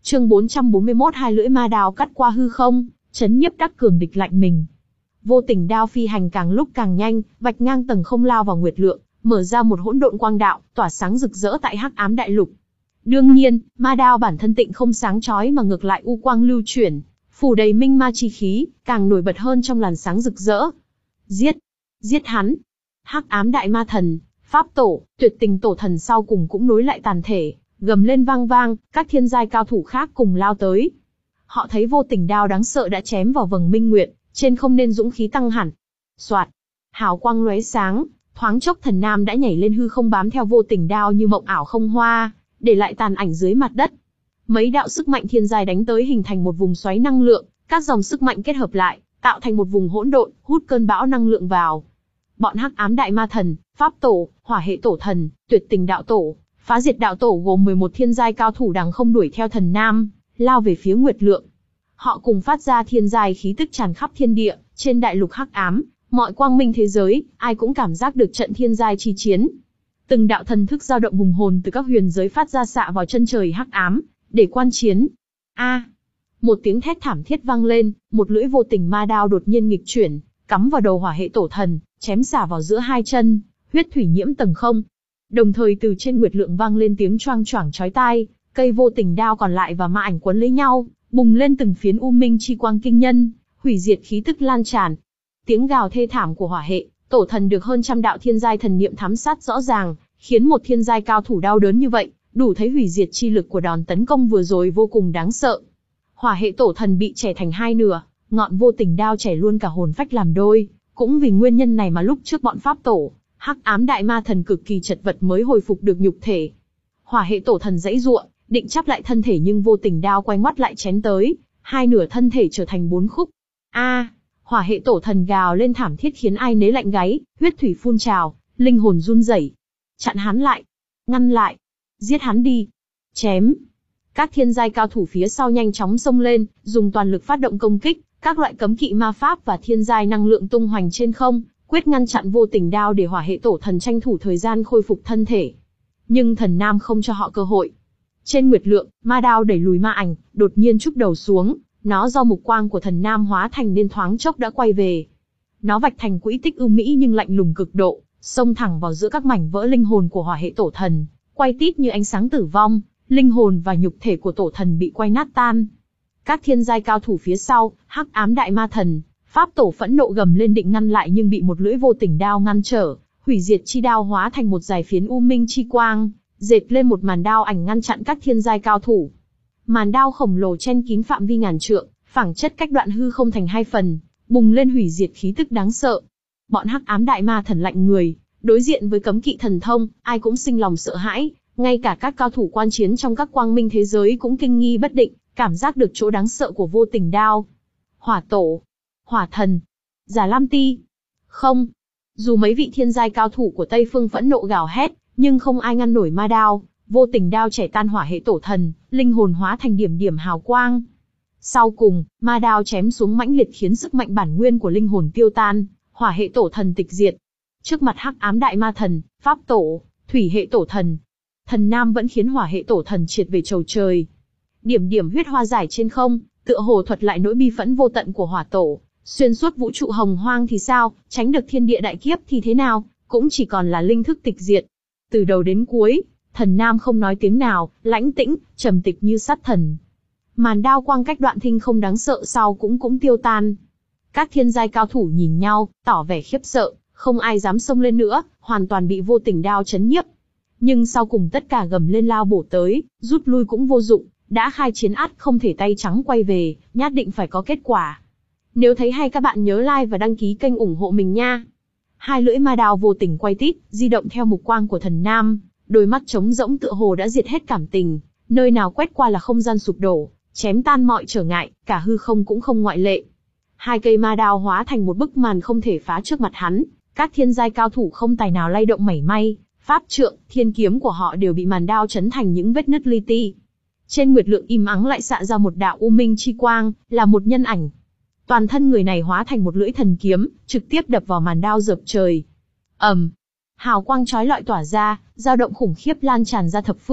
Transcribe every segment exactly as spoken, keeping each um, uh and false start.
Chương bốn trăm bốn mươi mốt Hai lưỡi ma đao cắt qua hư không, chấn nhiếp đắc cường địch lạnh mình. Vô tình đao phi hành càng lúc càng nhanh, vạch ngang tầng không lao vào Nguyệt Lượng, mở ra một hỗn độn quang đạo, tỏa sáng rực rỡ tại Hắc Ám Đại Lục. Đương nhiên, ma đao bản thân tịnh không sáng chói mà ngược lại u quang lưu chuyển, phủ đầy minh ma chi khí, càng nổi bật hơn trong làn sáng rực rỡ. Giết, giết hắn! Hắc Ám Đại Ma Thần, Pháp Tổ, Tuyệt Tình Tổ Thần sau cùng cũng nối lại tàn thể, gầm lên vang vang, các thiên giai cao thủ khác cùng lao tới. Họ thấy vô tình đao đáng sợ đã chém vào vầng minh nguyệt, trên không nên dũng khí tăng hẳn. Soạt, hào quang lóe sáng, thoáng chốc Thần Nam đã nhảy lên hư không bám theo vô tình đao như mộng ảo không hoa, để lại tàn ảnh dưới mặt đất. Mấy đạo sức mạnh thiên giai đánh tới hình thành một vùng xoáy năng lượng, các dòng sức mạnh kết hợp lại, tạo thành một vùng hỗn độn, hút cơn bão năng lượng vào. Bọn Hắc Ám Đại Ma Thần, Pháp Tổ, Hỏa Hệ Tổ Thần, Tuyệt Tình Đạo Tổ, Phá Diệt Đạo Tổ gồm mười một thiên giai cao thủ đằng không đuổi theo Thần Nam, lao về phía Nguyệt Lượng. Họ cùng phát ra thiên giai khí tức tràn khắp thiên địa, trên đại lục hắc ám, mọi quang minh thế giới, ai cũng cảm giác được trận thiên giai chi chiến. Từng đạo thần thức dao động hùng hồn từ các huyền giới phát ra xạ vào chân trời hắc ám, để quan chiến. A! Một tiếng thét thảm thiết vang lên, một lưỡi vô tình ma đao đột nhiên nghịch chuyển, cắm vào đầu Hỏa Hệ Tổ Thần, chém xả vào giữa hai chân, huyết thủy nhiễm tầng không. Đồng thời từ trên Nguyệt Lượng vang lên tiếng choang choảng chói tai, cây vô tình đao còn lại và ma ảnh quấn lấy nhau, bùng lên từng phiến u minh chi quang kinh nhân, hủy diệt khí tức lan tràn. Tiếng gào thê thảm của Hỏa Hệ Tổ Thần được hơn trăm đạo thiên giai thần niệm thám sát rõ ràng, khiến một thiên giai cao thủ đau đớn như vậy, đủ thấy hủy diệt chi lực của đòn tấn công vừa rồi vô cùng đáng sợ. Hỏa Hệ Tổ Thần bị chẻ thành hai nửa, ngọn vô tình đao chẻ luôn cả hồn phách làm đôi, cũng vì nguyên nhân này mà lúc trước bọn Pháp Tổ, Hắc Ám Đại Ma Thần cực kỳ chật vật mới hồi phục được nhục thể. Hỏa Hệ Tổ Thần giãy giụa, định chắp lại thân thể nhưng vô tình đao quay ngoắt lại chém tới, hai nửa thân thể trở thành bốn khúc. A! Hỏa Hệ Tổ Thần gào lên thảm thiết khiến ai nấy lạnh gáy, huyết thủy phun trào, linh hồn run rẩy. Chặn hắn lại, ngăn lại, giết hắn đi, chém. Các thiên giai cao thủ phía sau nhanh chóng xông lên, dùng toàn lực phát động công kích, các loại cấm kỵ ma pháp và thiên giai năng lượng tung hoành trên không, quyết ngăn chặn vô tình đao để Hỏa Hệ Tổ Thần tranh thủ thời gian khôi phục thân thể. Nhưng Thần Nam không cho họ cơ hội. Trên Nguyệt Lượng, ma đao đẩy lùi ma ảnh, đột nhiên chúc đầu xuống, nó do mục quang của Thần Nam hóa thành nên thoáng chốc đã quay về. Nó vạch thành quỹ tích ưu mỹ nhưng lạnh lùng cực độ, xông thẳng vào giữa các mảnh vỡ linh hồn của Hỏa Hệ Tổ Thần, quay tít như ánh sáng tử vong, linh hồn và nhục thể của Tổ Thần bị quay nát tan. Các thiên giai cao thủ phía sau, Hắc Ám Đại Ma Thần, Pháp Tổ phẫn nộ gầm lên định ngăn lại nhưng bị một lưỡi vô tình đao ngăn trở, hủy diệt chi đao hóa thành một dải phiến u minh chi quang, dệt lên một màn đao ảnh ngăn chặn các thiên giai cao thủ. Màn đao khổng lồ chen kín phạm vi ngàn trượng, phảng chất cách đoạn hư không thành hai phần, bùng lên hủy diệt khí tức đáng sợ. Bọn Hắc Ám Đại Ma Thần lạnh người, đối diện với cấm kỵ thần thông, ai cũng sinh lòng sợ hãi, ngay cả các cao thủ quan chiến trong các quang minh thế giới cũng kinh nghi bất định, cảm giác được chỗ đáng sợ của vô tình đao. Hỏa Tổ, Hỏa Thần, Già Lam Ti. Không. Dù mấy vị thiên giai cao thủ của Tây Phương phẫn nộ gào hét, nhưng không ai ngăn nổi ma đao, vô tình đao chẻ tan Hỏa Hệ Tổ Thần, linh hồn hóa thành điểm điểm hào quang. Sau cùng, ma đao chém xuống mãnh liệt khiến sức mạnh bản nguyên của linh hồn tiêu tan, Hỏa Hệ Tổ Thần tịch diệt. Trước mặt Hắc Ám Đại Ma Thần, Pháp Tổ, Thủy Hệ Tổ Thần, Thần Nam vẫn khiến Hỏa Hệ Tổ Thần triệt về chầu trời. Điểm điểm huyết hoa giải trên không, tựa hồ thuật lại nỗi bi phẫn vô tận của Hỏa Tổ. Xuyên suốt vũ trụ hồng hoang thì sao, tránh được thiên địa đại kiếp thì thế nào, cũng chỉ còn là linh thức tịch diệt. Từ đầu đến cuối, Thần Nam không nói tiếng nào, lãnh tĩnh, trầm tịch như sát thần. Màn đao quang cách đoạn thinh không đáng sợ sau cũng cũng tiêu tan. Các thiên giai cao thủ nhìn nhau, tỏ vẻ khiếp sợ, không ai dám xông lên nữa, hoàn toàn bị vô tình đao chấn nhiếp. Nhưng sau cùng tất cả gầm lên lao bổ tới, rút lui cũng vô dụng, đã khai chiến ắt không thể tay trắng quay về, nhất định phải có kết quả. Nếu thấy hay các bạn nhớ like và đăng ký kênh ủng hộ mình nha. Hai lưỡi ma đao vô tình quay tít, di động theo mục quang của Thần Nam, đôi mắt trống rỗng tựa hồ đã diệt hết cảm tình, nơi nào quét qua là không gian sụp đổ, chém tan mọi trở ngại, cả hư không cũng không ngoại lệ. Hai cây ma đao hóa thành một bức màn không thể phá trước mặt hắn, các thiên giai cao thủ không tài nào lay động mảy may, pháp trượng, thiên kiếm của họ đều bị màn đao chấn thành những vết nứt li ti. Trên Nguyệt Lượng im ắng lại xạ ra một đạo u minh chi quang, là một nhân ảnh. Toàn thân người này hóa thành một lưỡi thần kiếm, trực tiếp đập vào màn đao dợp trời. ầm, um, hào quang chói lọi tỏa ra, dao động khủng khiếp lan tràn ra thập phương,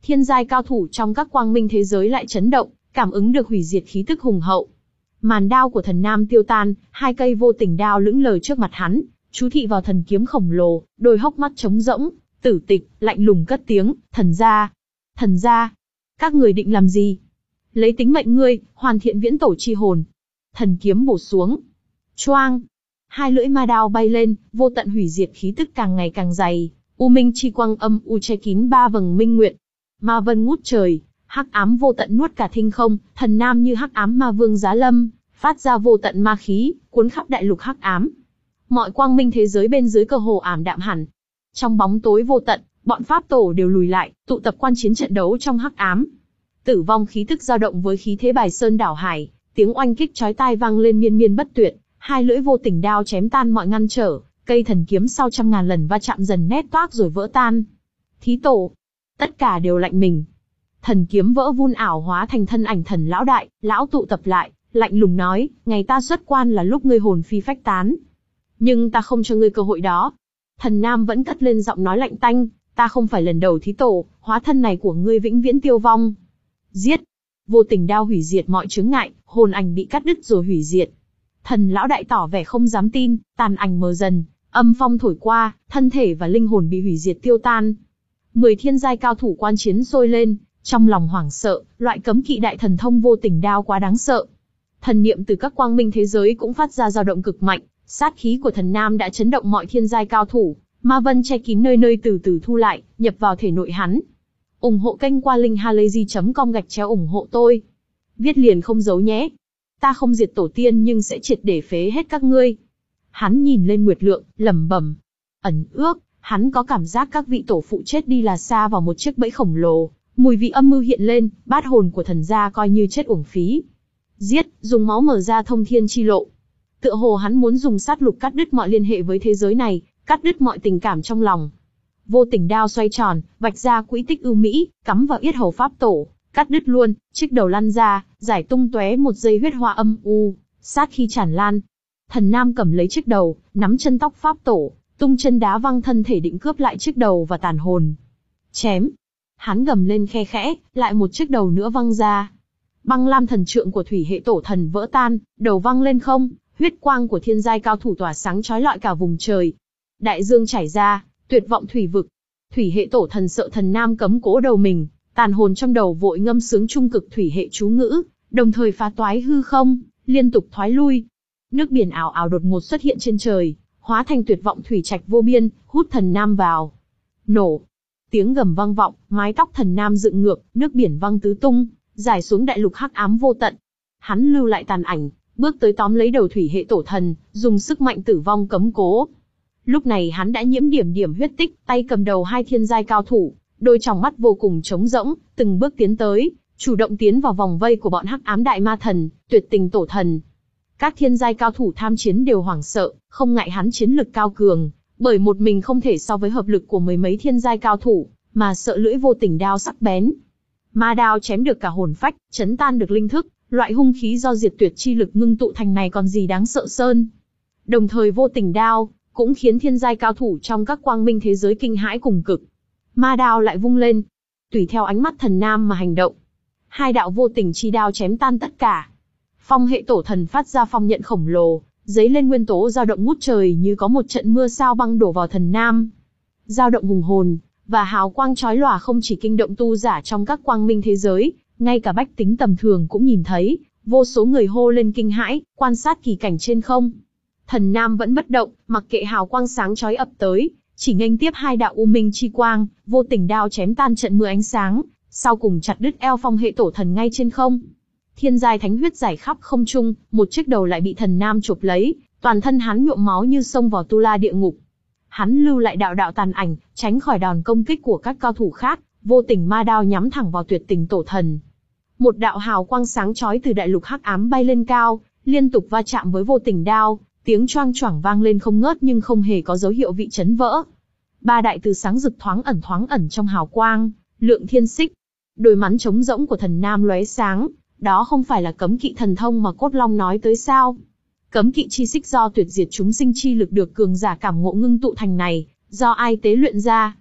Thiên giai cao thủ trong các quang minh thế giới lại chấn động, cảm ứng được hủy diệt khí tức hùng hậu. Màn đao của thần nam tiêu tan, hai cây vô tình đao lững lờ trước mặt hắn, chú thị vào thần kiếm khổng lồ, đôi hốc mắt trống rỗng, tử tịch, lạnh lùng cất tiếng, thần gia, thần gia, các người định làm gì? Lấy tính mệnh ngươi, hoàn thiện viễn tổ chi hồn. Thần kiếm bổ xuống. Choang, hai lưỡi ma đao bay lên, vô tận hủy diệt khí tức càng ngày càng dày, u minh chi quang âm u che kín ba vầng minh nguyệt. Ma vân ngút trời, hắc ám vô tận nuốt cả thinh không, thần nam như hắc ám ma vương giá lâm, phát ra vô tận ma khí, cuốn khắp đại lục hắc ám. Mọi quang minh thế giới bên dưới cơ hồ ảm đạm hẳn. Trong bóng tối vô tận, bọn pháp tổ đều lùi lại, tụ tập quan chiến trận đấu trong hắc ám. Tử vong khí tức dao động với khí thế bài sơn đảo hải, tiếng oanh kích chói tai vang lên miên miên bất tuyệt, hai lưỡi vô tình đao chém tan mọi ngăn trở, cây thần kiếm sau trăm ngàn lần va chạm dần nét toác rồi vỡ tan. Thí tổ, tất cả đều lạnh mình. Thần kiếm vỡ vun ảo hóa thành thân ảnh thần lão đại, lão tụ tập lại, lạnh lùng nói, ngày ta xuất quan là lúc ngươi hồn phi phách tán. Nhưng ta không cho ngươi cơ hội đó. Thần nam vẫn cất lên giọng nói lạnh tanh, ta không phải lần đầu thí tổ, hóa thân này của ngươi vĩnh viễn tiêu vong. Giết! Vô tình đao hủy diệt mọi chướng ngại, hồn ảnh bị cắt đứt rồi hủy diệt. Thần lão đại tỏ vẻ không dám tin, tàn ảnh mờ dần, âm phong thổi qua, thân thể và linh hồn bị hủy diệt tiêu tan. Mười thiên giai cao thủ quan chiến sôi lên, trong lòng hoảng sợ, loại cấm kỵ đại thần thông vô tình đao quá đáng sợ. Thần niệm từ các quang minh thế giới cũng phát ra dao động cực mạnh, sát khí của thần nam đã chấn động mọi thiên giai cao thủ, ma vân che kín nơi nơi từ từ thu lại, nhập vào thể nội hắn. ủng hộ kênh qua link halayzi chấm com gạch chéo ủng hộ tôi. Viết liền không giấu nhé. Ta không diệt tổ tiên nhưng sẽ triệt để phế hết các ngươi. Hắn nhìn lên Nguyệt Lượng, lẩm bẩm. Ẩn ước, hắn có cảm giác các vị tổ phụ chết đi là xa vào một chiếc bẫy khổng lồ, mùi vị âm mưu hiện lên, bát hồn của thần gia coi như chết uổng phí. Giết, dùng máu mở ra thông thiên chi lộ. Tựa hồ hắn muốn dùng sát lục cắt đứt mọi liên hệ với thế giới này, cắt đứt mọi tình cảm trong lòng. Vô tình đao xoay tròn, vạch ra quỹ tích ưu mỹ, cắm vào yết hầu pháp tổ, cắt đứt luôn, chiếc đầu lăn ra, giải tung tóe một dây huyết hoa âm u, sát khí tràn lan. Thần nam cầm lấy chiếc đầu, nắm chân tóc pháp tổ, tung chân đá văng thân thể định cướp lại chiếc đầu và tàn hồn. Chém! Hắn gầm lên khe khẽ, lại một chiếc đầu nữa văng ra. Băng lam thần trượng của thủy hệ tổ thần vỡ tan, đầu văng lên không, huyết quang của thiên giai cao thủ tỏa sáng chói lọi cả vùng trời. Đại dương chảy ra, tuyệt vọng thủy vực. Thủy hệ tổ thần sợ thần nam cấm cố đầu mình, tàn hồn trong đầu vội ngâm sướng trung cực thủy hệ chú ngữ, đồng thời phá toái hư không, liên tục thoái lui. Nước biển ảo ảo đột ngột xuất hiện trên trời, hóa thành tuyệt vọng thủy trạch vô biên, hút thần nam vào. Nổ! Tiếng gầm vang vọng, mái tóc thần nam dựng ngược, nước biển văng tứ tung, rải xuống đại lục hắc ám vô tận. Hắn lưu lại tàn ảnh, bước tới tóm lấy đầu thủy hệ tổ thần, dùng sức mạnh tử vong cấm cố. Lúc này hắn đã nhiễm điểm điểm huyết tích, tay cầm đầu hai thiên giai cao thủ, đôi tròng mắt vô cùng trống rỗng, từng bước tiến tới, chủ động tiến vào vòng vây của bọn hắc ám đại ma thần, tuyệt tình tổ thần. Các thiên giai cao thủ tham chiến đều hoảng sợ, không ngại hắn chiến lực cao cường, bởi một mình không thể so với hợp lực của mấy mấy thiên giai cao thủ, mà sợ lưỡi vô tình đao sắc bén. Ma đao chém được cả hồn phách, chấn tan được linh thức, loại hung khí do diệt tuyệt chi lực ngưng tụ thành này còn gì đáng sợ sơn. Đồng thời vô tình đao cũng khiến thiên giai cao thủ trong các quang minh thế giới kinh hãi cùng cực. Ma đao lại vung lên, tùy theo ánh mắt thần nam mà hành động. Hai đạo vô tình chi đao chém tan tất cả. Phong hệ tổ thần phát ra phong nhận khổng lồ, dấy lên nguyên tố dao động ngút trời như có một trận mưa sao băng đổ vào thần nam. Dao động hùng hồn, và hào quang chói lòa không chỉ kinh động tu giả trong các quang minh thế giới, ngay cả bách tính tầm thường cũng nhìn thấy, vô số người hô lên kinh hãi, quan sát kỳ cảnh trên không. Thần nam vẫn bất động, mặc kệ hào quang sáng chói ập tới, chỉ nghênh tiếp hai đạo u minh chi quang, vô tình đao chém tan trận mưa ánh sáng, sau cùng chặt đứt eo phong hệ tổ thần ngay trên không. Thiên giai thánh huyết rải khắp không trung, một chiếc đầu lại bị thần nam chộp lấy, toàn thân hắn nhuộm máu như xông vào tu la địa ngục. Hắn lưu lại đạo đạo tàn ảnh, tránh khỏi đòn công kích của các cao thủ khác, vô tình ma đao nhắm thẳng vào tuyệt tình tổ thần. Một đạo hào quang sáng chói từ đại lục hắc ám bay lên cao, liên tục va chạm với vô tình đao, tiếng choang choảng vang lên không ngớt nhưng không hề có dấu hiệu bị chấn vỡ. Ba đại từ sáng rực thoáng ẩn thoáng ẩn trong hào quang, lượng thiên xích. Đôi mắn trống rỗng của thần nam lóe sáng, đó không phải là cấm kỵ thần thông mà Cốt Long nói tới sao? Cấm kỵ chi xích do tuyệt diệt chúng sinh chi lực được cường giả cảm ngộ ngưng tụ thành này, do ai tế luyện ra?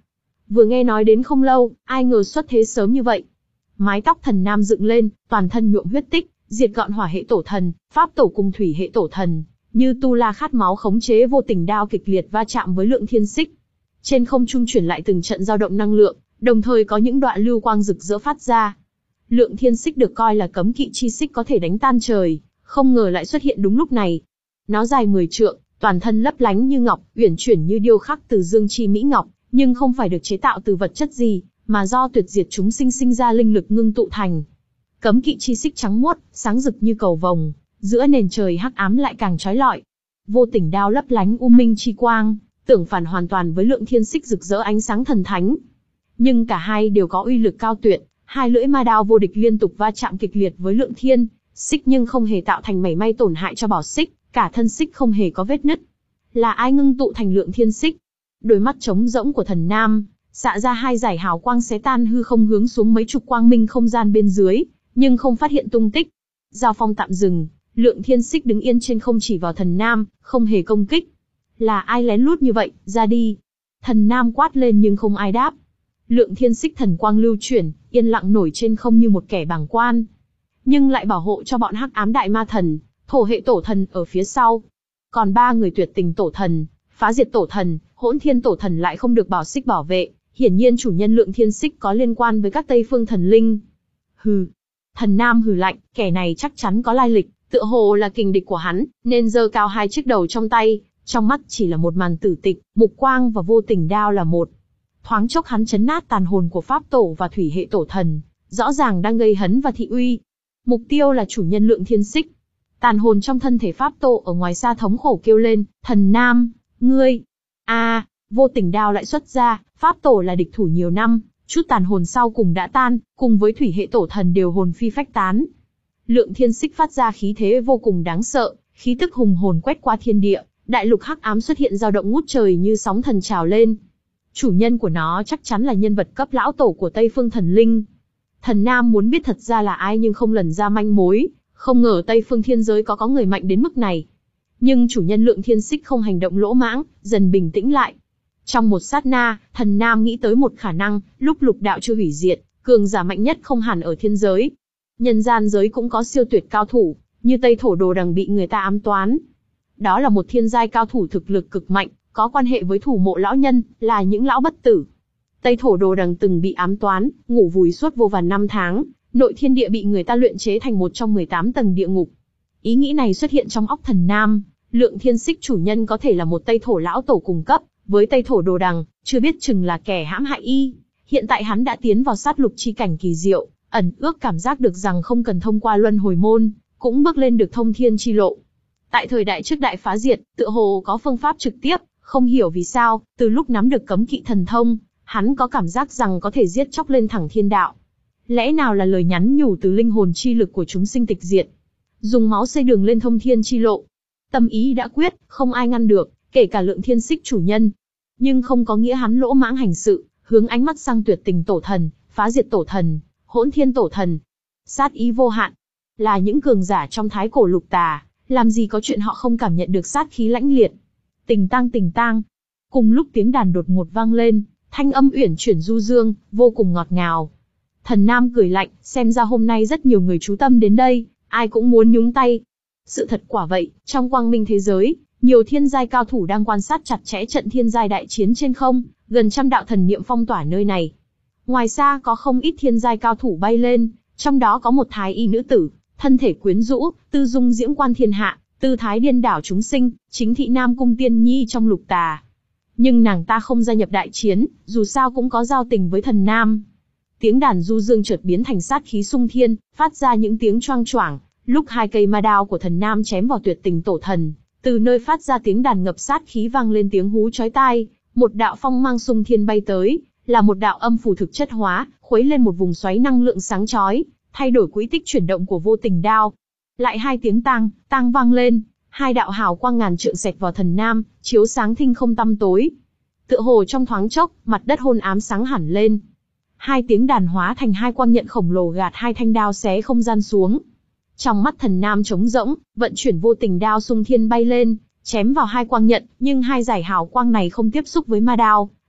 Vừa nghe nói đến không lâu, ai ngờ xuất thế sớm như vậy. Mái tóc thần nam dựng lên, toàn thân nhuộm huyết tích, diệt gọn hỏa hệ tổ thần, pháp tổ cùng thủy hệ tổ thần, như tu la khát máu khống chế vô tình đao kịch liệt va chạm với Lượng Thiên Xích. Trên không trung chuyển lại từng trận dao động năng lượng, đồng thời có những đoạn lưu quang rực rỡ phát ra. Lượng Thiên Xích được coi là cấm kỵ chi xích có thể đánh tan trời, không ngờ lại xuất hiện đúng lúc này. Nó dài mười trượng, toàn thân lấp lánh như ngọc, uyển chuyển như điêu khắc từ dương chi mỹ ngọc, nhưng không phải được chế tạo từ vật chất gì, mà do tuyệt diệt chúng sinh sinh ra linh lực ngưng tụ thành. Cấm kỵ chi xích trắng muốt, sáng rực như cầu vồng, giữa nền trời hắc ám lại càng chói lọi. Vô tình đao lấp lánh u minh chi quang, tưởng phản hoàn toàn với Lượng Thiên Xích rực rỡ ánh sáng thần thánh. Nhưng cả hai đều có uy lực cao tuyệt, hai lưỡi ma đao vô địch liên tục va chạm kịch liệt với Lượng Thiên Xích nhưng không hề tạo thành mảy may tổn hại cho bảo xích, cả thân xích không hề có vết nứt. Là ai ngưng tụ thành Lượng Thiên Xích? Đôi mắt trống rỗng của thần nam, xạ ra hai dải hào quang xé tan hư không hướng xuống mấy chục quang minh không gian bên dưới, nhưng không phát hiện tung tích. Giao phong tạm dừng, Lượng Thiên Xích đứng yên trên không chỉ vào thần nam, không hề công kích. Là ai lén lút như vậy, ra đi. Thần nam quát lên nhưng không ai đáp. Lượng Thiên Xích thần quang lưu chuyển, yên lặng nổi trên không như một kẻ bàng quan. Nhưng lại bảo hộ cho bọn hắc ám đại ma thần, thổ hệ tổ thần ở phía sau. Còn ba người tuyệt tình tổ thần, phá diệt tổ thần, hỗn thiên tổ thần lại không được bảo xích bảo vệ. Hiển nhiên chủ nhân Lượng Thiên Xích có liên quan với các Tây phương thần linh. Hừ. Thần nam hừ lạnh, kẻ này chắc chắn có lai lịch, tựa hồ là kình địch của hắn, nên giơ cao hai chiếc đầu trong tay, trong mắt chỉ là một màn tử tịch, mục quang và vô tình đao là một. Thoáng chốc hắn chấn nát tàn hồn của pháp tổ và thủy hệ tổ thần, rõ ràng đang gây hấn và thị uy. Mục tiêu là chủ nhân Lượng Thiên Xích. Tàn hồn trong thân thể pháp tổ ở ngoài xa thống khổ kêu lên, thần nam, ngươi. A, à, vô tình đao lại xuất ra, pháp tổ là địch thủ nhiều năm, chút tàn hồn sau cùng đã tan, cùng với thủy hệ tổ thần đều hồn phi phách tán. Lượng Thiên Xích phát ra khí thế vô cùng đáng sợ, khí tức hùng hồn quét qua thiên địa, đại lục hắc ám xuất hiện dao động ngút trời như sóng thần trào lên. Chủ nhân của nó chắc chắn là nhân vật cấp lão tổ của Tây phương thần linh. Thần nam muốn biết thật ra là ai nhưng không lần ra manh mối, không ngờ Tây phương thiên giới có có người mạnh đến mức này. Nhưng chủ nhân Lượng Thiên Xích không hành động lỗ mãng, dần bình tĩnh lại. Trong một sát na, thần nam nghĩ tới một khả năng, lúc lục đạo chưa hủy diệt, cường giả mạnh nhất không hẳn ở thiên giới. Nhân gian giới cũng có siêu tuyệt cao thủ, như Tây Thổ Đồ Đằng bị người ta ám toán. Đó là một thiên giai cao thủ thực lực cực mạnh, có quan hệ với thủ mộ lão nhân, là những lão bất tử. Tây Thổ Đồ Đằng từng bị ám toán, ngủ vùi suốt vô vàn năm tháng, nội thiên địa bị người ta luyện chế thành một trong mười tám tầng địa ngục. Ý nghĩ này xuất hiện trong óc thần nam, Lượng Thiên Xích chủ nhân có thể là một Tây Thổ lão tổ cùng cấp, với Tây Thổ Đồ Đằng, chưa biết chừng là kẻ hãm hại y. Hiện tại hắn đã tiến vào sát lục chi cảnh kỳ diệu, ẩn ước cảm giác được rằng không cần thông qua luân hồi môn, cũng bước lên được thông thiên chi lộ. Tại thời đại trước đại phá diệt, tựa hồ có phương pháp trực tiếp, không hiểu vì sao, từ lúc nắm được cấm kỵ thần thông, hắn có cảm giác rằng có thể giết chóc lên thẳng thiên đạo. Lẽ nào là lời nhắn nhủ từ linh hồn chi lực của chúng sinh tịch diệt, dùng máu xây đường lên thông thiên chi lộ. Tâm ý đã quyết, không ai ngăn được, kể cả Lượng Thiên Xích chủ nhân. Nhưng không có nghĩa hắn lỗ mãng hành sự, hướng ánh mắt sang tuyệt tình tổ thần, phá diệt tổ thần, hỗn thiên tổ thần. Sát ý vô hạn, là những cường giả trong thái cổ lục tà, làm gì có chuyện họ không cảm nhận được sát khí lãnh liệt. Tình tang tình tang. Cùng lúc tiếng đàn đột ngột vang lên, thanh âm uyển chuyển du dương, vô cùng ngọt ngào. Thần nam cười lạnh, xem ra hôm nay rất nhiều người chú tâm đến đây, ai cũng muốn nhúng tay. Sự thật quả vậy, trong quang minh thế giới, nhiều thiên giai cao thủ đang quan sát chặt chẽ trận thiên giai đại chiến trên không, gần trăm đạo thần niệm phong tỏa nơi này. Ngoài xa có không ít thiên giai cao thủ bay lên, trong đó có một thái y nữ tử, thân thể quyến rũ, tư dung diễm quan thiên hạ, tư thái điên đảo chúng sinh, chính thị Nam Cung Tiên Nhi trong lục tà. Nhưng nàng ta không gia nhập đại chiến, dù sao cũng có giao tình với thần nam. Tiếng đàn du dương chợt biến thành sát khí xung thiên, phát ra những tiếng choang choảng. Lúc hai cây ma đao của thần nam chém vào tuyệt tình tổ thần, từ nơi phát ra tiếng đàn ngập sát khí vang lên tiếng hú chói tai, một đạo phong mang xung thiên bay tới, là một đạo âm phù thực chất hóa, khuấy lên một vùng xoáy năng lượng sáng chói, thay đổi quỹ tích chuyển động của vô tình đao. Lại hai tiếng tang, tang vang lên, hai đạo hào quang ngàn trượng xẹt vào thần nam, chiếu sáng thinh không tăm tối. Tựa hồ trong thoáng chốc, mặt đất hôn ám sáng hẳn lên. Hai tiếng đàn hóa thành hai quang nhận khổng lồ gạt hai thanh đao xé không gian xuống. Trong mắt thần nam trống rỗng, vận chuyển vô tình đao xung thiên bay lên, chém vào hai quang nhận, nhưng hai giải hào quang này không tiếp xúc với ma đao,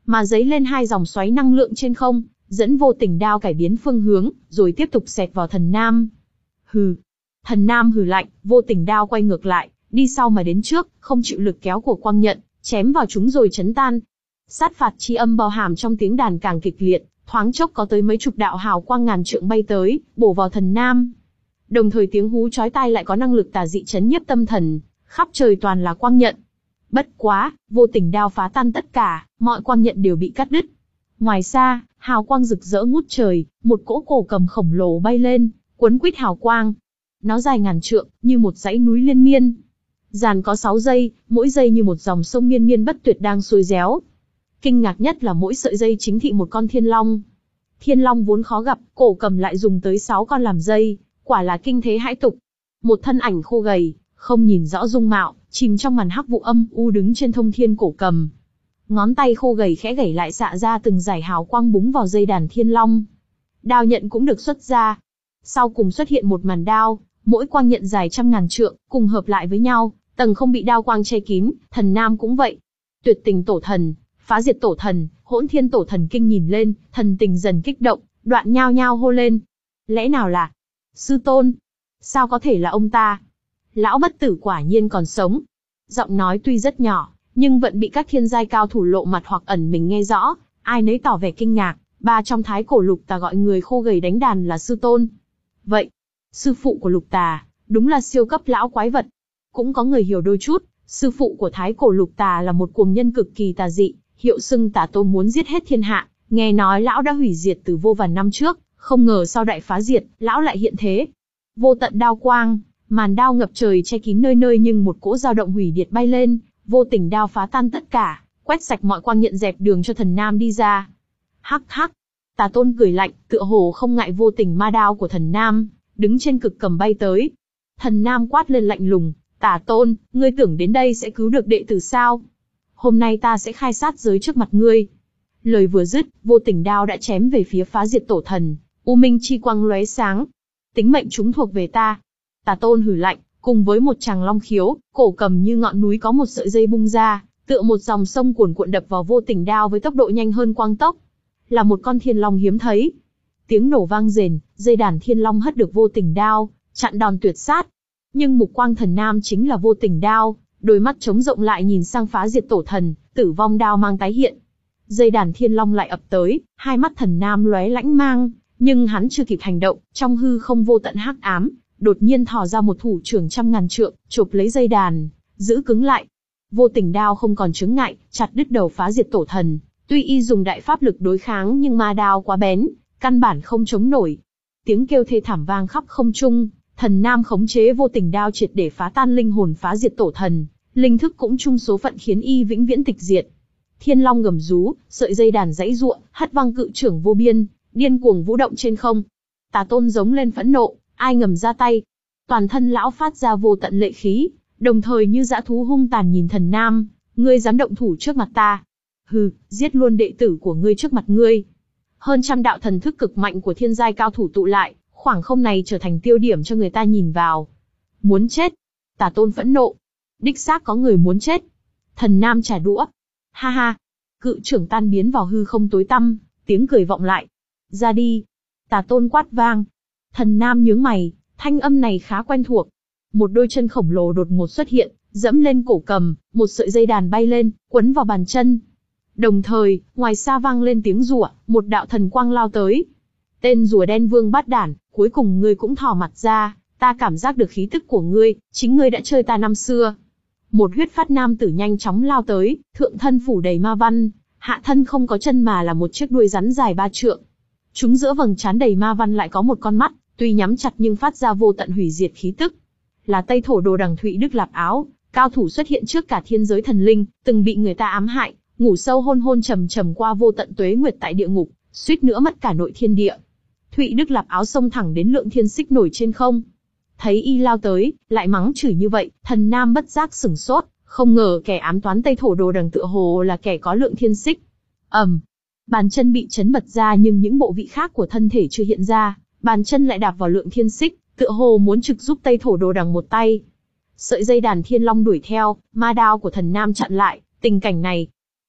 mà giấy lên hai dòng xoáy năng lượng trên không, dẫn vô tình đao cải biến phương hướng, rồi tiếp tục xẹt vào thần nam. Hừ. Thần nam hừ lạnh, vô tình đao quay ngược lại, đi sau mà đến trước, không chịu lực kéo của quang nhận, chém vào chúng rồi chấn tan. Sát phạt chi âm bao hàm trong tiếng đàn càng kịch liệt, thoáng chốc có tới mấy chục đạo hào quang ngàn trượng bay tới, bổ vào thần nam. Đồng thời tiếng hú chói tai lại có năng lực tà dị chấn nhiếp tâm thần, khắp trời toàn là quang nhận. Bất quá, vô tình đao phá tan tất cả, mọi quang nhận đều bị cắt đứt. Ngoài xa, hào quang rực rỡ ngút trời, một cỗ cổ cầm khổng lồ bay lên, cuốn quýt hào quang. Nó dài ngàn trượng, như một dãy núi liên miên. Dàn có sáu dây, mỗi dây như một dòng sông miên miên bất tuyệt đang xuôi réo. Kinh ngạc nhất là mỗi sợi dây chính thị một con thiên long. Thiên long vốn khó gặp, cổ cầm lại dùng tới sáu con làm dây, quả là kinh thế hãi tục. Một thân ảnh khô gầy, không nhìn rõ dung mạo, chìm trong màn hắc vụ âm u đứng trên thông thiên cổ cầm. Ngón tay khô gầy khẽ gảy lại xạ ra từng dải hào quang búng vào dây đàn thiên long. Đao nhận cũng được xuất ra. Sau cùng xuất hiện một màn đao, mỗi quang nhận dài trăm ngàn trượng, cùng hợp lại với nhau, tầng không bị đao quang che kín, thần nam cũng vậy. Tuyệt tình tổ thần, phá diệt tổ thần, hỗn thiên tổ thần kinh nhìn lên, thần tình dần kích động, đoạn nhao nhao hô lên. Lẽ nào là sư tôn? Sao có thể là ông ta? Lão bất tử quả nhiên còn sống. Giọng nói tuy rất nhỏ, nhưng vẫn bị các thiên giai cao thủ lộ mặt hoặc ẩn mình nghe rõ, ai nấy tỏ vẻ kinh ngạc. Ba trong thái cổ lục tà gọi người khô gầy đánh đàn là sư tôn. Vậy, sư phụ của lục tà, đúng là siêu cấp lão quái vật. Cũng có người hiểu đôi chút, sư phụ của thái cổ lục tà là một cuồng nhân cực kỳ tà dị, hiệu xưng tà tôn muốn giết hết thiên hạ. Nghe nói lão đã hủy diệt từ vô vàn năm trước, không ngờ sau đại phá diệt, lão lại hiện thế. Vô tận đao quang, màn đao ngập trời che kín nơi nơi, nhưng một cỗ dao động hủy diệt bay lên, vô tình đao phá tan tất cả, quét sạch mọi quang nhận, dẹp đường cho thần nam đi ra. Hắc hắc, tà tôn cười lạnh, tựa hồ không ngại vô tình ma đao của thần nam, đứng trên cực cầm bay tới. Thần nam quát lên lạnh lùng, tà tôn, ngươi tưởng đến đây sẽ cứu được đệ tử sao? Hôm nay ta sẽ khai sát giới trước mặt ngươi. Lời vừa dứt, vô tình đao đã chém về phía phá diệt tổ thần, u minh chi quang lóe sáng. Tính mệnh chúng thuộc về ta. Tà tôn hừ lạnh, cùng với một tràng long khiếu, cổ cầm như ngọn núi có một sợi dây bung ra, tựa một dòng sông cuồn cuộn đập vào vô tình đao với tốc độ nhanh hơn quang tốc. Là một con thiên long hiếm thấy. Tiếng nổ vang rền, dây đàn thiên long hất được vô tình đao, chặn đòn tuyệt sát. Nhưng mục quang thần nam chính là vô tình đao, đôi mắt trống rộng lại nhìn sang phá diệt tổ thần, tử vong đao mang tái hiện. Dây đàn thiên long lại ập tới, hai mắt thần nam lóe lãnh mang, nhưng hắn chưa kịp hành động, trong hư không vô tận hắc ám, đột nhiên thò ra một thủ trưởng trăm ngàn trượng, chộp lấy dây đàn, giữ cứng lại. Vô tình đao không còn chướng ngại, chặt đứt đầu phá diệt tổ thần. Tuy y dùng đại pháp lực đối kháng nhưng ma đao quá bén, căn bản không chống nổi. Tiếng kêu thê thảm vang khắp không trung, thần nam khống chế vô tình đao triệt để phá tan linh hồn phá diệt tổ thần, linh thức cũng chung số phận khiến y vĩnh viễn tịch diệt. Thiên long gầm rú, sợi dây đàn giãy giụa, hất văng cự trưởng vô biên, điên cuồng vũ động trên không. Tà tôn giống lên phẫn nộ, ai ngầm ra tay. Toàn thân lão phát ra vô tận lệ khí, đồng thời như dã thú hung tàn nhìn thần nam, ngươi dám động thủ trước mặt ta? Hừ, giết luôn đệ tử của ngươi trước mặt ngươi. Hơn trăm đạo thần thức cực mạnh của thiên giai cao thủ tụ lại, khoảng không này trở thành tiêu điểm cho người ta nhìn vào. Muốn chết? Tà tôn phẫn nộ. Đích xác có người muốn chết. Thần nam trả đũa. Ha ha. Cự trưởng tan biến vào hư không tối tăm, tiếng cười vọng lại. Ra đi. Tà tôn quát vang. Thần nam nhướng mày, thanh âm này khá quen thuộc. Một đôi chân khổng lồ đột ngột xuất hiện, dẫm lên cổ cầm, một sợi dây đàn bay lên, quấn vào bàn chân. Đồng thời, ngoài xa vang lên tiếng rủa, một đạo thần quang lao tới. Tên rùa đen vương bát đản, cuối cùng ngươi cũng thò mặt ra, ta cảm giác được khí tức của ngươi, chính ngươi đã chơi ta năm xưa. Một huyết phát nam tử nhanh chóng lao tới, thượng thân phủ đầy ma văn, hạ thân không có chân mà là một chiếc đuôi rắn dài ba trượng. Chúng giữa vầng trán đầy ma văn lại có một con mắt, tuy nhắm chặt nhưng phát ra vô tận hủy diệt khí tức. Là Tây Thổ Đồ Đằng Thụy Đức Lạp Áo, cao thủ xuất hiện trước cả thiên giới thần linh, từng bị người ta ám hại, ngủ sâu hôn hôn trầm trầm qua vô tận tuế nguyệt tại địa ngục, suýt nữa mất cả nội thiên địa. Thụy Đức Lạp Áo xông thẳng đến Lượng Thiên Xích nổi trên không. Thấy y lao tới, lại mắng chửi như vậy, thần nam bất giác sửng sốt, không ngờ kẻ ám toán Tây Thổ Đồ Đằng tựa hồ là kẻ có Lượng Thiên Xích. ầm, um, bàn chân bị chấn bật ra nhưng những bộ vị khác của thân thể chưa hiện ra, bàn chân lại đạp vào Lượng Thiên Xích, tựa hồ muốn trực giúp Tây Thổ Đồ Đằng một tay. Sợi dây đàn thiên long đuổi theo, ma đao của thần nam chặn lại, tình cảnh này,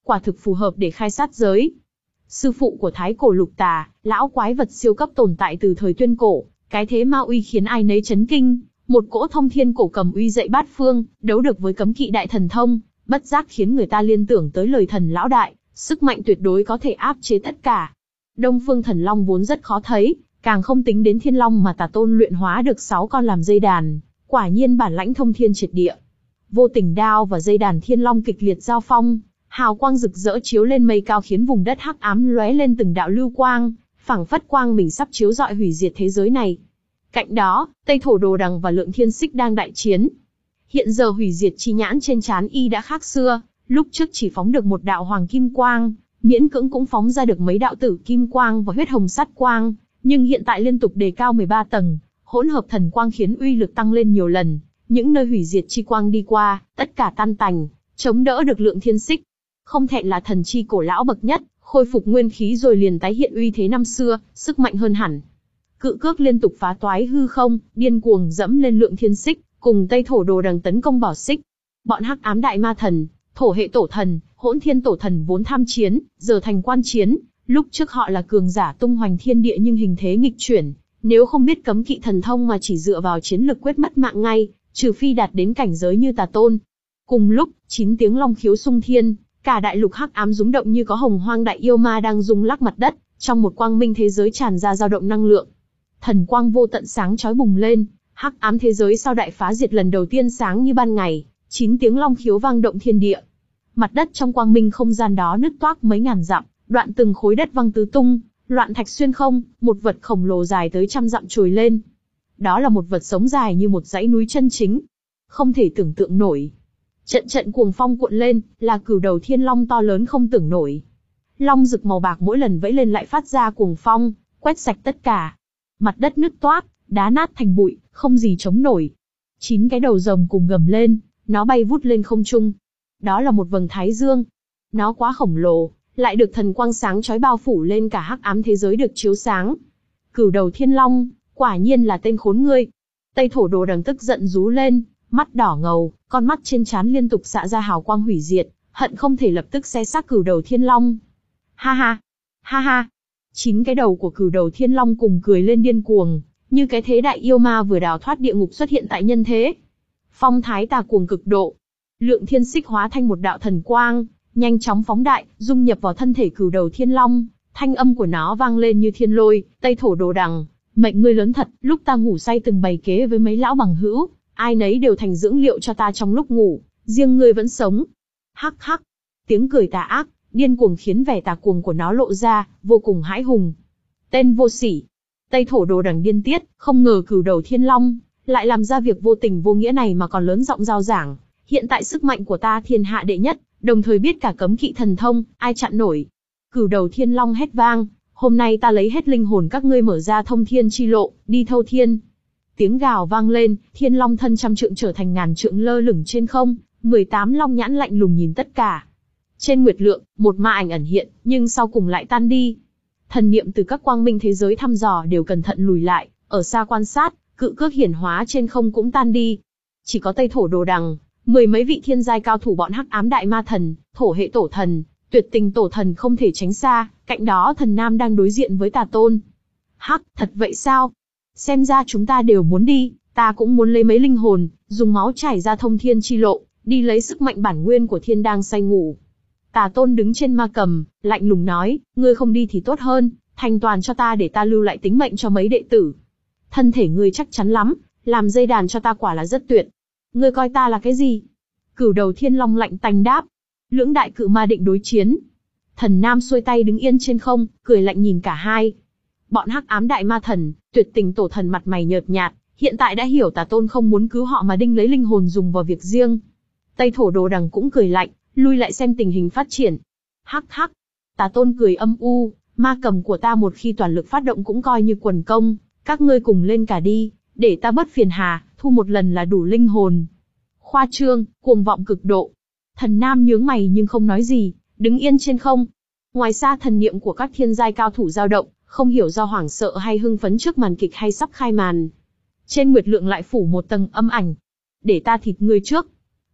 quả thực phù hợp để khai sát giới. Sư phụ của Thái Cổ Lục Tà, lão quái vật siêu cấp tồn tại từ thời tuyên cổ, cái thế ma uy khiến ai nấy chấn kinh, một cỗ thông thiên cổ cầm uy dậy bát phương, đấu được với cấm kỵ đại thần thông, bất giác khiến người ta liên tưởng tới lời thần lão đại, sức mạnh tuyệt đối có thể áp chế tất cả. Đông Phương Thần Long vốn rất khó thấy, càng không tính đến Thiên Long mà Tà Tôn luyện hóa được sáu con làm dây đàn, quả nhiên bản lãnh thông thiên triệt địa. Vô Tình đao và dây đàn Thiên Long kịch liệt giao phong, hào quang rực rỡ chiếu lên mây cao khiến vùng đất hắc ám lóe lên từng đạo lưu quang, phảng phất quang mình sắp chiếu rọi hủy diệt thế giới này. Cạnh đó, Tây Thổ Đồ Đằng và Lượng Thiên Xích đang đại chiến. Hiện giờ hủy diệt chi nhãn trên trán y đã khác xưa, lúc trước chỉ phóng được một đạo hoàng kim quang, miễn cưỡng cũng phóng ra được mấy đạo tử kim quang và huyết hồng sắt quang, nhưng hiện tại liên tục đề cao mười ba tầng, hỗn hợp thần quang khiến uy lực tăng lên nhiều lần, những nơi hủy diệt chi quang đi qua, tất cả tan tành, chống đỡ được Lượng Thiên Xích. Không thẹn là thần chi cổ lão bậc nhất, khôi phục nguyên khí rồi liền tái hiện uy thế năm xưa, sức mạnh hơn hẳn. Cự cước liên tục phá toái hư không, điên cuồng dẫm lên Lượng Thiên Xích, cùng Tây Thổ Đồ Đằng tấn công bảo xích. Bọn hắc ám đại ma thần, thổ hệ tổ thần, hỗn thiên tổ thần vốn tham chiến, giờ thành quan chiến. Lúc trước họ là cường giả tung hoành thiên địa nhưng hình thế nghịch chuyển, nếu không biết cấm kỵ thần thông mà chỉ dựa vào chiến lực quyết mất mạng ngay, trừ phi đạt đến cảnh giới như Tà Tôn. Cùng lúc, chín tiếng long khiếu xung thiên, cả đại lục hắc ám rúng động như có hồng hoang đại yêu ma đang rung lắc mặt đất, trong một quang minh thế giới tràn ra dao động năng lượng. Thần quang vô tận sáng chói bùng lên, hắc ám thế giới sau đại phá diệt lần đầu tiên sáng như ban ngày, chín tiếng long khiếu vang động thiên địa. Mặt đất trong quang minh không gian đó nứt toác mấy ngàn dặm, đoạn từng khối đất văng tứ tung, loạn thạch xuyên không, một vật khổng lồ dài tới trăm dặm trồi lên. Đó là một vật sống dài như một dãy núi chân chính, không thể tưởng tượng nổi. Trận trận cuồng phong cuộn lên, là cửu đầu thiên long to lớn không tưởng nổi. Long rực màu bạc mỗi lần vẫy lên lại phát ra cuồng phong, quét sạch tất cả. Mặt đất nứt toác, đá nát thành bụi, không gì chống nổi. Chín cái đầu rồng cùng gầm lên, nó bay vút lên không trung. Đó là một vầng thái dương. Nó quá khổng lồ, lại được thần quang sáng chói bao phủ lên cả hắc ám thế giới được chiếu sáng. Cửu đầu thiên long, quả nhiên là tên khốn ngươi. Tây Thổ Đồ Đằng tức giận rú lên, mắt đỏ ngầu, con mắt trên trán liên tục xạ ra hào quang hủy diệt, hận không thể lập tức xé xác cửu đầu thiên long. Ha ha, ha ha. Chín cái đầu của cửu đầu thiên long cùng cười lên điên cuồng, như cái thế đại yêu ma vừa đào thoát địa ngục xuất hiện tại nhân thế. Phong thái tà cuồng cực độ. Lượng Thiên Xích hóa thành một đạo thần quang, nhanh chóng phóng đại, dung nhập vào thân thể cửu đầu thiên long. Thanh âm của nó vang lên như thiên lôi. Tây Thổ Đồ Đằng, mệnh ngươi lớn thật. Lúc ta ngủ say từng bày kế với mấy lão bằng hữu, ai nấy đều thành dưỡng liệu cho ta trong lúc ngủ, riêng ngươi vẫn sống. Hắc hắc. Tiếng cười tà ác, điên cuồng khiến vẻ tà cuồng của nó lộ ra, vô cùng hãi hùng. Tên vô sỉ. Tây Thổ Đồ Đằng điên tiết, không ngờ cửu đầu thiên long lại làm ra việc vô tình vô nghĩa này mà còn lớn giọng giao giảng. Hiện tại sức mạnh của ta thiên hạ đệ nhất, đồng thời biết cả cấm kỵ thần thông, ai chặn nổi. Cửu đầu thiên long hét vang, hôm nay ta lấy hết linh hồn các ngươi mở ra thông thiên chi lộ, đi thâu thiên. Tiếng gào vang lên, thiên long thân trăm trượng trở thành ngàn trượng lơ lửng trên không, mười tám long nhãn lạnh lùng nhìn tất cả. Trên nguyệt lượng, một ma ảnh ẩn hiện, nhưng sau cùng lại tan đi. Thần niệm từ các quang minh thế giới thăm dò đều cẩn thận lùi lại, ở xa quan sát, cự cước hiển hóa trên không cũng tan đi. Chỉ có Tây Thổ Đồ Đằng, mười mấy vị thiên giai cao thủ bọn hắc ám đại ma thần, thổ hệ tổ thần, tuyệt tình tổ thần không thể tránh xa, cạnh đó thần nam đang đối diện với Tà Tôn. Hắc, thật vậy sao? Xem ra chúng ta đều muốn đi, ta cũng muốn lấy mấy linh hồn, dùng máu chảy ra thông thiên chi lộ, đi lấy sức mạnh bản nguyên của thiên đang say ngủ. Tà Tôn đứng trên ma cầm, lạnh lùng nói, ngươi không đi thì tốt hơn, thành toàn cho ta để ta lưu lại tính mệnh cho mấy đệ tử. Thân thể ngươi chắc chắn lắm, làm dây đàn cho ta quả là rất tuyệt. Ngươi coi ta là cái gì? Cửu đầu thiên long lạnh tanh đáp. Lưỡng đại cự ma định đối chiến. Thần nam xuôi tay đứng yên trên không, cười lạnh nhìn cả hai. Bọn hắc ám đại ma thần, tuyệt tình tổ thần mặt mày nhợt nhạt, hiện tại đã hiểu Tà Tôn không muốn cứu họ mà đinh lấy linh hồn dùng vào việc riêng. Tây Thổ Đồ Đằng cũng cười lạnh, lui lại xem tình hình phát triển. Hắc hắc. Tà Tôn cười âm u, ma cầm của ta một khi toàn lực phát động cũng coi như quần công, các ngươi cùng lên cả đi, để ta bớt phiền hà, thu một lần là đủ linh hồn. Khoa trương, cuồng vọng cực độ. Thần nam nhướng mày nhưng không nói gì, đứng yên trên không. Ngoài xa thần niệm của các thiên giai cao thủ dao động, không hiểu do hoảng sợ hay hưng phấn trước màn kịch hay sắp khai màn. Trên nguyệt lượng lại phủ một tầng âm ảnh. Để ta thịt ngươi trước.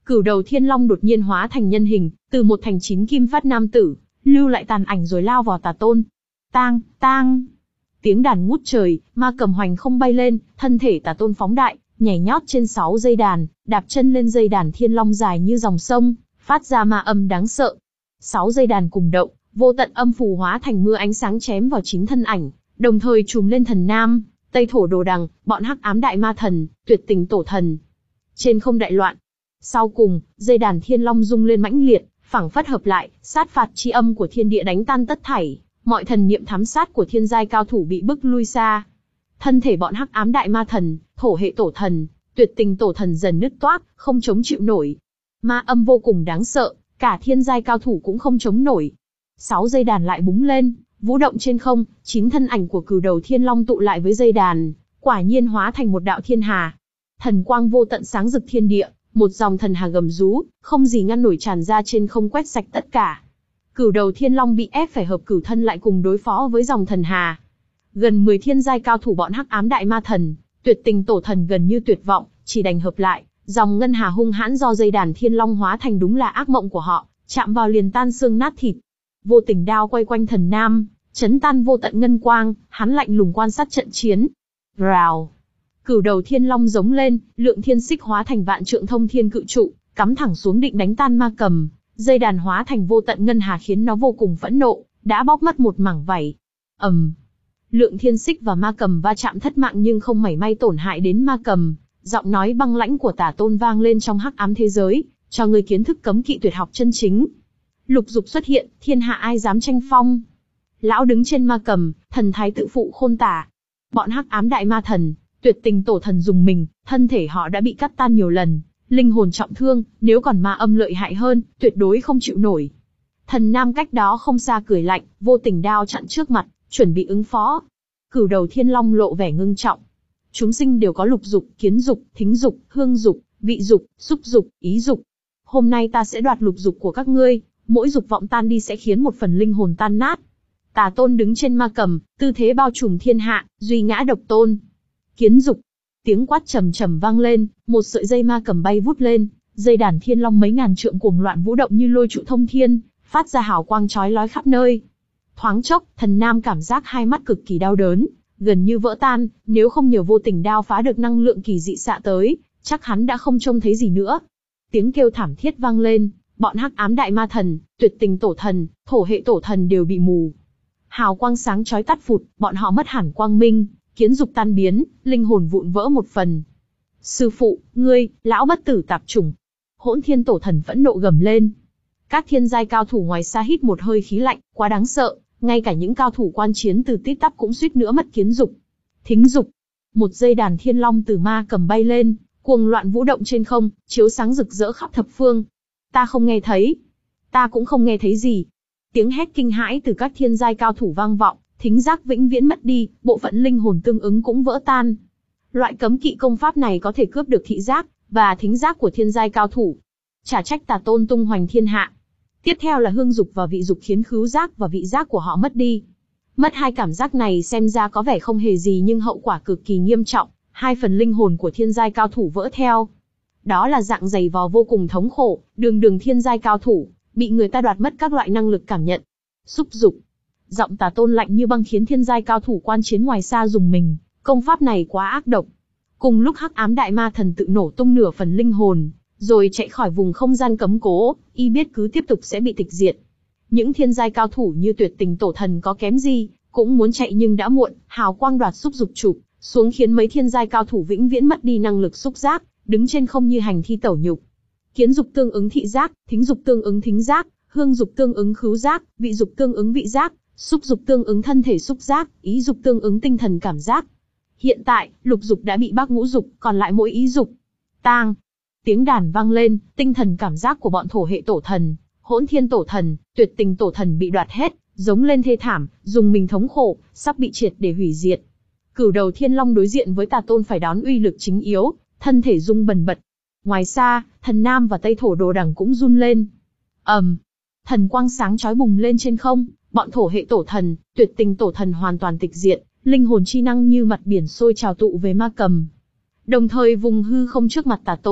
Cửu đầu thiên long đột nhiên hóa thành nhân hình, từ một thành chín kim phát nam tử, lưu lại tàn ảnh rồi lao vào Tà Tôn. Tang, tang. Tiếng đàn ngút trời, ma cầm hoành không bay lên, thân thể Tà Tôn phóng đại, nhảy nhót trên sáu dây đàn, đạp chân lên dây đàn thiên long dài như dòng sông, phát ra ma âm đáng sợ. Sáu dây đàn cùng động, vô tận âm phù hóa thành mưa ánh sáng chém vào chính thân ảnh, đồng thời trùm lên thần nam, Tây Thổ Đồ Đằng, bọn hắc ám đại ma thần, tuyệt tình tổ thần. Trên không đại loạn. Sau cùng, dây đàn thiên long rung lên mãnh liệt, phảng phất hợp lại, sát phạt chi âm của thiên địa đánh tan tất thảy, mọi thần niệm thám sát của thiên giai cao thủ bị bức lui xa. Thân thể bọn hắc ám đại ma thần, thổ hệ tổ thần, tuyệt tình tổ thần dần nứt toác, không chống chịu nổi. Ma âm vô cùng đáng sợ, cả thiên giai cao thủ cũng không chống nổi. Sáu dây đàn lại búng lên, vũ động trên không, chín thân ảnh của cửu đầu thiên long tụ lại với dây đàn, quả nhiên hóa thành một đạo thiên hà. Thần quang vô tận sáng rực thiên địa, một dòng thần hà gầm rú, không gì ngăn nổi tràn ra trên không quét sạch tất cả. Cửu đầu thiên long bị ép phải hợp cửu thân lại cùng đối phó với dòng thần hà. Gần mười thiên giai cao thủ bọn hắc ám đại ma thần, tuyệt tình tổ thần gần như tuyệt vọng, chỉ đành hợp lại. Dòng ngân hà hung hãn do dây đàn thiên long hóa thành đúng là ác mộng của họ, chạm vào liền tan xương nát thịt. Vô tình đao quay quanh thần nam, chấn tan vô tận ngân quang, hắn lạnh lùng quan sát trận chiến. Rào. Cửu đầu thiên long giống lên, lượng thiên xích hóa thành vạn trượng thông thiên cự trụ, cắm thẳng xuống định đánh tan ma cầm. Dây đàn hóa thành vô tận ngân hà khiến nó vô cùng phẫn nộ, đã bóp mất một mảng vảy. ầm, um. Lượng thiên xích và ma cầm va chạm thất mạng nhưng không mảy may tổn hại đến ma cầm. Giọng nói băng lãnh của Tả Tôn vang lên trong hắc ám thế giới, cho người kiến thức cấm kỵ tuyệt học chân chính. Lục dục xuất hiện, thiên hạ ai dám tranh phong. Lão đứng trên ma cầm, thần thái tự phụ khôn tả. Bọn hắc ám đại ma thần, tuyệt tình tổ thần dùng mình, thân thể họ đã bị cắt tan nhiều lần, linh hồn trọng thương, nếu còn ma âm lợi hại hơn, tuyệt đối không chịu nổi. Thần nam cách đó không xa cười lạnh, vô tình đao chặn trước mặt, chuẩn bị ứng phó. Cửu đầu thiên long lộ vẻ ngưng trọng. Chúng sinh đều có lục dục, kiến dục, thính dục, hương dục, vị dục, xúc dục, ý dục. Hôm nay ta sẽ đoạt lục dục của các ngươi, mỗi dục vọng tan đi sẽ khiến một phần linh hồn tan nát. Tà Tôn đứng trên ma cầm, tư thế bao trùm thiên hạ, duy ngã độc tôn. Kiến dục. Tiếng quát trầm trầm vang lên, một sợi dây ma cầm bay vút lên, dây đàn thiên long mấy ngàn trượng cuồng loạn vũ động như lôi trụ thông thiên, phát ra hào quang chói lói khắp nơi. Thoáng chốc, thần nam cảm giác hai mắt cực kỳ đau đớn, gần như vỡ tan, nếu không nhờ vô tình đao phá được năng lượng kỳ dị xạ tới, chắc hắn đã không trông thấy gì nữa. Tiếng kêu thảm thiết vang lên, bọn hắc ám đại ma thần, tuyệt tình tổ thần, thổ hệ tổ thần đều bị mù. Hào quang sáng chói tắt phụt, bọn họ mất hẳn quang minh, kiến dục tan biến, linh hồn vụn vỡ một phần. Sư phụ, ngươi, lão bất tử tạp chủng. Hỗn thiên tổ thần phẫn nộ gầm lên. Các thiên giai cao thủ ngoài xa hít một hơi khí lạnh, quá đáng sợ, ngay cả những cao thủ quan chiến từ tít tắp cũng suýt nữa mất kiến dục. Thính dục. Một dây đàn thiên long từ ma cầm bay lên, cuồng loạn vũ động trên không, chiếu sáng rực rỡ khắp thập phương. Ta không nghe thấy. Ta cũng không nghe thấy gì. Tiếng hét kinh hãi từ các thiên giai cao thủ vang vọng, thính giác vĩnh viễn mất đi, bộ phận linh hồn tương ứng cũng vỡ tan. Loại cấm kỵ công pháp này có thể cướp được thị giác và thính giác của thiên giai cao thủ. Chả trách Tà Tôn tung hoành thiên hạ. Tiếp theo là hương dục và vị dục khiến khứu giác và vị giác của họ mất đi. Mất hai cảm giác này xem ra có vẻ không hề gì nhưng hậu quả cực kỳ nghiêm trọng, hai phần linh hồn của thiên giai cao thủ vỡ theo. Đó là dạng giày vò vô cùng thống khổ, đường đường thiên giai cao thủ, bị người ta đoạt mất các loại năng lực cảm nhận. Xúc dục. Giọng Tà Tôn lạnh như băng khiến thiên giai cao thủ quan chiến ngoài xa dùng mình, công pháp này quá ác độc. Cùng lúc hắc ám đại ma thần tự nổ tung nửa phần linh hồn, rồi chạy khỏi vùng không gian cấm cố, y biết cứ tiếp tục sẽ bị tịch diệt. Những thiên giai cao thủ như tuyệt tình tổ thần có kém gì, cũng muốn chạy nhưng đã muộn, hào quang đoạt xúc dục chụp xuống khiến mấy thiên giai cao thủ vĩnh viễn mất đi năng lực xúc giác, đứng trên không như hành thi tẩu nhục. Kiến dục tương ứng thị giác, thính dục tương ứng thính giác, hương dục tương ứng khứu giác, vị dục tương ứng vị giác, xúc dục tương ứng thân thể xúc giác, ý dục tương ứng tinh thần cảm giác. Hiện tại, lục dục đã bị bác ngũ dục, còn lại mỗi ý dục. Tang. Tiếng đàn vang lên, tinh thần cảm giác của bọn thổ hệ tổ thần, hỗn thiên tổ thần, tuyệt tình tổ thần bị đoạt hết, giống lên thê thảm, dùng mình thống khổ, sắp bị triệt để hủy diệt. Cửu đầu thiên long đối diện với Tà Tôn phải đón uy lực chính yếu, thân thể rung bần bật. Ngoài xa, thần nam và tây thổ đồ đằng cũng run lên. ầm, um, thần quang sáng chói bùng lên trên không, bọn thổ hệ tổ thần, tuyệt tình tổ thần hoàn toàn tịch diệt, linh hồn chi năng như mặt biển sôi trào tụ về ma cầm. Đồng thời vùng hư không trước mặt Tà Tôn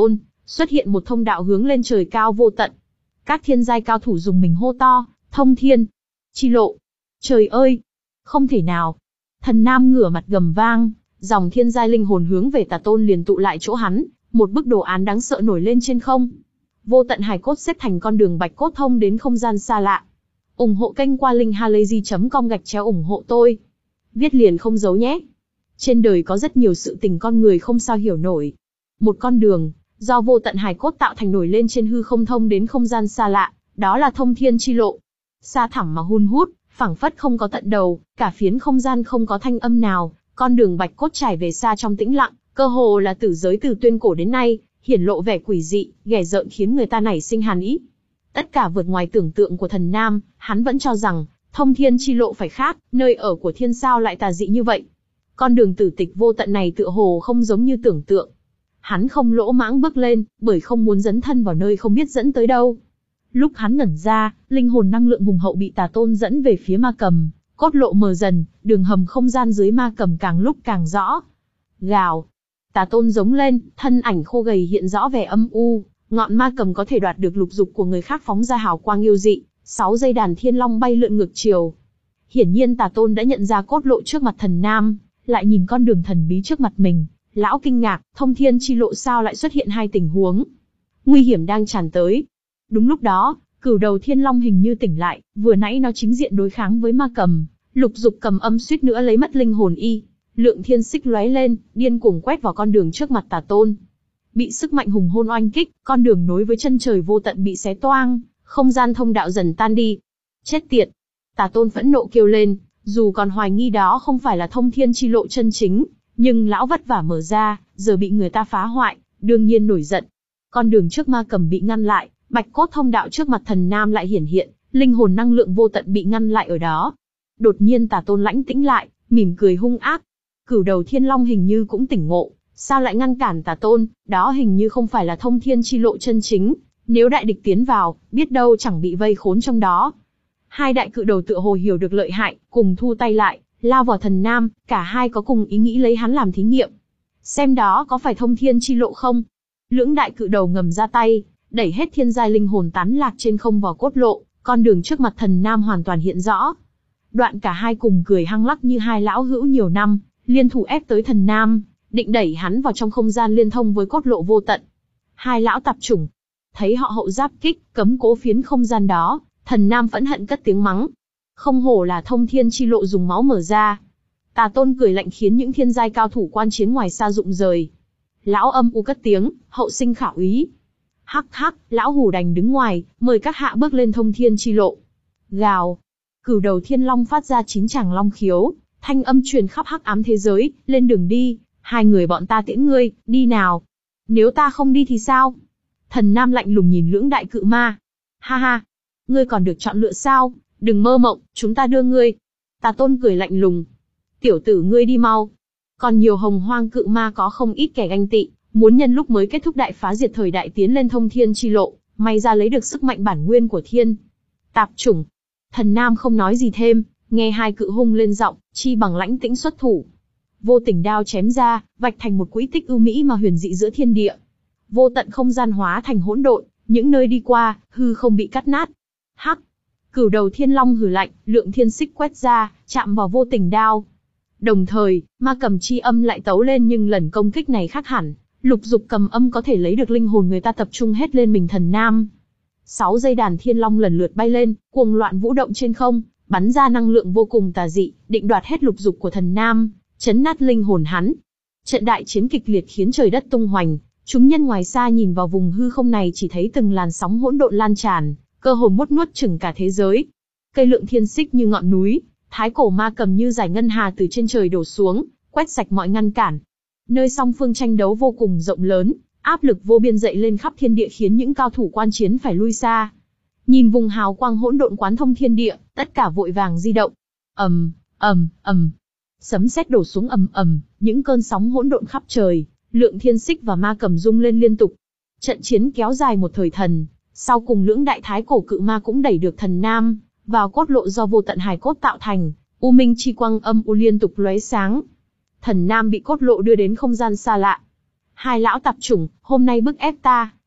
xuất hiện một thông đạo hướng lên trời cao vô tận. Các thiên giai cao thủ dùng mình hô to, thông thiên chi lộ. Trời ơi! Không thể nào! Thần Nam ngửa mặt gầm vang, dòng thiên giai linh hồn hướng về Tà Tôn liền tụ lại chỗ hắn, một bức đồ án đáng sợ nổi lên trên không. Vô tận hài cốt xếp thành con đường bạch cốt thông đến không gian xa lạ. Ủng hộ kênh qua linkhalazy chấm com gạch chéo ủng hộ tôi. Viết liền không giấu nhé. Trên đời có rất nhiều sự tình con người không sao hiểu nổi. Một con đường, do vô tận hài cốt tạo thành nổi lên trên hư không thông đến không gian xa lạ, đó là thông thiên chi lộ. Xa thẳm mà hun hút, phảng phất không có tận đầu, cả phiến không gian không có thanh âm nào, con đường bạch cốt trải về xa trong tĩnh lặng, cơ hồ là tử giới từ tuyên cổ đến nay, hiển lộ vẻ quỷ dị, ghẻ rợn khiến người ta nảy sinh hàn ý. Tất cả vượt ngoài tưởng tượng của Thần Nam, hắn vẫn cho rằng, thông thiên chi lộ phải khác, nơi ở của thiên sao lại tà dị như vậy. Con đường tử tịch vô tận này tựa hồ không giống như tưởng tượng. Hắn không lỗ mãng bước lên, bởi không muốn dấn thân vào nơi không biết dẫn tới đâu. Lúc hắn ngẩn ra, linh hồn năng lượng hùng hậu bị Tà Tôn dẫn về phía ma cầm, cốt lộ mờ dần, đường hầm không gian dưới ma cầm càng lúc càng rõ. Gào! Tà Tôn giống lên, thân ảnh khô gầy hiện rõ vẻ âm u, ngọn ma cầm có thể đoạt được lục dục của người khác phóng ra hào quang yêu dị, sáu dây đàn thiên long bay lượn ngược chiều. Hiển nhiên Tà Tôn đã nhận ra cốt lộ trước mặt Thần Nam, lại nhìn con đường thần bí trước mặt mình, lão kinh ngạc, thông thiên chi lộ sao lại xuất hiện hai tình huống. Nguy hiểm đang tràn tới. Đúng lúc đó, cửu đầu thiên long hình như tỉnh lại, vừa nãy nó chính diện đối kháng với ma cầm, lục dục cầm âm suýt nữa lấy mất linh hồn y. Lượng thiên xích lóe lên, điên cuồng quét vào con đường trước mặt Tà Tôn. Bị sức mạnh hùng hôn oanh kích, con đường nối với chân trời vô tận bị xé toang, không gian thông đạo dần tan đi. Chết tiệt! Tà Tôn phẫn nộ kêu lên, dù còn hoài nghi đó không phải là thông thiên chi lộ chân chính, nhưng lão vất vả mở ra, giờ bị người ta phá hoại, đương nhiên nổi giận. Con đường trước ma cầm bị ngăn lại, bạch cốt thông đạo trước mặt Thần Nam lại hiển hiện, linh hồn năng lượng vô tận bị ngăn lại ở đó. Đột nhiên Tà Tôn lãnh tĩnh lại, mỉm cười hung ác. Cửu đầu thiên long hình như cũng tỉnh ngộ, sao lại ngăn cản Tà Tôn, đó hình như không phải là thông thiên chi lộ chân chính, nếu đại địch tiến vào, biết đâu chẳng bị vây khốn trong đó. Hai đại cự đầu tựa hồ hiểu được lợi hại, cùng thu tay lại, lao vào Thần Nam, cả hai có cùng ý nghĩ lấy hắn làm thí nghiệm. Xem đó có phải thông thiên chi lộ không? Lưỡng đại cự đầu ngầm ra tay, đẩy hết thiên giai linh hồn tán lạc trên không vào cốt lộ, con đường trước mặt Thần Nam hoàn toàn hiện rõ. Đoạn cả hai cùng cười hăng lắc như hai lão hữu nhiều năm, liên thủ ép tới Thần Nam, định đẩy hắn vào trong không gian liên thông với cốt lộ vô tận. Hai lão tạp chủng, thấy họ hậu giáp kích, cấm cố phiến không gian đó, Thần Nam phẫn hận cất tiếng mắng. Không hổ là thông thiên chi lộ dùng máu mở ra. Tà Tôn cười lạnh khiến những thiên giai cao thủ quan chiến ngoài xa rụng rời. Lão âm u cất tiếng, hậu sinh khảo úy. Hắc hắc, lão hủ đành đứng ngoài, mời các hạ bước lên thông thiên chi lộ. Gào! Cửu đầu thiên long phát ra chín tràng long khiếu, thanh âm truyền khắp hắc ám thế giới, lên đường đi, hai người bọn ta tiễn ngươi, đi nào. Nếu ta không đi thì sao? Thần Nam lạnh lùng nhìn lưỡng đại cự ma. Ha ha! Ngươi còn được chọn lựa sao? Đừng mơ mộng, chúng ta đưa ngươi. Tà Tôn cười lạnh lùng. Tiểu tử ngươi đi mau. Còn nhiều hồng hoang cự ma có không ít kẻ ganh tị, muốn nhân lúc mới kết thúc đại phá diệt thời đại tiến lên thông thiên chi lộ, may ra lấy được sức mạnh bản nguyên của thiên. Tạp chủng. Thần Nam không nói gì thêm, nghe hai cự hung lên giọng, chi bằng lãnh tĩnh xuất thủ. Vô tình đao chém ra, vạch thành một quỹ tích ưu mỹ mà huyền dị giữa thiên địa. Vô tận không gian hóa thành hỗn độn, những nơi đi qua, hư không bị cắt nát. Hắc! Cửu đầu thiên long hừ lạnh, lượng thiên xích quét ra, chạm vào vô tình đao. Đồng thời, ma cầm chi âm lại tấu lên nhưng lần công kích này khác hẳn, lục dục cầm âm có thể lấy được linh hồn người ta tập trung hết lên mình Thần Nam. Sáu dây đàn thiên long lần lượt bay lên, cuồng loạn vũ động trên không, bắn ra năng lượng vô cùng tà dị, định đoạt hết lục dục của Thần Nam, chấn nát linh hồn hắn. Trận đại chiến kịch liệt khiến trời đất tung hoành, chúng nhân ngoài xa nhìn vào vùng hư không này chỉ thấy từng làn sóng hỗn độn lan tràn, cơ hồ nuốt nuốt chửng cả thế giới. Cây lượng thiên xích như ngọn núi, thái cổ ma cầm như giải ngân hà từ trên trời đổ xuống, quét sạch mọi ngăn cản. Nơi song phương tranh đấu vô cùng rộng lớn, áp lực vô biên dậy lên khắp thiên địa khiến những cao thủ quan chiến phải lui xa. Nhìn vùng hào quang hỗn độn quán thông thiên địa, tất cả vội vàng di động. ầm, ầm, ầm, sấm sét đổ xuống ầm ầm, những cơn sóng hỗn độn khắp trời, lượng thiên xích và ma cầm rung lên liên tục. Trận chiến kéo dài một thời thần, sau cùng lưỡng đại thái cổ cự ma cũng đẩy được Thần Nam vào cốt lộ do vô tận hài cốt tạo thành, u minh chi quang âm u liên tục lóe sáng. Thần Nam bị cốt lộ đưa đến không gian xa lạ. Hai lão tạp chủng, hôm nay bức ép ta,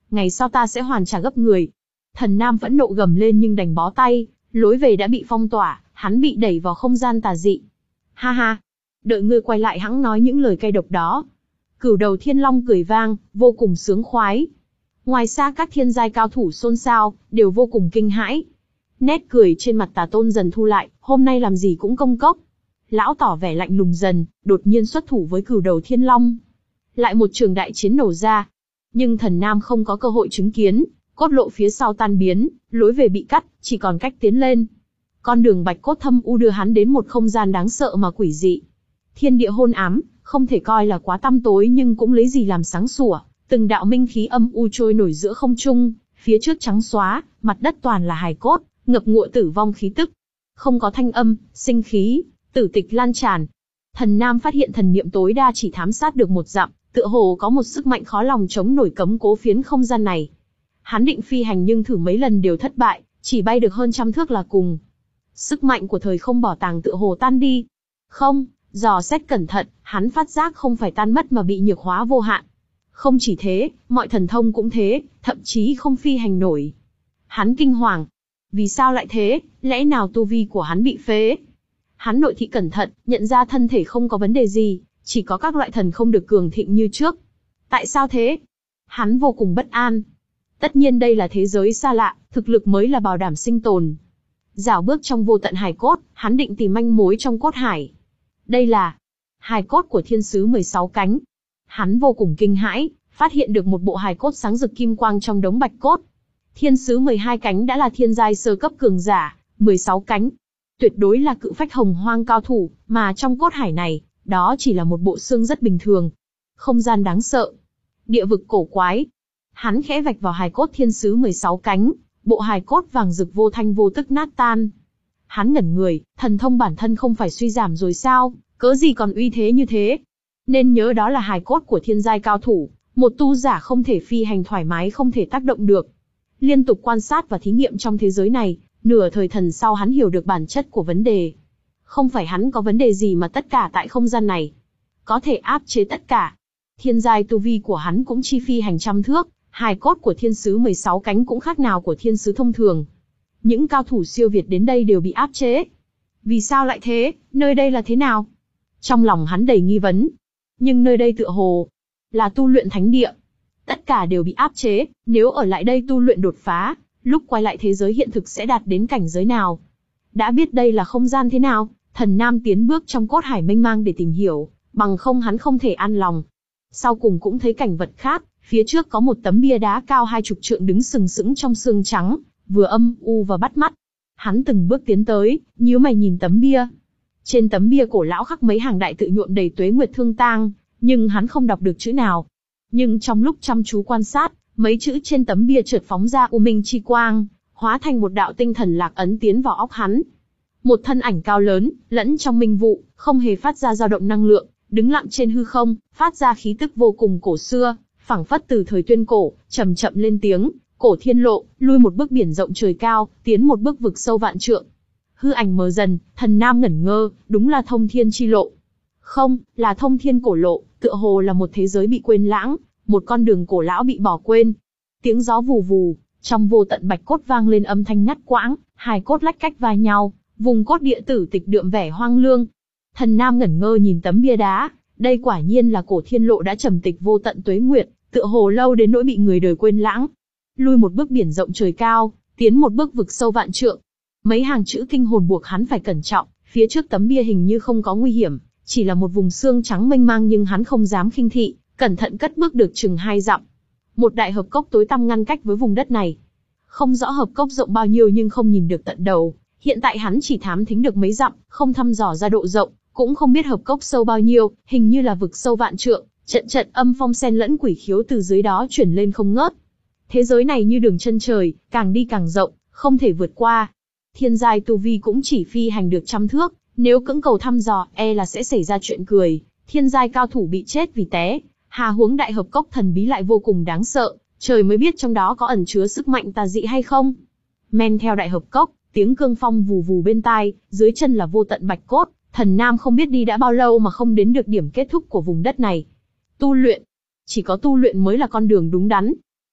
ngày sau ta sẽ hoàn trả gấp người. Thần Nam phẫn nộ gầm lên nhưng đành bó tay, lối về đã bị phong tỏa, hắn bị đẩy vào không gian tà dị. Ha ha, đợi ngươi quay lại hẵng nói những lời cay độc đó. Cửu đầu thiên long cười vang, vô cùng sướng khoái. Ngoài xa các thiên giai cao thủ xôn xao, đều vô cùng kinh hãi. Nét cười trên mặt Tà Tôn dần thu lại, hôm nay làm gì cũng công cốc. Lão tỏ vẻ lạnh lùng dần, đột nhiên xuất thủ với cửu đầu thiên long. Lại một trường đại chiến nổ ra. Nhưng Thần Nam không có cơ hội chứng kiến, cốt lộ phía sau tan biến, lối về bị cắt, chỉ còn cách tiến lên. Con đường bạch cốt thâm u đưa hắn đến một không gian đáng sợ mà quỷ dị. Thiên địa hôn ám, không thể coi là quá tăm tối nhưng cũng lấy gì làm sáng sủa. Từng đạo minh khí âm u trôi nổi giữa không trung, phía trước trắng xóa, mặt đất toàn là hài cốt, ngập ngụa tử vong khí tức. Không có thanh âm, sinh khí, tử tịch lan tràn. Thần Nam phát hiện thần niệm tối đa chỉ thám sát được một dặm, tựa hồ có một sức mạnh khó lòng chống nổi cấm cố phiến không gian này. Hắn định phi hành nhưng thử mấy lần đều thất bại, chỉ bay được hơn trăm thước là cùng. Sức mạnh của thời không bảo tàng tựa hồ tan đi. Không, dò xét cẩn thận, hắn phát giác không phải tan mất mà bị nhược hóa vô hạn. Không chỉ thế, mọi thần thông cũng thế, thậm chí không phi hành nổi. Hắn kinh hoàng. Vì sao lại thế, lẽ nào tu vi của hắn bị phế? Hắn nội thị cẩn thận, nhận ra thân thể không có vấn đề gì, chỉ có các loại thần không được cường thịnh như trước. Tại sao thế? Hắn vô cùng bất an. Tất nhiên đây là thế giới xa lạ, thực lực mới là bảo đảm sinh tồn. Dạo bước trong vô tận hài cốt, hắn định tìm manh mối trong cốt hải. Đây là hài cốt của thiên sứ mười sáu cánh. Hắn vô cùng kinh hãi, phát hiện được một bộ hài cốt sáng rực kim quang trong đống bạch cốt. Thiên sứ mười hai cánh đã là thiên giai sơ cấp cường giả, mười sáu cánh. Tuyệt đối là cự phách hồng hoang cao thủ, mà trong cốt hải này, đó chỉ là một bộ xương rất bình thường. Không gian đáng sợ. Địa vực cổ quái. Hắn khẽ vạch vào hài cốt thiên sứ mười sáu cánh, bộ hài cốt vàng rực vô thanh vô tức nát tan. Hắn ngẩn người, thần thông bản thân không phải suy giảm rồi sao, cớ gì còn uy thế như thế. Nên nhớ đó là hài cốt của thiên giai cao thủ, một tu giả không thể phi hành thoải mái không thể tác động được. Liên tục quan sát và thí nghiệm trong thế giới này, nửa thời thần sau hắn hiểu được bản chất của vấn đề. Không phải hắn có vấn đề gì mà tất cả tại không gian này có thể áp chế tất cả. Thiên giai tu vi của hắn cũng chi phi hành trăm thước, hài cốt của thiên sứ mười sáu cánh cũng khác nào của thiên sứ thông thường. Những cao thủ siêu việt đến đây đều bị áp chế. Vì sao lại thế, nơi đây là thế nào? Trong lòng hắn đầy nghi vấn. Nhưng nơi đây tựa hồ là tu luyện thánh địa. Tất cả đều bị áp chế, nếu ở lại đây tu luyện đột phá, lúc quay lại thế giới hiện thực sẽ đạt đến cảnh giới nào? Đã biết đây là không gian thế nào, Thần Nam tiến bước trong cốt hải mênh mang để tìm hiểu, bằng không hắn không thể an lòng. Sau cùng cũng thấy cảnh vật khác, phía trước có một tấm bia đá cao hai chục trượng đứng sừng sững trong sương trắng, vừa âm u và bắt mắt. Hắn từng bước tiến tới, nhíu mày nhìn tấm bia. Trên tấm bia cổ lão khắc mấy hàng đại tự nhuộm đầy tuế nguyệt thương tang, nhưng hắn không đọc được chữ nào. Nhưng trong lúc chăm chú quan sát, mấy chữ trên tấm bia chợt phóng ra u minh chi quang, hóa thành một đạo tinh thần lạc ấn tiến vào óc hắn. Một thân ảnh cao lớn, lẫn trong minh vụ, không hề phát ra dao động năng lượng, đứng lặng trên hư không, phát ra khí tức vô cùng cổ xưa, phảng phất từ thời tuyên cổ, chậm chậm lên tiếng, cổ thiên lộ, lui một bước biển rộng trời cao, tiến một bước vực sâu vạn trượng. Hư ảnh mờ dần, Thần Nam ngẩn ngơ, đúng là thông thiên chi lộ. Không, là thông thiên cổ lộ, tựa hồ là một thế giới bị quên lãng, một con đường cổ lão bị bỏ quên. Tiếng gió vù vù, trong vô tận bạch cốt vang lên âm thanh ngắt quãng, hai cốt lách cách vai nhau, vùng cốt địa tử tịch đượm vẻ hoang lương. Thần Nam ngẩn ngơ nhìn tấm bia đá, đây quả nhiên là cổ thiên lộ đã trầm tịch vô tận tuế nguyệt, tựa hồ lâu đến nỗi bị người đời quên lãng. Lui một bước biển rộng trời cao, tiến một bước vực sâu vạn trượng. Mấy hàng chữ kinh hồn buộc hắn phải cẩn trọng, phía trước tấm bia hình như không có nguy hiểm, chỉ là một vùng xương trắng mênh mang nhưng hắn không dám khinh thị, cẩn thận cất bước được chừng hai dặm. Một đại hợp cốc tối tăm ngăn cách với vùng đất này. Không rõ hợp cốc rộng bao nhiêu nhưng không nhìn được tận đầu, hiện tại hắn chỉ thám thính được mấy dặm, không thăm dò ra độ rộng, cũng không biết hợp cốc sâu bao nhiêu, hình như là vực sâu vạn trượng, trận trận âm phong xen lẫn quỷ khiếu từ dưới đó chuyển lên không ngớt. Thế giới này như đường chân trời, càng đi càng rộng, không thể vượt qua. Thiên giai tu vi cũng chỉ phi hành được trăm thước, nếu cưỡng cầu thăm dò, e là sẽ xảy ra chuyện cười. Thiên giai cao thủ bị chết vì té, hà huống đại hợp cốc thần bí lại vô cùng đáng sợ, trời mới biết trong đó có ẩn chứa sức mạnh tà dị hay không. Men theo đại hợp cốc, tiếng cương phong vù vù bên tai, dưới chân là vô tận bạch cốt. Thần Nam không biết đi đã bao lâu mà không đến được điểm kết thúc của vùng đất này. Tu luyện, chỉ có tu luyện mới là con đường đúng đắn.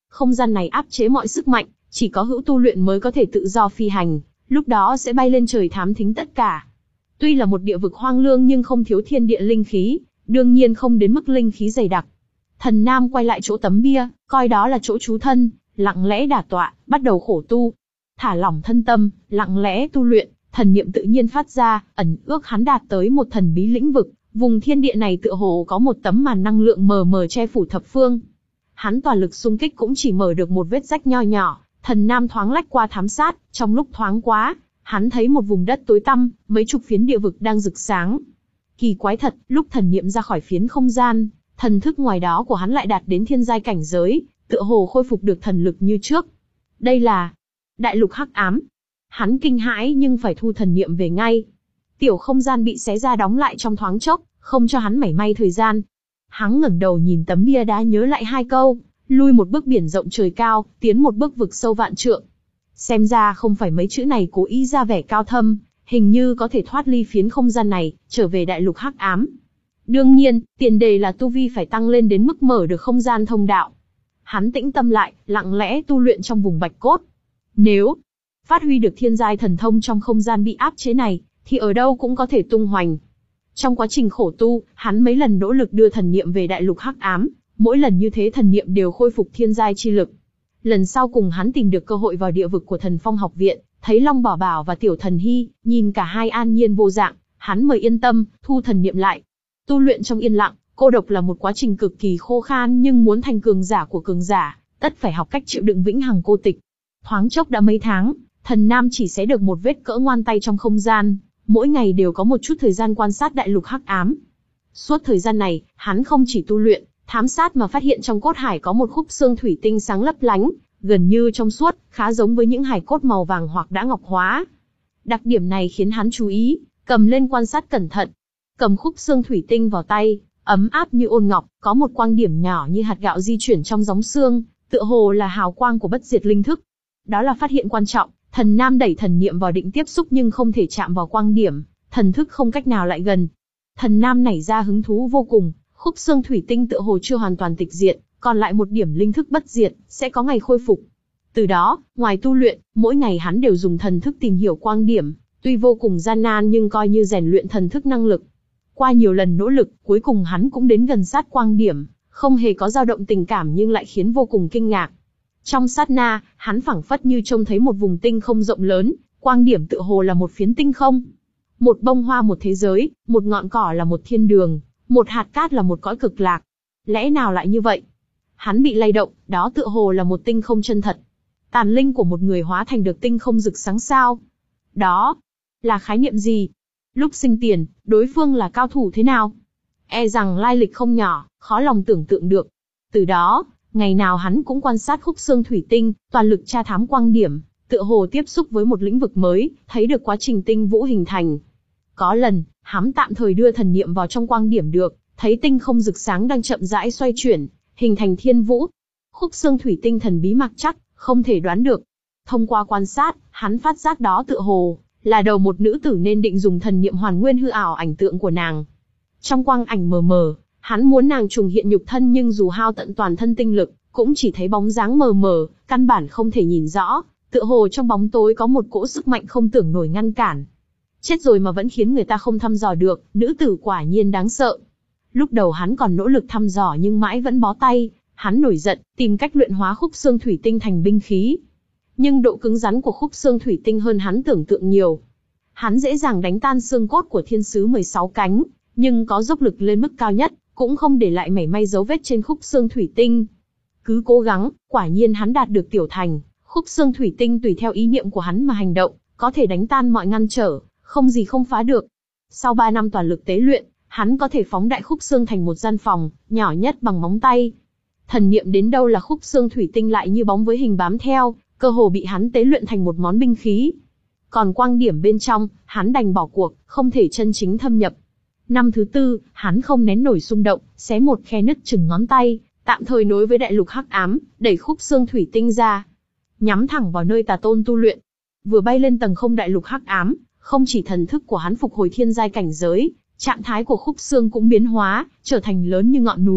Không gian này áp chế mọi sức mạnh, chỉ có hữu tu luyện mới có thể tự do phi hành, lúc đó sẽ bay lên trời thám thính tất cả. Tuy là một địa vực hoang lương nhưng không thiếu thiên địa linh khí, đương nhiên không đến mức linh khí dày đặc. Thần Nam quay lại chỗ tấm bia, coi đó là chỗ trú thân, lặng lẽ đả tọa, bắt đầu khổ tu. Thả lỏng thân tâm, lặng lẽ tu luyện, thần niệm tự nhiên phát ra, ẩn ước hắn đạt tới một thần bí lĩnh vực, vùng thiên địa này tựa hồ có một tấm màn năng lượng mờ mờ che phủ thập phương. Hắn toàn lực xung kích cũng chỉ mở được một vết rách nho nhỏ, Thần Nam thoáng lách qua thám sát, trong lúc thoáng quá, hắn thấy một vùng đất tối tăm, mấy chục phiến địa vực đang rực sáng. Kỳ quái thật, lúc thần niệm ra khỏi phiến không gian, thần thức ngoài đó của hắn lại đạt đến thiên giai cảnh giới, tựa hồ khôi phục được thần lực như trước. Đây là đại lục hắc ám. Hắn kinh hãi nhưng phải thu thần niệm về ngay. Tiểu không gian bị xé ra đóng lại trong thoáng chốc, không cho hắn mảy may thời gian. Hắn ngẩng đầu nhìn tấm bia đá nhớ lại hai câu, lui một bước biển rộng trời cao, tiến một bước vực sâu vạn trượng. Xem ra không phải mấy chữ này cố ý ra vẻ cao thâm, hình như có thể thoát ly phiến không gian này, trở về đại lục hắc ám. Đương nhiên, tiền đề là tu vi phải tăng lên đến mức mở được không gian thông đạo. Hắn tĩnh tâm lại, lặng lẽ tu luyện trong vùng bạch cốt. Nếu phát huy được thiên giai thần thông trong không gian bị áp chế này, thì ở đâu cũng có thể tung hoành. Trong quá trình khổ tu, hắn mấy lần nỗ lực đưa thần niệm về đại lục hắc ám, mỗi lần như thế thần niệm đều khôi phục thiên giai chi lực. Lần sau cùng hắn tìm được cơ hội vào địa vực của Thần Phong học viện, thấy Long Bảo Bảo và Tiểu Thần Hy, nhìn cả hai an nhiên vô dạng, hắn mới yên tâm, thu thần niệm lại. Tu luyện trong yên lặng, cô độc là một quá trình cực kỳ khô khan, nhưng muốn thành cường giả của cường giả, tất phải học cách chịu đựng vĩnh hằng cô tịch. Thoáng chốc đã mấy tháng, Thần Nam chỉ xé được một vết cỡ ngoan tay trong không gian, mỗi ngày đều có một chút thời gian quan sát đại lục hắc ám. Suốt thời gian này, hắn không chỉ tu luyện, thám sát mà phát hiện trong cốt hải có một khúc xương thủy tinh sáng lấp lánh, gần như trong suốt, khá giống với những hải cốt màu vàng hoặc đã ngọc hóa. Đặc điểm này khiến hắn chú ý, cầm lên quan sát cẩn thận. Cầm khúc xương thủy tinh vào tay, ấm áp như ôn ngọc, có một quang điểm nhỏ như hạt gạo di chuyển trong gióng xương, tựa hồ là hào quang của bất diệt linh thức. Đó là phát hiện quan trọng. Thần Nam đẩy thần niệm vào định tiếp xúc nhưng không thể chạm vào quang điểm, thần thức không cách nào lại gần. Thần Nam nảy ra hứng thú vô cùng, khúc xương thủy tinh tựa hồ chưa hoàn toàn tịch diệt, còn lại một điểm linh thức bất diệt, sẽ có ngày khôi phục. Từ đó, ngoài tu luyện, mỗi ngày hắn đều dùng thần thức tìm hiểu quang điểm, tuy vô cùng gian nan nhưng coi như rèn luyện thần thức năng lực. Qua nhiều lần nỗ lực, cuối cùng hắn cũng đến gần sát quang điểm, không hề có dao động tình cảm nhưng lại khiến vô cùng kinh ngạc. Trong sát na, hắn phảng phất như trông thấy một vùng tinh không rộng lớn, quang điểm tựa hồ là một phiến tinh không. Một bông hoa một thế giới, một ngọn cỏ là một thiên đường, một hạt cát là một cõi cực lạc. Lẽ nào lại như vậy? Hắn bị lay động, đó tựa hồ là một tinh không chân thật. Tàn linh của một người hóa thành được tinh không rực sáng sao? Đó là khái niệm gì? Lúc sinh tiền, đối phương là cao thủ thế nào? E rằng lai lịch không nhỏ, khó lòng tưởng tượng được. Từ đó, ngày nào hắn cũng quan sát khúc xương thủy tinh, toàn lực tra thám quang điểm, tựa hồ tiếp xúc với một lĩnh vực mới, thấy được quá trình tinh vũ hình thành. Có lần, hắn tạm thời đưa thần niệm vào trong quang điểm được, thấy tinh không rực sáng đang chậm rãi xoay chuyển, hình thành thiên vũ. Khúc xương thủy tinh thần bí mặc chắc, không thể đoán được. Thông qua quan sát, hắn phát giác đó tựa hồ là đầu một nữ tử nên định dùng thần niệm hoàn nguyên hư ảo ảnh tượng của nàng. Trong quang ảnh mờ mờ, hắn muốn nàng trùng hiện nhục thân nhưng dù hao tận toàn thân tinh lực, cũng chỉ thấy bóng dáng mờ mờ, căn bản không thể nhìn rõ, tựa hồ trong bóng tối có một cỗ sức mạnh không tưởng nổi ngăn cản. Chết rồi mà vẫn khiến người ta không thăm dò được, nữ tử quả nhiên đáng sợ. Lúc đầu hắn còn nỗ lực thăm dò nhưng mãi vẫn bó tay, hắn nổi giận, tìm cách luyện hóa khúc xương thủy tinh thành binh khí. Nhưng độ cứng rắn của khúc xương thủy tinh hơn hắn tưởng tượng nhiều. Hắn dễ dàng đánh tan xương cốt của thiên sứ mười sáu cánh, nhưng có dốc lực lên mức cao nhất, cũng không để lại mảy may dấu vết trên khúc xương thủy tinh. Cứ cố gắng, quả nhiên hắn đạt được tiểu thành, khúc xương thủy tinh tùy theo ý niệm của hắn mà hành động, có thể đánh tan mọi ngăn trở, không gì không phá được. Sau ba năm toàn lực tế luyện, hắn có thể phóng đại khúc xương thành một gian phòng, nhỏ nhất bằng móng tay. Thần niệm đến đâu là khúc xương thủy tinh lại như bóng với hình bám theo, cơ hồ bị hắn tế luyện thành một món binh khí. Còn quang điểm bên trong, hắn đành bỏ cuộc, không thể chân chính thâm nhập. Năm thứ tư, hắn không nén nổi xung động, xé một khe nứt chừng ngón tay, tạm thời nối với đại lục hắc ám, đẩy khúc xương thủy tinh ra, nhắm thẳng vào nơi tà tôn tu luyện. Vừa bay lên tầng không đại lục hắc ám, không chỉ thần thức của hắn phục hồi thiên giai cảnh giới, trạng thái của khúc xương cũng biến hóa, trở thành lớn như ngọn núi,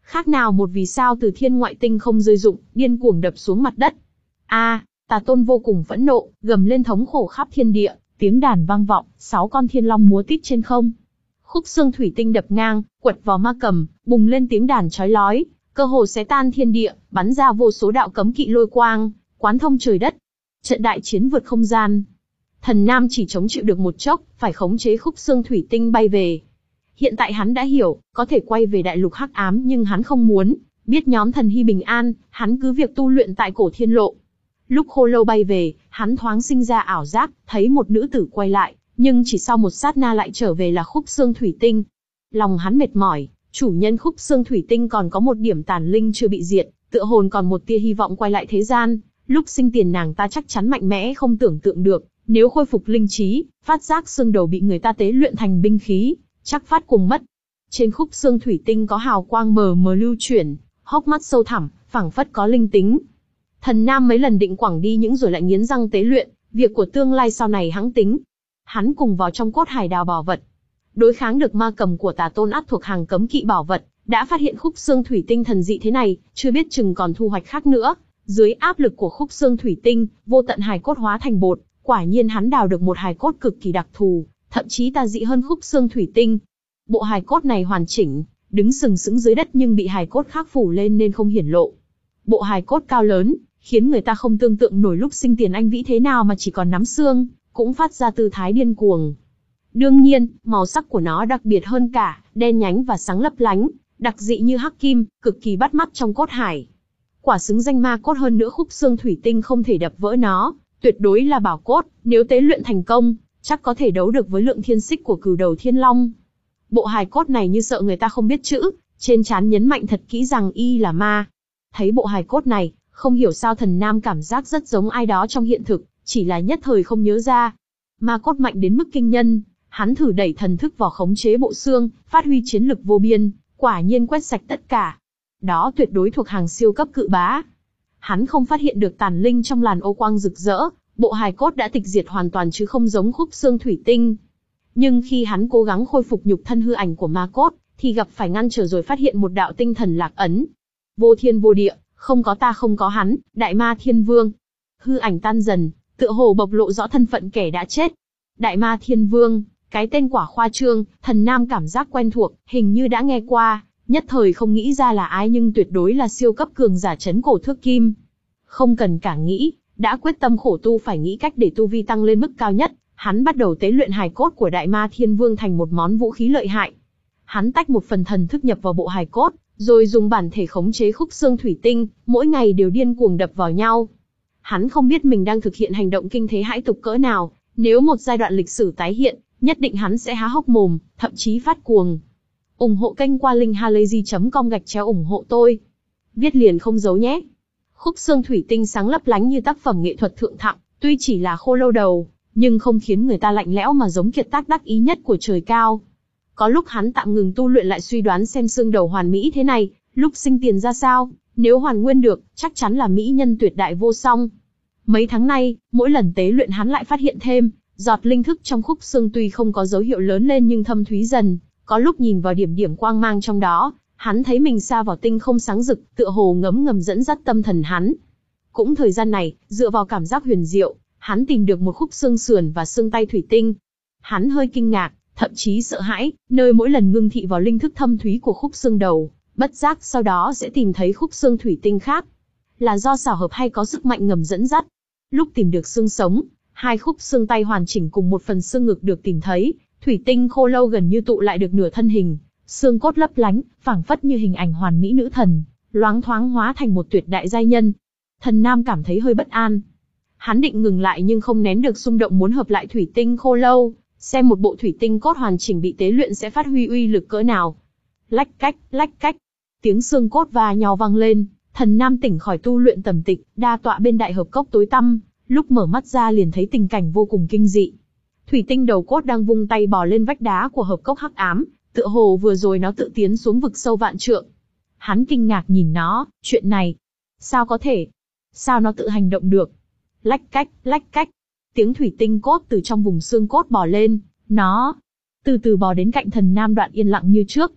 khác nào một vì sao từ thiên ngoại tinh không rơi rụng, điên cuồng đập xuống mặt đất. A, Tà Tôn vô cùng phẫn nộ, gầm lên thống khổ khắp thiên địa, tiếng đàn vang vọng, sáu con thiên long múa tít trên không. Khúc xương thủy tinh đập ngang, quật vào ma cầm, bùng lên tiếng đàn chói lói, cơ hồ xé tan thiên địa, bắn ra vô số đạo cấm kỵ lôi quang, quán thông trời đất. Trận đại chiến vượt không gian. Thần Nam chỉ chống chịu được một chốc, phải khống chế khúc xương thủy tinh bay về. Hiện tại hắn đã hiểu, có thể quay về đại lục hắc ám nhưng hắn không muốn, biết nhóm thần hy bình an, hắn cứ việc tu luyện tại cổ thiên lộ. Lúc khô lâu bay về, hắn thoáng sinh ra ảo giác, thấy một nữ tử quay lại, nhưng chỉ sau một sát na lại trở về là khúc xương thủy tinh. Lòng hắn mệt mỏi, chủ nhân khúc xương thủy tinh còn có một điểm tàn linh chưa bị diệt, tựa hồn còn một tia hy vọng quay lại thế gian. Lúc sinh tiền nàng ta chắc chắn mạnh mẽ không tưởng tượng được, nếu khôi phục linh trí, phát giác xương đầu bị người ta tế luyện thành binh khí, chắc phát cùng mất. Trên khúc xương thủy tinh có hào quang mờ mờ lưu chuyển, hốc mắt sâu thẳm, phảng phất có linh tính. Thần Nam mấy lần định quẳng đi những rồi lại nghiến răng tế luyện, việc của tương lai sau này hắn tính. Hắn cùng vào trong cốt hải đào bảo vật. Đối kháng được ma cầm của Tà Tôn ắt thuộc hàng cấm kỵ bảo vật, đã phát hiện khúc xương thủy tinh thần dị thế này, chưa biết chừng còn thu hoạch khác nữa. Dưới áp lực của khúc xương thủy tinh, vô tận hài cốt hóa thành bột, quả nhiên hắn đào được một hài cốt cực kỳ đặc thù, thậm chí tà dị hơn khúc xương thủy tinh. Bộ hài cốt này hoàn chỉnh, đứng sừng sững dưới đất nhưng bị hài cốt khác phủ lên nên không hiển lộ. Bộ hài cốt cao lớn, khiến người ta không tưởng tượng nổi lúc sinh tiền anh vĩ thế nào mà chỉ còn nắm xương, cũng phát ra tư thái điên cuồng. Đương nhiên, màu sắc của nó đặc biệt hơn cả, đen nhánh và sáng lấp lánh, đặc dị như hắc kim, cực kỳ bắt mắt trong cốt hải. Quả xứng danh ma cốt hơn nữa, khúc xương thủy tinh không thể đập vỡ nó, tuyệt đối là bảo cốt, nếu tế luyện thành công, chắc có thể đấu được với lượng thiên xích của cửu đầu thiên long. Bộ hài cốt này như sợ người ta không biết chữ, trên trán nhấn mạnh thật kỹ rằng y là ma. Thấy bộ hài cốt này, không hiểu sao Thần Nam cảm giác rất giống ai đó trong hiện thực, chỉ là nhất thời không nhớ ra. Ma cốt mạnh đến mức kinh nhân, hắn thử đẩy thần thức vào khống chế bộ xương, phát huy chiến lực vô biên, quả nhiên quét sạch tất cả. Đó tuyệt đối thuộc hàng siêu cấp cự bá. Hắn không phát hiện được tàn linh trong làn ô quang rực rỡ, bộ hài cốt đã tịch diệt hoàn toàn chứ không giống khúc xương thủy tinh. Nhưng khi hắn cố gắng khôi phục nhục thân hư ảnh của ma cốt, thì gặp phải ngăn trở rồi phát hiện một đạo tinh thần lạc ấn. Vô thiên vô địa, không có ta không có hắn, Đại Ma Thiên Vương. Hư ảnh tan dần, tựa hồ bộc lộ rõ thân phận kẻ đã chết. Đại Ma Thiên Vương, cái tên quả khoa trương, Thần Nam cảm giác quen thuộc, hình như đã nghe qua, nhất thời không nghĩ ra là ai nhưng tuyệt đối là siêu cấp cường giả chấn cổ thước kim. Không cần cả nghĩ, đã quyết tâm khổ tu phải nghĩ cách để tu vi tăng lên mức cao nhất, hắn bắt đầu tế luyện hài cốt của Đại Ma Thiên Vương thành một món vũ khí lợi hại. Hắn tách một phần thần thức nhập vào bộ hài cốt, rồi dùng bản thể khống chế khúc xương thủy tinh, mỗi ngày đều điên cuồng đập vào nhau. Hắn không biết mình đang thực hiện hành động kinh thế hãi tục cỡ nào, nếu một giai đoạn lịch sử tái hiện, nhất định hắn sẽ há hốc mồm, thậm chí phát cuồng. Ủng hộ kênh qua linkhalazy chấm com gạch chéo ủng hộ tôi. Viết liền không giấu nhé. Khúc xương thủy tinh sáng lấp lánh như tác phẩm nghệ thuật thượng thặng, tuy chỉ là khô lâu đầu, nhưng không khiến người ta lạnh lẽo mà giống kiệt tác đắc ý nhất của trời cao. Có lúc hắn tạm ngừng tu luyện lại suy đoán xem xương đầu hoàn mỹ thế này, lúc sinh tiền ra sao, nếu hoàn nguyên được, chắc chắn là mỹ nhân tuyệt đại vô song. Mấy tháng nay, mỗi lần tế luyện hắn lại phát hiện thêm, giọt linh thức trong khúc xương tuy không có dấu hiệu lớn lên nhưng thâm thúy dần, có lúc nhìn vào điểm điểm quang mang trong đó, hắn thấy mình sa vào tinh không sáng rực, tựa hồ ngấm ngầm dẫn dắt tâm thần hắn. Cũng thời gian này, dựa vào cảm giác huyền diệu, hắn tìm được một khúc xương sườn và xương tay thủy tinh. Hắn hơi kinh ngạc, thậm chí sợ hãi, nơi mỗi lần ngưng thị vào linh thức thâm thúy của khúc xương đầu, bất giác sau đó sẽ tìm thấy khúc xương thủy tinh khác. Là do xảo hợp hay có sức mạnh ngầm dẫn dắt? Lúc tìm được xương sống, hai khúc xương tay hoàn chỉnh cùng một phần xương ngực được tìm thấy, thủy tinh khô lâu gần như tụ lại được nửa thân hình, xương cốt lấp lánh, phảng phất như hình ảnh hoàn mỹ nữ thần, loáng thoáng hóa thành một tuyệt đại giai nhân. Thần Nam cảm thấy hơi bất an. Hắn định ngừng lại nhưng không nén được xung động muốn hợp lại thủy tinh khô lâu, xem một bộ thủy tinh cốt hoàn chỉnh bị tế luyện sẽ phát huy uy lực cỡ nào. Lách cách, lách cách, tiếng xương cốt va nhau vang lên, Thần Nam tỉnh khỏi tu luyện tầm tịch, đa tọa bên đại hợp cốc tối tăm, lúc mở mắt ra liền thấy tình cảnh vô cùng kinh dị. Thủy tinh đầu cốt đang vung tay bò lên vách đá của hợp cốc hắc ám, tựa hồ vừa rồi nó tự tiến xuống vực sâu vạn trượng. Hắn kinh ngạc nhìn nó, chuyện này, sao có thể? Sao nó tự hành động được? Lách cách, lách cách, tiếng thủy tinh cốt từ trong vùng xương cốt bò lên, nó từ từ bò đến cạnh Thần Nam, đoạn yên lặng như trước.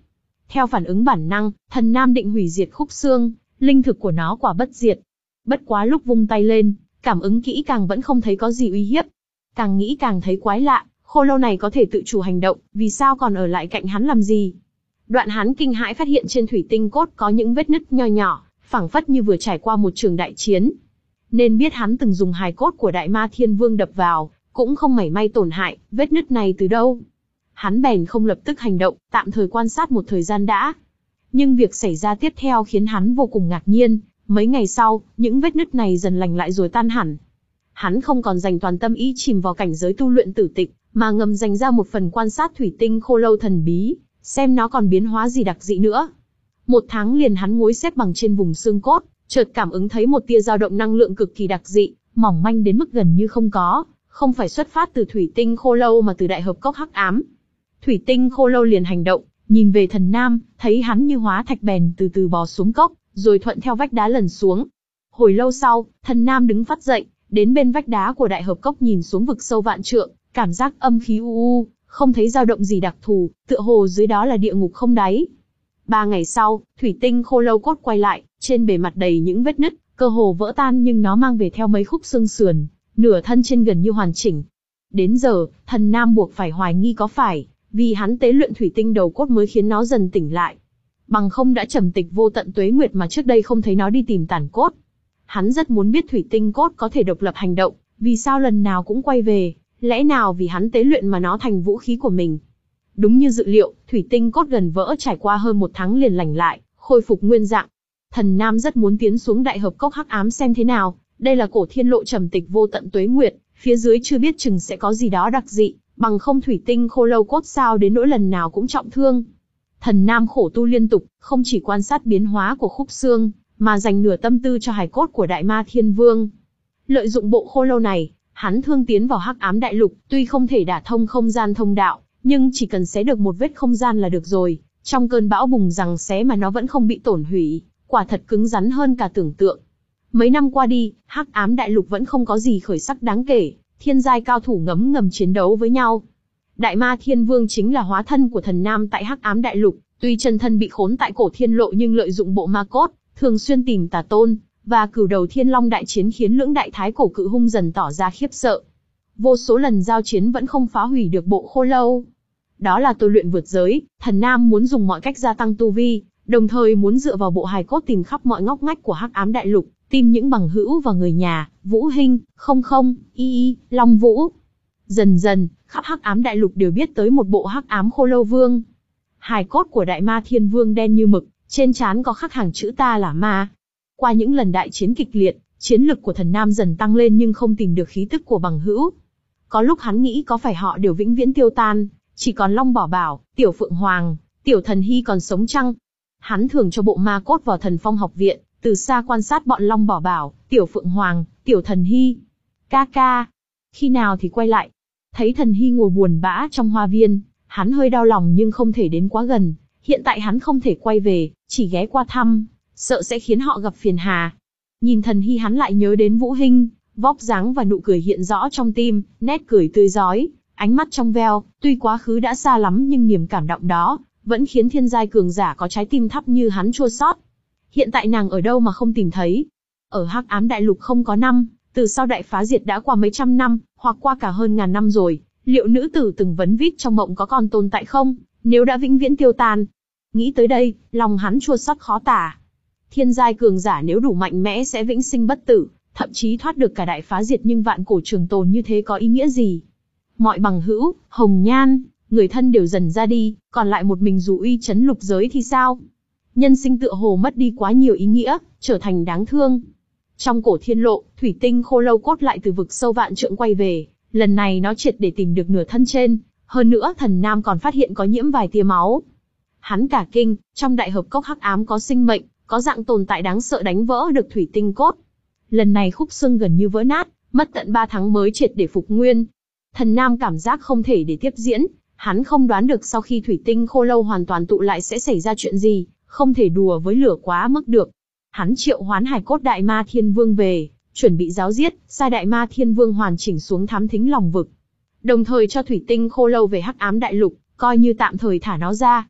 Theo phản ứng bản năng, Thần Nam định hủy diệt khúc xương, linh thực của nó quả bất diệt. Bất quá lúc vung tay lên, cảm ứng kỹ càng vẫn không thấy có gì uy hiếp. Càng nghĩ càng thấy quái lạ, khô lâu này có thể tự chủ hành động, vì sao còn ở lại cạnh hắn làm gì? Đoạn hắn kinh hãi phát hiện trên thủy tinh cốt có những vết nứt nho nhỏ, phảng phất như vừa trải qua một trường đại chiến. Nên biết hắn từng dùng hài cốt của Đại Ma Thiên Vương đập vào, cũng không mảy may tổn hại, vết nứt này từ đâu? Hắn bèn không lập tức hành động, tạm thời quan sát một thời gian đã. Nhưng việc xảy ra tiếp theo khiến hắn vô cùng ngạc nhiên, mấy ngày sau, những vết nứt này dần lành lại rồi tan hẳn. Hắn không còn dành toàn tâm ý chìm vào cảnh giới tu luyện tử tịch, mà ngầm dành ra một phần quan sát thủy tinh khô lâu thần bí, xem nó còn biến hóa gì đặc dị nữa. Một tháng liền hắn ngồi xếp bằng trên vùng xương cốt, chợt cảm ứng thấy một tia dao động năng lượng cực kỳ đặc dị, mỏng manh đến mức gần như không có, không phải xuất phát từ thủy tinh khô lâu mà từ đại hợp cốc hắc ám. Thủy tinh khô lâu liền hành động, nhìn về Thần Nam, thấy hắn như hóa thạch bèn từ từ bò xuống cốc, rồi thuận theo vách đá lần xuống. Hồi lâu sau, Thần Nam đứng phát dậy, đến bên vách đá của đại hợp cốc nhìn xuống vực sâu vạn trượng, cảm giác âm khí u u, không thấy dao động gì đặc thù, tựa hồ dưới đó là địa ngục không đáy. Ba ngày sau, thủy tinh khô lâu cốt quay lại, trên bề mặt đầy những vết nứt, cơ hồ vỡ tan nhưng nó mang về theo mấy khúc xương sườn, nửa thân trên gần như hoàn chỉnh. Đến giờ, Thần Nam buộc phải hoài nghi có phải vì hắn tế luyện thủy tinh đầu cốt mới khiến nó dần tỉnh lại. Bằng không đã trầm tịch vô tận tuế nguyệt mà trước đây không thấy nó đi tìm tàn cốt. Hắn rất muốn biết thủy tinh cốt có thể độc lập hành động, vì sao lần nào cũng quay về, lẽ nào vì hắn tế luyện mà nó thành vũ khí của mình. Đúng như dự liệu, thủy tinh cốt gần vỡ trải qua hơn một tháng liền lành lại, khôi phục nguyên dạng. Thần Nam rất muốn tiến xuống đại hợp cốc hắc ám xem thế nào, đây là cổ thiên lộ trầm tịch vô tận tuế nguyệt, phía dưới chưa biết chừng sẽ có gì đó đặc dị, bằng không thủy tinh khô lâu cốt sao đến nỗi lần nào cũng trọng thương. Thần Nam khổ tu liên tục, không chỉ quan sát biến hóa của khúc xương, mà dành nửa tâm tư cho hài cốt của Đại Ma Thiên Vương. Lợi dụng bộ khô lâu này, hắn thương tiến vào hắc ám đại lục, tuy không thể đả thông không gian thông đạo, nhưng chỉ cần xé được một vết không gian là được rồi. Trong cơn bão bùng giằng xé mà nó vẫn không bị tổn hủy, quả thật cứng rắn hơn cả tưởng tượng. Mấy năm qua đi, hắc ám đại lục vẫn không có gì khởi sắc đáng kể, thiên giai cao thủ ngấm ngầm chiến đấu với nhau. Đại Ma Thiên Vương chính là hóa thân của Thần Nam tại hắc ám đại lục, tuy chân thân bị khốn tại cổ thiên lộ nhưng lợi dụng bộ ma cốt, thường xuyên tìm tà tôn, và cửu đầu thiên long đại chiến khiến lưỡng đại thái cổ cự hung dần tỏ ra khiếp sợ. Vô số lần giao chiến vẫn không phá hủy được bộ khô lâu. Đó là tôi luyện vượt giới, Thần Nam muốn dùng mọi cách gia tăng tu vi, đồng thời muốn dựa vào bộ hài cốt tìm khắp mọi ngóc ngách của hắc ám đại lục, tìm những bằng hữu và người nhà, Vũ Hinh, Không Không, Y Y, Long Vũ. Dần dần, khắp hắc ám đại lục đều biết tới một bộ hắc ám khô lâu vương. Hài cốt của Đại Ma Thiên Vương đen như mực, trên trán có khắc hàng chữ ta là ma. Qua những lần đại chiến kịch liệt, chiến lực của Thần Nam dần tăng lên nhưng không tìm được khí tức của bằng hữu. Có lúc hắn nghĩ có phải họ đều vĩnh viễn tiêu tan, chỉ còn Long Bảo Bảo, Tiểu Phượng Hoàng, Tiểu Thần Hy còn sống chăng? Hắn thường cho bộ ma cốt vào Thần Phong học viện, từ xa quan sát bọn Long Bảo Bảo, Tiểu Phượng Hoàng, Tiểu Thần Hy. Ca ca, khi nào thì quay lại? Thấy Thần Hy ngồi buồn bã trong hoa viên, hắn hơi đau lòng nhưng không thể đến quá gần. Hiện tại hắn không thể quay về, chỉ ghé qua thăm, sợ sẽ khiến họ gặp phiền hà. Nhìn Thần Hy hắn lại nhớ đến Vũ Hinh, vóc dáng và nụ cười hiện rõ trong tim, nét cười tươi rói, ánh mắt trong veo, tuy quá khứ đã xa lắm nhưng niềm cảm động đó vẫn khiến thiên giai cường giả có trái tim thấp như hắn chua xót. Hiện tại nàng ở đâu mà không tìm thấy? Ở hắc ám đại lục không có năm, từ sau đại phá diệt đã qua mấy trăm năm, hoặc qua cả hơn ngàn năm rồi. Liệu nữ tử từng vấn vít trong mộng có còn tồn tại không? Nếu đã vĩnh viễn tiêu tan. Nghĩ tới đây, lòng hắn chua xót khó tả. Thiên giai cường giả nếu đủ mạnh mẽ sẽ vĩnh sinh bất tử, thậm chí thoát được cả đại phá diệt, nhưng vạn cổ trường tồn như thế có ý nghĩa gì? Mọi bằng hữu, hồng nhan, người thân đều dần ra đi, còn lại một mình dù uy chấn lục giới thì sao? Nhân sinh tựa hồ mất đi quá nhiều ý nghĩa, trở thành đáng thương. Trong cổ thiên lộ, thủy tinh khô lâu cốt lại từ vực sâu vạn trượng quay về, lần này nó triệt để tìm được nửa thân trên, hơn nữa Thần Nam còn phát hiện có nhiễm vài tia máu. Hắn cả kinh, trong đại hợp cốc hắc ám có sinh mệnh, có dạng tồn tại đáng sợ đánh vỡ được thủy tinh cốt. Lần này khúc xương gần như vỡ nát, mất tận ba tháng mới triệt để phục nguyên. Thần Nam cảm giác không thể để tiếp diễn, hắn không đoán được sau khi thủy tinh khô lâu hoàn toàn tụ lại sẽ xảy ra chuyện gì, không thể đùa với lửa quá mức được. Hắn triệu hoán hài cốt Đại Ma Thiên Vương về, chuẩn bị giáo giết, sai Đại Ma Thiên Vương hoàn chỉnh xuống thám thính lòng vực. Đồng thời cho thủy tinh khô lâu về hắc ám đại lục, coi như tạm thời thả nó ra.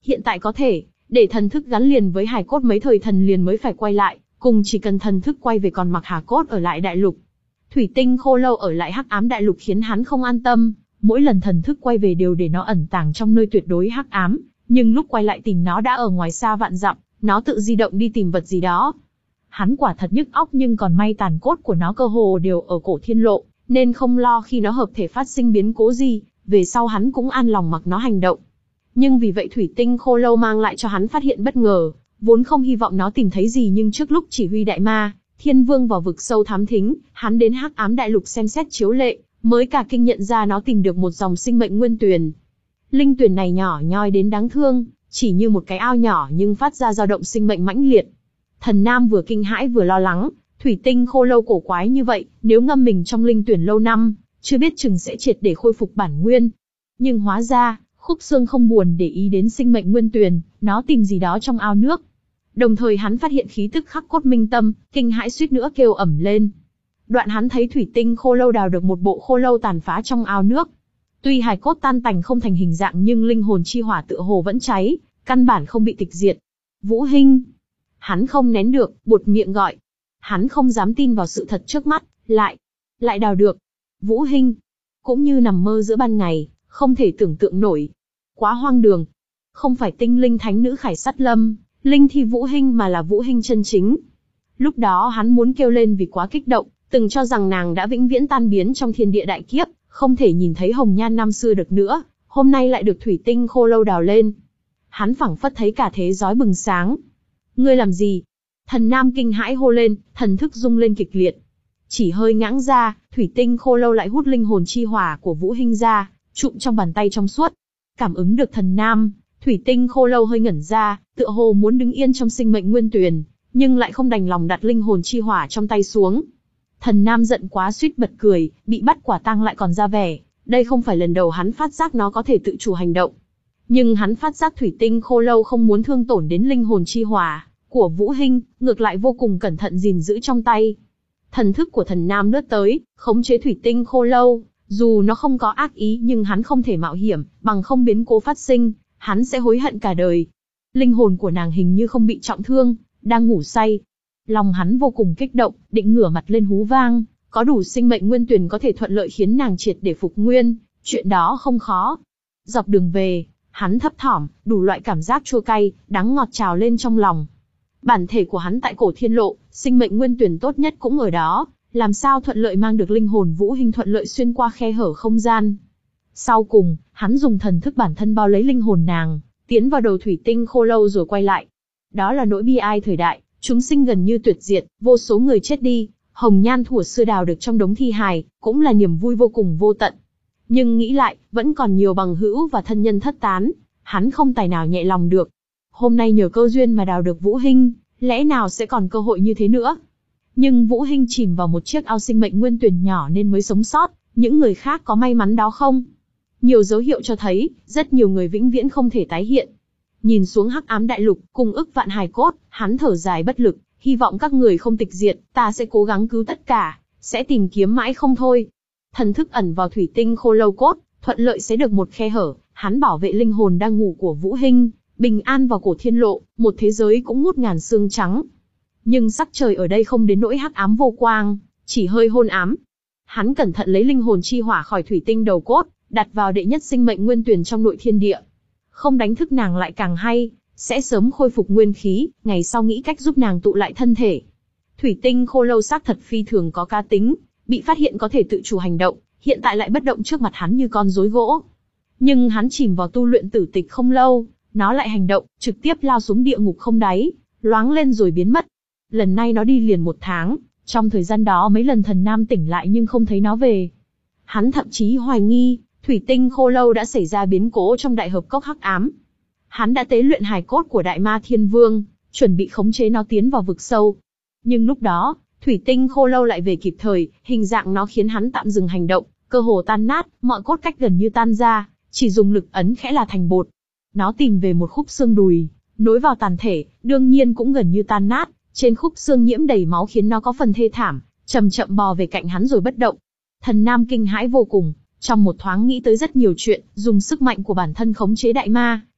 Hiện tại có thể, để thần thức gắn liền với hài cốt mấy thời thần liền mới phải quay lại, cùng chỉ cần thần thức quay về còn mặc hài cốt ở lại đại lục. Thủy tinh khô lâu ở lại hắc ám đại lục khiến hắn không an tâm, mỗi lần thần thức quay về đều để nó ẩn tàng trong nơi tuyệt đối hắc ám, nhưng lúc quay lại tìm nó đã ở ngoài xa vạn dặm, nó tự di động đi tìm vật gì đó. Hắn quả thật nhức óc nhưng còn may tàn cốt của nó cơ hồ đều ở cổ thiên lộ, nên không lo khi nó hợp thể phát sinh biến cố gì, về sau hắn cũng an lòng mặc nó hành động. Nhưng vì vậy thủy tinh khô lâu mang lại cho hắn phát hiện bất ngờ, vốn không hy vọng nó tìm thấy gì nhưng trước lúc chỉ huy đại ma, thiên vương vào vực sâu thám thính, hắn đến hắc ám đại lục xem xét chiếu lệ, mới cả kinh nhận ra nó tìm được một dòng sinh mệnh nguyên tuyền. Linh tuyền này nhỏ nhoi đến đáng thương, chỉ như một cái ao nhỏ nhưng phát ra dao động sinh mệnh mãnh liệt. Thần Nam vừa kinh hãi vừa lo lắng, thủy tinh khô lâu cổ quái như vậy, nếu ngâm mình trong linh tuyển lâu năm, chưa biết chừng sẽ triệt để khôi phục bản nguyên. Nhưng hóa ra, Khúc Xương không buồn để ý đến sinh mệnh nguyên tuyền, nó tìm gì đó trong ao nước. Đồng thời hắn phát hiện khí tức khắc cốt minh tâm, kinh hãi suýt nữa kêu ẩm lên. Đoạn hắn thấy thủy tinh khô lâu đào được một bộ khô lâu tàn phá trong ao nước. Tuy hài cốt tan tành không thành hình dạng nhưng linh hồn chi hỏa tựa hồ vẫn cháy, căn bản không bị tịch diệt. Vũ Hinh! Hắn không nén được, buột miệng gọi. Hắn không dám tin vào sự thật trước mắt, lại, lại đào được. Vũ Hinh! Cũng như nằm mơ giữa ban ngày, không thể tưởng tượng nổi. Quá hoang đường. Không phải tinh linh thánh nữ Khải Sắt Lâm, linh thi Vũ Hinh mà là Vũ Hinh chân chính. Lúc đó hắn muốn kêu lên vì quá kích động, từng cho rằng nàng đã vĩnh viễn tan biến trong thiên địa đại kiếp, không thể nhìn thấy hồng nhan năm xưa được nữa, hôm nay lại được thủy tinh khô lâu đào lên. Hắn phảng phất thấy cả thế giới bừng sáng. Ngươi làm gì? Thần Nam kinh hãi hô lên, thần thức rung lên kịch liệt. Chỉ hơi ngãng ra, thủy tinh khô lâu lại hút linh hồn chi hỏa của Vũ Hinh ra, trụm trong bàn tay trong suốt. Cảm ứng được thần Nam, thủy tinh khô lâu hơi ngẩn ra, tựa hồ muốn đứng yên trong sinh mệnh nguyên tuyền, nhưng lại không đành lòng đặt linh hồn chi hỏa trong tay xuống. Thần Nam giận quá suýt bật cười, bị bắt quả tang lại còn ra vẻ. Đây không phải lần đầu hắn phát giác nó có thể tự chủ hành động. Nhưng hắn phát giác thủy tinh khô lâu không muốn thương tổn đến linh hồn chi hỏa của Vũ Hinh, ngược lại vô cùng cẩn thận gìn giữ trong tay. Thần thức của thần Nam lướt tới, khống chế thủy tinh khô lâu, dù nó không có ác ý nhưng hắn không thể mạo hiểm, bằng không biến cố phát sinh, hắn sẽ hối hận cả đời. Linh hồn của nàng hình như không bị trọng thương, đang ngủ say. Lòng hắn vô cùng kích động, định ngửa mặt lên hú vang, có đủ sinh mệnh nguyên tuyền có thể thuận lợi khiến nàng triệt để phục nguyên, chuyện đó không khó. Dọc đường về, hắn thấp thỏm, đủ loại cảm giác chua cay, đắng ngọt trào lên trong lòng. Bản thể của hắn tại cổ thiên lộ, sinh mệnh nguyên tuyền tốt nhất cũng ở đó, làm sao thuận lợi mang được linh hồn Vũ Hinh thuận lợi xuyên qua khe hở không gian. Sau cùng, hắn dùng thần thức bản thân bao lấy linh hồn nàng, tiến vào đầu thủy tinh khô lâu rồi quay lại. Đó là nỗi bi ai thời đại, chúng sinh gần như tuyệt diệt, vô số người chết đi, hồng nhan thuở xưa đào được trong đống thi hài, cũng là niềm vui vô cùng vô tận. Nhưng nghĩ lại, vẫn còn nhiều bằng hữu và thân nhân thất tán, hắn không tài nào nhẹ lòng được. Hôm nay nhờ cơ duyên mà đào được Vũ Hinh, lẽ nào sẽ còn cơ hội như thế nữa? Nhưng Vũ Hinh chìm vào một chiếc ao sinh mệnh nguyên tuyền nhỏ nên mới sống sót, những người khác có may mắn đó không? Nhiều dấu hiệu cho thấy, rất nhiều người vĩnh viễn không thể tái hiện. Nhìn xuống hắc ám đại lục, cùng ức vạn hài cốt, hắn thở dài bất lực, hy vọng các người không tịch diệt, ta sẽ cố gắng cứu tất cả, sẽ tìm kiếm mãi không thôi. Thần thức ẩn vào thủy tinh khô lâu cốt, thuận lợi sẽ được một khe hở, hắn bảo vệ linh hồn đang ngủ của Vũ Hinh, bình an vào cổ thiên lộ, một thế giới cũng ngút ngàn sương trắng. Nhưng sắc trời ở đây không đến nỗi hắc ám vô quang, chỉ hơi hôn ám. Hắn cẩn thận lấy linh hồn chi hỏa khỏi thủy tinh đầu cốt, đặt vào đệ nhất sinh mệnh nguyên tuyền trong nội thiên địa. Không đánh thức nàng lại càng hay, sẽ sớm khôi phục nguyên khí, ngày sau nghĩ cách giúp nàng tụ lại thân thể. Thủy tinh khô lâu xác thật phi thường có cá tính, bị phát hiện có thể tự chủ hành động, hiện tại lại bất động trước mặt hắn như con rối gỗ. Nhưng hắn chìm vào tu luyện tử tịch không lâu, nó lại hành động, trực tiếp lao xuống địa ngục không đáy, loáng lên rồi biến mất. Lần này nó đi liền một tháng, trong thời gian đó mấy lần thần Nam tỉnh lại nhưng không thấy nó về. Hắn thậm chí hoài nghi, thủy tinh khô lâu đã xảy ra biến cố trong đại hợp cốc hắc ám. Hắn đã tế luyện hài cốt của đại ma thiên vương, chuẩn bị khống chế nó tiến vào vực sâu. Nhưng lúc đó, thủy tinh khô lâu lại về kịp thời, hình dạng nó khiến hắn tạm dừng hành động, cơ hồ tan nát, mọi cốt cách gần như tan ra, chỉ dùng lực ấn khẽ là thành bột. Nó tìm về một khúc xương đùi, nối vào tàn thể, đương nhiên cũng gần như tan nát, trên khúc xương nhiễm đầy máu khiến nó có phần thê thảm, chậm chậm bò về cạnh hắn rồi bất động. Thần Nam kinh hãi vô cùng, trong một thoáng nghĩ tới rất nhiều chuyện, dùng sức mạnh của bản thân khống chế đại ma,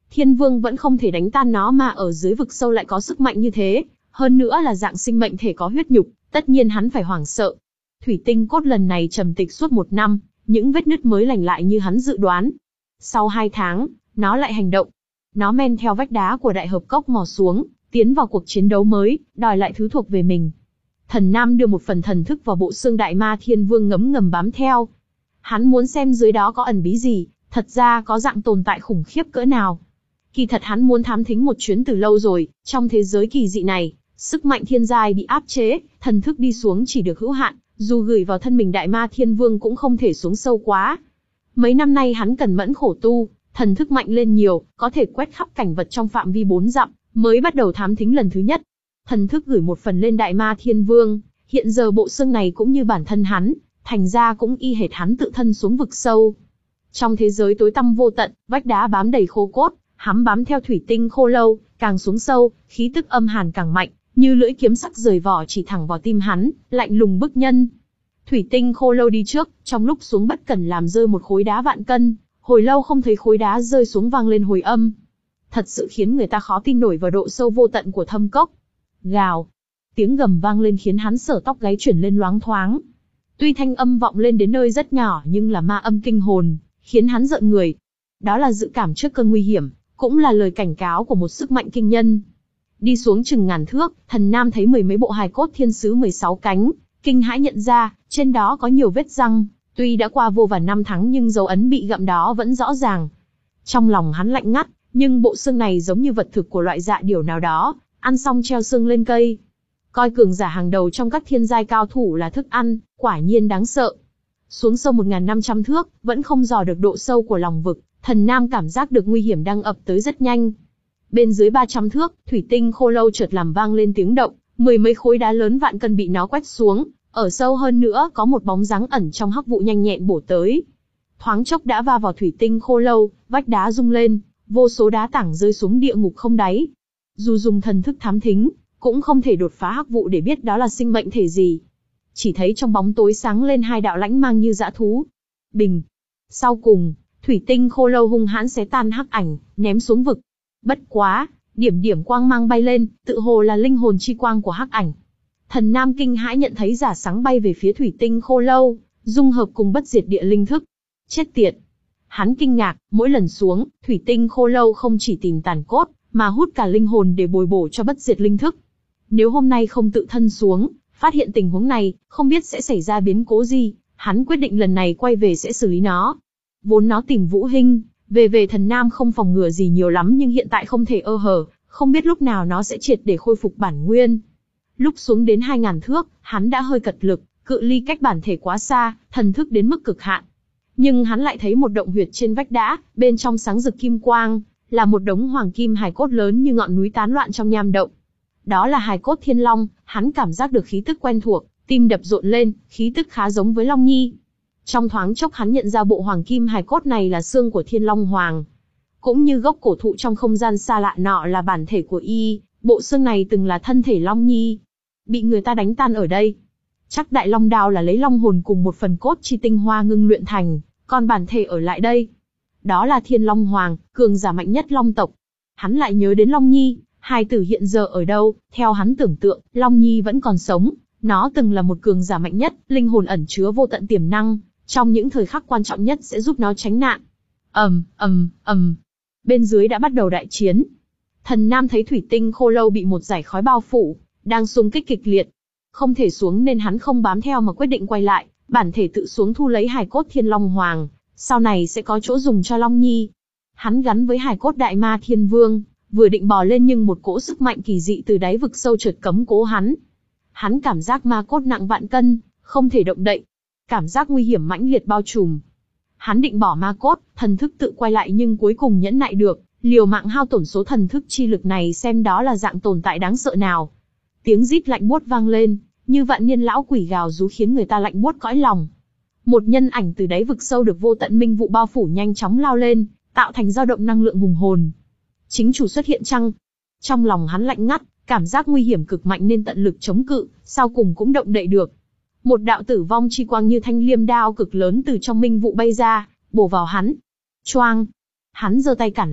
Thiên Vương vẫn không thể đánh tan nó, mà ở dưới vực sâu lại có sức mạnh như thế, hơn nữa là dạng sinh mệnh thể có huyết nhục, tất nhiên hắn phải hoảng sợ. Thủy tinh cốt lần này trầm tịch suốt một năm, những vết nứt mới lành lại như hắn dự đoán. Sau hai tháng, nó lại hành động. Nó men theo vách đá của đại hợp cốc mò xuống, tiến vào cuộc chiến đấu mới, đòi lại thứ thuộc về mình. Thần Nam đưa một phần thần thức vào bộ xương đại ma Thiên Vương ngấm ngầm bám theo. Hắn muốn xem dưới đó có ẩn bí gì, thật ra có dạng tồn tại khủng khiếp cỡ nào. Kỳ thật hắn muốn thám thính một chuyến từ lâu rồi, trong thế giới kỳ dị này, sức mạnh thiên giai bị áp chế, thần thức đi xuống chỉ được hữu hạn, dù gửi vào thân mình đại ma Thiên Vương cũng không thể xuống sâu quá. Mấy năm nay hắn cẩn mẫn khổ tu, thần thức mạnh lên nhiều, có thể quét khắp cảnh vật trong phạm vi bốn dặm, mới bắt đầu thám thính lần thứ nhất. Thần thức gửi một phần lên đại ma Thiên Vương, hiện giờ bộ xương này cũng như bản thân hắn, thành ra cũng y hệt hắn tự thân xuống vực sâu. Trong thế giới tối tăm vô tận, vách đá bám đầy khô cốt, hắn bám theo thủy tinh khô lâu, càng xuống sâu, khí tức âm hàn càng mạnh, như lưỡi kiếm sắc rời vỏ chỉ thẳng vào tim hắn, lạnh lùng bức nhân. Thủy tinh khô lâu đi trước, trong lúc xuống bất cẩn làm rơi một khối đá vạn cân, hồi lâu không thấy khối đá rơi xuống vang lên hồi âm. Thật sự khiến người ta khó tin nổi vào độ sâu vô tận của thâm cốc. Gào, tiếng gầm vang lên khiến hắn sở tóc gáy chuyển lên loáng thoáng. Tuy thanh âm vọng lên đến nơi rất nhỏ nhưng là ma âm kinh hồn, khiến hắn rợn người. Đó là dự cảm trước cơn nguy hiểm, cũng là lời cảnh cáo của một sức mạnh kinh nhân. Đi xuống chừng ngàn thước, Thần Nam thấy mười mấy bộ hài cốt thiên sứ mười sáu cánh, kinh hãi nhận ra, trên đó có nhiều vết răng, tuy đã qua vô vàn năm tháng nhưng dấu ấn bị gặm đó vẫn rõ ràng. Trong lòng hắn lạnh ngắt, nhưng bộ xương này giống như vật thực của loại dạ điểu nào đó, ăn xong treo xương lên cây. Coi cường giả hàng đầu trong các thiên giai cao thủ là thức ăn, quả nhiên đáng sợ. Xuống sâu một nghìn năm trăm thước, vẫn không dò được độ sâu của lòng vực, Thần Nam cảm giác được nguy hiểm đang ập tới rất nhanh. Bên dưới ba trăm thước, thủy tinh khô lâu chợt làm vang lên tiếng động, mười mấy khối đá lớn vạn cân bị nó quét xuống, ở sâu hơn nữa có một bóng dáng ẩn trong hắc vụ nhanh nhẹn bổ tới. Thoáng chốc đã va vào thủy tinh khô lâu, vách đá rung lên, vô số đá tảng rơi xuống địa ngục không đáy. Dù dùng thần thức thám thính, cũng không thể đột phá hắc vụ để biết đó là sinh mệnh thể gì. Chỉ thấy trong bóng tối sáng lên hai đạo lãnh mang như dã thú. Bình. Sau cùng, thủy tinh khô lâu hung hãn xé tan hắc ảnh, ném xuống vực. Bất quá, điểm điểm quang mang bay lên, tự hồ là linh hồn chi quang của hắc ảnh. Thần Nam kinh hãi nhận thấy giả sáng bay về phía thủy tinh khô lâu, dung hợp cùng bất diệt địa linh thức. Chết tiệt! Hắn kinh ngạc, mỗi lần xuống, thủy tinh khô lâu không chỉ tìm tàn cốt, mà hút cả linh hồn để bồi bổ cho bất diệt linh thức. Nếu hôm nay không tự thân xuống, phát hiện tình huống này, không biết sẽ xảy ra biến cố gì, hắn quyết định lần này quay về sẽ xử lý nó. Vốn nó tìm Vũ Hinh, về về Thần Nam không phòng ngừa gì nhiều lắm nhưng hiện tại không thể ơ hở, không biết lúc nào nó sẽ triệt để khôi phục bản nguyên. Lúc xuống đến hai ngàn thước, hắn đã hơi cật lực, cự ly cách bản thể quá xa, thần thức đến mức cực hạn. Nhưng hắn lại thấy một động huyệt trên vách đá, bên trong sáng rực kim quang, là một đống hoàng kim hài cốt lớn như ngọn núi tán loạn trong nham động. Đó là hài cốt thiên long, hắn cảm giác được khí tức quen thuộc, tim đập rộn lên, khí tức khá giống với Long Nhi. Trong thoáng chốc hắn nhận ra bộ hoàng kim hài cốt này là xương của Thiên Long Hoàng. Cũng như gốc cổ thụ trong không gian xa lạ nọ là bản thể của y, bộ xương này từng là thân thể Long Nhi. Bị người ta đánh tan ở đây. Chắc Đại Long Đao là lấy long hồn cùng một phần cốt chi tinh hoa ngưng luyện thành, còn bản thể ở lại đây. Đó là Thiên Long Hoàng, cường giả mạnh nhất Long tộc. Hắn lại nhớ đến Long Nhi, hài tử hiện giờ ở đâu, theo hắn tưởng tượng, Long Nhi vẫn còn sống. Nó từng là một cường giả mạnh nhất, linh hồn ẩn chứa vô tận tiềm năng, trong những thời khắc quan trọng nhất sẽ giúp nó tránh nạn. Ầm, ầm, ầm. Bên dưới đã bắt đầu đại chiến. Thần Nam thấy thủy tinh khô lâu bị một dải khói bao phủ, đang xung kích kịch liệt. Không thể xuống nên hắn không bám theo mà quyết định quay lại, bản thể tự xuống thu lấy hài cốt Thiên Long Hoàng, sau này sẽ có chỗ dùng cho Long Nhi. Hắn gắn với hài cốt Đại Ma Thiên Vương, vừa định bò lên nhưng một cỗ sức mạnh kỳ dị từ đáy vực sâu chợt cấm cố hắn. Hắn cảm giác ma cốt nặng vạn cân, không thể động đậy. Cảm giác nguy hiểm mãnh liệt bao trùm. Hắn định bỏ ma cốt, thần thức tự quay lại nhưng cuối cùng nhẫn nại được, liều mạng hao tổn số thần thức chi lực này xem đó là dạng tồn tại đáng sợ nào. Tiếng rít lạnh buốt vang lên, như vạn niên lão quỷ gào rú khiến người ta lạnh buốt cõi lòng. Một nhân ảnh từ đáy vực sâu được vô tận minh vụ bao phủ nhanh chóng lao lên, tạo thành dao động năng lượng hùng hồn. Chính chủ xuất hiện chăng? Trong lòng hắn lạnh ngắt, cảm giác nguy hiểm cực mạnh nên tận lực chống cự, sau cùng cũng động đậy được. Một đạo tử vong chi quang như thanh liêm đao cực lớn từ trong minh vụ bay ra, bổ vào hắn. Choang! Hắn giơ tay cản lại,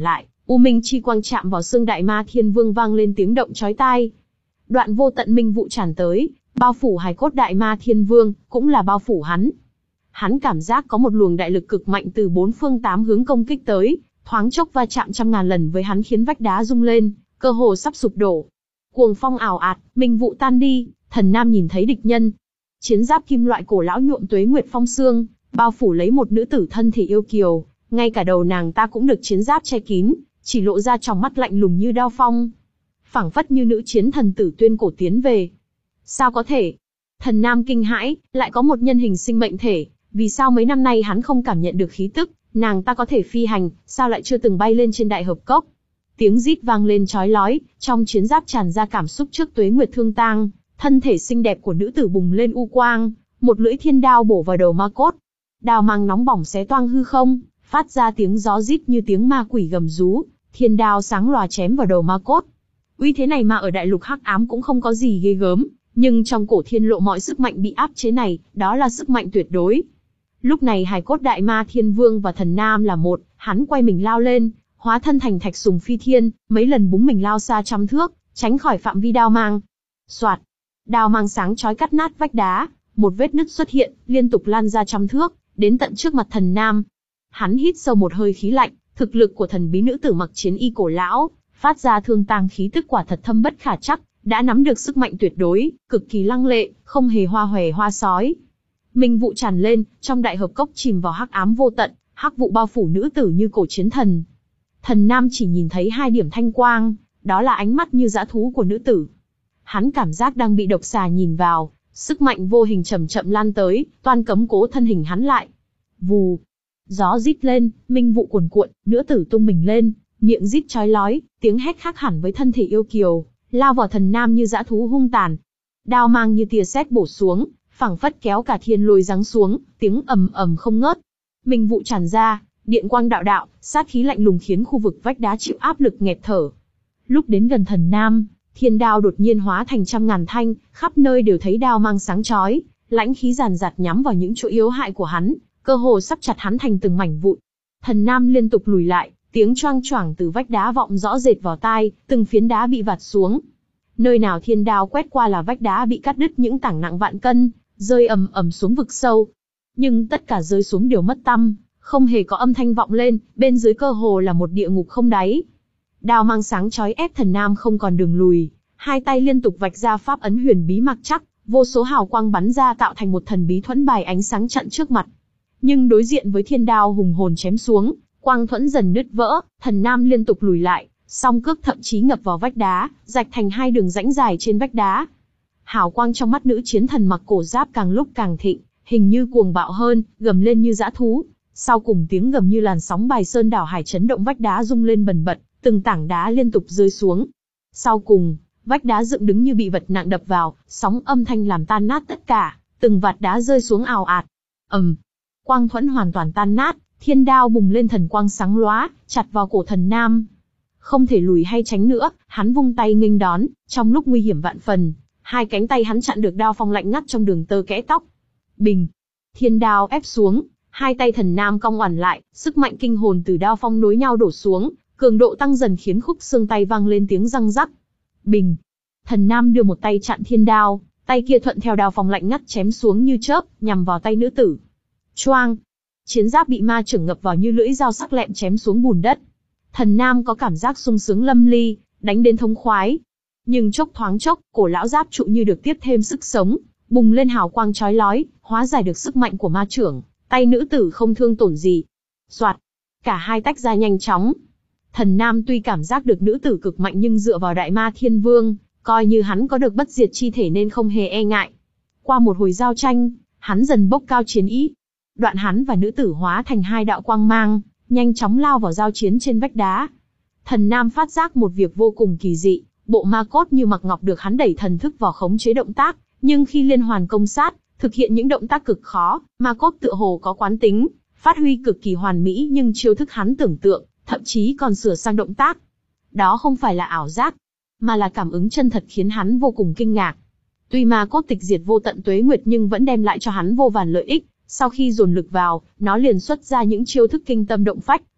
U minh chi quang chạm vào xương đại ma thiên vương vang lên tiếng động chói tai. Đoạn vô tận minh vụ tràn tới, bao phủ hài cốt đại ma thiên vương, cũng là bao phủ hắn. Hắn cảm giác có một luồng đại lực cực mạnh từ bốn phương tám hướng công kích tới, thoáng chốc va chạm trăm ngàn lần với hắn khiến vách đá rung lên, cơ hồ sắp sụp đổ. Cuồng phong ảo ạt, minh vụ tan đi, Thần Nam nhìn thấy địch nhân. Chiến giáp kim loại cổ lão nhuộm tuế nguyệt phong xương, bao phủ lấy một nữ tử thân thể yêu kiều, ngay cả đầu nàng ta cũng được chiến giáp che kín, chỉ lộ ra tròng mắt lạnh lùng như đao phong. Phảng phất như nữ chiến thần tử tuyên cổ tiến về. Sao có thể? Thần Nam kinh hãi, lại có một nhân hình sinh mệnh thể, vì sao mấy năm nay hắn không cảm nhận được khí tức, nàng ta có thể phi hành, sao lại chưa từng bay lên trên đại hợp cốc? Tiếng rít vang lên chói lói, trong chiến giáp tràn ra cảm xúc trước tuế nguyệt thương tang, thân thể xinh đẹp của nữ tử bùng lên u quang, một lưỡi thiên đao bổ vào đầu ma cốt. Đao mang nóng bỏng xé toang hư không, phát ra tiếng gió rít như tiếng ma quỷ gầm rú, thiên đao sáng lòa chém vào đầu ma cốt. Uy thế này mà ở đại lục hắc ám cũng không có gì ghê gớm, nhưng trong cổ thiên lộ mọi sức mạnh bị áp chế này, đó là sức mạnh tuyệt đối. Lúc này hài cốt đại ma thiên vương và Thần Nam là một, hắn quay mình lao lên, hóa thân thành thạch sùng phi thiên, mấy lần búng mình lao xa trăm thước, tránh khỏi phạm vi đao mang. Soạt, đao mang sáng chói cắt nát vách đá, một vết nứt xuất hiện, liên tục lan ra trăm thước, đến tận trước mặt Thần Nam. Hắn hít sâu một hơi khí lạnh, thực lực của thần bí nữ tử mặc chiến y cổ lão, phát ra thương tang khí tức quả thật thâm bất khả trắc, đã nắm được sức mạnh tuyệt đối, cực kỳ lăng lệ, không hề hoa hòe hoa sói. Minh vụ tràn lên, trong đại hợp cốc chìm vào hắc ám vô tận, hắc vụ bao phủ nữ tử như cổ chiến thần. Thần Nam chỉ nhìn thấy hai điểm thanh quang, đó là ánh mắt như dã thú của nữ tử. Hắn cảm giác đang bị độc xà nhìn vào, sức mạnh vô hình chậm chậm lan tới, toan cấm cố thân hình hắn lại. Vù, gió rít lên, minh vụ cuồn cuộn, nữ tử tung mình lên, miệng rít chói lói, tiếng hét khác hẳn với thân thể yêu kiều, lao vào Thần Nam như dã thú hung tàn. Đao mang như tia sét bổ xuống, phảng phất kéo cả thiên lôi giáng xuống, tiếng ầm ầm không ngớt. Minh vụ tràn ra, điện quang đạo đạo, sát khí lạnh lùng khiến khu vực vách đá chịu áp lực nghẹt thở. Lúc đến gần Thần Nam, thiên đao đột nhiên hóa thành trăm ngàn thanh, khắp nơi đều thấy đao mang sáng chói, lãnh khí giàn giạt nhắm vào những chỗ yếu hại của hắn, cơ hồ sắp chặt hắn thành từng mảnh vụn. Thần Nam liên tục lùi lại, tiếng choang choảng từ vách đá vọng rõ rệt vào tai, từng phiến đá bị vạt xuống. Nơi nào thiên đao quét qua là vách đá bị cắt đứt những tảng nặng vạn cân, rơi ầm ầm xuống vực sâu. Nhưng tất cả rơi xuống đều mất tăm, không hề có âm thanh vọng lên, bên dưới cơ hồ là một địa ngục không đáy. Đao mang sáng chói ép Thần Nam không còn đường lùi, hai tay liên tục vạch ra pháp ấn huyền bí mặc chắc, vô số hào quang bắn ra tạo thành một thần bí thuẫn bài ánh sáng chặn trước mặt. Nhưng đối diện với thiên đao hùng hồn chém xuống, quang thuẫn dần nứt vỡ, Thần Nam liên tục lùi lại, song cước thậm chí ngập vào vách đá, rạch thành hai đường rãnh dài trên vách đá. Hào quang trong mắt nữ chiến thần mặc cổ giáp càng lúc càng thịnh, hình như cuồng bạo hơn, gầm lên như dã thú. Sau cùng tiếng gầm như làn sóng bài sơn đảo hải chấn động vách đá rung lên bần bật, từng tảng đá liên tục rơi xuống. Sau cùng, vách đá dựng đứng như bị vật nặng đập vào, sóng âm thanh làm tan nát tất cả, từng vạt đá rơi xuống ào ạt. Ầm, quang thuẫn hoàn toàn tan nát, thiên đao bùng lên thần quang sáng lóa, chặt vào cổ Thần Nam. Không thể lùi hay tránh nữa, hắn vung tay nghênh đón, trong lúc nguy hiểm vạn phần, hai cánh tay hắn chặn được đao phong lạnh ngắt trong đường tơ kẽ tóc. Bình, thiên đao ép xuống, hai tay Thần Nam cong oằn lại, sức mạnh kinh hồn từ đao phong nối nhau đổ xuống, cường độ tăng dần khiến khúc xương tay vang lên tiếng răng rắc. Bình, Thần Nam đưa một tay chặn thiên đao, tay kia thuận theo đao phong lạnh ngắt chém xuống như chớp, nhằm vào tay nữ tử. Choang, chiến giáp bị ma chưởng ngập vào như lưỡi dao sắc lẹm chém xuống bùn đất. Thần Nam có cảm giác sung sướng lâm ly, đánh đến thống khoái. Nhưng chốc thoáng chốc, cổ lão giáp trụ như được tiếp thêm sức sống, bùng lên hào quang chói lói, hóa giải được sức mạnh của ma chưởng, tay nữ tử không thương tổn gì. Soạt, cả hai tách ra nhanh chóng. Thần Nam tuy cảm giác được nữ tử cực mạnh nhưng dựa vào đại ma thiên vương, coi như hắn có được bất diệt chi thể nên không hề e ngại. Qua một hồi giao tranh, hắn dần bốc cao chiến ý. Đoạn hắn và nữ tử hóa thành hai đạo quang mang, nhanh chóng lao vào giao chiến trên vách đá. Thần Nam phát giác một việc vô cùng kỳ dị, bộ ma cốt như mặc ngọc được hắn đẩy thần thức vào khống chế động tác, nhưng khi liên hoàn công sát, thực hiện những động tác cực khó, ma cốt tựa hồ có quán tính, phát huy cực kỳ hoàn mỹ nhưng chiêu thức hắn tưởng tượng, thậm chí còn sửa sang động tác. Đó không phải là ảo giác, mà là cảm ứng chân thật khiến hắn vô cùng kinh ngạc. Tuy ma cốt tịch diệt vô tận tuế nguyệt nhưng vẫn đem lại cho hắn vô vàn lợi ích, sau khi dồn lực vào, nó liền xuất ra những chiêu thức kinh tâm động phách,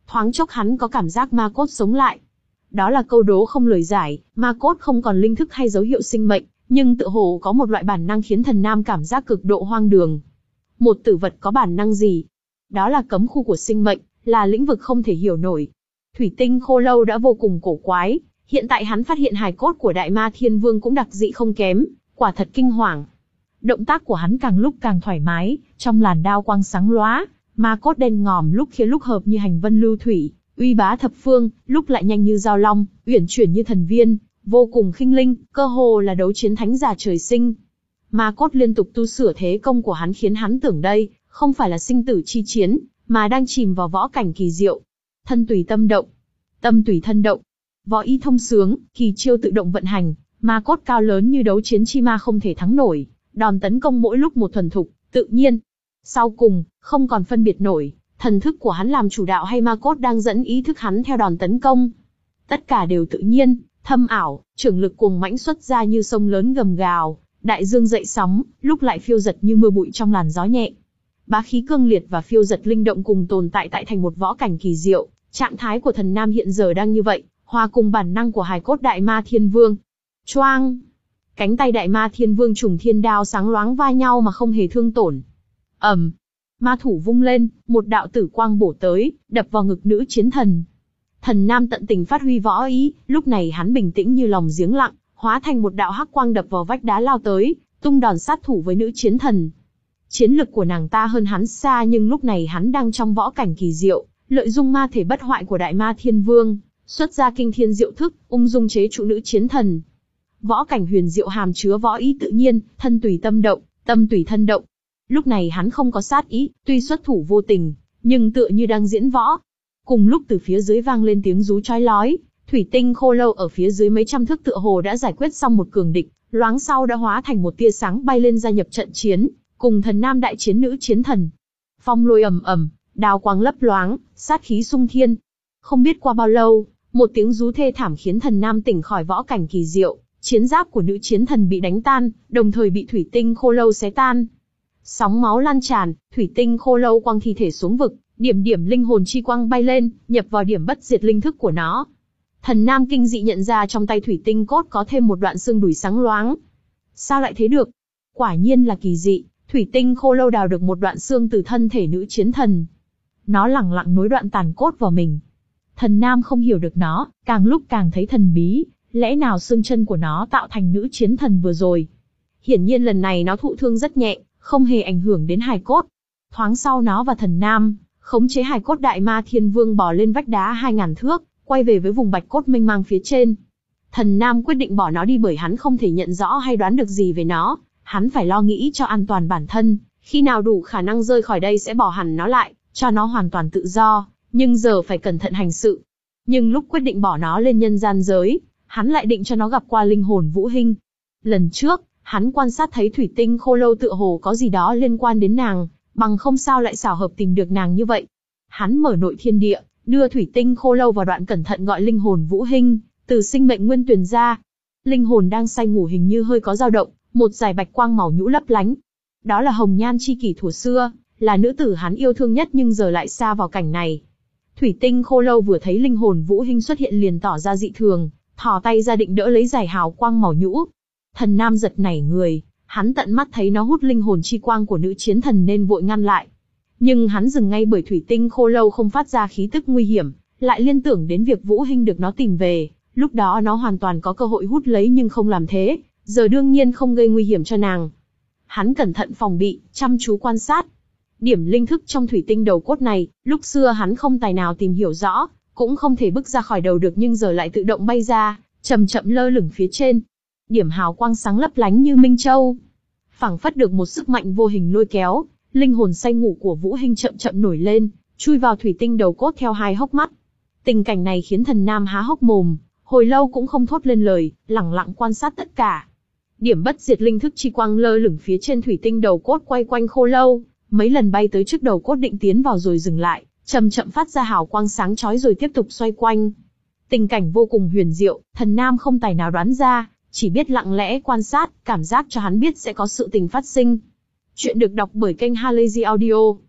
Thoáng chốc hắn có cảm giác ma cốt sống lại. Đó là câu đố không lời giải, ma cốt không còn linh thức hay dấu hiệu sinh mệnh, nhưng tự hồ có một loại bản năng khiến thần nam cảm giác cực độ hoang đường. Một tử vật có bản năng gì? Đó là cấm khu của sinh mệnh, là lĩnh vực không thể hiểu nổi. Thủy tinh khô lâu đã vô cùng cổ quái, hiện tại hắn phát hiện hài cốt của Đại Ma Thiên Vương cũng đặc dị không kém, quả thật kinh hoàng. Động tác của hắn càng lúc càng thoải mái, trong làn đao quang sáng lóa, ma cốt đen ngòm lúc kia lúc hợp như hành vân lưu thủy, uy bá thập phương, lúc lại nhanh như dao long, uyển chuyển như thần viên, vô cùng khinh linh, cơ hồ là đấu chiến thánh giả trời sinh. Ma cốt liên tục tu sửa thế công của hắn khiến hắn tưởng đây không phải là sinh tử chi chiến, mà đang chìm vào võ cảnh kỳ diệu. Thân tùy tâm động, tâm tùy thân động, võ y thông sướng, kỳ chiêu tự động vận hành, ma cốt cao lớn như đấu chiến chi ma không thể thắng nổi, đòn tấn công mỗi lúc một thuần thục, tự nhiên. Sau cùng, không còn phân biệt nổi, thần thức của hắn làm chủ đạo hay ma cốt đang dẫn ý thức hắn theo đòn tấn công. Tất cả đều tự nhiên, thâm ảo, trưởng lực cuồng mãnh xuất ra như sông lớn gầm gào, đại dương dậy sóng, lúc lại phiêu giật như mưa bụi trong làn gió nhẹ. Bá khí cương liệt và phiêu giật linh động cùng tồn tại tại thành một võ cảnh kỳ diệu, trạng thái của thần nam hiện giờ đang như vậy, hòa cùng bản năng của hài cốt Đại Ma Thiên Vương. Choang! Cánh tay Đại Ma Thiên Vương trùng thiên đao sáng loáng va nhau mà không hề thương tổn. ầm, ma thủ vung lên, một đạo tử quang bổ tới, đập vào ngực nữ chiến thần. Thần nam tận tình phát huy võ ý, lúc này hắn bình tĩnh như lòng giếng lặng, hóa thành một đạo hắc quang đập vào vách đá lao tới, tung đòn sát thủ với nữ chiến thần. Chiến lực của nàng ta hơn hắn xa, nhưng lúc này hắn đang trong võ cảnh kỳ diệu, lợi dụng ma thể bất hoại của Đại Ma Thiên Vương, xuất ra kinh thiên diệu thức, ung dung chế trụ nữ chiến thần. Võ cảnh huyền diệu hàm chứa võ ý tự nhiên, thân tùy tâm động, tâm tùy thân động. Lúc này hắn không có sát ý, tuy xuất thủ vô tình, nhưng tựa như đang diễn võ. Cùng lúc từ phía dưới vang lên tiếng rú chói lói, thủy tinh khô lâu ở phía dưới mấy trăm thước tựa hồ đã giải quyết xong một cường địch, loáng sau đã hóa thành một tia sáng bay lên gia nhập trận chiến, cùng thần nam đại chiến nữ chiến thần. Phong lôi ầm ầm, đao quang lấp loáng, sát khí sung thiên. Không biết qua bao lâu, một tiếng rú thê thảm khiến thần nam tỉnh khỏi võ cảnh kỳ diệu, chiến giáp của nữ chiến thần bị đánh tan, đồng thời bị thủy tinh khô lâu xé tan. Sóng máu lan tràn, thủy tinh khô lâu quăng thi thể xuống vực, điểm điểm linh hồn chi quang bay lên, nhập vào điểm bất diệt linh thức của nó. Thần nam kinh dị nhận ra trong tay thủy tinh cốt có thêm một đoạn xương đùi sáng loáng. Sao lại thế được? Quả nhiên là kỳ dị, thủy tinh khô lâu đào được một đoạn xương từ thân thể nữ chiến thần. Nó lẳng lặng nối đoạn tàn cốt vào mình. Thần nam không hiểu được nó, càng lúc càng thấy thần bí, lẽ nào xương chân của nó tạo thành nữ chiến thần vừa rồi? Hiển nhiên lần này nó thụ thương rất nhẹ, không hề ảnh hưởng đến hài cốt. Thoáng sau nó và thần nam, khống chế hài cốt Đại Ma Thiên Vương bò lên vách đá hai ngàn thước, quay về với vùng bạch cốt mênh mang phía trên. Thần nam quyết định bỏ nó đi bởi hắn không thể nhận rõ hay đoán được gì về nó, hắn phải lo nghĩ cho an toàn bản thân, khi nào đủ khả năng rơi khỏi đây sẽ bỏ hẳn nó lại, cho nó hoàn toàn tự do, nhưng giờ phải cẩn thận hành sự. Nhưng lúc quyết định bỏ nó lên nhân gian giới, hắn lại định cho nó gặp qua linh hồn Vũ Hinh. Lần trước, hắn quan sát thấy thủy tinh khô lâu tựa hồ có gì đó liên quan đến nàng, bằng không sao lại xảo hợp tìm được nàng như vậy. Hắn mở nội thiên địa, đưa thủy tinh khô lâu vào đoạn cẩn thận gọi linh hồn Vũ Hinh, từ sinh mệnh nguyên tuyển ra. Linh hồn đang say ngủ hình như hơi có dao động, một dải bạch quang màu nhũ lấp lánh. Đó là hồng nhan chi kỷ thuở xưa, là nữ tử hắn yêu thương nhất nhưng giờ lại xa vào cảnh này. Thủy tinh khô lâu vừa thấy linh hồn Vũ Hinh xuất hiện liền tỏ ra dị thường, thò tay ra định đỡ lấy dải hào quang màu nhũ. Thần nam giật nảy người, hắn tận mắt thấy nó hút linh hồn chi quang của nữ chiến thần nên vội ngăn lại. Nhưng hắn dừng ngay bởi thủy tinh khô lâu không phát ra khí tức nguy hiểm, lại liên tưởng đến việc Vũ Hinh được nó tìm về, lúc đó nó hoàn toàn có cơ hội hút lấy nhưng không làm thế, giờ đương nhiên không gây nguy hiểm cho nàng. Hắn cẩn thận phòng bị, chăm chú quan sát. Điểm linh thức trong thủy tinh đầu cốt này, lúc xưa hắn không tài nào tìm hiểu rõ, cũng không thể bức ra khỏi đầu được nhưng giờ lại tự động bay ra, chậm chậm lơ lửng phía trên. Điểm hào quang sáng lấp lánh như minh châu, phảng phất được một sức mạnh vô hình lôi kéo, linh hồn say ngủ của Vũ Hinh chậm chậm nổi lên, chui vào thủy tinh đầu cốt theo hai hốc mắt. Tình cảnh này khiến thần nam há hốc mồm, hồi lâu cũng không thốt lên lời, lẳng lặng quan sát tất cả. Điểm bất diệt linh thức chi quang lơ lửng phía trên thủy tinh đầu cốt quay quanh khô lâu, mấy lần bay tới trước đầu cốt định tiến vào rồi dừng lại, chậm chậm phát ra hào quang sáng chói rồi tiếp tục xoay quanh. Tình cảnh vô cùng huyền diệu, thần nam không tài nào đoán ra, chỉ biết lặng lẽ quan sát, cảm giác cho hắn biết sẽ có sự tình phát sinh. Chuyện được đọc bởi kênh Halazy Audio.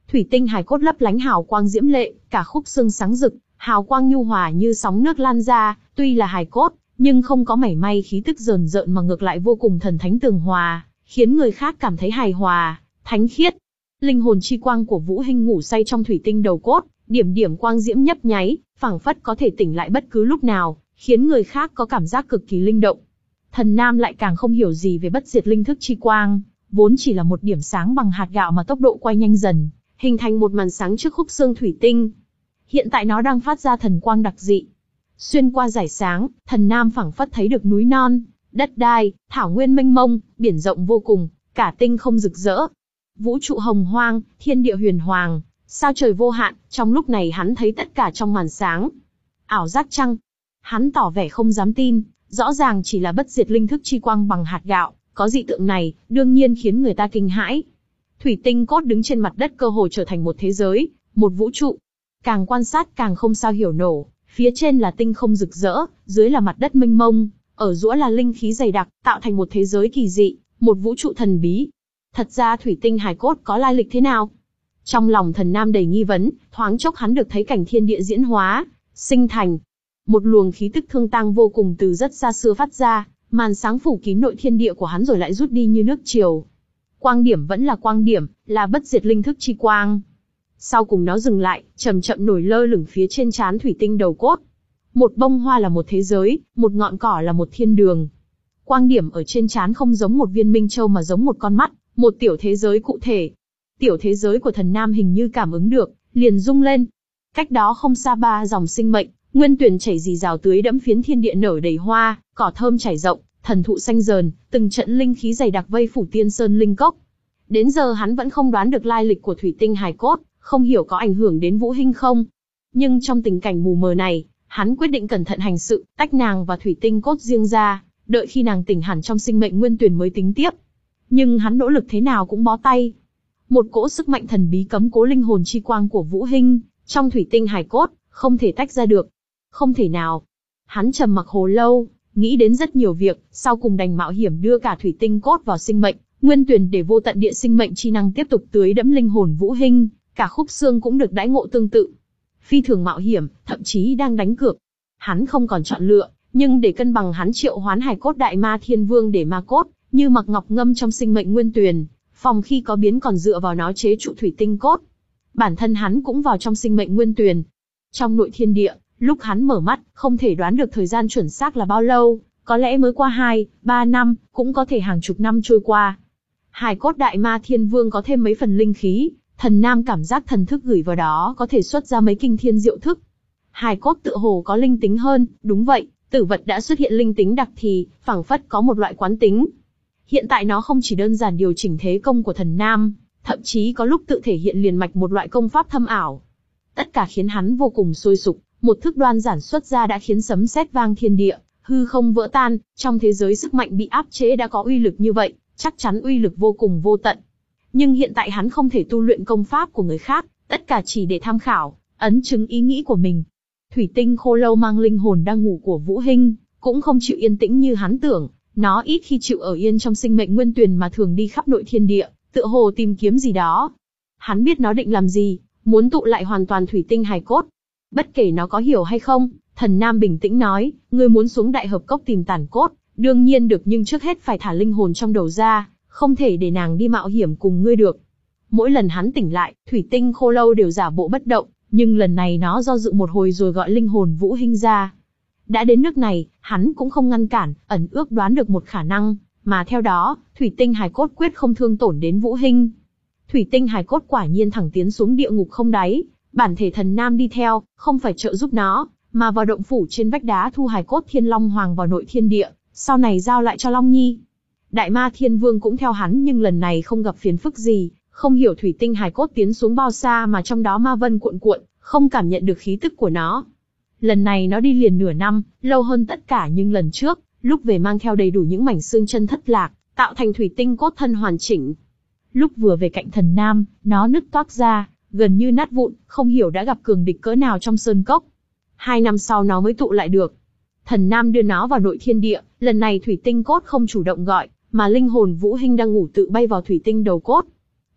Thủy tinh hài cốt lấp lánh hào quang diễm lệ, cả khúc xương sáng rực, hào quang nhu hòa như sóng nước lan ra, tuy là hài cốt, nhưng không có mảy may khí tức rờn rợn mà ngược lại vô cùng thần thánh tường hòa, khiến người khác cảm thấy hài hòa, thánh khiết. Linh hồn chi quang của Vũ Hinh ngủ say trong thủy tinh đầu cốt, điểm điểm quang diễm nhấp nháy, phảng phất có thể tỉnh lại bất cứ lúc nào, khiến người khác có cảm giác cực kỳ linh động. Thần Nam lại càng không hiểu gì về bất diệt linh thức chi quang, vốn chỉ là một điểm sáng bằng hạt gạo mà tốc độ quay nhanh dần, hình thành một màn sáng trước khúc xương thủy tinh. Hiện tại nó đang phát ra thần quang đặc dị. Xuyên qua dải sáng, Thần Nam phảng phất thấy được núi non, đất đai, thảo nguyên mênh mông, biển rộng vô cùng, cả tinh không rực rỡ. Vũ trụ hồng hoang, thiên địa huyền hoàng, sao trời vô hạn, trong lúc này hắn thấy tất cả trong màn sáng. Ảo giác chăng? Hắn tỏ vẻ không dám tin, rõ ràng chỉ là bất diệt linh thức chi quang bằng hạt gạo, có dị tượng này, đương nhiên khiến người ta kinh hãi. Thủy tinh cốt đứng trên mặt đất cơ hồ trở thành một thế giới, một vũ trụ. Càng quan sát càng không sao hiểu nổi, phía trên là tinh không rực rỡ, dưới là mặt đất mênh mông, ở giữa là linh khí dày đặc, tạo thành một thế giới kỳ dị, một vũ trụ thần bí. Thật ra thủy tinh hài cốt có lai lịch thế nào? Trong lòng Thần Nam đầy nghi vấn, thoáng chốc hắn được thấy cảnh thiên địa diễn hóa, sinh thành. Một luồng khí tức thương tang vô cùng từ rất xa xưa phát ra, màn sáng phủ kín nội thiên địa của hắn rồi lại rút đi như nước triều. Quang điểm vẫn là quang điểm, là bất diệt linh thức chi quang. Sau cùng nó dừng lại, chậm chậm nổi lơ lửng phía trên trán thủy tinh đầu cốt. Một bông hoa là một thế giới, một ngọn cỏ là một thiên đường. Quang điểm ở trên trán không giống một viên minh châu mà giống một con mắt, một tiểu thế giới cụ thể. Tiểu thế giới của Thần Nam hình như cảm ứng được, liền rung lên. Cách đó không xa ba dòng sinh mệnh, nguyên tuyển chảy rì rào tưới đẫm phiến thiên địa nở đầy hoa, cỏ thơm trải rộng, thần thụ xanh dờn, từng trận linh khí dày đặc vây phủ tiên sơn linh cốc. Đến giờ hắn vẫn không đoán được lai lịch của thủy tinh hài cốt, không hiểu có ảnh hưởng đến Vũ Hinh không. Nhưng trong tình cảnh mù mờ này, hắn quyết định cẩn thận hành sự, tách nàng và thủy tinh cốt riêng ra, đợi khi nàng tỉnh hẳn trong sinh mệnh nguyên tuyển mới tính tiếp. Nhưng hắn nỗ lực thế nào cũng bó tay. Một cỗ sức mạnh thần bí cấm cố linh hồn chi quang của Vũ Hinh trong thủy tinh hài cốt, không thể tách ra được. Không thể nào. Hắn trầm mặc hồi lâu, nghĩ đến rất nhiều việc, sau cùng đành mạo hiểm đưa cả thủy tinh cốt vào sinh mệnh nguyên tuyển để vô tận địa sinh mệnh chi năng tiếp tục tưới đẫm linh hồn Vũ Hinh, cả khúc xương cũng được đãi ngộ tương tự. Phi thường mạo hiểm, thậm chí đang đánh cược. Hắn không còn chọn lựa, nhưng để cân bằng hắn triệu hoán hài cốt đại ma thiên vương để ma cốt, như mặc ngọc ngâm trong sinh mệnh nguyên tuyển, phòng khi có biến còn dựa vào nó chế trụ thủy tinh cốt. Bản thân hắn cũng vào trong sinh mệnh nguyên tuyển. Trong nội thiên địa, lúc hắn mở mắt, không thể đoán được thời gian chuẩn xác là bao lâu, có lẽ mới qua hai, ba năm, cũng có thể hàng chục năm trôi qua. Hài cốt đại ma thiên vương có thêm mấy phần linh khí, Thần Nam cảm giác thần thức gửi vào đó có thể xuất ra mấy kinh thiên diệu thức. Hài cốt tựa hồ có linh tính hơn, đúng vậy, tử vật đã xuất hiện linh tính đặc thì, phảng phất có một loại quán tính. Hiện tại nó không chỉ đơn giản điều chỉnh thế công của Thần Nam, thậm chí có lúc tự thể hiện liền mạch một loại công pháp thâm ảo. Tất cả khiến hắn vô cùng sôi sục, một thức đoan giản xuất ra đã khiến sấm sét vang thiên địa, hư không vỡ tan, trong thế giới sức mạnh bị áp chế đã có uy lực như vậy, chắc chắn uy lực vô cùng vô tận. Nhưng hiện tại hắn không thể tu luyện công pháp của người khác, tất cả chỉ để tham khảo, ấn chứng ý nghĩ của mình. Thủy tinh khô lâu mang linh hồn đang ngủ của Vũ Hinh, cũng không chịu yên tĩnh như hắn tưởng, nó ít khi chịu ở yên trong sinh mệnh nguyên tuyển mà thường đi khắp nội thiên địa, tựa hồ tìm kiếm gì đó. Hắn biết nó định làm gì, muốn tụ lại hoàn toàn thủy tinh hài cốt. Bất kể nó có hiểu hay không, Thần Nam bình tĩnh nói, ngươi muốn xuống đại hợp cốc tìm tàn cốt, đương nhiên được nhưng trước hết phải thả linh hồn trong đầu ra, không thể để nàng đi mạo hiểm cùng ngươi được. Mỗi lần hắn tỉnh lại, thủy tinh khô lâu đều giả bộ bất động, nhưng lần này nó do dự một hồi rồi gọi linh hồn Vũ Hinh ra. Đã đến nước này, hắn cũng không ngăn cản, ẩn ước đoán được một khả năng, mà theo đó, thủy tinh hài cốt quyết không thương tổn đến Vũ Hinh. Thủy tinh hài cốt quả nhiên thẳng tiến xuống địa ngục không đáy, bản thể Thần Nam đi theo, không phải trợ giúp nó, mà vào động phủ trên vách đá thu hài cốt Thiên Long Hoàng vào nội thiên địa, sau này giao lại cho Long Nhi. Đại ma thiên vương cũng theo hắn nhưng lần này không gặp phiền phức gì, không hiểu thủy tinh hài cốt tiến xuống bao xa mà trong đó ma vân cuộn cuộn, không cảm nhận được khí tức của nó. Lần này nó đi liền nửa năm, lâu hơn tất cả nhưng lần trước, lúc về mang theo đầy đủ những mảnh xương chân thất lạc, tạo thành thủy tinh cốt thân hoàn chỉnh. Lúc vừa về cạnh Thần Nam, nó nứt toác ra, gần như nát vụn, không hiểu đã gặp cường địch cỡ nào trong sơn cốc. Hai năm sau nó mới tụ lại được. Thần Nam đưa nó vào nội thiên địa, lần này thủy tinh cốt không chủ động gọi, mà linh hồn Vũ Hinh đang ngủ tự bay vào thủy tinh đầu cốt.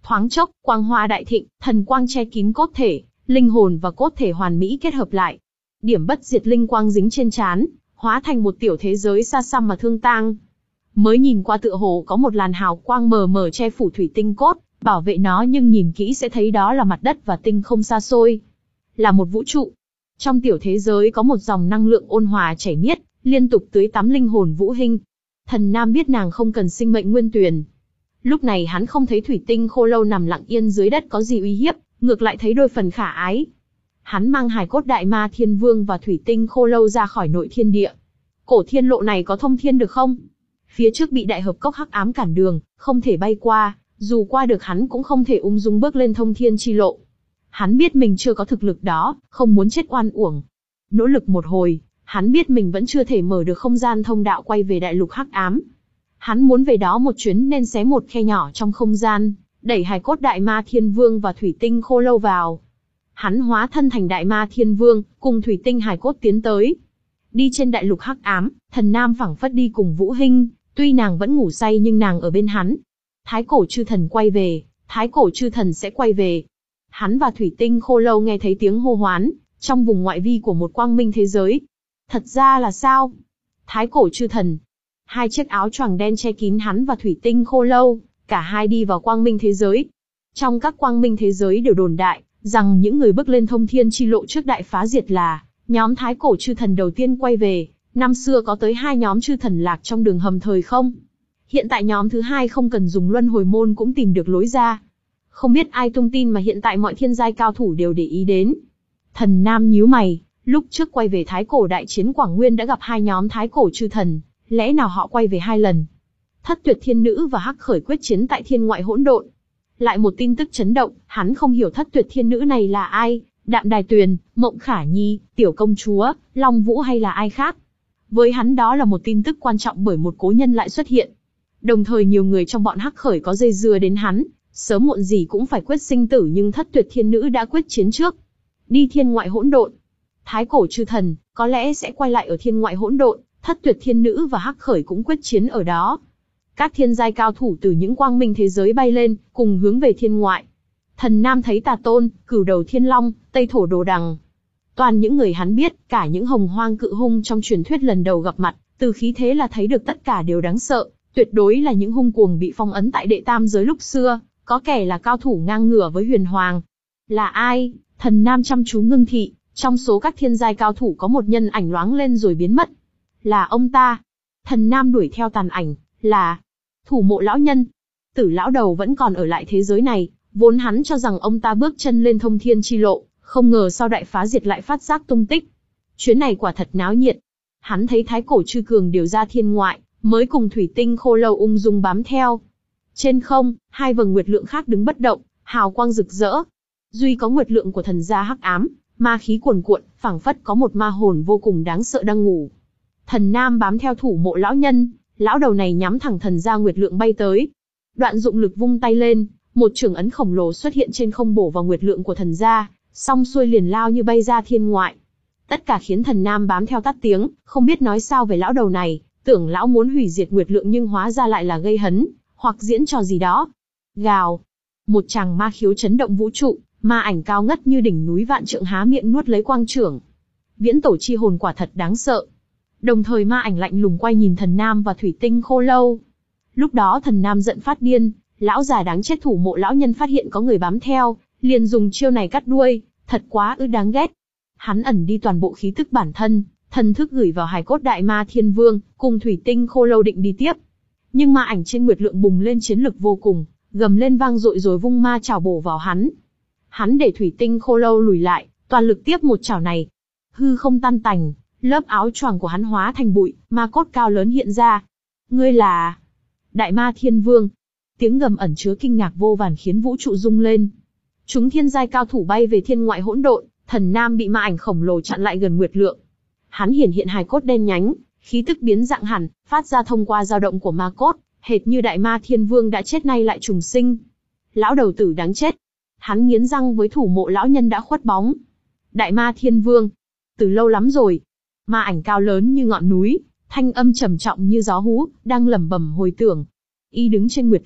Thoáng chốc, quang hoa đại thịnh, thần quang che kín cốt thể, linh hồn và cốt thể hoàn mỹ kết hợp lại. Điểm bất diệt linh quang dính trên trán, hóa thành một tiểu thế giới xa xăm mà thương tang. Mới nhìn qua tựa hồ có một làn hào quang mờ mờ che phủ thủy tinh cốt, bảo vệ nó, nhưng nhìn kỹ sẽ thấy đó là mặt đất và tinh không xa xôi. Là một vũ trụ. Trong tiểu thế giới có một dòng năng lượng ôn hòa chảy miết, liên tục tưới tắm linh hồn Vũ Hinh. Thần Nam biết nàng không cần sinh mệnh nguyên tuyền. Lúc này hắn không thấy thủy tinh khô lâu nằm lặng yên dưới đất có gì uy hiếp, ngược lại thấy đôi phần khả ái. Hắn mang hài cốt Đại Ma Thiên Vương và thủy tinh khô lâu ra khỏi nội thiên địa. Cổ thiên lộ này có thông thiên được không? Phía trước bị đại hợp cốc hắc ám cản đường, không thể bay qua, dù qua được hắn cũng không thể ung dung bước lên thông thiên chi lộ. Hắn biết mình chưa có thực lực đó, không muốn chết oan uổng. Nỗ lực một hồi, hắn biết mình vẫn chưa thể mở được không gian thông đạo quay về đại lục hắc ám. Hắn muốn về đó một chuyến nên xé một khe nhỏ trong không gian, đẩy hài cốt Đại Ma Thiên Vương và thủy tinh khô lâu vào. Hắn hóa thân thành Đại Ma Thiên Vương, cùng thủy tinh hài cốt tiến tới. Đi trên đại lục hắc ám, Thần Nam phảng phất đi cùng Vũ Hinh, tuy nàng vẫn ngủ say nhưng nàng ở bên hắn. Thái cổ chư thần quay về, thái cổ chư thần sẽ quay về. Hắn và thủy tinh khô lâu nghe thấy tiếng hô hoán, trong vùng ngoại vi của một quang minh thế giới. Thật ra là sao? Thái cổ chư thần. Hai chiếc áo choàng đen che kín hắn và thủy tinh khô lâu, cả hai đi vào quang minh thế giới. Trong các quang minh thế giới đều đồn đại, rằng những người bước lên thông thiên chi lộ trước đại phá diệt là nhóm thái cổ chư thần đầu tiên quay về. Năm xưa có tới hai nhóm chư thần lạc trong đường hầm thời không. Hiện tại nhóm thứ hai không cần dùng luân hồi môn cũng tìm được lối ra. Không biết ai tung tin mà hiện tại mọi thiên giai cao thủ đều để ý đến. Thần Nam nhíu mày, lúc trước quay về thái cổ đại chiến Quảng Nguyên đã gặp hai nhóm thái cổ chư thần, lẽ nào họ quay về hai lần? Thất Tuyệt Thiên Nữ và Hắc Khởi quyết chiến tại thiên ngoại hỗn độn. Lại một tin tức chấn động, hắn không hiểu Thất Tuyệt Thiên Nữ này là ai, Đạm Đài Tuyền, Mộng Khả Nhi, Tiểu Công Chúa, Long Vũ hay là ai khác. Với hắn đó là một tin tức quan trọng bởi một cố nhân lại xuất hiện. Đồng thời nhiều người trong bọn Hắc Khởi có dây dưa đến hắn, sớm muộn gì cũng phải quyết sinh tử, nhưng Thất Tuyệt Thiên Nữ đã quyết chiến trước. Đi thiên ngoại hỗn độn. Thái cổ chư thần, có lẽ sẽ quay lại ở thiên ngoại hỗn độn, Thất Tuyệt Thiên Nữ và Hắc Khởi cũng quyết chiến ở đó. Các thiên giai cao thủ từ những quang minh thế giới bay lên, cùng hướng về thiên ngoại. Thần Nam thấy Tà Tôn, Cửu Đầu Thiên Long, Tây Thổ Đồ Đằng. Toàn những người hắn biết, cả những hồng hoang cự hung trong truyền thuyết lần đầu gặp mặt, từ khí thế là thấy được tất cả đều đáng sợ, tuyệt đối là những hung cuồng bị phong ấn tại đệ tam giới lúc xưa, có kẻ là cao thủ ngang ngửa với huyền hoàng. Là ai? Thần Nam chăm chú ngưng thị, trong số các thiên giai cao thủ có một nhân ảnh loáng lên rồi biến mất. Là ông ta. Thần Nam đuổi theo tàn ảnh, là Thủ Mộ lão nhân. Tử lão đầu vẫn còn ở lại thế giới này, vốn hắn cho rằng ông ta bước chân lên thông thiên chi lộ, không ngờ sau đại phá diệt lại phát giác tung tích. Chuyến này quả thật náo nhiệt. Hắn thấy thái cổ chư cường điều ra thiên ngoại, mới cùng thủy tinh khô lâu ung dung bám theo. Trên không, hai vầng nguyệt lượng khác đứng bất động, hào quang rực rỡ. Duy có nguyệt lượng của thần gia hắc ám, ma khí cuồn cuộn, phảng phất có một ma hồn vô cùng đáng sợ đang ngủ. Thần Nam bám theo Thủ Mộ lão nhân, lão đầu này nhắm thẳng thần gia nguyệt lượng bay tới. Đoạn dụng lực vung tay lên, một trường ấn khổng lồ xuất hiện trên không bổ vào nguyệt lượng của thần gia, xong xuôi liền lao như bay ra thiên ngoại. Tất cả khiến Thần Nam bám theo tắt tiếng, không biết nói sao về lão đầu này, tưởng lão muốn hủy diệt nguyệt lượng nhưng hóa ra lại là gây hấn, hoặc diễn trò gì đó. Gào, một tràng ma khiếu chấn động vũ trụ, ma ảnh cao ngất như đỉnh núi vạn trượng há miệng nuốt lấy quang trưởng. Viễn tổ chi hồn quả thật đáng sợ. Đồng thời ma ảnh lạnh lùng quay nhìn Thần Nam và thủy tinh khô lâu. Lúc đó Thần Nam giận phát điên, lão già đáng chết Thủ Mộ lão nhân phát hiện có người bám theo, liền dùng chiêu này cắt đuôi, thật quá ư đáng ghét. Hắn ẩn đi toàn bộ khí tức bản thân, thần thức gửi vào hài cốt Đại Ma Thiên Vương, cùng thủy tinh khô lâu định đi tiếp. Nhưng ma ảnh trên nguyệt lượng bùng lên chiến lực vô cùng, gầm lên vang dội rồi vung ma chảo bổ vào hắn. Hắn để thủy tinh khô lâu lùi lại, toàn lực tiếp một chảo này. Hư không tan tành, lớp áo choàng của hắn hóa thành bụi, ma cốt cao lớn hiện ra. Ngươi là Đại Ma Thiên Vương. Tiếng gầm ẩn chứa kinh ngạc vô vàn khiến vũ trụ rung lên. Chúng thiên giai cao thủ bay về thiên ngoại hỗn độn, Thần Nam bị ma ảnh khổng lồ chặn lại gần nguyệt lượng. Hắn hiển hiện hài cốt đen nhánh, khí tức biến dạng hẳn, phát ra thông qua dao động của ma cốt, hệt như Đại Ma Thiên Vương đã chết nay lại trùng sinh. Lão đầu tử đáng chết. Hắn nghiến răng với Thủ Mộ lão nhân đã khuất bóng. Đại Ma Thiên Vương. Từ lâu lắm rồi. Ma ảnh cao lớn như ngọn núi, thanh âm trầm trọng như gió hú, đang lẩm bẩm hồi tưởng. Y đứng trên nguyệt lượng,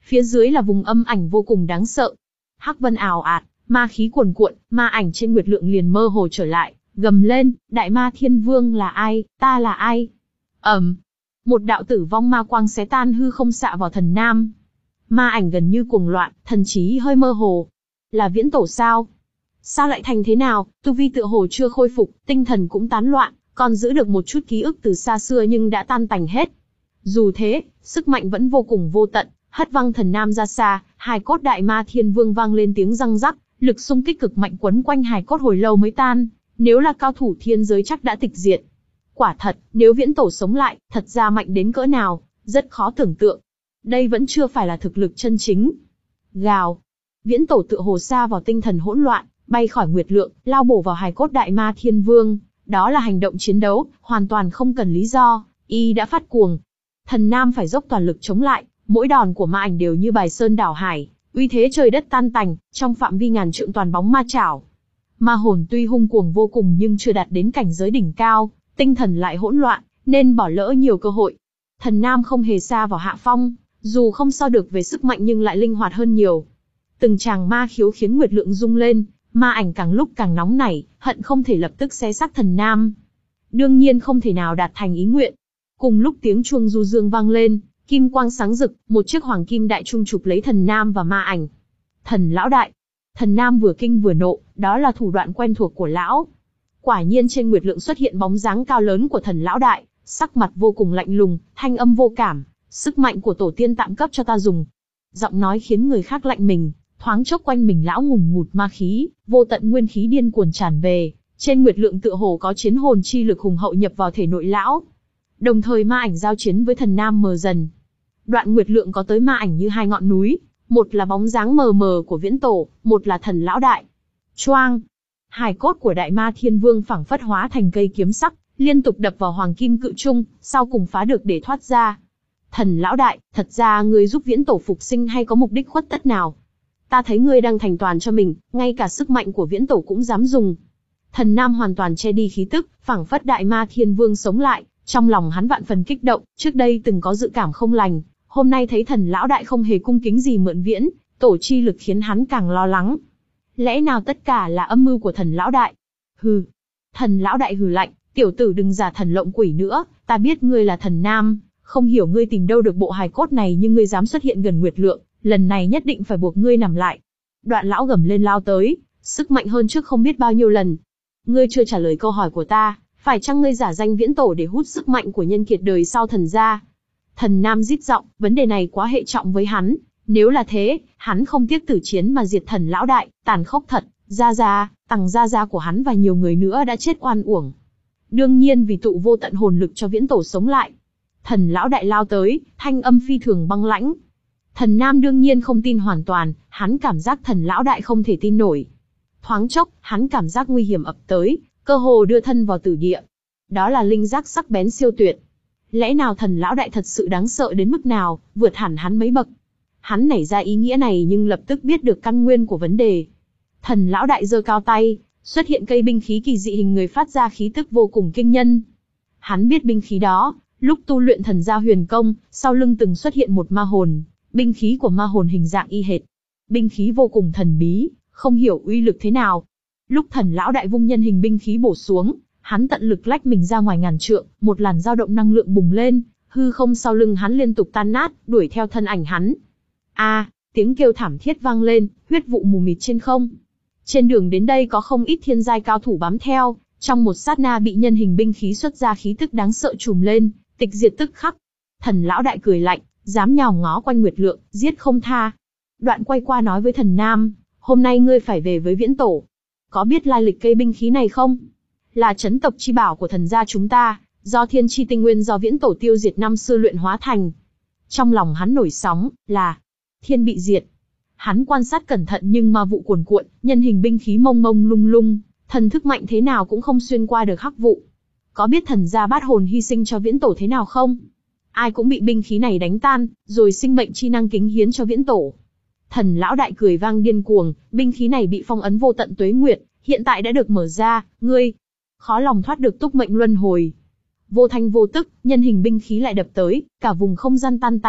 phía dưới là vùng âm ảnh vô cùng đáng sợ. Hắc vân ào ạt, ma khí cuồn cuộn, ma ảnh trên Nguyệt Lượng liền mơ hồ trở lại, gầm lên, Đại Ma Thiên Vương là ai, ta là ai? Ầm, một đạo tử vong ma quang xé tan hư không xạ vào Thần Nam. Ma ảnh gần như cuồng loạn, thần trí hơi mơ hồ. Là Viễn Tổ sao? Sao lại thành thế nào? Tu vi tựa hồ chưa khôi phục, tinh thần cũng tán loạn, còn giữ được một chút ký ức từ xa xưa nhưng đã tan tành hết. Dù thế, sức mạnh vẫn vô cùng vô tận, hất văng Thần Nam ra xa, hài cốt Đại Ma Thiên Vương vang lên tiếng răng rắc, lực xung kích cực mạnh quấn quanh hài cốt hồi lâu mới tan. Nếu là cao thủ thiên giới chắc đã tịch diệt. Quả thật, nếu Viễn Tổ sống lại, thật ra mạnh đến cỡ nào, rất khó tưởng tượng. Đây vẫn chưa phải là thực lực chân chính. Gào. Viễn Tổ tựa hồ xa vào tinh thần hỗn loạn, bay khỏi Nguyệt Lượng, lao bổ vào hài cốt Đại Ma Thiên Vương. Đó là hành động chiến đấu, hoàn toàn không cần lý do, y đã phát cuồng. Thần Nam phải dốc toàn lực chống lại, mỗi đòn của ma ảnh đều như bài sơn đảo hải, uy thế trời đất tan tành, trong phạm vi ngàn trượng toàn bóng ma chảo. Ma hồn tuy hung cuồng vô cùng nhưng chưa đạt đến cảnh giới đỉnh cao, tinh thần lại hỗn loạn, nên bỏ lỡ nhiều cơ hội. Thần Nam không hề xa vào hạ phong, dù không so được về sức mạnh nhưng lại linh hoạt hơn nhiều. Từng tràng ma khiếu khiến Nguyệt Lượng rung lên, ma ảnh càng lúc càng nóng nảy, hận không thể lập tức xé xác Thần Nam. Đương nhiên không thể nào đạt thành ý nguyện. Cùng lúc tiếng chuông du dương vang lên, kim quang sáng rực, một chiếc hoàng kim đại trung chụp lấy Thần Nam và ma ảnh. Thần lão đại. Thần Nam vừa kinh vừa nộ, đó là thủ đoạn quen thuộc của lão. Quả nhiên trên Nguyệt Lượng xuất hiện bóng dáng cao lớn của thần lão đại, sắc mặt vô cùng lạnh lùng, thanh âm vô cảm, sức mạnh của tổ tiên tạm cấp cho ta dùng. Giọng nói khiến người khác lạnh mình, thoáng chốc quanh mình lão ngùn ngụt ma khí, vô tận nguyên khí điên cuồng tràn về, trên Nguyệt Lượng tựa hồ có chiến hồn chi lực hùng hậu nhập vào thể nội lão. Đồng thời ma ảnh giao chiến với Thần Nam mờ dần. Đoạn Nguyệt Lượng có tới ma ảnh như hai ngọn núi, một là bóng dáng mờ mờ của Viễn Tổ, một là thần lão đại. Choang! Hài cốt của Đại Ma Thiên Vương phảng phất hóa thành cây kiếm sắc, liên tục đập vào hoàng kim cự trung, sau cùng phá được để thoát ra. Thần lão đại, thật ra ngươi giúp Viễn Tổ phục sinh hay có mục đích khuất tất nào? Ta thấy ngươi đang thành toàn cho mình, ngay cả sức mạnh của Viễn Tổ cũng dám dùng. Thần Nam hoàn toàn che đi khí tức, phảng phất Đại Ma Thiên Vương sống lại, trong lòng hắn vạn phần kích động, trước đây từng có dự cảm không lành, hôm nay thấy thần lão đại không hề cung kính gì mượn Viễn Tổ chi lực khiến hắn càng lo lắng. Lẽ nào tất cả là âm mưu của thần lão đại? Hừ. Thần lão đại hừ lạnh, tiểu tử đừng giả thần lộng quỷ nữa, ta biết ngươi là Thần Nam, không hiểu ngươi tìm đâu được bộ hài cốt này nhưng ngươi dám xuất hiện gần Nguyệt Lượng, lần này nhất định phải buộc ngươi nằm lại. Đoạn lão gầm lên lao tới, sức mạnh hơn trước không biết bao nhiêu lần. Ngươi chưa trả lời câu hỏi của ta, phải chăng ngươi giả danh Viễn Tổ để hút sức mạnh của nhân kiệt đời sau thần gia? Thần Nam rít giọng, vấn đề này quá hệ trọng với hắn. Nếu là thế, hắn không tiếc tử chiến mà diệt thần lão đại, tàn khốc thật, gia gia, tằng gia gia của hắn và nhiều người nữa đã chết oan uổng. Đương nhiên vì tụ vô tận hồn lực cho Viễn Tổ sống lại. Thần lão đại lao tới, thanh âm phi thường băng lãnh. Thần Nam đương nhiên không tin hoàn toàn, hắn cảm giác thần lão đại không thể tin nổi. Thoáng chốc, hắn cảm giác nguy hiểm ập tới, cơ hồ đưa thân vào tử địa. Đó là linh giác sắc bén siêu tuyệt. Lẽ nào thần lão đại thật sự đáng sợ đến mức nào, vượt hẳn hắn mấy bậc? Hắn nảy ra ý nghĩa này nhưng lập tức biết được căn nguyên của vấn đề. Thần lão đại giơ cao tay, xuất hiện cây binh khí kỳ dị hình người phát ra khí tức vô cùng kinh nhân. Hắn biết binh khí đó, lúc tu luyện thần gia huyền công, sau lưng từng xuất hiện một ma hồn, binh khí của ma hồn hình dạng y hệt. Binh khí vô cùng thần bí, không hiểu uy lực thế nào. Lúc thần lão đại vung nhân hình binh khí bổ xuống, hắn tận lực lách mình ra ngoài ngàn trượng, một làn dao động năng lượng bùng lên, hư không sau lưng hắn liên tục tan nát, đuổi theo thân ảnh hắn. A, à, tiếng kêu thảm thiết vang lên, huyết vụ mù mịt trên không. Trên đường đến đây có không ít thiên giai cao thủ bám theo, trong một sát na bị nhân hình binh khí xuất ra khí tức đáng sợ trùm lên, tịch diệt tức khắc. Thần lão đại cười lạnh, dám nhào ngó quanh Nguyệt Lượng, giết không tha. Đoạn quay qua nói với Thần Nam, hôm nay ngươi phải về với Viễn Tổ. Có biết lai lịch cây binh khí này không? Là chấn tộc chi bảo của thần gia chúng ta, do thiên chi tinh nguyên do Viễn Tổ tiêu diệt năm xưa luyện hóa thành. Trong lòng hắn nổi sóng, là thiên bị diệt. Hắn quan sát cẩn thận nhưng ma vụ cuồn cuộn, nhân hình binh khí mông mông lung lung, thần thức mạnh thế nào cũng không xuyên qua được hắc vụ. Có biết thần gia bát hồn hy sinh cho Viễn Tổ thế nào không? Ai cũng bị binh khí này đánh tan, rồi sinh mệnh chi năng kính hiến cho Viễn Tổ. Thần lão đại cười vang điên cuồng, binh khí này bị phong ấn vô tận tuế nguyệt, hiện tại đã được mở ra, ngươi khó lòng thoát được túc mệnh luân hồi. Vô thanh vô tức, nhân hình binh khí lại đập tới, cả vùng không gian tan tành,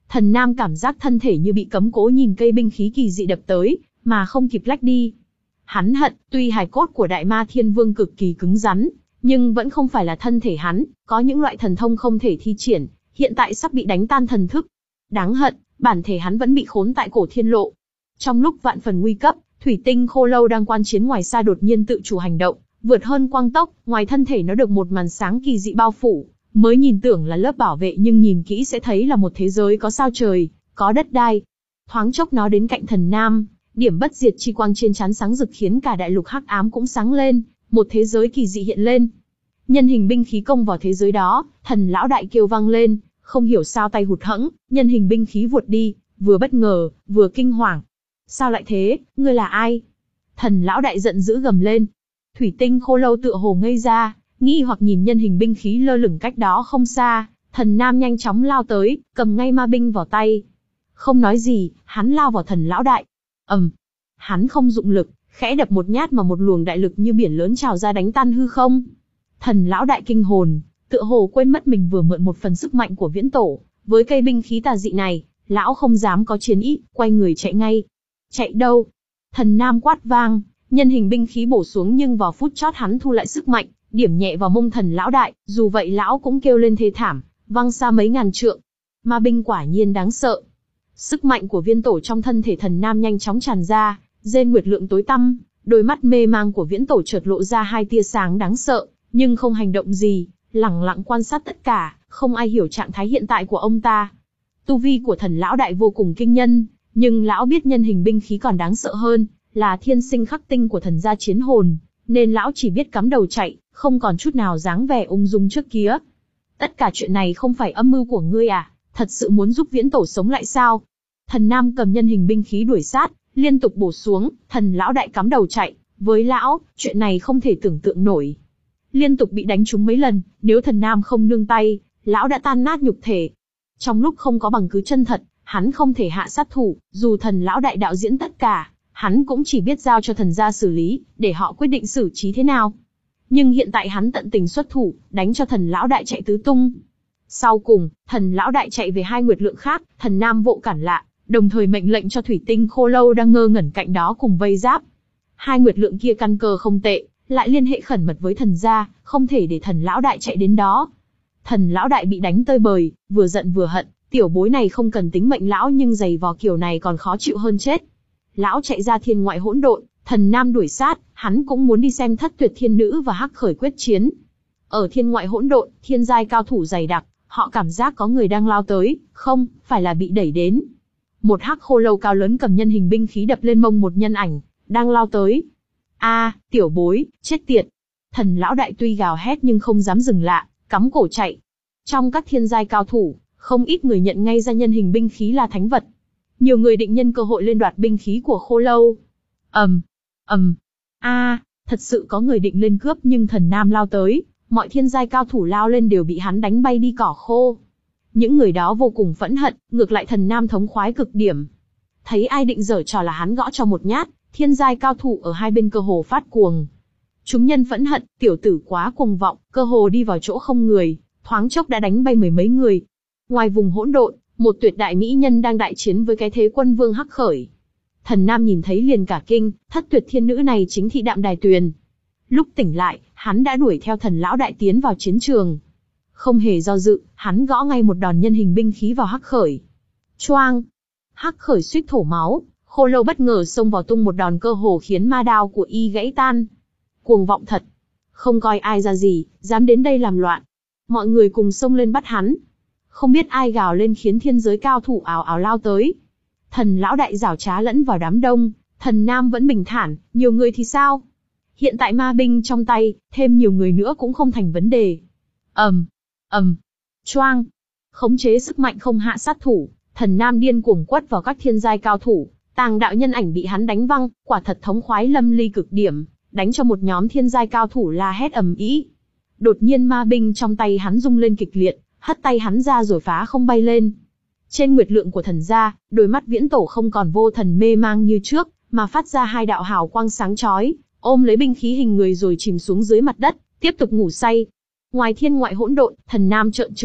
Thần Nam cảm giác thân thể như bị cấm cố nhìn cây binh khí kỳ dị đập tới, mà không kịp lách đi. Hắn hận, tuy hài cốt của Đại Ma Thiên Vương cực kỳ cứng rắn, nhưng vẫn không phải là thân thể hắn, có những loại thần thông không thể thi triển, hiện tại sắp bị đánh tan thần thức. Đáng hận, bản thể hắn vẫn bị khốn tại cổ thiên lộ. Trong lúc vạn phần nguy cấp, Thủy Tinh Khô Lâu đang quan chiến ngoài xa đột nhiên tự chủ hành động, vượt hơn quang tốc, ngoài thân thể nó được một màn sáng kỳ dị bao phủ, mới nhìn tưởng là lớp bảo vệ nhưng nhìn kỹ sẽ thấy là một thế giới có sao trời, có đất đai. Thoáng chốc nó đến cạnh Thần Nam, điểm bất diệt chi quang trên trán sáng rực khiến cả đại lục hắc ám cũng sáng lên, một thế giới kỳ dị hiện lên. Nhân hình binh khí công vào thế giới đó, Thần lão đại kêu vang lên, không hiểu sao tay hụt hẫng, nhân hình binh khí vụt đi, vừa bất ngờ, vừa kinh hoàng. Sao lại thế, ngươi là ai? Thần lão đại giận dữ gầm lên. Thủy Tinh Khô Lâu tựa hồ ngây ra, nghi hoặc nhìn nhân hình binh khí lơ lửng cách đó không xa. Thần Nam nhanh chóng lao tới, cầm ngay ma binh vào tay. Không nói gì, hắn lao vào thần lão đại. ầm, um, hắn không dụng lực, khẽ đập một nhát mà một luồng đại lực như biển lớn trào ra đánh tan hư không. Thần lão đại kinh hồn, tựa hồ quên mất mình vừa mượn một phần sức mạnh của viễn tổ. Với cây binh khí tà dị này, lão không dám có chiến ý, quay người chạy ngay. Chạy đâu? Thần Nam quát vang, nhân hình binh khí bổ xuống nhưng vào phút chót hắn thu lại sức mạnh, điểm nhẹ vào mông thần lão đại, dù vậy lão cũng kêu lên thê thảm, văng xa mấy ngàn trượng. Ma binh quả nhiên đáng sợ. Sức mạnh của viễn tổ trong thân thể Thần Nam nhanh chóng tràn ra, rên nguyệt lượng tối tăm, đôi mắt mê mang của viễn tổ chợt lộ ra hai tia sáng đáng sợ, nhưng không hành động gì, lẳng lặng quan sát tất cả, không ai hiểu trạng thái hiện tại của ông ta. Tu vi của thần lão đại vô cùng kinh nhân, nhưng lão biết nhân hình binh khí còn đáng sợ hơn, là thiên sinh khắc tinh của thần gia chiến hồn, nên lão chỉ biết cắm đầu chạy, không còn chút nào dáng vẻ ung dung trước kia. Tất cả chuyện này không phải âm mưu của ngươi à, thật sự muốn giúp viễn tổ sống lại sao? Thần Nam cầm nhân hình binh khí đuổi sát, liên tục bổ xuống, thần lão đại cắm đầu chạy, với lão, chuyện này không thể tưởng tượng nổi. Liên tục bị đánh trúng mấy lần, nếu thần Nam không nương tay, lão đã tan nát nhục thể. Trong lúc không có bằng cứ chân thật, hắn không thể hạ sát thủ, dù thần lão đại đạo diễn tất cả, hắn cũng chỉ biết giao cho thần gia xử lý, để họ quyết định xử trí thế nào. Nhưng hiện tại hắn tận tình xuất thủ, đánh cho thần lão đại chạy tứ tung. Sau cùng, thần lão đại chạy về hai nguyệt lượng khác, thần Nam vội cản lại, đồng thời mệnh lệnh cho Thủy Tinh Khô Lâu đang ngơ ngẩn cạnh đó cùng vây giáp. Hai nguyệt lượng kia căn cơ không tệ, lại liên hệ khẩn mật với thần gia, không thể để thần lão đại chạy đến đó. Thần lão đại bị đánh tơi bời, vừa giận vừa hận, tiểu bối này không cần tính mệnh lão nhưng giày vò kiểu này còn khó chịu hơn chết. Lão chạy ra thiên ngoại hỗn độn, Thần Nam đuổi sát, hắn cũng muốn đi xem Thất Tuyệt Thiên Nữ và Hắc Khởi quyết chiến. Ở thiên ngoại hỗn độn, thiên giai cao thủ dày đặc, họ cảm giác có người đang lao tới, không, phải là bị đẩy đến. Một hắc khô lâu cao lớn cầm nhân hình binh khí đập lên mông một nhân ảnh, đang lao tới. A, tiểu bối, chết tiệt. Thần lão đại tuy gào hét nhưng không dám dừng lại, cắm cổ chạy. Trong các thiên giai cao thủ, không ít người nhận ngay ra nhân hình binh khí là thánh vật. Nhiều người định nhân cơ hội lên đoạt binh khí của khô lâu. ầm, ầm, a, thật sự có người định lên cướp nhưng Thần Nam lao tới, mọi thiên giai cao thủ lao lên đều bị hắn đánh bay đi cỏ khô. Những người đó vô cùng phẫn hận, ngược lại Thần Nam thống khoái cực điểm. Thấy ai định giở trò là hắn gõ cho một nhát, thiên giai cao thủ ở hai bên cơ hồ phát cuồng. Chúng nhân phẫn hận, tiểu tử quá cuồng vọng, cơ hồ đi vào chỗ không người, thoáng chốc đã đánh bay mười mấy người. Ngoài vùng hỗn độn, một tuyệt đại mỹ nhân đang đại chiến với cái thế quân vương Hắc Khởi. Thần Nam nhìn thấy liền cả kinh, Thất Tuyệt Thiên Nữ này chính thị Đạm Đài Tuyền. Lúc tỉnh lại, hắn đã đuổi theo thần lão đại tiến vào chiến trường. Không hề do dự, hắn gõ ngay một đòn nhân hình binh khí vào Hắc Khởi. Choang! Hắc Khởi suýt thổ máu, khô lâu bất ngờ xông vào tung một đòn cơ hồ khiến ma đao của y gãy tan. Cuồng vọng thật! Không coi ai ra gì, dám đến đây làm loạn. Mọi người cùng xông lên bắt hắn. Không biết ai gào lên khiến thiên giới cao thủ ào ào lao tới. Thần lão đại giảo trá lẫn vào đám đông, Thần Nam vẫn bình thản, nhiều người thì sao? Hiện tại ma binh trong tay, thêm nhiều người nữa cũng không thành vấn đề. ầm, ầm, choang, khống chế sức mạnh không hạ sát thủ, Thần Nam điên cuồng quất vào các thiên giai cao thủ, tàng đạo nhân ảnh bị hắn đánh văng, quả thật thống khoái lâm ly cực điểm, đánh cho một nhóm thiên giai cao thủ la hét ầm ĩ. Đột nhiên ma binh trong tay hắn rung lên kịch liệt, hất tay hắn ra rồi phá không bay lên. Trên nguyệt lượng của thần gia, đôi mắt viễn tổ không còn vô thần mê mang như trước, mà phát ra hai đạo hào quang sáng chói, ôm lấy binh khí hình người rồi chìm xuống dưới mặt đất, tiếp tục ngủ say. Ngoài thiên ngoại hỗn độn, Thần Nam trợn trừng mắt,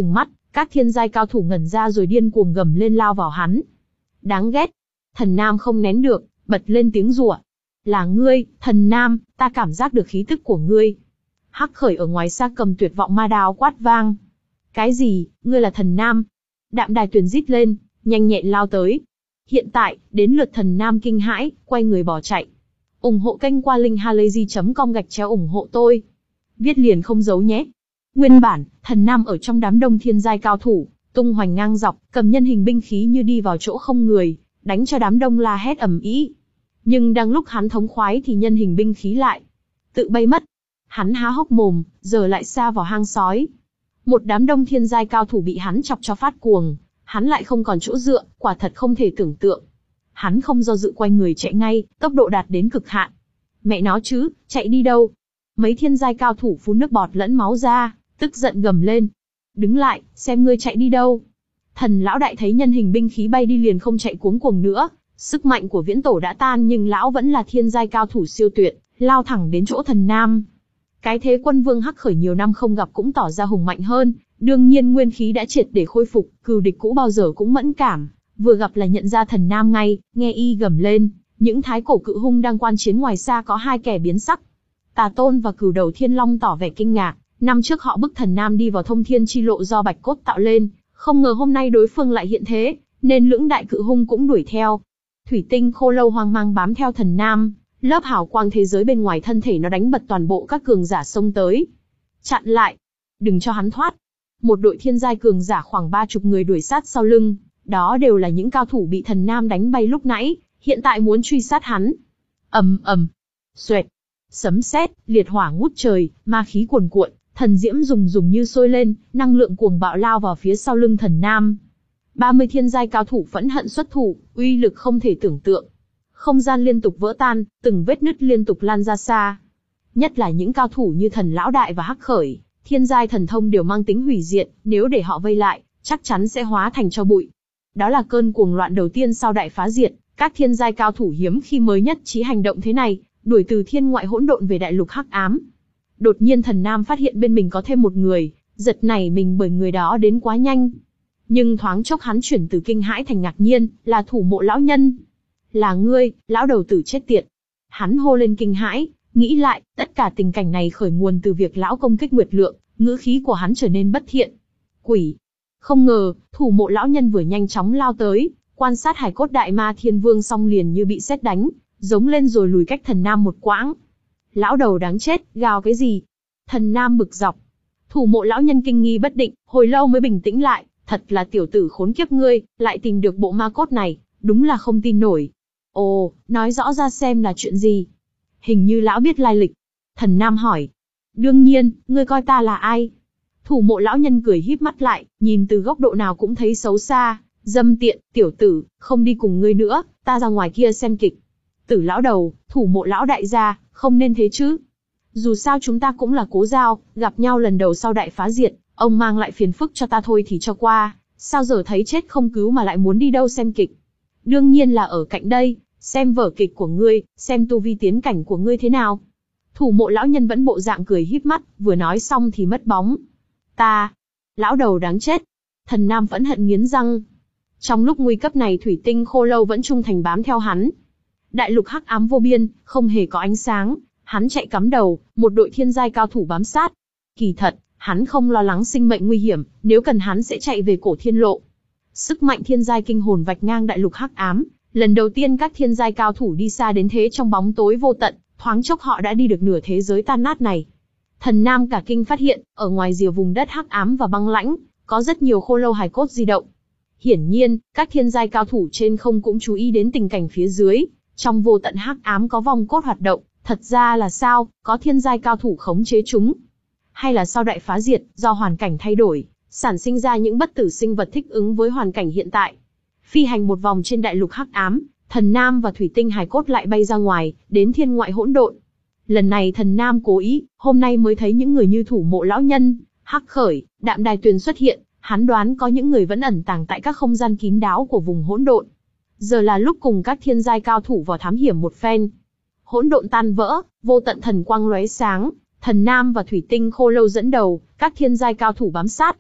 Các thiên giai cao thủ ngẩn ra rồi điên cuồng gầm lên lao vào hắn. Đáng ghét. Thần Nam không nén được, bật lên tiếng rủa. Là ngươi, Thần Nam, ta cảm giác được khí tức của ngươi. Hắc Khởi ở ngoài xa cầm tuyệt vọng ma đao quát vang. Cái gì, ngươi là Thần Nam? Đạm Đài Tuyền rít lên, nhanh nhẹn lao tới. Hiện tại, đến lượt Thần Nam kinh hãi, quay người bỏ chạy. ủng hộ kênh qua linkhalazy chấm com gạch chéo ủng hộ tôi. Viết liền không giấu nhé. Nguyên bản, Thần Nam ở trong đám đông thiên giai cao thủ, tung hoành ngang dọc, cầm nhân hình binh khí như đi vào chỗ không người, đánh cho đám đông la hét ầm ĩ. Nhưng đang lúc hắn thống khoái thì nhân hình binh khí lại tự bay mất. Hắn há hốc mồm, giờ lại xa vào hang sói. Một đám đông thiên giai cao thủ bị hắn chọc cho phát cuồng, hắn lại không còn chỗ dựa, quả thật không thể tưởng tượng. Hắn không do dự quay người chạy ngay, tốc độ đạt đến cực hạn. Mẹ nó chứ, chạy đi đâu? Mấy thiên giai cao thủ phun nước bọt lẫn máu ra, tức giận gầm lên. Đứng lại, xem ngươi chạy đi đâu. Thần lão đại thấy nhân hình binh khí bay đi liền không chạy cuống cuồng nữa. Sức mạnh của viễn tổ đã tan nhưng lão vẫn là thiên giai cao thủ siêu tuyệt, lao thẳng đến chỗ Thần Nam. Cái thế quân vương Hắc Khởi nhiều năm không gặp cũng tỏ ra hùng mạnh hơn, đương nhiên nguyên khí đã triệt để khôi phục, cừu địch cũ bao giờ cũng mẫn cảm, vừa gặp là nhận ra Thần Nam ngay, nghe y gầm lên, những thái cổ cự hung đang quan chiến ngoài xa có hai kẻ biến sắc. Tà Tôn và Cửu Đầu Thiên Long tỏ vẻ kinh ngạc, năm trước họ bức Thần Nam đi vào thông thiên chi lộ do Bạch Cốt tạo lên, không ngờ hôm nay đối phương lại hiện thế, nên lưỡng đại cự hung cũng đuổi theo. Thủy Tinh Khô Lâu hoang mang bám theo Thần Nam, lớp hào quang thế giới bên ngoài thân thể nó đánh bật toàn bộ các cường giả xông tới. Chặn lại, đừng cho hắn thoát. Một đội thiên giai cường giả khoảng ba chục người đuổi sát sau lưng, đó đều là những cao thủ bị Thần Nam đánh bay lúc nãy, hiện tại muốn truy sát hắn. Ầm ầm, xoẹt, sấm sét, liệt hỏa ngút trời, ma khí cuồn cuộn, thần diễm rùng rùng như sôi lên, năng lượng cuồng bạo lao vào phía sau lưng Thần Nam. ba mươi thiên giai cao thủ phẫn hận xuất thủ, uy lực không thể tưởng tượng. Không gian liên tục vỡ tan, từng vết nứt liên tục lan ra xa. Nhất là những cao thủ như Thần Lão Đại và Hắc Khởi, thiên giai thần thông đều mang tính hủy diệt, nếu để họ vây lại, chắc chắn sẽ hóa thành tro bụi. Đó là cơn cuồng loạn đầu tiên sau đại phá diệt, các thiên giai cao thủ hiếm khi mới nhất trí hành động thế này, đuổi từ thiên ngoại hỗn độn về đại lục hắc ám. Đột nhiên Thần Nam phát hiện bên mình có thêm một người, giật nảy mình bởi người đó đến quá nhanh. Nhưng thoáng chốc hắn chuyển từ kinh hãi thành ngạc nhiên, là Thủ Mộ lão nhân. Là ngươi, lão đầu tử chết tiệt. Hắn hô lên kinh hãi, nghĩ lại, tất cả tình cảnh này khởi nguồn từ việc lão công kích Nguyệt Lượng, ngữ khí của hắn trở nên bất thiện. Quỷ! Không ngờ, Thủ Mộ lão nhân vừa nhanh chóng lao tới, quan sát hài cốt đại ma thiên vương xong liền như bị sét đánh, giống lên rồi lùi cách Thần Nam một quãng. Lão đầu đáng chết, gào cái gì? Thần Nam bực dọc. Thủ Mộ lão nhân kinh nghi bất định, hồi lâu mới bình tĩnh lại, thật là tiểu tử khốn kiếp ngươi, lại tìm được bộ ma cốt này, đúng là không tin nổi. Ồ, nói rõ ra xem là chuyện gì? Hình như lão biết lai lịch. Thần Nam hỏi. Đương nhiên, ngươi coi ta là ai? Thủ Mộ lão nhân cười híp mắt lại, nhìn từ góc độ nào cũng thấy xấu xa, dâm tiện, tiểu tử, không đi cùng ngươi nữa, ta ra ngoài kia xem kịch. Tử lão đầu, Thủ Mộ lão đại gia, không nên thế chứ. Dù sao chúng ta cũng là cố giao, gặp nhau lần đầu sau đại phá diệt, ông mang lại phiền phức cho ta thôi thì cho qua, sao giờ thấy chết không cứu mà lại muốn đi đâu xem kịch? Đương nhiên là ở cạnh đây, xem vở kịch của ngươi, xem tu vi tiến cảnh của ngươi thế nào. Thủ Mộ lão nhân vẫn bộ dạng cười híp mắt, vừa nói xong thì mất bóng. Ta, lão đầu đáng chết. Thần Nam phẫn hận nghiến răng. Trong lúc nguy cấp này Thủy Tinh Khô Lâu vẫn trung thành bám theo hắn. Đại lục hắc ám vô biên, không hề có ánh sáng, hắn chạy cắm đầu, một đội thiên giai cao thủ bám sát. Kỳ thật, hắn không lo lắng sinh mệnh nguy hiểm, nếu cần hắn sẽ chạy về cổ thiên lộ. Sức mạnh thiên giai kinh hồn vạch ngang đại lục hắc ám, lần đầu tiên các thiên giai cao thủ đi xa đến thế trong bóng tối vô tận, thoáng chốc họ đã đi được nửa thế giới tan nát này. Thần Nam cả kinh phát hiện, ở ngoài rìa vùng đất hắc ám và băng lãnh, có rất nhiều khô lâu hài cốt di động. Hiển nhiên, các thiên giai cao thủ trên không cũng chú ý đến tình cảnh phía dưới, trong vô tận hắc ám có vong cốt hoạt động, thật ra là sao, có thiên giai cao thủ khống chế chúng? Hay là sau đại phá diệt, do hoàn cảnh thay đổi, sản sinh ra những bất tử sinh vật thích ứng với hoàn cảnh hiện tại? Phi hành một vòng trên đại lục hắc ám, Thần Nam và Thủy Tinh hài cốt lại bay ra ngoài, đến thiên ngoại hỗn độn. Lần này Thần Nam cố ý, hôm nay mới thấy những người như Thủ Mộ lão nhân, Hắc Khởi, Đạm Đài Tuyền xuất hiện, hắn đoán có những người vẫn ẩn tàng tại các không gian kín đáo của vùng hỗn độn. Giờ là lúc cùng các thiên giai cao thủ vào thám hiểm một phen. Hỗn độn tan vỡ, vô tận thần quang lóe sáng, Thần Nam và Thủy Tinh Khô Lâu dẫn đầu, các thiên giai cao thủ bám sát.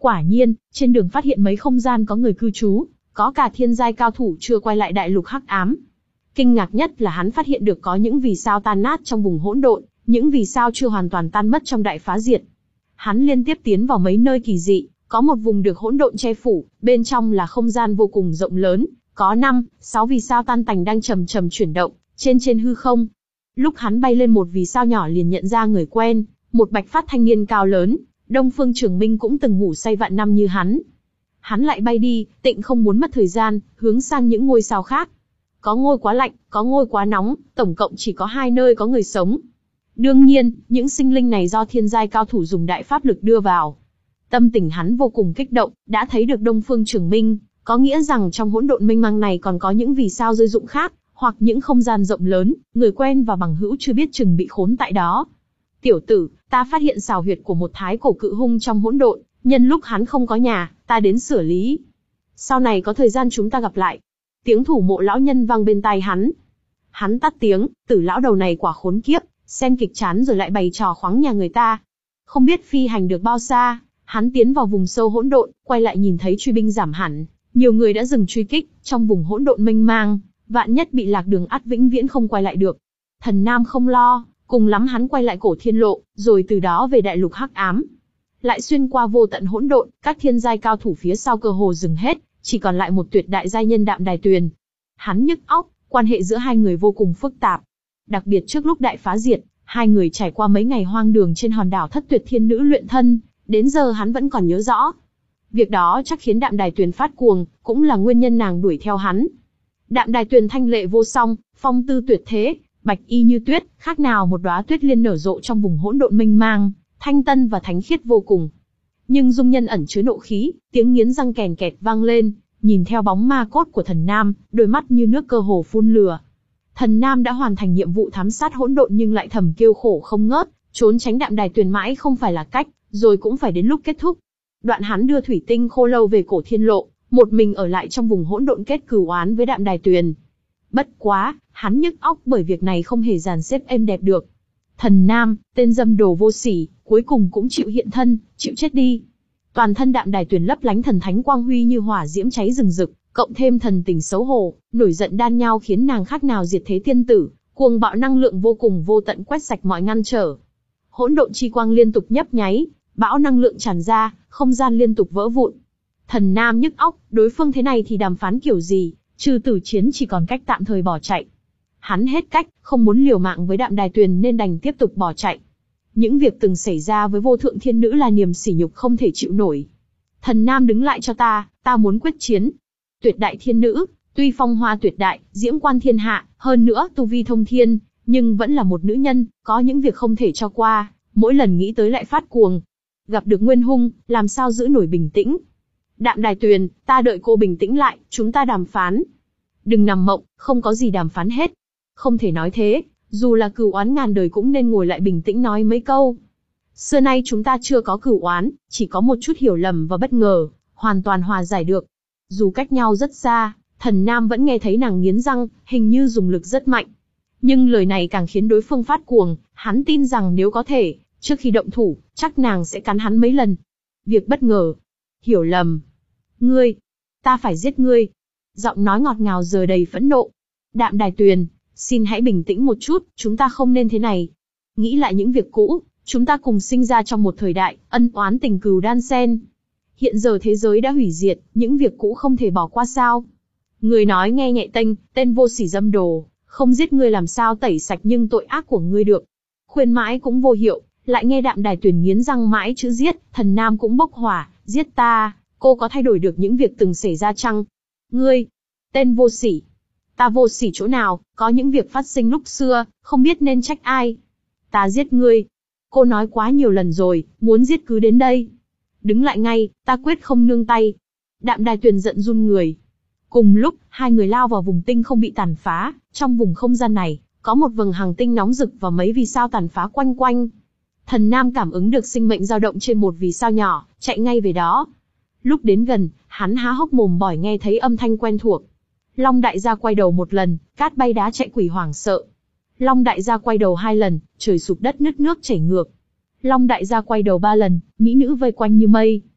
Quả nhiên, trên đường phát hiện mấy không gian có người cư trú, có cả thiên giai cao thủ chưa quay lại đại lục hắc ám. Kinh ngạc nhất là hắn phát hiện được có những vì sao tan nát trong vùng hỗn độn, những vì sao chưa hoàn toàn tan mất trong đại phá diệt. Hắn liên tiếp tiến vào mấy nơi kỳ dị, có một vùng được hỗn độn che phủ, bên trong là không gian vô cùng rộng lớn, có năm, sáu vì sao tan tành đang chầm chầm chuyển động, trên trên hư không. Lúc hắn bay lên một vì sao nhỏ liền nhận ra người quen, một bạch phát thanh niên cao lớn, Đông Phương Trường Minh cũng từng ngủ say vạn năm như hắn. Hắn lại bay đi, tịnh không muốn mất thời gian, hướng sang những ngôi sao khác. Có ngôi quá lạnh, có ngôi quá nóng, tổng cộng chỉ có hai nơi có người sống. Đương nhiên, những sinh linh này do thiên giai cao thủ dùng đại pháp lực đưa vào. Tâm tình hắn vô cùng kích động, đã thấy được Đông Phương Trường Minh, có nghĩa rằng trong hỗn độn mênh mang này còn có những vì sao rơi rụng khác, hoặc những không gian rộng lớn, người quen và bằng hữu chưa biết chừng bị khốn tại đó. Tiểu tử, ta phát hiện xào huyệt của một thái cổ cự hung trong hỗn độn, nhân lúc hắn không có nhà, ta đến xử lý. Sau này có thời gian chúng ta gặp lại. Tiếng thủ mộ lão nhân vang bên tai hắn. Hắn tắt tiếng, tử lão đầu này quả khốn kiếp, xem kịch chán rồi lại bày trò khoáng nhà người ta. Không biết phi hành được bao xa, hắn tiến vào vùng sâu hỗn độn, quay lại nhìn thấy truy binh giảm hẳn, nhiều người đã dừng truy kích, trong vùng hỗn độn mênh mang, vạn nhất bị lạc đường ắt vĩnh viễn không quay lại được. Thần Nam không lo, cùng lắm hắn quay lại cổ thiên lộ, rồi từ đó về đại lục hắc ám. Lại xuyên qua vô tận hỗn độn, các thiên giai cao thủ phía sau cơ hồ dừng hết, chỉ còn lại một tuyệt đại giai nhân Đạm Đài Tuyền. Hắn nhức óc, quan hệ giữa hai người vô cùng phức tạp. Đặc biệt trước lúc đại phá diệt, hai người trải qua mấy ngày hoang đường trên hòn đảo Thất Tuyệt Thiên Nữ luyện thân, đến giờ hắn vẫn còn nhớ rõ. Việc đó chắc khiến Đạm Đài Tuyền phát cuồng, cũng là nguyên nhân nàng đuổi theo hắn. Đạm Đài Tuyền thanh lệ vô song, phong tư tuyệt thế, bạch y như tuyết, khác nào một đóa tuyết liên nở rộ trong vùng hỗn độn mênh mang, thanh tân và thánh khiết vô cùng. Nhưng dung nhân ẩn chứa nộ khí, tiếng nghiến răng kèn kẹt vang lên, nhìn theo bóng ma cốt của Thần Nam, đôi mắt như nước cơ hồ phun lửa. Thần Nam đã hoàn thành nhiệm vụ thám sát hỗn độn nhưng lại thầm kêu khổ không ngớt, trốn tránh Đạm Đài Tuyền mãi không phải là cách, rồi cũng phải đến lúc kết thúc. Đoạn hắn đưa thủy tinh khô lâu về cổ thiên lộ, một mình ở lại trong vùng hỗn độn kết cửu oán với Đạm Đài Tuyền. Bất quá, hắn nhức óc bởi việc này không hề dàn xếp êm đẹp được. Thần Nam, tên dâm đồ vô sỉ, cuối cùng cũng chịu hiện thân, chịu chết đi. Toàn thân Đạm Đài Tuyền lấp lánh thần thánh quang huy như hỏa diễm cháy rừng rực, cộng thêm thần tình xấu hổ, nổi giận đan nhau khiến nàng khác nào diệt thế tiên tử, cuồng bạo năng lượng vô cùng vô tận quét sạch mọi ngăn trở. Hỗn độn chi quang liên tục nhấp nháy, bão năng lượng tràn ra, không gian liên tục vỡ vụn. Thần Nam nhức óc, đối phương thế này thì đàm phán kiểu gì, trừ tử chiến chỉ còn cách tạm thời bỏ chạy. Hắn hết cách, không muốn liều mạng với Đạm Đài Tuyền nên đành tiếp tục bỏ chạy. Những việc từng xảy ra với vô thượng thiên nữ là niềm sỉ nhục không thể chịu nổi. Thần Nam đứng lại cho ta, ta muốn quyết chiến. Tuyệt đại thiên nữ, tuy phong hoa tuyệt đại, diễm quan thiên hạ, hơn nữa tu vi thông thiên, nhưng vẫn là một nữ nhân, có những việc không thể cho qua, mỗi lần nghĩ tới lại phát cuồng. Gặp được Nguyên Hung, làm sao giữ nổi bình tĩnh. Đạm Đài Tuyền, ta đợi cô bình tĩnh lại, chúng ta đàm phán. Đừng nằm mộng, không có gì đàm phán hết. Không thể nói thế, dù là cửu oán ngàn đời cũng nên ngồi lại bình tĩnh nói mấy câu. Xưa nay chúng ta chưa có cửu oán, chỉ có một chút hiểu lầm và bất ngờ, hoàn toàn hòa giải được. Dù cách nhau rất xa, Thần Nam vẫn nghe thấy nàng nghiến răng, hình như dùng lực rất mạnh. Nhưng lời này càng khiến đối phương phát cuồng, hắn tin rằng nếu có thể, trước khi động thủ, chắc nàng sẽ cắn hắn mấy lần. Việc bất ngờ. Hiểu lầm. Ngươi. Ta phải giết ngươi. Giọng nói ngọt ngào giờ đầy phẫn nộ. Đạm Đài Tuyền, xin hãy bình tĩnh một chút, chúng ta không nên thế này. Nghĩ lại những việc cũ, chúng ta cùng sinh ra trong một thời đại, ân oán tình cừu đan xen. Hiện giờ thế giới đã hủy diệt, những việc cũ không thể bỏ qua sao. Người nói nghe nhạy tênh, tên vô sỉ dâm đồ, không giết ngươi làm sao tẩy sạch nhưng tội ác của ngươi được. Khuyên mãi cũng vô hiệu, lại nghe Đạm Đài Tuyền nghiến răng mãi chữ giết, Thần Nam cũng bốc hỏa, giết ta, cô có thay đổi được những việc từng xảy ra chăng? Ngươi, tên vô sỉ. Ta vô sỉ chỗ nào, có những việc phát sinh lúc xưa, không biết nên trách ai. Ta giết ngươi. Cô nói quá nhiều lần rồi, muốn giết cứ đến đây. Đứng lại ngay, ta quyết không nương tay. Đạm Đài Tuyền giận run người. Cùng lúc, hai người lao vào vùng tinh không bị tàn phá, trong vùng không gian này, có một vầng hành tinh nóng rực và mấy vì sao tàn phá quanh quanh. Thần Nam cảm ứng được sinh mệnh dao động trên một vì sao nhỏ, chạy ngay về đó. Lúc đến gần, hắn há hốc mồm bỏi nghe thấy âm thanh quen thuộc. Long đại gia quay đầu một lần, cát bay đá chạy quỷ hoảng sợ. Long đại gia quay đầu hai lần, trời sụp đất nứt nước chảy ngược. Long đại gia quay đầu ba lần, mỹ nữ vây quanh như mây.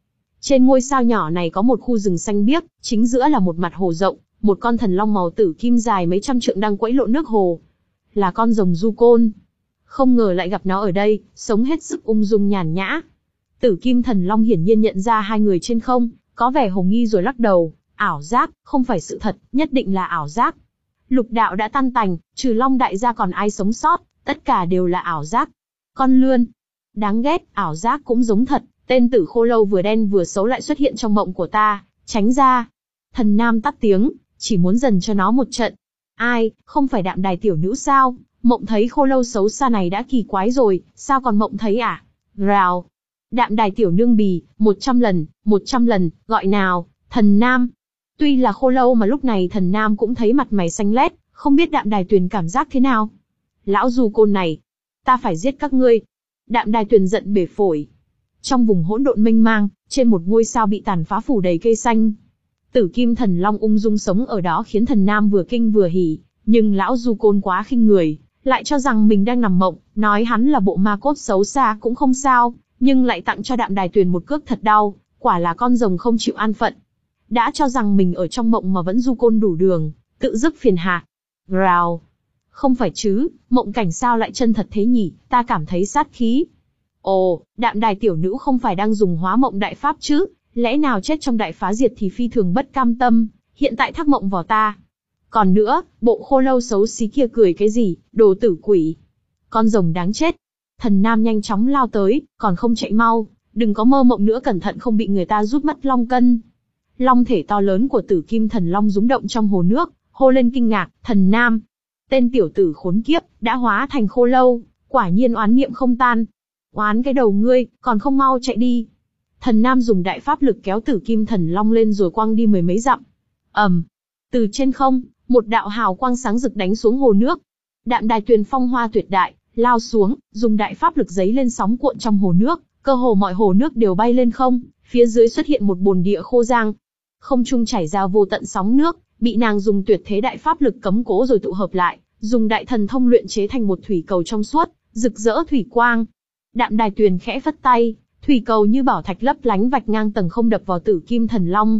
Trên ngôi sao nhỏ này có một khu rừng xanh biếc, chính giữa là một mặt hồ rộng, một con thần long màu tử kim dài mấy trăm trượng đang quẫy lộn nước hồ. Là con rồng du côn. Không ngờ lại gặp nó ở đây, sống hết sức ung dung nhàn nhã. Tử kim thần long hiển nhiên nhận ra hai người trên không, có vẻ hồ nghi rồi lắc đầu. Ảo giác, không phải sự thật, nhất định là ảo giác. Lục đạo đã tan tành, trừ Long đại gia còn ai sống sót, tất cả đều là ảo giác. Con lươn. Đáng ghét, ảo giác cũng giống thật, tên tử khô lâu vừa đen vừa xấu lại xuất hiện trong mộng của ta, tránh ra. Thần nam tắt tiếng, chỉ muốn dần cho nó một trận. Ai, không phải Đạm Đài tiểu nữ sao, mộng thấy khô lâu xấu xa này đã kỳ quái rồi, sao còn mộng thấy à? Rào. Đạm Đài tiểu nương bì, một trăm lần, một trăm lần, gọi nào, thần nam. Tuy là khô lâu mà lúc này thần nam cũng thấy mặt mày xanh lét, không biết Đạm Đài Tuyền cảm giác thế nào. Lão du côn này, ta phải giết các ngươi. Đạm Đài Tuyền giận bể phổi. Trong vùng hỗn độn mênh mang, trên một ngôi sao bị tàn phá phủ đầy cây xanh, Tử kim thần long ung dung sống ở đó khiến thần nam vừa kinh vừa hỉ, nhưng lão du côn quá khinh người, lại cho rằng mình đang nằm mộng, nói hắn là bộ ma cốt xấu xa cũng không sao, nhưng lại tặng cho Đạm Đài Tuyền một cước thật đau, quả là con rồng không chịu an phận. Đã cho rằng mình ở trong mộng mà vẫn du côn đủ đường, tự dứt phiền hà. Rào. Không phải chứ, mộng cảnh sao lại chân thật thế nhỉ, ta cảm thấy sát khí. Ồ, Đạm Đài tiểu nữ không phải đang dùng hóa mộng đại pháp chứ, lẽ nào chết trong đại phá diệt thì phi thường bất cam tâm, hiện tại thác mộng vào ta. Còn nữa, bộ khô lâu xấu xí kia cười cái gì, đồ tử quỷ. Con rồng đáng chết. Thần nam nhanh chóng lao tới, còn không chạy mau, đừng có mơ mộng nữa, cẩn thận không bị người ta rút mất long cân. Long thể to lớn của tử kim thần long rúng động trong hồ nước, hô lên kinh ngạc, thần nam. Tên tiểu tử khốn kiếp, đã hóa thành khô lâu, quả nhiên oán niệm không tan. Oán cái đầu ngươi, còn không mau chạy đi. Thần nam dùng đại pháp lực kéo tử kim thần long lên rồi quăng đi mười mấy dặm. ầm, từ trên không, một đạo hào quang sáng rực đánh xuống hồ nước. Đạm Đài Tuyền phong hoa tuyệt đại, lao xuống, dùng đại pháp lực giấy lên sóng cuộn trong hồ nước, cơ hồ mọi hồ nước đều bay lên không, phía dưới xuất hiện một bồn địa khô giang. Không trung chảy ra vô tận sóng nước, bị nàng dùng tuyệt thế đại pháp lực cấm cố rồi tụ hợp lại, dùng đại thần thông luyện chế thành một thủy cầu trong suốt, rực rỡ thủy quang. Đạm Đài Tuyền khẽ phất tay, thủy cầu như bảo thạch lấp lánh vạch ngang tầng không đập vào tử kim thần long.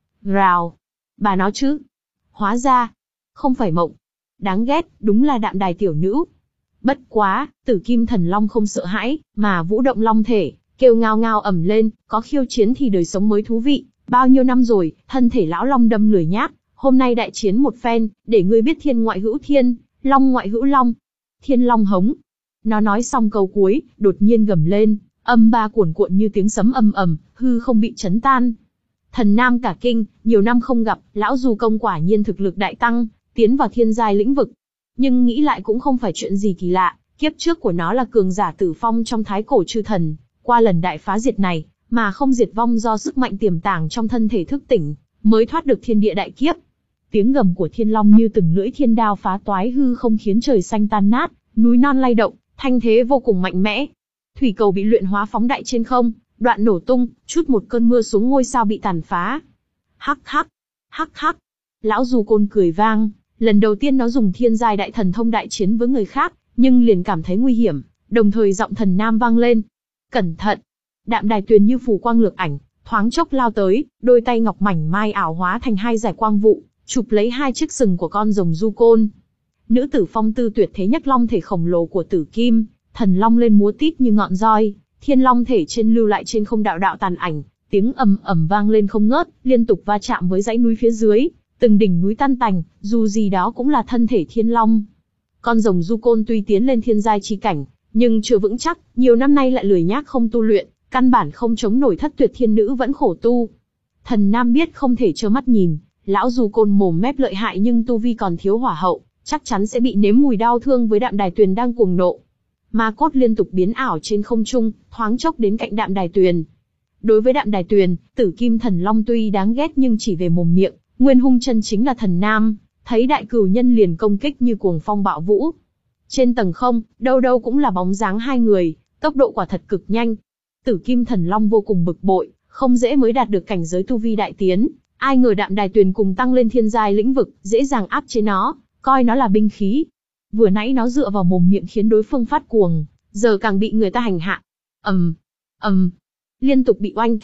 Rào, bà nói chứ? Hóa ra, không phải mộng. Đáng ghét, đúng là Đạm Đài tiểu nữ. Bất quá, tử kim thần long không sợ hãi, mà vũ động long thể, kêu ngao ngao ầm lên, có khiêu chiến thì đời sống mới thú vị. Bao nhiêu năm rồi, thân thể lão long đâm lười nhác, hôm nay đại chiến một phen, để ngươi biết thiên ngoại hữu thiên, long ngoại hữu long. Thiên long hống. Nó nói xong câu cuối, đột nhiên gầm lên, âm ba cuồn cuộn như tiếng sấm ầm ầm, hư không bị chấn tan. Thần nam cả kinh, nhiều năm không gặp, lão du công quả nhiên thực lực đại tăng, tiến vào thiên giai lĩnh vực. Nhưng nghĩ lại cũng không phải chuyện gì kỳ lạ, kiếp trước của nó là cường giả tử phong trong thái cổ chư thần, qua lần đại phá diệt này, mà không diệt vong do sức mạnh tiềm tàng trong thân thể thức tỉnh, mới thoát được thiên địa đại kiếp. Tiếng gầm của thiên long như từng lưỡi thiên đao phá toái hư không khiến trời xanh tan nát, núi non lay động, thanh thế vô cùng mạnh mẽ. Thủy cầu bị luyện hóa phóng đại trên không, đoạn nổ tung, chút một cơn mưa xuống ngôi sao bị tàn phá. Hắc hắc, hắc hắc. Lão du côn cười vang, lần đầu tiên nó dùng thiên giai đại thần thông đại chiến với người khác, nhưng liền cảm thấy nguy hiểm, đồng thời giọng thần nam vang lên. Cẩn thận. Đạm Đài Tuyền như phù quang lược ảnh, thoáng chốc lao tới, đôi tay ngọc mảnh mai ảo hóa thành hai giải quang vụ, chụp lấy hai chiếc sừng của con rồng du côn. Nữ tử phong tư tuyệt thế nhấc long thể khổng lồ của tử kim thần long lên múa tít như ngọn roi, thiên long thể trên lưu lại trên không đạo đạo tàn ảnh, tiếng ầm ầm vang lên không ngớt, liên tục va chạm với dãy núi phía dưới, từng đỉnh núi tan tành, dù gì đó cũng là thân thể thiên long. Con rồng du côn tuy tiến lên thiên giai chi cảnh, nhưng chưa vững chắc, nhiều năm nay lại lười nhác không tu luyện, căn bản không chống nổi thất tuyệt thiên nữ vẫn khổ tu. Thần nam biết không thể trơ mắt nhìn, lão du côn mồm mép lợi hại nhưng tu vi còn thiếu hỏa hậu, chắc chắn sẽ bị nếm mùi đau thương với Đạm Đài Tuyền đang cuồng nộ. Ma cốt liên tục biến ảo trên không trung, thoáng chốc đến cạnh Đạm Đài Tuyền. Đối với Đạm Đài Tuyền, tử kim thần long tuy đáng ghét nhưng chỉ về mồm miệng, nguyên hung chân chính là thần nam, thấy đại cửu nhân liền công kích như cuồng phong bạo vũ. Trên tầng không, đâu đâu cũng là bóng dáng hai người, tốc độ quả thật cực nhanh. Tử kim thần long vô cùng bực bội, không dễ mới đạt được cảnh giới tu vi đại tiến, ai ngờ Đạm Đài Tuyền cùng tăng lên thiên giai lĩnh vực, dễ dàng áp chế nó, coi nó là binh khí. Vừa nãy nó dựa vào mồm miệng khiến đối phương phát cuồng, giờ càng bị người ta hành hạ. Ầm, ầm, liên tục bị oanh kích,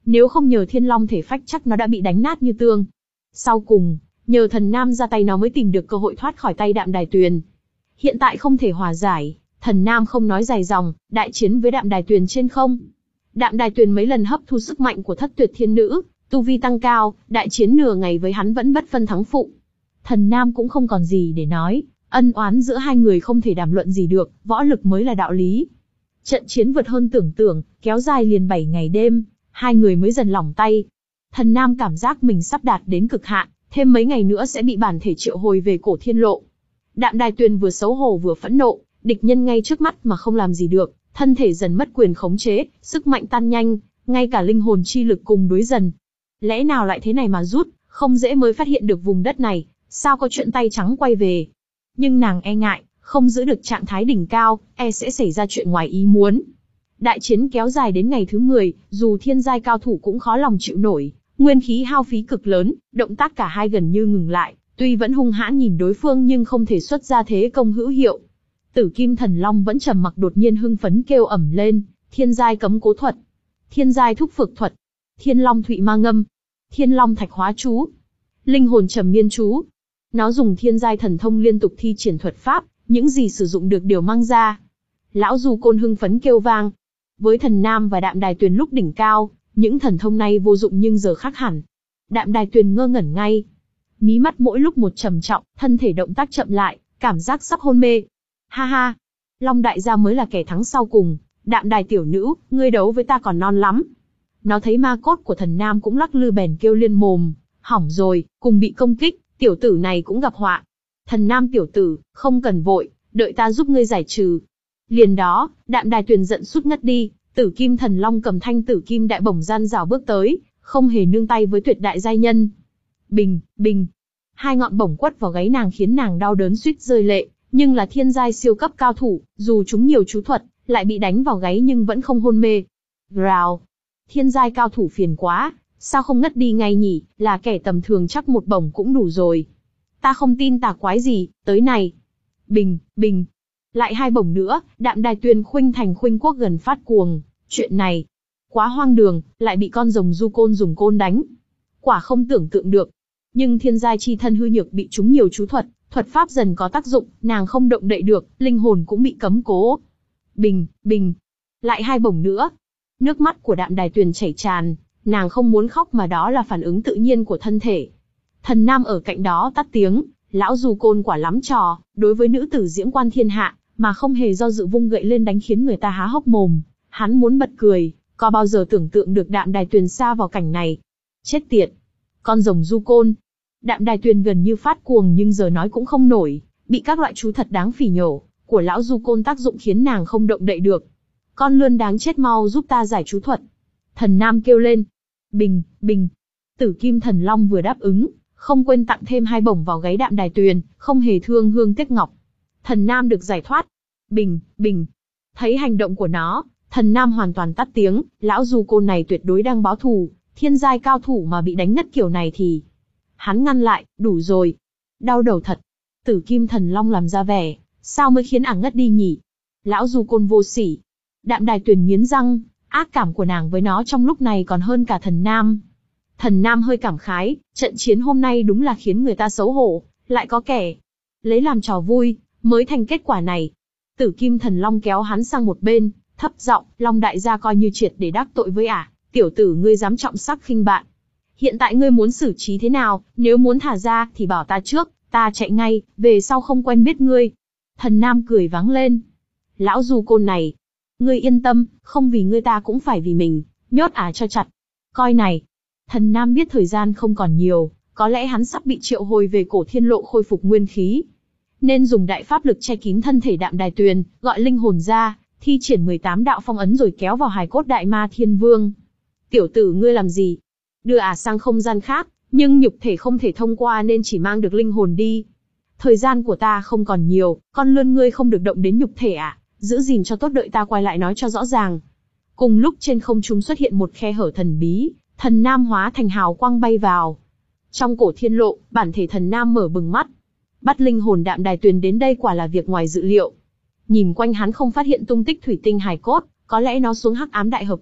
Nếu không nhờ Thiên Long thể phách chắc nó đã bị đánh nát như tương. Sau cùng, nhờ Thần Nam ra tay nó mới tìm được cơ hội thoát khỏi tay Đạm Đài Tuyền. Hiện tại không thể hòa giải, Thần Nam không nói dài dòng, đại chiến với Đạm Đài Tuyền trên không. Đạm Đài Tuyền mấy lần hấp thu sức mạnh của Thất Tuyệt Thiên Nữ, tu vi tăng cao, đại chiến nửa ngày với hắn vẫn bất phân thắng phụ. Thần Nam cũng không còn gì để nói, ân oán giữa hai người không thể đàm luận gì được, võ lực mới là đạo lý. Trận chiến vượt hơn tưởng tượng, kéo dài liền bảy ngày đêm, hai người mới dần lỏng tay. Thần Nam cảm giác mình sắp đạt đến cực hạn, thêm mấy ngày nữa sẽ bị bản thể triệu hồi về Cổ Thiên Lộ. Đạm Đài Tuyền vừa xấu hổ vừa phẫn nộ, địch nhân ngay trước mắt mà không làm gì được, thân thể dần mất quyền khống chế, sức mạnh tan nhanh, ngay cả linh hồn chi lực cùng đuối dần. Lẽ nào lại thế này mà rút, không dễ mới phát hiện được vùng đất này, sao có chuyện tay trắng quay về. Nhưng nàng e ngại, không giữ được trạng thái đỉnh cao, e sẽ xảy ra chuyện ngoài ý muốn. Đại chiến kéo dài đến ngày thứ mười, dù thiên giai cao thủ cũng khó lòng chịu nổi, nguyên khí hao phí cực lớn, động tác cả hai gần như ngừng lại, tuy vẫn hung hãn nhìn đối phương nhưng không thể xuất ra thế công hữu hiệu. Tử Kim Thần Long vẫn trầm mặc, đột nhiên hưng phấn kêu ầm lên, thiên giai cấm cố thuật, thiên giai thúc phược thuật, thiên long thụy ma ngâm, thiên long thạch hóa chú, linh hồn trầm miên chú. Nó dùng thiên giai thần thông liên tục thi triển thuật pháp, những gì sử dụng được đều mang ra. Lão Du Côn hưng phấn kêu vang. Với Thần Nam và Đạm Đài Tuyền lúc đỉnh cao, những thần thông này vô dụng nhưng giờ khác hẳn. Đạm Đài Tuyền ngơ ngẩn ngay. Mí mắt mỗi lúc một trầm trọng, thân thể động tác chậm lại, cảm giác sắp hôn mê. Ha ha, Long đại gia mới là kẻ thắng sau cùng, Đạm Đài tiểu nữ, ngươi đấu với ta còn non lắm. Nó thấy ma cốt của Thần Nam cũng lắc lư bèn kêu liên mồm, hỏng rồi, cùng bị công kích, tiểu tử này cũng gặp họa. Thần Nam tiểu tử, không cần vội, đợi ta giúp ngươi giải trừ. Liền đó, Đạm Đài Tuyền giận sút ngất đi, Tử Kim Thần Long cầm thanh Tử Kim Đại Bổng gian rào bước tới, không hề nương tay với tuyệt đại giai nhân. Bình, bình. Hai ngọn bổng quất vào gáy nàng khiến nàng đau đớn suýt rơi lệ, nhưng là thiên giai siêu cấp cao thủ, dù chúng nhiều chú thuật, lại bị đánh vào gáy nhưng vẫn không hôn mê. Rào. Thiên giai cao thủ phiền quá, sao không ngất đi ngay nhỉ, là kẻ tầm thường chắc một bổng cũng đủ rồi. Ta không tin tà quái gì, tới này. Bình, bình. Lại hai bổng nữa, Đạm Đài Tuyền khuynh thành khuynh quốc gần phát cuồng. Chuyện này, quá hoang đường, lại bị con rồng Du Côn dùng côn đánh. Quả không tưởng tượng được. Nhưng thiên giai chi thân hư nhược bị trúng nhiều chú thuật, thuật pháp dần có tác dụng, nàng không động đậy được, linh hồn cũng bị cấm cố. Bình, bình. Lại hai bổng nữa. Nước mắt của Đạm Đài Tuyền chảy tràn, nàng không muốn khóc mà đó là phản ứng tự nhiên của thân thể. Thần Nam ở cạnh đó tắt tiếng, lão Du Côn quả lắm trò, đối với nữ tử diễm quan thiên hạ, mà không hề do dự vung gậy lên đánh khiến người ta há hốc mồm. Hắn muốn bật cười, có bao giờ tưởng tượng được Đạm Đài Tuyền sa vào cảnh này. Chết tiệt! Con rồng Du Côn! Đạm Đài Tuyền gần như phát cuồng nhưng giờ nói cũng không nổi, bị các loại chú thật đáng phỉ nhổ của lão Du Côn tác dụng khiến nàng không động đậy được. Con lươn đáng chết, mau giúp ta giải chú thuật. Thần Nam kêu lên. Bình, bình. Tử Kim Thần Long vừa đáp ứng, không quên tặng thêm hai bổng vào gáy Đạm Đài Tuyền, không hề thương hương tiếc ngọc. Thần Nam được giải thoát. Bình, bình. Thấy hành động của nó, Thần Nam hoàn toàn tắt tiếng, lão Du Côn này tuyệt đối đang báo thù, thiên giai cao thủ mà bị đánh ngất kiểu này thì... Hắn ngăn lại, đủ rồi. Đau đầu thật. Tử Kim Thần Long làm ra vẻ, sao mới khiến ảng ngất đi nhỉ? Lão Du Côn vô sỉ. Đạm Đài Tuyền nghiến răng, ác cảm của nàng với nó trong lúc này còn hơn cả Thần Nam. Thần Nam hơi cảm khái, trận chiến hôm nay đúng là khiến người ta xấu hổ, lại có kẻ lấy làm trò vui, mới thành kết quả này. Tử Kim Thần Long kéo hắn sang một bên, thấp giọng, Long đại gia coi như triệt để đắc tội với ả, tiểu tử ngươi dám trọng sắc khinh bạn. Hiện tại ngươi muốn xử trí thế nào, nếu muốn thả ra thì bảo ta trước, ta chạy ngay, về sau không quen biết ngươi. Thần Nam cười váng lên. Lão Du Côn này, ngươi yên tâm, không vì ngươi ta cũng phải vì mình, nhốt ả cho chặt. Coi này. Thần Nam biết thời gian không còn nhiều, có lẽ hắn sắp bị triệu hồi về Cổ Thiên Lộ khôi phục nguyên khí. Nên dùng đại pháp lực che kín thân thể Đạm Đài Tuyền, gọi linh hồn ra, thi triển mười tám đạo phong ấn rồi kéo vào hài cốt Đại Ma Thiên Vương. Tiểu tử ngươi làm gì? Đưa ả sang không gian khác, nhưng nhục thể không thể thông qua nên chỉ mang được linh hồn đi. Thời gian của ta không còn nhiều, con lươn ngươi không được động đến nhục thể à, giữ gìn cho tốt, đợi ta quay lại nói cho rõ ràng. Cùng lúc trên không trung xuất hiện một khe hở thần bí, Thần Nam hóa thành hào quang bay vào. Trong Cổ Thiên Lộ, bản thể Thần Nam mở bừng mắt. Bắt linh hồn Đạm Đài Tuyền đến đây quả là việc ngoài dự liệu. Nhìn quanh hắn không phát hiện tung tích thủy tinh hài cốt, có lẽ nó xuống hắc ám đại hợp cốc,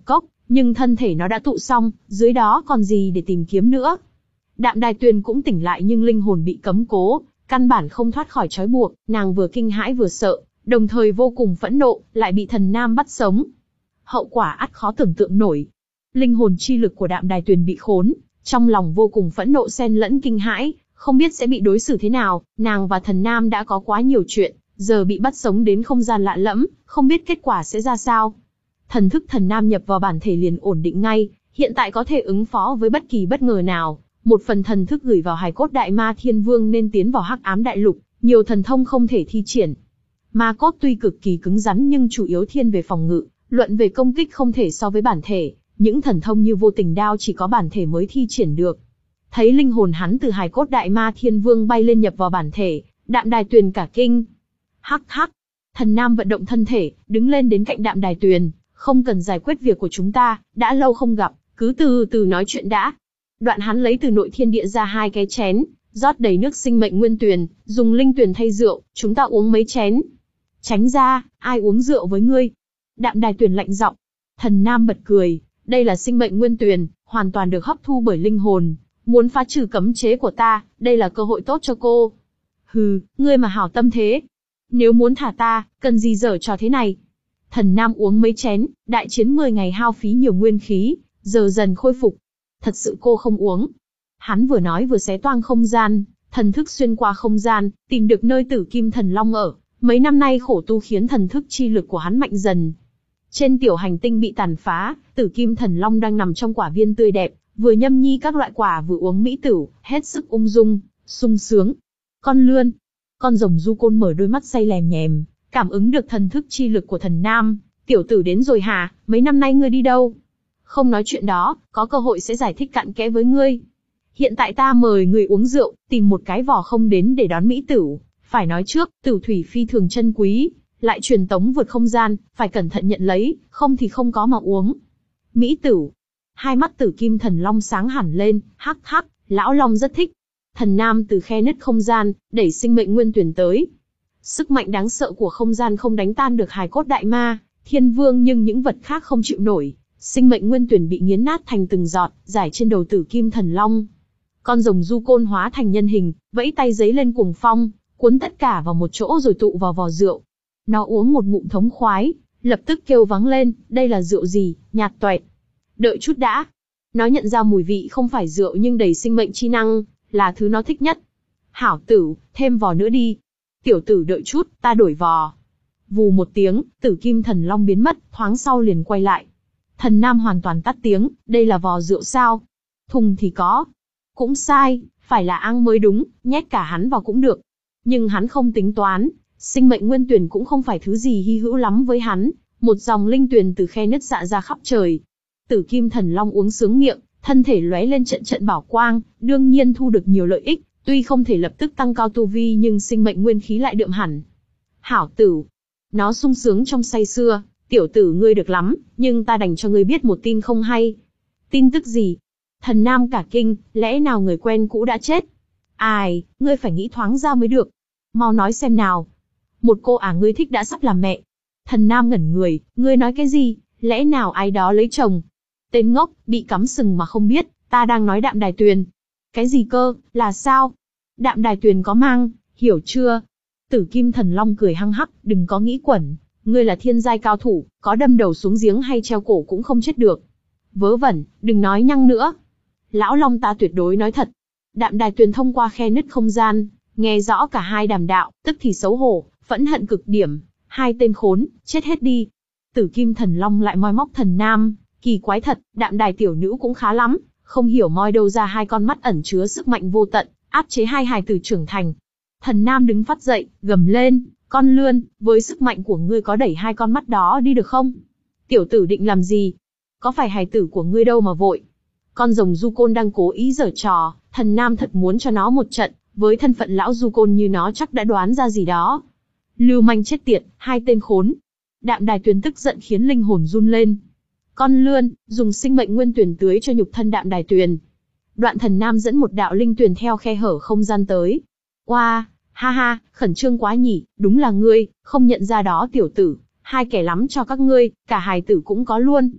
nhưng thân thể nó đã tụ xong, dưới đó còn gì để tìm kiếm nữa. Đạm Đài Tuyền cũng tỉnh lại nhưng linh hồn bị cấm cố, căn bản không thoát khỏi trói buộc, nàng vừa kinh hãi vừa sợ, đồng thời vô cùng phẫn nộ, lại bị thần nam bắt sống. Hậu quả ắt khó tưởng tượng nổi. Linh hồn chi lực của Đạm Đài Tuyền bị khốn, trong lòng vô cùng phẫn nộ xen lẫn kinh hãi, không biết sẽ bị đối xử thế nào, nàng và thần nam đã có quá nhiều chuyện, giờ bị bắt sống đến không gian lạ lẫm, không biết kết quả sẽ ra sao. Thần thức thần nam nhập vào bản thể liền ổn định ngay, hiện tại có thể ứng phó với bất kỳ bất ngờ nào. Một phần thần thức gửi vào hài cốt đại ma thiên vương nên tiến vào hắc ám đại lục, nhiều thần thông không thể thi triển. Ma cốt tuy cực kỳ cứng rắn nhưng chủ yếu thiên về phòng ngự, luận về công kích không thể so với bản thể, những thần thông như vô tình đao chỉ có bản thể mới thi triển được. Thấy linh hồn hắn từ hài cốt đại ma thiên vương bay lên nhập vào bản thể, Đạm Đài Tuyền cả kinh. Hắc hắc, thần nam vận động thân thể, đứng lên đến cạnh Đạm Đài Tuyền, không cần giải quyết việc của chúng ta, đã lâu không gặp, cứ từ từ nói chuyện đã. Đoạn hắn lấy từ nội thiên địa ra hai cái chén, rót đầy nước sinh mệnh nguyên tuyền, dùng linh tuyền thay rượu, chúng ta uống mấy chén. Tránh ra, ai uống rượu với ngươi? Đạm Đài Tuyền lạnh giọng. Thần nam bật cười, đây là sinh mệnh nguyên tuyền, hoàn toàn được hấp thu bởi linh hồn. Muốn phá trừ cấm chế của ta, đây là cơ hội tốt cho cô. Hừ, ngươi mà hảo tâm thế. Nếu muốn thả ta, cần gì dở trò thế này? Thần nam uống mấy chén, đại chiến mười ngày hao phí nhiều nguyên khí, giờ dần khôi phục. Thật sự cô không uống. Hắn vừa nói vừa xé toang không gian, thần thức xuyên qua không gian, tìm được nơi Tử Kim Thần Long ở. Mấy năm nay khổ tu khiến thần thức chi lực của hắn mạnh dần. Trên tiểu hành tinh bị tàn phá, Tử Kim Thần Long đang nằm trong quả viên tươi đẹp, vừa nhâm nhi các loại quả vừa uống mỹ tửu, hết sức ung dung, sung sướng. Con lươn, con rồng du côn mở đôi mắt say lèm nhèm, cảm ứng được thần thức chi lực của thần nam. Tiểu tử đến rồi hả, mấy năm nay ngươi đi đâu? Không nói chuyện đó, có cơ hội sẽ giải thích cặn kẽ với ngươi. Hiện tại ta mời người uống rượu, tìm một cái vò không đến để đón mỹ tửu. Phải nói trước, tửu thủy phi thường chân quý, lại truyền tống vượt không gian, phải cẩn thận nhận lấy, không thì không có mà uống. Mỹ tửu. Hai mắt Tử Kim Thần Long sáng hẳn lên, hắc hắc, lão long rất thích. Thần nam từ khe nứt không gian, đẩy sinh mệnh nguyên tuyển tới. Sức mạnh đáng sợ của không gian không đánh tan được hài cốt đại ma, thiên vương nhưng những vật khác không chịu nổi. Sinh mệnh nguyên tuyển bị nghiến nát thành từng giọt, rải trên đầu Tử Kim Thần Long. Con rồng du côn hóa thành nhân hình, vẫy tay giấy lên cuồng phong, cuốn tất cả vào một chỗ rồi tụ vào vò rượu. Nó uống một ngụm thống khoái, lập tức kêu vắng lên, đây là rượu gì, nhạt toẹt. Đợi chút đã. Nó nhận ra mùi vị không phải rượu nhưng đầy sinh mệnh chi năng, là thứ nó thích nhất. Hảo tử, thêm vò nữa đi. Tiểu tử đợi chút, ta đổi vò. Vù một tiếng, Tử Kim Thần Long biến mất, thoáng sau liền quay lại. Thần nam hoàn toàn tắt tiếng, đây là vò rượu sao? Thùng thì có. Cũng sai, phải là ang mới đúng, nhét cả hắn vào cũng được. Nhưng hắn không tính toán, sinh mệnh nguyên tuyển cũng không phải thứ gì hy hữu lắm với hắn, một dòng linh tuyền từ khe nứt xạ ra khắp trời. Tử Kim Thần Long uống sướng miệng, thân thể lóe lên trận trận bảo quang, đương nhiên thu được nhiều lợi ích, tuy không thể lập tức tăng cao tu vi nhưng sinh mệnh nguyên khí lại đượm hẳn. Hảo tử, nó sung sướng trong say sưa, tiểu tử ngươi được lắm, nhưng ta đành cho ngươi biết một tin không hay. Tin tức gì? Thần nam cả kinh, lẽ nào người quen cũ đã chết? Ai, ngươi phải nghĩ thoáng ra mới được. Mau nói xem nào. Một cô ả ngươi thích đã sắp làm mẹ. Thần nam ngẩn người, ngươi nói cái gì? Lẽ nào ai đó lấy chồng? Tên ngốc, bị cắm sừng mà không biết, ta đang nói Đạm Đài Tuyền. Cái gì cơ, là sao? Đạm Đài Tuyền có mang, hiểu chưa? Tử Kim Thần Long cười hăng hắc, đừng có nghĩ quẩn. Ngươi là thiên giai cao thủ, có đâm đầu xuống giếng hay treo cổ cũng không chết được. Vớ vẩn, đừng nói nhăng nữa. Lão Long ta tuyệt đối nói thật. Đạm Đài Tuyền thông qua khe nứt không gian, nghe rõ cả hai đàm đạo, tức thì xấu hổ, phẫn hận cực điểm. Hai tên khốn, chết hết đi. Tử Kim Thần Long lại moi móc thần nam, kỳ quái thật, Đạm Đài tiểu nữ cũng khá lắm, không hiểu moi đâu ra hai con mắt ẩn chứa sức mạnh vô tận, áp chế hai hài tử trưởng thành. Thần nam đứng phát dậy, gầm lên, con lươn, với sức mạnh của ngươi có đẩy hai con mắt đó đi được không? Tiểu tử định làm gì? Có phải hài tử của ngươi đâu mà vội? Con rồng du côn đang cố ý giở trò, thần nam thật muốn cho nó một trận, với thân phận lão du côn như nó chắc đã đoán ra gì đó. Lưu manh chết tiệt, hai tên khốn. Đạm Đài Tuyền tức giận khiến linh hồn run lên. Con lươn, dùng sinh mệnh nguyên tuyển tưới cho nhục thân Đạm Đài Tuyền. Đoạn thần nam dẫn một đạo linh tuyển theo khe hở không gian tới. Oa, wow, ha ha, khẩn trương quá nhỉ, đúng là ngươi, không nhận ra đó tiểu tử, hai kẻ lắm cho các ngươi, cả hài tử cũng có luôn.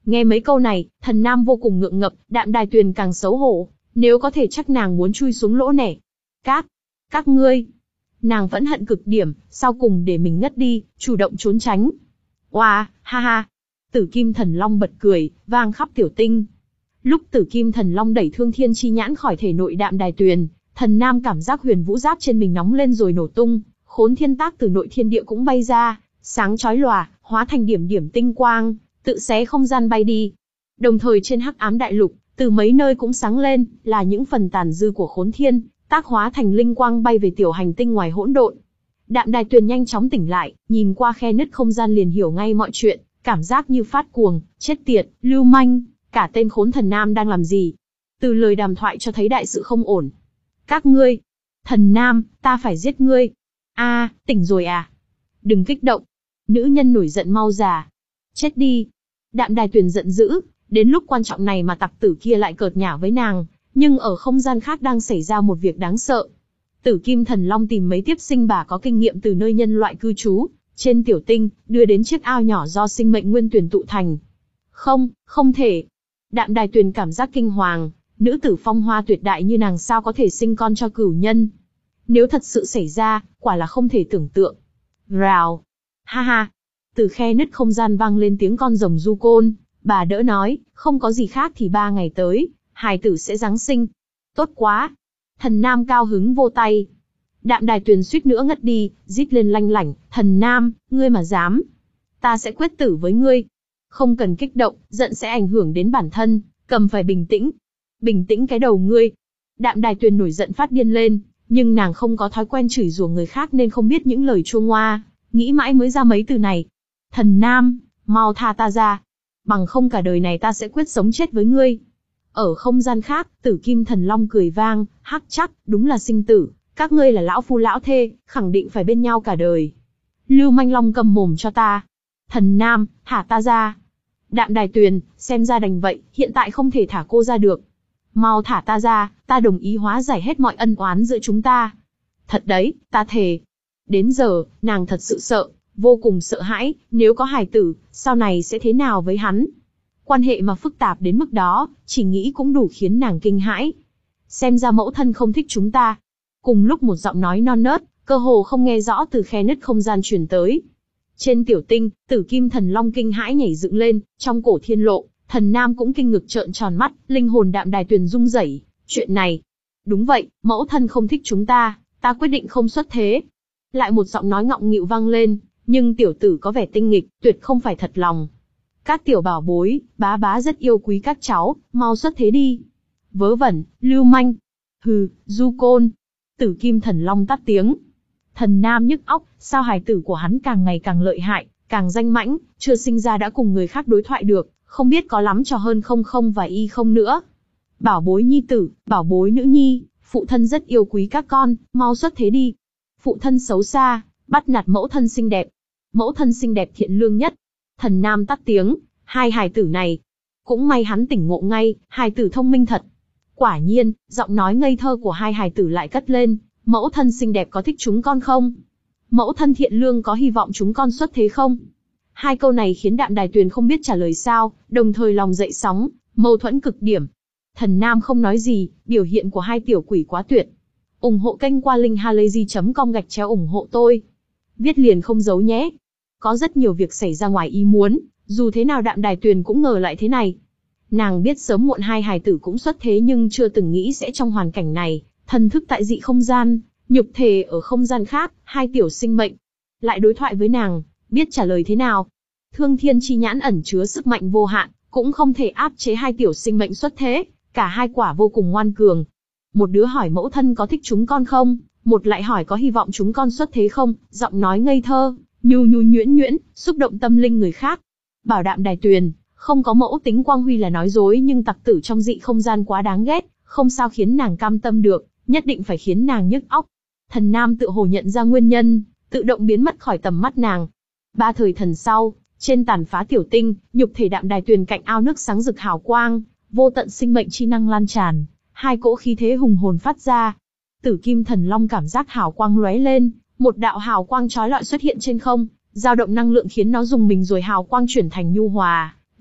Nghe mấy câu này, Thần Nam vô cùng ngượng ngập, Đạm Đài Tuyền càng xấu hổ, nếu có thể chắc nàng muốn chui xuống lỗ nẻ. Các, các ngươi. Nàng vẫn hận cực điểm, sau cùng để mình ngất đi, chủ động trốn tránh. Oa, ha ha. Tử Kim Thần Long bật cười, vang khắp tiểu tinh. Lúc Tử Kim Thần Long đẩy Thương Thiên Chi Nhãn khỏi thể nội Đạm Đài Tuyền, Thần Nam cảm giác huyền vũ giáp trên mình nóng lên rồi nổ tung, Khốn Thiên Tác từ nội thiên địa cũng bay ra, sáng chói lòa, hóa thành điểm điểm tinh quang, tự xé không gian bay đi. Đồng thời trên Hắc Ám Đại Lục, từ mấy nơi cũng sáng lên, là những phần tàn dư của Khốn Thiên Tác hóa thành linh quang bay về tiểu hành tinh ngoài hỗn độn. Đạm Đài Tuyền nhanh chóng tỉnh lại, nhìn qua khe nứt không gian liền hiểu ngay mọi chuyện, cảm giác như phát cuồng, chết tiệt, lưu manh, cả tên khốn Thần Nam đang làm gì? Từ lời đàm thoại cho thấy đại sự không ổn. Các ngươi, Thần Nam, ta phải giết ngươi. A, tỉnh rồi à? Đừng kích động. Nữ nhân nổi giận mau già. Chết đi. Đạm Đài Tuyền giận dữ, đến lúc quan trọng này mà tặc tử kia lại cợt nhả với nàng, nhưng ở không gian khác đang xảy ra một việc đáng sợ. Tử Kim Thần Long tìm mấy tiếp sinh bà có kinh nghiệm từ nơi nhân loại cư trú, trên tiểu tinh, đưa đến chiếc ao nhỏ do sinh mệnh nguyên tuyển tụ thành. Không, không thể. Đạm Đài Tuyền cảm giác kinh hoàng, nữ tử phong hoa tuyệt đại như nàng sao có thể sinh con cho cửu nhân. Nếu thật sự xảy ra, quả là không thể tưởng tượng. Rào. Ha ha. Từ khe nứt không gian vang lên tiếng con rồng du côn, bà đỡ nói, không có gì khác thì ba ngày tới, hài tử sẽ giáng sinh. Tốt quá. Thần Nam cao hứng vô tay. Đạm Đài Tuyền suýt nữa ngất đi, rít lên lanh lảnh, Thần Nam, ngươi mà dám. Ta sẽ quyết tử với ngươi. Không cần kích động, giận sẽ ảnh hưởng đến bản thân, cầm phải bình tĩnh. Bình tĩnh cái đầu ngươi. Đạm Đài Tuyền nổi giận phát điên lên, nhưng nàng không có thói quen chửi rủa người khác nên không biết những lời chua ngoa, nghĩ mãi mới ra mấy từ này. Thần Nam, mau tha ta ra. Bằng không cả đời này ta sẽ quyết sống chết với ngươi. Ở không gian khác, Tử Kim Thần Long cười vang, hắc chắc, đúng là sinh tử, các ngươi là lão phu lão thê, khẳng định phải bên nhau cả đời. Lưu manh long cầm mồm cho ta. Thần Nam, thả ta ra. Đạm Đài Tuyền, xem ra đành vậy, hiện tại không thể thả cô ra được. Mau thả ta ra, ta đồng ý hóa giải hết mọi ân oán giữa chúng ta. Thật đấy, ta thề. Đến giờ, nàng thật sự sợ, vô cùng sợ hãi, nếu có hài tử, sau này sẽ thế nào với hắn? Quan hệ mà phức tạp đến mức đó, chỉ nghĩ cũng đủ khiến nàng kinh hãi. Xem ra mẫu thân không thích chúng ta. Cùng lúc một giọng nói non nớt, cơ hồ không nghe rõ từ khe nứt không gian truyền tới. Trên tiểu tinh, Tử Kim Thần Long kinh hãi nhảy dựng lên, trong cổ thiên lộ, Thần Nam cũng kinh ngực trợn tròn mắt, linh hồn Đạm Đài Tuyền rung rẩy. Chuyện này, đúng vậy, mẫu thân không thích chúng ta, ta quyết định không xuất thế. Lại một giọng nói ngọng nghịu vang lên, nhưng tiểu tử có vẻ tinh nghịch, tuyệt không phải thật lòng. Các tiểu bảo bối, bá bá rất yêu quý các cháu, mau xuất thế đi. Vớ vẩn, lưu manh. Hừ, du côn. Tử Kim Thần Long tắt tiếng. Thần Nam nhức óc, sao hài tử của hắn càng ngày càng lợi hại, càng danh mãnh, chưa sinh ra đã cùng người khác đối thoại được, không biết có lắm trò hơn không không và y không nữa. Bảo bối nhi tử, bảo bối nữ nhi, phụ thân rất yêu quý các con, mau xuất thế đi. Phụ thân xấu xa, bắt nạt mẫu thân xinh đẹp. Mẫu thân xinh đẹp thiện lương nhất. Thần Nam tắt tiếng, hai hài tử này. Cũng may hắn tỉnh ngộ ngay, hài tử thông minh thật. Quả nhiên, giọng nói ngây thơ của hai hài tử lại cất lên, mẫu thân xinh đẹp có thích chúng con không? Mẫu thân thiện lương có hy vọng chúng con xuất thế không? Hai câu này khiến Đạm Đài Tuyền không biết trả lời sao, đồng thời lòng dậy sóng, mâu thuẫn cực điểm. Thần Nam không nói gì, biểu hiện của hai tiểu quỷ quá tuyệt. ủng hộ kênh qua link halayzi chấm com gạch chéo ủng hộ tôi. Viết liền không giấu nhé. Có rất nhiều việc xảy ra ngoài ý muốn, dù thế nào Đạm Đài Tuyền cũng ngờ lại thế này. Nàng biết sớm muộn hai hài tử cũng xuất thế nhưng chưa từng nghĩ sẽ trong hoàn cảnh này, thần thức tại dị không gian, nhục thể ở không gian khác, hai tiểu sinh mệnh. Lại đối thoại với nàng, biết trả lời thế nào. Thương Thiên Chi Nhãn ẩn chứa sức mạnh vô hạn, cũng không thể áp chế hai tiểu sinh mệnh xuất thế, cả hai quả vô cùng ngoan cường. Một đứa hỏi mẫu thân có thích chúng con không, một lại hỏi có hy vọng chúng con xuất thế không, giọng nói ngây thơ, nhu nhu nhuyễn nhuyễn, xúc động tâm linh người khác. Bảo Đạm Đài Tuyền, không có mẫu tính quang huy là nói dối nhưng tặc tử trong dị không gian quá đáng ghét, không sao khiến nàng cam tâm được, nhất định phải khiến nàng nhức óc. Thần Nam tự hồ nhận ra nguyên nhân, tự động biến mất khỏi tầm mắt nàng. Ba thời thần sau, trên tàn phá tiểu tinh, nhục thể Đạm Đài Tuyền cạnh ao nước sáng rực hào quang, vô tận sinh mệnh chi năng lan tràn, hai cỗ khí thế hùng hồn phát ra. Tử Kim Thần Long cảm giác hào quang lóe lên, một đạo hào quang chói lọi xuất hiện trên không, dao động năng lượng khiến nó rùng mình rồi hào quang chuyển thành nhu hòa,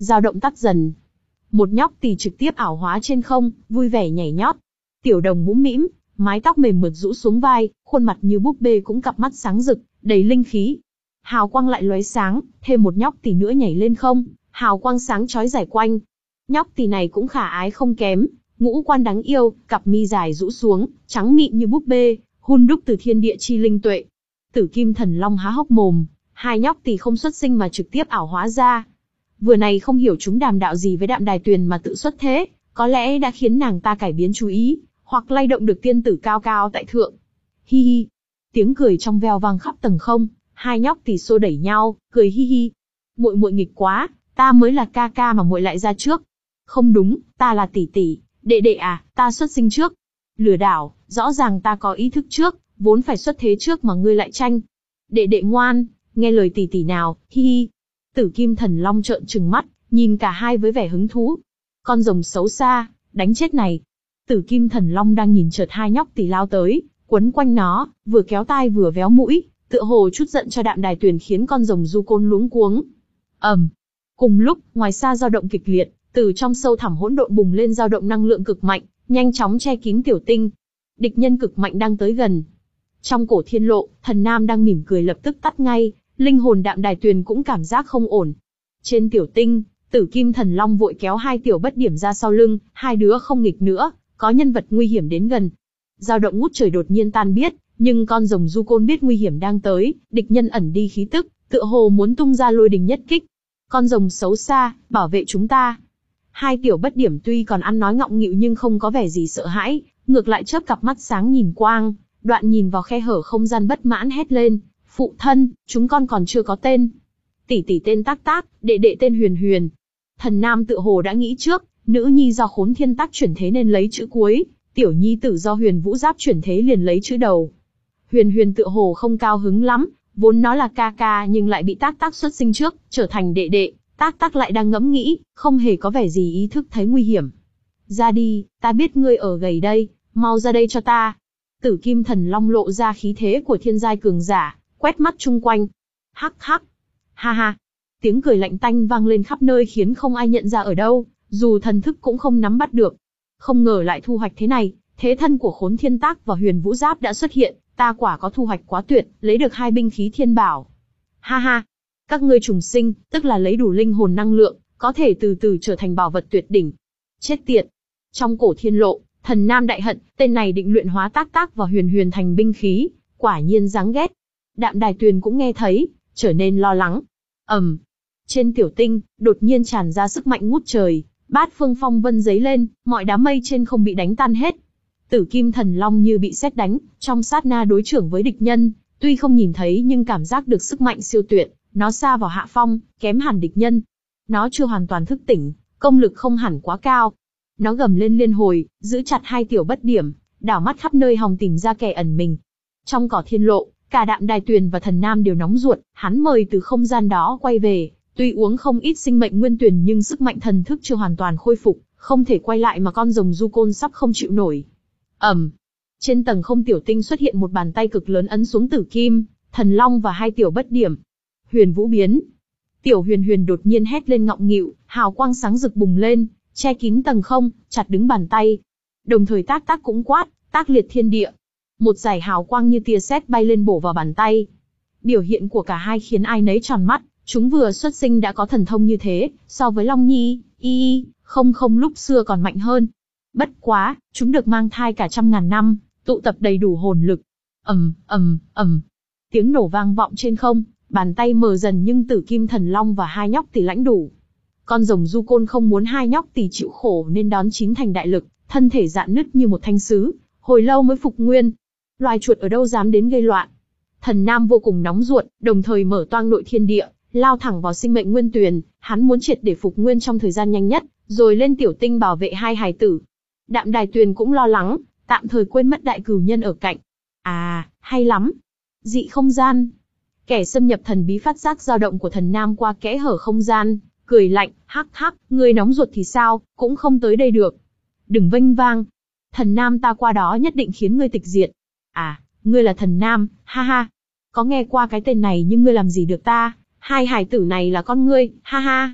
dao động tắt dần. Một nhóc tỳ trực tiếp ảo hóa trên không, vui vẻ nhảy nhót. Tiểu đồng mũm mĩm, mái tóc mềm mượt rũ xuống vai, khuôn mặt như búp bê cũng cặp mắt sáng rực, đầy linh khí. Hào quang lại lóe sáng, thêm một nhóc tỳ nữa nhảy lên không, hào quang sáng chói rải quanh. Nhóc tỳ này cũng khả ái không kém, ngũ quan đáng yêu, cặp mi dài rũ xuống, trắng mịn như búp bê, hun đúc từ thiên địa chi linh tuệ. Tử Kim Thần Long há hốc mồm, hai nhóc tỳ không xuất sinh mà trực tiếp ảo hóa ra. Vừa này không hiểu chúng đàm đạo gì với Đạm Đài Tuyền mà tự xuất thế, có lẽ đã khiến nàng ta cải biến chú ý, hoặc lay động được tiên tử cao cao tại thượng. Hi hi, tiếng cười trong veo vang khắp tầng không, hai nhóc tỳ xô đẩy nhau, cười hi hi. Muội muội nghịch quá, ta mới là ca ca mà muội lại ra trước. Không đúng, ta là tỷ tỷ, đệ đệ à, ta xuất sinh trước. Lừa đảo, rõ ràng ta có ý thức trước, vốn phải xuất thế trước mà ngươi lại tranh. Đệ đệ ngoan, nghe lời tỷ tỷ nào, hi hi. Tử Kim Thần Long trợn trừng mắt, nhìn cả hai với vẻ hứng thú. Con rồng xấu xa, đánh chết này. Tử Kim Thần Long đang nhìn chợt hai nhóc tỳ lao tới, quấn quanh nó, vừa kéo tai vừa véo mũi, tựa hồ chút giận cho Đạm Đài Tuyền khiến con rồng du côn luống cuống. ầm, um. Cùng lúc, ngoài xa dao động kịch liệt, từ trong sâu thẳm hỗn độn bùng lên dao động năng lượng cực mạnh, nhanh chóng che kín tiểu tinh. Địch nhân cực mạnh đang tới gần. Trong cổ thiên lộ, Thần Nam đang mỉm cười lập tức tắt ngay, linh hồn Đạm Đài Tuyền cũng cảm giác không ổn. Trên tiểu tinh, Tử Kim Thần Long vội kéo hai tiểu bất điểm ra sau lưng, hai đứa không nghịch nữa, có nhân vật nguy hiểm đến gần. Dao động ngút trời đột nhiên tan biết, nhưng con rồng du côn biết nguy hiểm đang tới, địch nhân ẩn đi khí tức, tựa hồ muốn tung ra lôi đình nhất kích. Con rồng xấu xa, bảo vệ chúng ta. Hai tiểu bất điểm tuy còn ăn nói ngọng nghịu nhưng không có vẻ gì sợ hãi, ngược lại chớp cặp mắt sáng nhìn quang, đoạn nhìn vào khe hở không gian bất mãn hét lên, phụ thân, chúng con còn chưa có tên. Tỷ tỷ tên Tác Tác, đệ đệ tên Huyền Huyền. Thần Nam tựa hồ đã nghĩ trước, nữ nhi do Khốn Thiên Tác chuyển thế nên lấy chữ cuối, tiểu nhi tử do Huyền Vũ Giáp chuyển thế liền lấy chữ đầu. Huyền Huyền tựa hồ không cao hứng lắm, vốn nó là ca ca nhưng lại bị Tác Tác xuất sinh trước, trở thành đệ đệ. Tác Tác lại đang ngẫm nghĩ, không hề có vẻ gì ý thức thấy nguy hiểm. Ra đi, ta biết ngươi ở gầy đây, mau ra đây cho ta. Tử Kim Thần Long lộ ra khí thế của thiên giai cường giả, quét mắt chung quanh. Hắc hắc, ha ha. Tiếng cười lạnh tanh vang lên khắp nơi khiến không ai nhận ra ở đâu, dù thần thức cũng không nắm bắt được. Không ngờ lại thu hoạch thế này, thế thân của Khốn Thiên Tác và Huyền Vũ Giáp đã xuất hiện, ta quả có thu hoạch quá tuyệt, lấy được hai binh khí thiên bảo. Ha ha. Các ngươi trùng sinh, tức là lấy đủ linh hồn năng lượng, có thể từ từ trở thành bảo vật tuyệt đỉnh. Chết tiệt! Trong cổ thiên lộ, Thần Nam đại hận, tên này định luyện hóa Tác Tác và Huyền Huyền thành binh khí, quả nhiên đáng ghét. Đạm Đài Tuyền cũng nghe thấy, trở nên lo lắng. ầm, um. Trên tiểu tinh, đột nhiên tràn ra sức mạnh ngút trời, bát phương phong vân giấy lên, mọi đám mây trên không bị đánh tan hết. Tử Kim Thần Long như bị sét đánh, trong sát na đối chưởng với địch nhân, tuy không nhìn thấy nhưng cảm giác được sức mạnh siêu tuyệt. Nó xa vào hạ phong, kém hẳn địch nhân. Nó chưa hoàn toàn thức tỉnh, công lực không hẳn quá cao. Nó gầm lên liên hồi, giữ chặt hai tiểu bất điểm, đảo mắt khắp nơi hòng tìm ra kẻ ẩn mình. Trong cỏ thiên lộ, cả Đạm Đài Tuyền và Thần Nam đều nóng ruột, hắn mời từ không gian đó quay về, tuy uống không ít sinh mệnh nguyên tuyền nhưng sức mạnh thần thức chưa hoàn toàn khôi phục, không thể quay lại mà con rồng du côn sắp không chịu nổi. ầm, um. Trên tầng không tiểu tinh xuất hiện một bàn tay cực lớn ấn xuống Tử Kim Thần Long và hai tiểu bất điểm. Huyền Vũ biến. Tiểu Huyền Huyền đột nhiên hét lên ngọng nghịu, hào quang sáng rực bùng lên, che kín tầng không, chặt đứng bàn tay. Đồng thời Tác Tác cũng quát, tác liệt thiên địa. Một dải hào quang như tia sét bay lên bổ vào bàn tay. Biểu hiện của cả hai khiến ai nấy tròn mắt, chúng vừa xuất sinh đã có thần thông như thế, so với Long Nhi, y, không không lúc xưa còn mạnh hơn. Bất quá, chúng được mang thai cả trăm ngàn năm, tụ tập đầy đủ hồn lực. ầm ầm ầm, tiếng nổ vang vọng trên không. Bàn tay mờ dần nhưng Tử Kim Thần Long và hai nhóc tỳ lãnh đủ. Con rồng du côn không muốn hai nhóc tỳ chịu khổ nên đón chín thành đại lực, thân thể rạn nứt như một thanh sứ, hồi lâu mới phục nguyên. Loài chuột ở đâu dám đến gây loạn. Thần Nam vô cùng nóng ruột, đồng thời mở toang nội thiên địa, lao thẳng vào sinh mệnh nguyên tuyền, hắn muốn triệt để phục nguyên trong thời gian nhanh nhất, rồi lên tiểu tinh bảo vệ hai hài tử. Đạm Đài Tuyền cũng lo lắng, tạm thời quên mất đại cửu nhân ở cạnh. À, hay lắm. Dị không gian. Kẻ xâm nhập thần bí phát giác dao động của Thần Nam qua kẽ hở không gian, cười lạnh, hắc hắc, ngươi nóng ruột thì sao, cũng không tới đây được. Đừng vênh vang. Thần Nam ta qua đó nhất định khiến ngươi tịch diệt. À, ngươi là Thần Nam, ha ha. Có nghe qua cái tên này nhưng ngươi làm gì được ta, hai hài tử này là con ngươi, ha ha.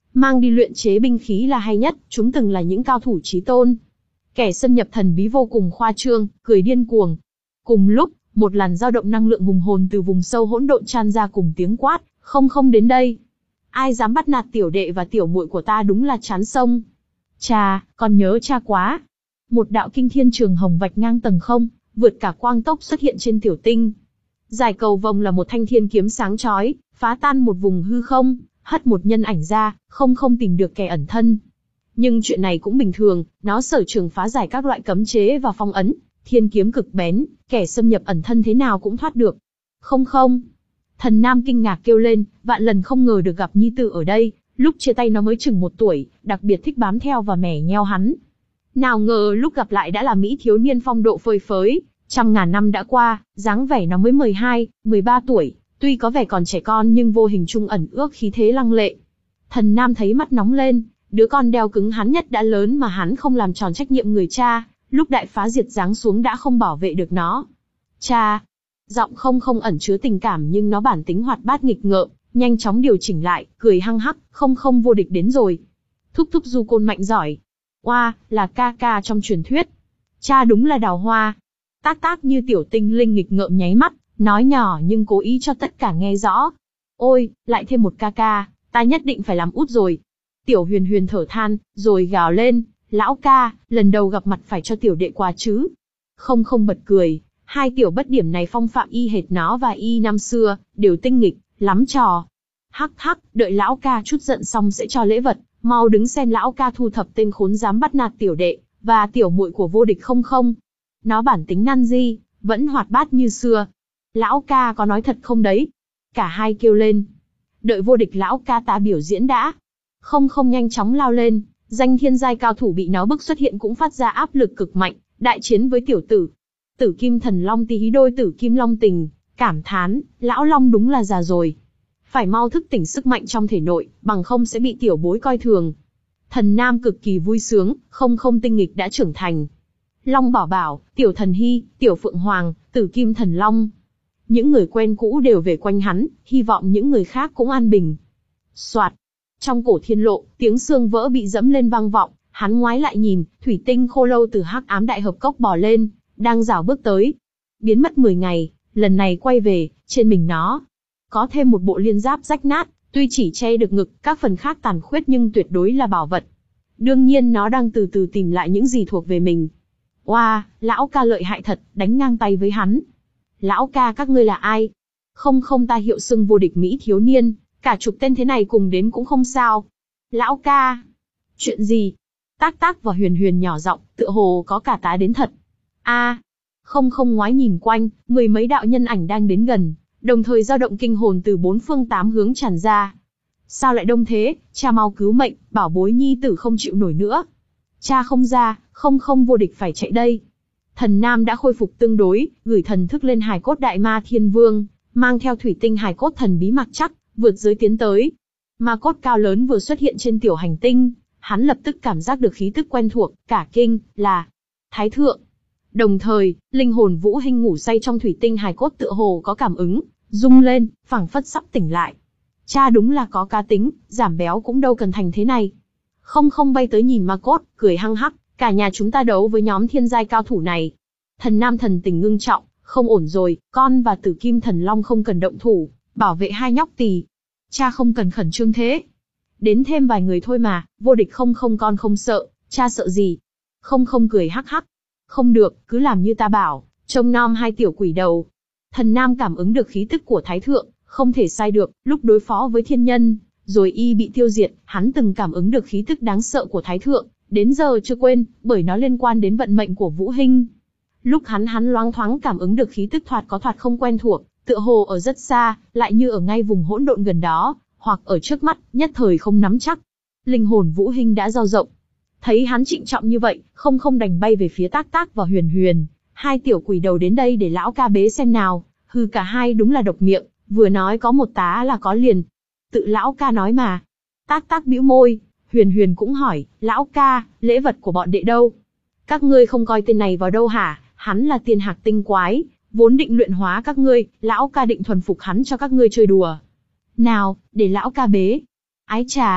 mang đi luyện chế binh khí là hay nhất, chúng từng là những cao thủ chí tôn. Kẻ xâm nhập thần bí vô cùng khoa trương, cười điên cuồng. Cùng lúc, một làn dao động năng lượng hùng hồn từ vùng sâu hỗn độn tràn ra cùng tiếng quát, không không đến đây. Ai dám bắt nạt tiểu đệ và tiểu muội của ta đúng là chán sông. Cha, con nhớ cha quá. Một đạo kinh thiên trường hồng vạch ngang tầng không, vượt cả quang tốc xuất hiện trên tiểu tinh. Giải cầu vồng là một thanh thiên kiếm sáng chói, phá tan một vùng hư không, hất một nhân ảnh ra, không không tìm được kẻ ẩn thân. Nhưng chuyện này cũng bình thường, nó sở trường phá giải các loại cấm chế và phong ấn, thiên kiếm cực bén, kẻ xâm nhập ẩn thân thế nào cũng thoát được. Không không. Thần Nam kinh ngạc kêu lên, vạn lần không ngờ được gặp nhi tử ở đây, lúc chia tay nó mới chừng một tuổi, đặc biệt thích bám theo và mẻ nheo hắn. Nào ngờ lúc gặp lại đã là mỹ thiếu niên phong độ phơi phới, trăm ngàn năm đã qua, dáng vẻ nó mới mười hai, mười ba tuổi, tuy có vẻ còn trẻ con nhưng vô hình trung ẩn ước khí thế lăng lệ. Thần Nam thấy mắt nóng lên, đứa con đeo cứng hắn nhất đã lớn mà hắn không làm tròn trách nhiệm người cha, lúc đại phá diệt giáng xuống đã không bảo vệ được nó. Cha! Giọng không không ẩn chứa tình cảm nhưng nó bản tính hoạt bát nghịch ngợm, nhanh chóng điều chỉnh lại, cười hăng hắc, không không vô địch đến rồi. Thúc thúc du côn mạnh giỏi. Oa, là ca ca trong truyền thuyết. Cha đúng là đào hoa. Tác tác như tiểu tinh linh nghịch ngợm nháy mắt, nói nhỏ nhưng cố ý cho tất cả nghe rõ. Ôi, lại thêm một ca ca, ta nhất định phải làm út rồi. Tiểu huyền huyền thở than, rồi gào lên, lão ca, lần đầu gặp mặt phải cho tiểu đệ quà chứ. Không không bật cười, hai tiểu bất điểm này phong phạm y hệt nó và y năm xưa, đều tinh nghịch, lắm trò. Hắc hắc, đợi lão ca chút giận xong sẽ cho lễ vật, mau đứng xem lão ca thu thập tên khốn dám bắt nạt tiểu đệ, và tiểu muội của vô địch không không. Nó bản tính năn di, vẫn hoạt bát như xưa. Lão ca có nói thật không đấy? Cả hai kêu lên. Đợi vô địch lão ca ta biểu diễn đã. Không không nhanh chóng lao lên, danh thiên giai cao thủ bị nó bức xuất hiện cũng phát ra áp lực cực mạnh, đại chiến với tiểu tử. Tử kim thần long tí hí đôi tử kim long tình, cảm thán, lão long đúng là già rồi. Phải mau thức tỉnh sức mạnh trong thể nội, bằng không sẽ bị tiểu bối coi thường. Thần Nam cực kỳ vui sướng, không không tinh nghịch đã trưởng thành. Long bảo bảo, tiểu thần hy, tiểu phượng hoàng, tử kim thần long. Những người quen cũ đều về quanh hắn, hy vọng những người khác cũng an bình. Soạt. Trong cổ thiên lộ, tiếng xương vỡ bị dẫm lên vang vọng, hắn ngoái lại nhìn, thủy tinh khô lâu từ hắc ám đại hợp cốc bò lên, đang rảo bước tới. Biến mất mười ngày, lần này quay về, trên mình nó có thêm một bộ liên giáp rách nát, tuy chỉ che được ngực, các phần khác tàn khuyết nhưng tuyệt đối là bảo vật. Đương nhiên nó đang từ từ tìm lại những gì thuộc về mình. Oa, wow, lão ca lợi hại thật, đánh ngang tay với hắn. Lão ca các ngươi là ai? Không không ta hiệu xưng vô địch mỹ thiếu niên, cả chục tên thế này cùng đến cũng không sao. Lão ca. Chuyện gì? Tác tác và huyền huyền nhỏ giọng, tựa hồ có cả tá đến thật. A. À, không không ngoái nhìn quanh, mười mấy đạo nhân ảnh đang đến gần, đồng thời dao động kinh hồn từ bốn phương tám hướng tràn ra. Sao lại đông thế? Cha mau cứu mệnh, bảo bối nhi tử không chịu nổi nữa. Cha không ra, không không vô địch phải chạy đây. Thần Nam đã khôi phục tương đối, gửi thần thức lên hài cốt đại ma thiên vương, mang theo thủy tinh hài cốt thần bí mặc chắc, vượt giới tiến tới. Ma cốt cao lớn vừa xuất hiện trên tiểu hành tinh, hắn lập tức cảm giác được khí tức quen thuộc, cả kinh, là Thái Thượng. Đồng thời, linh hồn Vũ Hinh ngủ say trong thủy tinh hài cốt tựa hồ có cảm ứng, rung lên, phảng phất sắp tỉnh lại. Cha đúng là có cá tính, giảm béo cũng đâu cần thành thế này. Không không bay tới nhìn ma cốt, cười hăng hắc, cả nhà chúng ta đấu với nhóm thiên giai cao thủ này. Thần Nam thần tình ngưng trọng, không ổn rồi, con và tử kim thần long không cần động thủ, bảo vệ hai nhóc tỳ. Cha không cần khẩn trương thế. Đến thêm vài người thôi mà, vô địch không không con không sợ, cha sợ gì? Không không cười hắc hắc. Không được, cứ làm như ta bảo, trông nom hai tiểu quỷ đầu. Thần Nam cảm ứng được khí tức của Thái Thượng, không thể sai được, lúc đối phó với thiên nhân, rồi y bị tiêu diệt, hắn từng cảm ứng được khí tức đáng sợ của Thái Thượng, đến giờ chưa quên, bởi nó liên quan đến vận mệnh của Vũ Hinh. Lúc hắn hắn loáng thoáng cảm ứng được khí tức thoạt có thoạt không quen thuộc, tựa hồ ở rất xa, lại như ở ngay vùng hỗn độn gần đó, hoặc ở trước mắt, nhất thời không nắm chắc. Linh hồn Vũ Hinh đã dao rộng. Thấy hắn trịnh trọng như vậy, không không đành bay về phía tác tác và huyền huyền. Hai tiểu quỷ đầu đến đây để lão ca bế xem nào, hừ cả hai đúng là độc miệng, vừa nói có một tá là có liền. Tự lão ca nói mà. Tác tác bĩu môi, huyền huyền cũng hỏi, lão ca, lễ vật của bọn đệ đâu? Các ngươi không coi tên này vào đâu hả? Hắn là tiên hạc tinh quái, vốn định luyện hóa các ngươi, lão ca định thuần phục hắn cho các ngươi chơi đùa. Nào, để lão ca bế. Ái chà,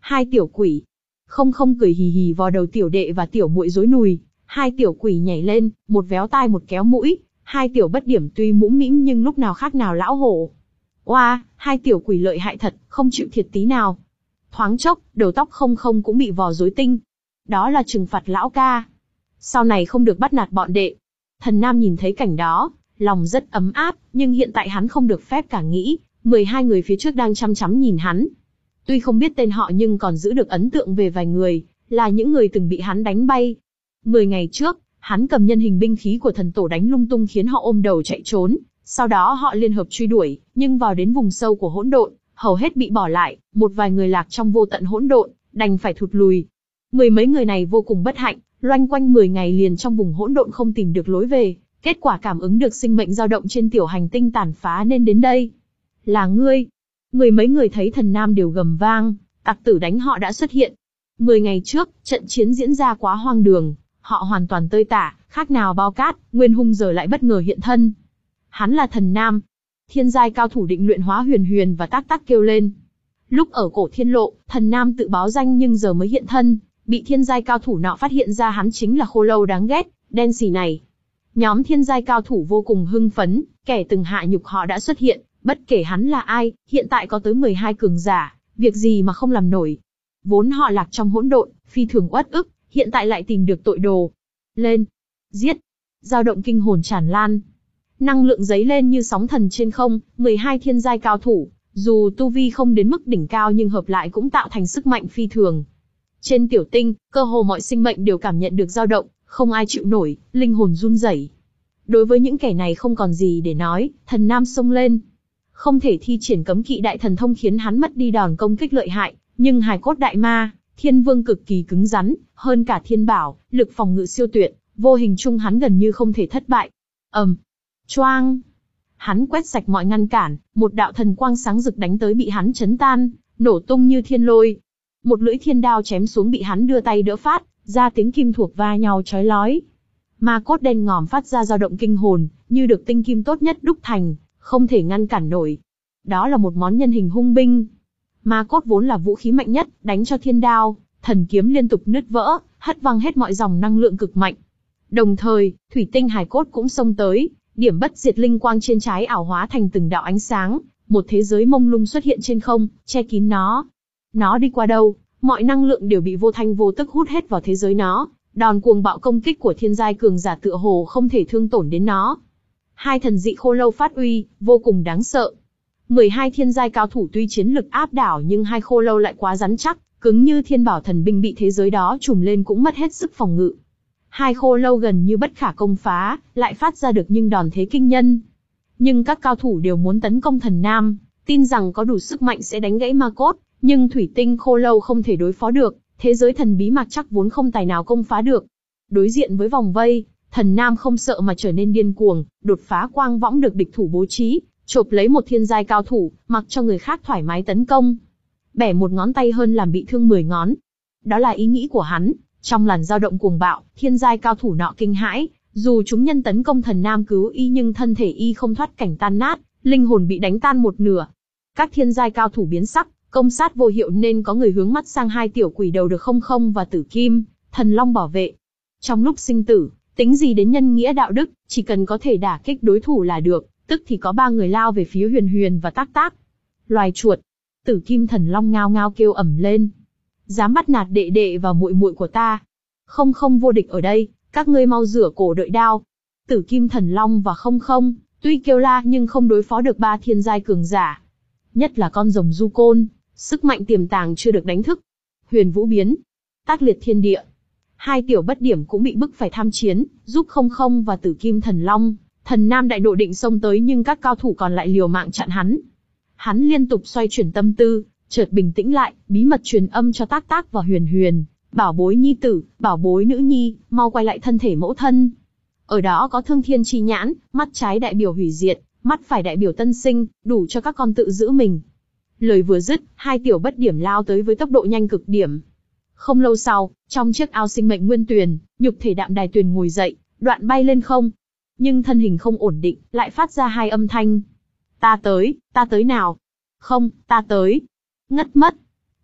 Hai tiểu quỷ. Không không cười hì hì vò đầu tiểu đệ và tiểu muội rối nùi. Hai tiểu quỷ nhảy lên, một véo tai một kéo mũi. Hai tiểu bất điểm tuy mũm mĩm nhưng lúc nào khác nào lão hổ. Oa, hai tiểu quỷ lợi hại thật, không chịu thiệt tí nào. Thoáng chốc, đầu tóc không không cũng bị vò rối tinh. Đó là trừng phạt lão ca. Sau này không được bắt nạt bọn đệ. Thần Nam nhìn thấy cảnh đó, lòng rất ấm áp, nhưng hiện tại hắn không được phép cả nghĩ, mười hai người phía trước đang chăm chăm nhìn hắn. Tuy không biết tên họ nhưng còn giữ được ấn tượng về vài người, là những người từng bị hắn đánh bay. Mười ngày trước, hắn cầm nhân hình binh khí của thần tổ đánh lung tung khiến họ ôm đầu chạy trốn, sau đó họ liên hợp truy đuổi, nhưng vào đến vùng sâu của hỗn độn, hầu hết bị bỏ lại, một vài người lạc trong vô tận hỗn độn, đành phải thụt lùi. Mười mấy người này vô cùng bất hạnh, loanh quanh mười ngày liền trong vùng hỗn độn không tìm được lối về, kết quả cảm ứng được sinh mệnh dao động trên tiểu hành tinh tàn phá nên đến đây. Là ngươi. Mười mấy người thấy thần Nam đều gầm vang, tặc tử đánh họ đã xuất hiện. Mười ngày trước, trận chiến diễn ra quá hoang đường, họ hoàn toàn tơi tả, khác nào bao cát, Nguyên Hung giờ lại bất ngờ hiện thân. Hắn là thần Nam. Thiên giai cao thủ định luyện hóa Huyền Huyền và Tác Tác kêu lên. Lúc ở cổ thiên lộ, thần Nam tự báo danh nhưng giờ mới hiện thân, bị thiên giai cao thủ nọ phát hiện ra hắn chính là khô lâu đáng ghét, đen xì này. Nhóm thiên giai cao thủ vô cùng hưng phấn, kẻ từng hạ nhục họ đã xuất hiện, bất kể hắn là ai, hiện tại có tới mười hai cường giả, việc gì mà không làm nổi. Vốn họ lạc trong hỗn độn, phi thường uất ức, hiện tại lại tìm được tội đồ. Lên! Giết! Dao động kinh hồn tràn lan. Năng lượng dấy lên như sóng thần trên không, mười hai thiên giai cao thủ, dù tu vi không đến mức đỉnh cao nhưng hợp lại cũng tạo thành sức mạnh phi thường. Trên tiểu tinh, cơ hồ mọi sinh mệnh đều cảm nhận được dao động, không ai chịu nổi, linh hồn run rẩy. Đối với những kẻ này không còn gì để nói, thần Nam xông lên. Không thể thi triển cấm kỵ đại thần thông khiến hắn mất đi đòn công kích lợi hại, nhưng hài cốt đại ma, thiên vương cực kỳ cứng rắn, hơn cả thiên bảo, lực phòng ngự siêu tuyệt, vô hình chung hắn gần như không thể thất bại. ầm, um, choang, hắn quét sạch mọi ngăn cản, một đạo thần quang sáng rực đánh tới bị hắn chấn tan, nổ tung như thiên lôi. Một lưỡi thiên đao chém xuống bị hắn đưa tay đỡ phát, ra tiếng kim thuộc va nhau chói lói. Ma cốt đen ngòm phát ra dao động kinh hồn, như được tinh kim tốt nhất đúc thành, không thể ngăn cản nổi. Đó là một món nhân hình hung binh. Ma cốt vốn là vũ khí mạnh nhất, đánh cho thiên đao, thần kiếm liên tục nứt vỡ, hất văng hết mọi dòng năng lượng cực mạnh. Đồng thời, thủy tinh hài cốt cũng xông tới, điểm bất diệt linh quang trên trái ảo hóa thành từng đạo ánh sáng, một thế giới mông lung xuất hiện trên không, che kín nó. Nó đi qua đâu, mọi năng lượng đều bị vô thanh vô tức hút hết vào thế giới nó, đòn cuồng bạo công kích của thiên giai cường giả tựa hồ không thể thương tổn đến nó. Hai thần dị khô lâu phát uy, vô cùng đáng sợ. mười hai thiên giai cao thủ tuy chiến lực áp đảo nhưng hai khô lâu lại quá rắn chắc, cứng như thiên bảo thần binh bị thế giới đó trùm lên cũng mất hết sức phòng ngự. Hai khô lâu gần như bất khả công phá, lại phát ra được những đòn thế kinh nhân. Nhưng các cao thủ đều muốn tấn công thần Nam, tin rằng có đủ sức mạnh sẽ đánh gãy ma cốt, nhưng thủy tinh khô lâu không thể đối phó được, thế giới thần bí mặc chắc vốn không tài nào công phá được. Đối diện với vòng vây, thần Nam không sợ mà trở nên điên cuồng, đột phá quang võng được địch thủ bố trí, chộp lấy một thiên giai cao thủ, mặc cho người khác thoải mái tấn công. Bẻ một ngón tay hơn làm bị thương mười ngón. Đó là ý nghĩ của hắn. Trong làn dao động cuồng bạo, thiên giai cao thủ nọ kinh hãi, dù chúng nhân tấn công thần Nam cứu y nhưng thân thể y không thoát cảnh tan nát, linh hồn bị đánh tan một nửa. Các thiên giai cao thủ biến sắc, công sát vô hiệu nên có người hướng mắt sang hai tiểu quỷ đầu được không không và tử kim, thần long bảo vệ. Trong lúc sinh tử, tính gì đến nhân nghĩa đạo đức, chỉ cần có thể đả kích đối thủ là được, tức thì có ba người lao về phía Huyền Huyền và Tác Tác. Loài chuột, tử kim thần long ngao ngao kêu ầm lên. Dám bắt nạt đệ đệ và muội muội của ta. Không không vô địch ở đây, các ngươi mau rửa cổ đợi đao. Tử kim thần long và không không, tuy kêu la nhưng không đối phó được ba thiên giai cường giả. Nhất là con rồng du côn, sức mạnh tiềm tàng chưa được đánh thức. Huyền vũ biến, tác liệt thiên địa. Hai tiểu bất điểm cũng bị bức phải tham chiến, giúp không không và tử kim thần long. Thần Nam đại độ định xông tới nhưng các cao thủ còn lại liều mạng chặn hắn. Hắn liên tục xoay chuyển tâm tư, chợt bình tĩnh lại, bí mật truyền âm cho Tác Tác và Huyền Huyền. Bảo bối nhi tử, bảo bối nữ nhi, mau quay lại thân thể mẫu thân. Ở đó có thương thiên chi nhãn, mắt trái đại biểu hủy diệt, mắt phải đại biểu tân sinh, đủ cho các con tự giữ mình. Lời vừa dứt, hai tiểu bất điểm lao tới với tốc độ nhanh cực điểm. Không lâu sau, trong chiếc ao sinh mệnh nguyên tuyền, nhục thể đạm đài tuyền ngồi dậy, đoạn bay lên không. Nhưng thân hình không ổn định, lại phát ra hai âm thanh. Ta tới, ta tới nào? Không, ta tới. Ngất mất.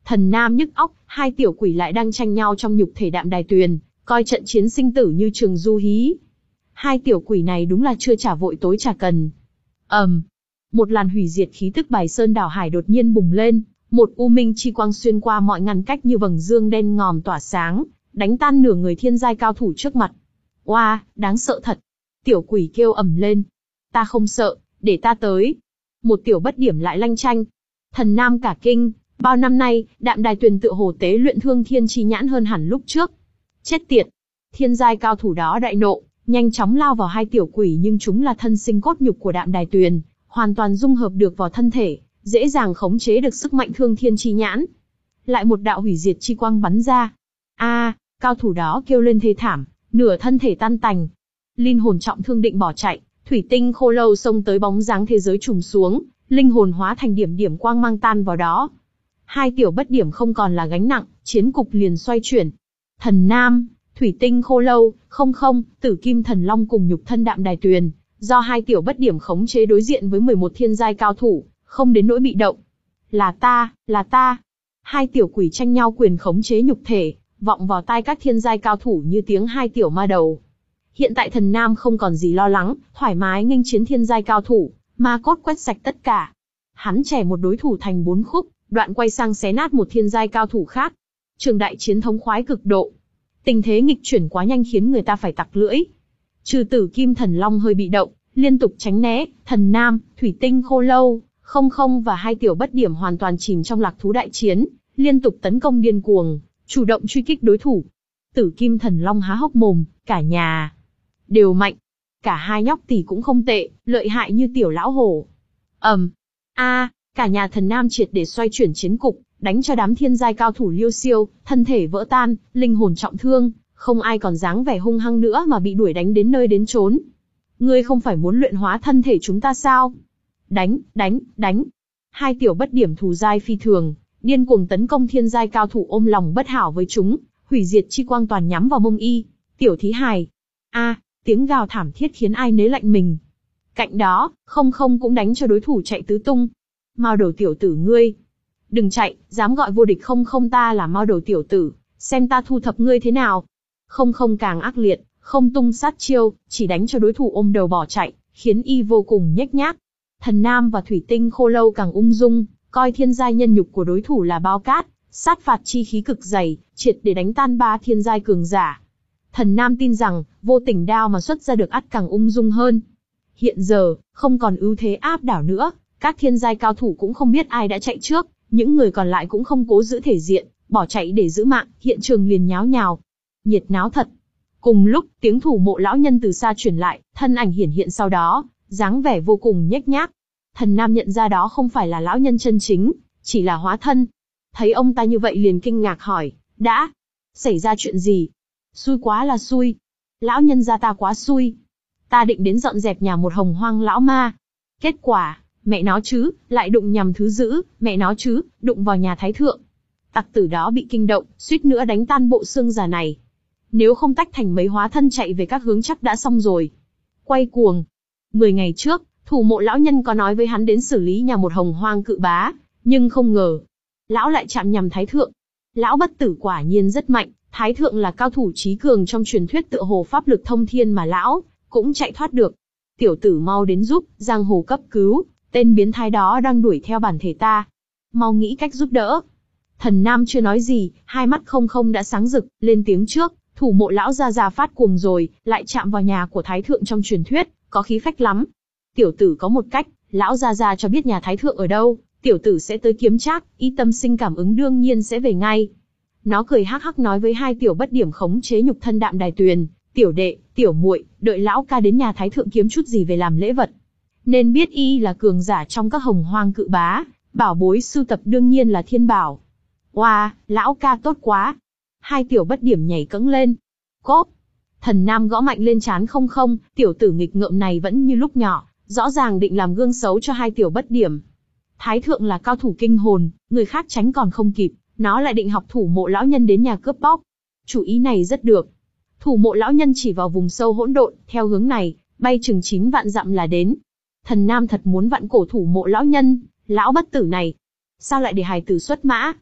Thần Nam nhức óc, hai tiểu quỷ lại đang tranh nhau trong nhục thể Đạm Đài Tuyền, coi trận chiến sinh tử như trường du hí. Hai tiểu quỷ này đúng là chưa trả vội tối trả cần. ầm, um, một làn hủy diệt khí tức bài sơn đảo hải đột nhiên bùng lên, một u minh chi quang xuyên qua mọi ngăn cách như vầng dương đen ngòm tỏa sáng, đánh tan nửa người thiên giai cao thủ trước mặt. Oa, wow, đáng sợ thật! Tiểu quỷ kêu ầm lên. Ta không sợ, để ta tới. Một tiểu bất điểm lại lanh chanh. Thần Nam cả kinh, bao năm nay, Đạm Đài Tuyền tựa hồ tế luyện thương thiên chi nhãn hơn hẳn lúc trước. Chết tiệt! Thiên giai cao thủ đó đại nộ, nhanh chóng lao vào hai tiểu quỷ nhưng chúng là thân sinh cốt nhục của Đạm Đài Tuyền, hoàn toàn dung hợp được vào thân thể, dễ dàng khống chế được sức mạnh thương thiên chi nhãn. Lại một đạo hủy diệt chi quang bắn ra. A, à, cao thủ đó kêu lên thê thảm, nửa thân thể tan tành. Linh hồn trọng thương định bỏ chạy, thủy tinh khô lâu xông tới bóng dáng thế giới trùng xuống, linh hồn hóa thành điểm điểm quang mang tan vào đó. Hai tiểu bất điểm không còn là gánh nặng, chiến cục liền xoay chuyển. Thần Nam, thủy tinh khô lâu, không không, tử kim thần long cùng nhục thân Đạm Đài Tuyền, do hai tiểu bất điểm khống chế đối diện với mười một thiên giai cao thủ, không đến nỗi bị động. Là ta, là ta. Hai tiểu quỷ tranh nhau quyền khống chế nhục thể, vọng vào tai các thiên giai cao thủ như tiếng hai tiểu ma đầu. Hiện tại Thần Nam không còn gì lo lắng, thoải mái nghênh chiến thiên giai cao thủ, ma cốt quét sạch tất cả. Hắn chẻ một đối thủ thành bốn khúc, đoạn quay sang xé nát một thiên giai cao thủ khác. Trường đại chiến thống khoái cực độ. Tình thế nghịch chuyển quá nhanh khiến người ta phải tặc lưỡi. Trừ tử kim thần long hơi bị động, liên tục tránh né, Thần Nam, thủy tinh khô lâu, không không và hai tiểu bất điểm hoàn toàn chìm trong lạc thú đại chiến, liên tục tấn công điên cuồng, chủ động truy kích đối thủ. Tử kim thần long há hốc mồm, cả nhà đều mạnh. Cả hai nhóc tỷ cũng không tệ, lợi hại như tiểu lão hổ. ầm, um, a, cả nhà Thần Nam triệt để xoay chuyển chiến cục, đánh cho đám thiên giai cao thủ liêu xiêu, thân thể vỡ tan, linh hồn trọng thương, không ai còn dáng vẻ hung hăng nữa mà bị đuổi đánh đến nơi đến chốn. Ngươi không phải muốn luyện hóa thân thể chúng ta sao? Đánh, đánh, đánh. Hai tiểu bất điểm thù giai phi thường, điên cuồng tấn công thiên giai cao thủ ôm lòng bất hảo với chúng, hủy diệt chi quang toàn nhắm vào mông y. Tiểu thí hài. A, à, tiếng gào thảm thiết khiến ai nấy lạnh mình. Cạnh đó, không không cũng đánh cho đối thủ chạy tứ tung. Mao đầu tiểu tử ngươi. Đừng chạy, dám gọi vô địch không không ta là Mao đầu tiểu tử, xem ta thu thập ngươi thế nào. Không không càng ác liệt, không tung sát chiêu, chỉ đánh cho đối thủ ôm đầu bỏ chạy, khiến y vô cùng nhếch nhác. Thần Nam và thủy tinh khô lâu càng ung dung, coi thiên giai nhân nhục của đối thủ là bao cát, sát phạt chi khí cực dày, triệt để đánh tan ba thiên giai cường giả. Thần Nam tin rằng, vô tình đao mà xuất ra được ắt càng ung dung hơn. Hiện giờ, không còn ưu thế áp đảo nữa, các thiên giai cao thủ cũng không biết ai đã chạy trước, những người còn lại cũng không cố giữ thể diện, bỏ chạy để giữ mạng, hiện trường liền nháo nhào. Nhiệt náo thật. Cùng lúc, tiếng thủ mộ lão nhân từ xa truyền lại, thân ảnh hiển hiện sau đó, dáng vẻ vô cùng nhếch nhác. Thần Nam nhận ra đó không phải là lão nhân chân chính, chỉ là hóa thân. Thấy ông ta như vậy liền kinh ngạc hỏi, đã xảy ra chuyện gì? Xui quá là xui. Lão nhân gia ta quá xui. Ta định đến dọn dẹp nhà một hồng hoang lão ma. Kết quả, mẹ nó chứ, lại đụng nhầm thứ dữ, mẹ nó chứ, đụng vào nhà thái thượng. Tặc tử đó bị kinh động, suýt nữa đánh tan bộ xương già này. Nếu không tách thành mấy hóa thân chạy về các hướng chắc đã xong rồi. Quay cuồng. Mười ngày trước, thủ mộ lão nhân có nói với hắn đến xử lý nhà một hồng hoang cự bá, nhưng không ngờ. Lão lại chạm nhầm thái thượng. Lão bất tử quả nhiên rất mạnh, thái thượng là cao thủ trí cường trong truyền thuyết tựa hồ pháp lực thông thiên mà lão cũng chạy thoát được. Tiểu tử mau đến giúp, giang hồ cấp cứu, tên biến thái đó đang đuổi theo bản thể ta. Mau nghĩ cách giúp đỡ. Thần Nam chưa nói gì, hai mắt không không đã sáng rực, lên tiếng trước, thủ mộ lão gia già phát cuồng rồi, lại chạm vào nhà của thái thượng trong truyền thuyết, có khí phách lắm. Tiểu tử có một cách, lão gia gia cho biết nhà thái thượng ở đâu, tiểu tử sẽ tới kiếm trác, y tâm sinh cảm ứng đương nhiên sẽ về ngay. Nó cười hắc hắc nói với hai tiểu bất điểm khống chế nhục thân Đạm Đài Tuyền, tiểu đệ, tiểu muội, đợi lão ca đến nhà thái thượng kiếm chút gì về làm lễ vật. Nên biết y là cường giả trong các hồng hoang cự bá, bảo bối sưu tập đương nhiên là thiên bảo. Oa, wow, lão ca tốt quá. Hai tiểu bất điểm nhảy cẫng lên. Cốp. Thần Nam gõ mạnh lên trán không không, tiểu tử nghịch ngợm này vẫn như lúc nhỏ, rõ ràng định làm gương xấu cho hai tiểu bất điểm. Thái thượng là cao thủ kinh hồn, người khác tránh còn không kịp, nó lại định học thủ mộ lão nhân đến nhà cướp bóc. Chủ ý này rất được. Thủ mộ lão nhân chỉ vào vùng sâu hỗn độn, theo hướng này, bay chừng chín vạn dặm là đến. Thần Nam thật muốn vặn cổ thủ mộ lão nhân, lão bất tử này. Sao lại để hài tử xuất mã?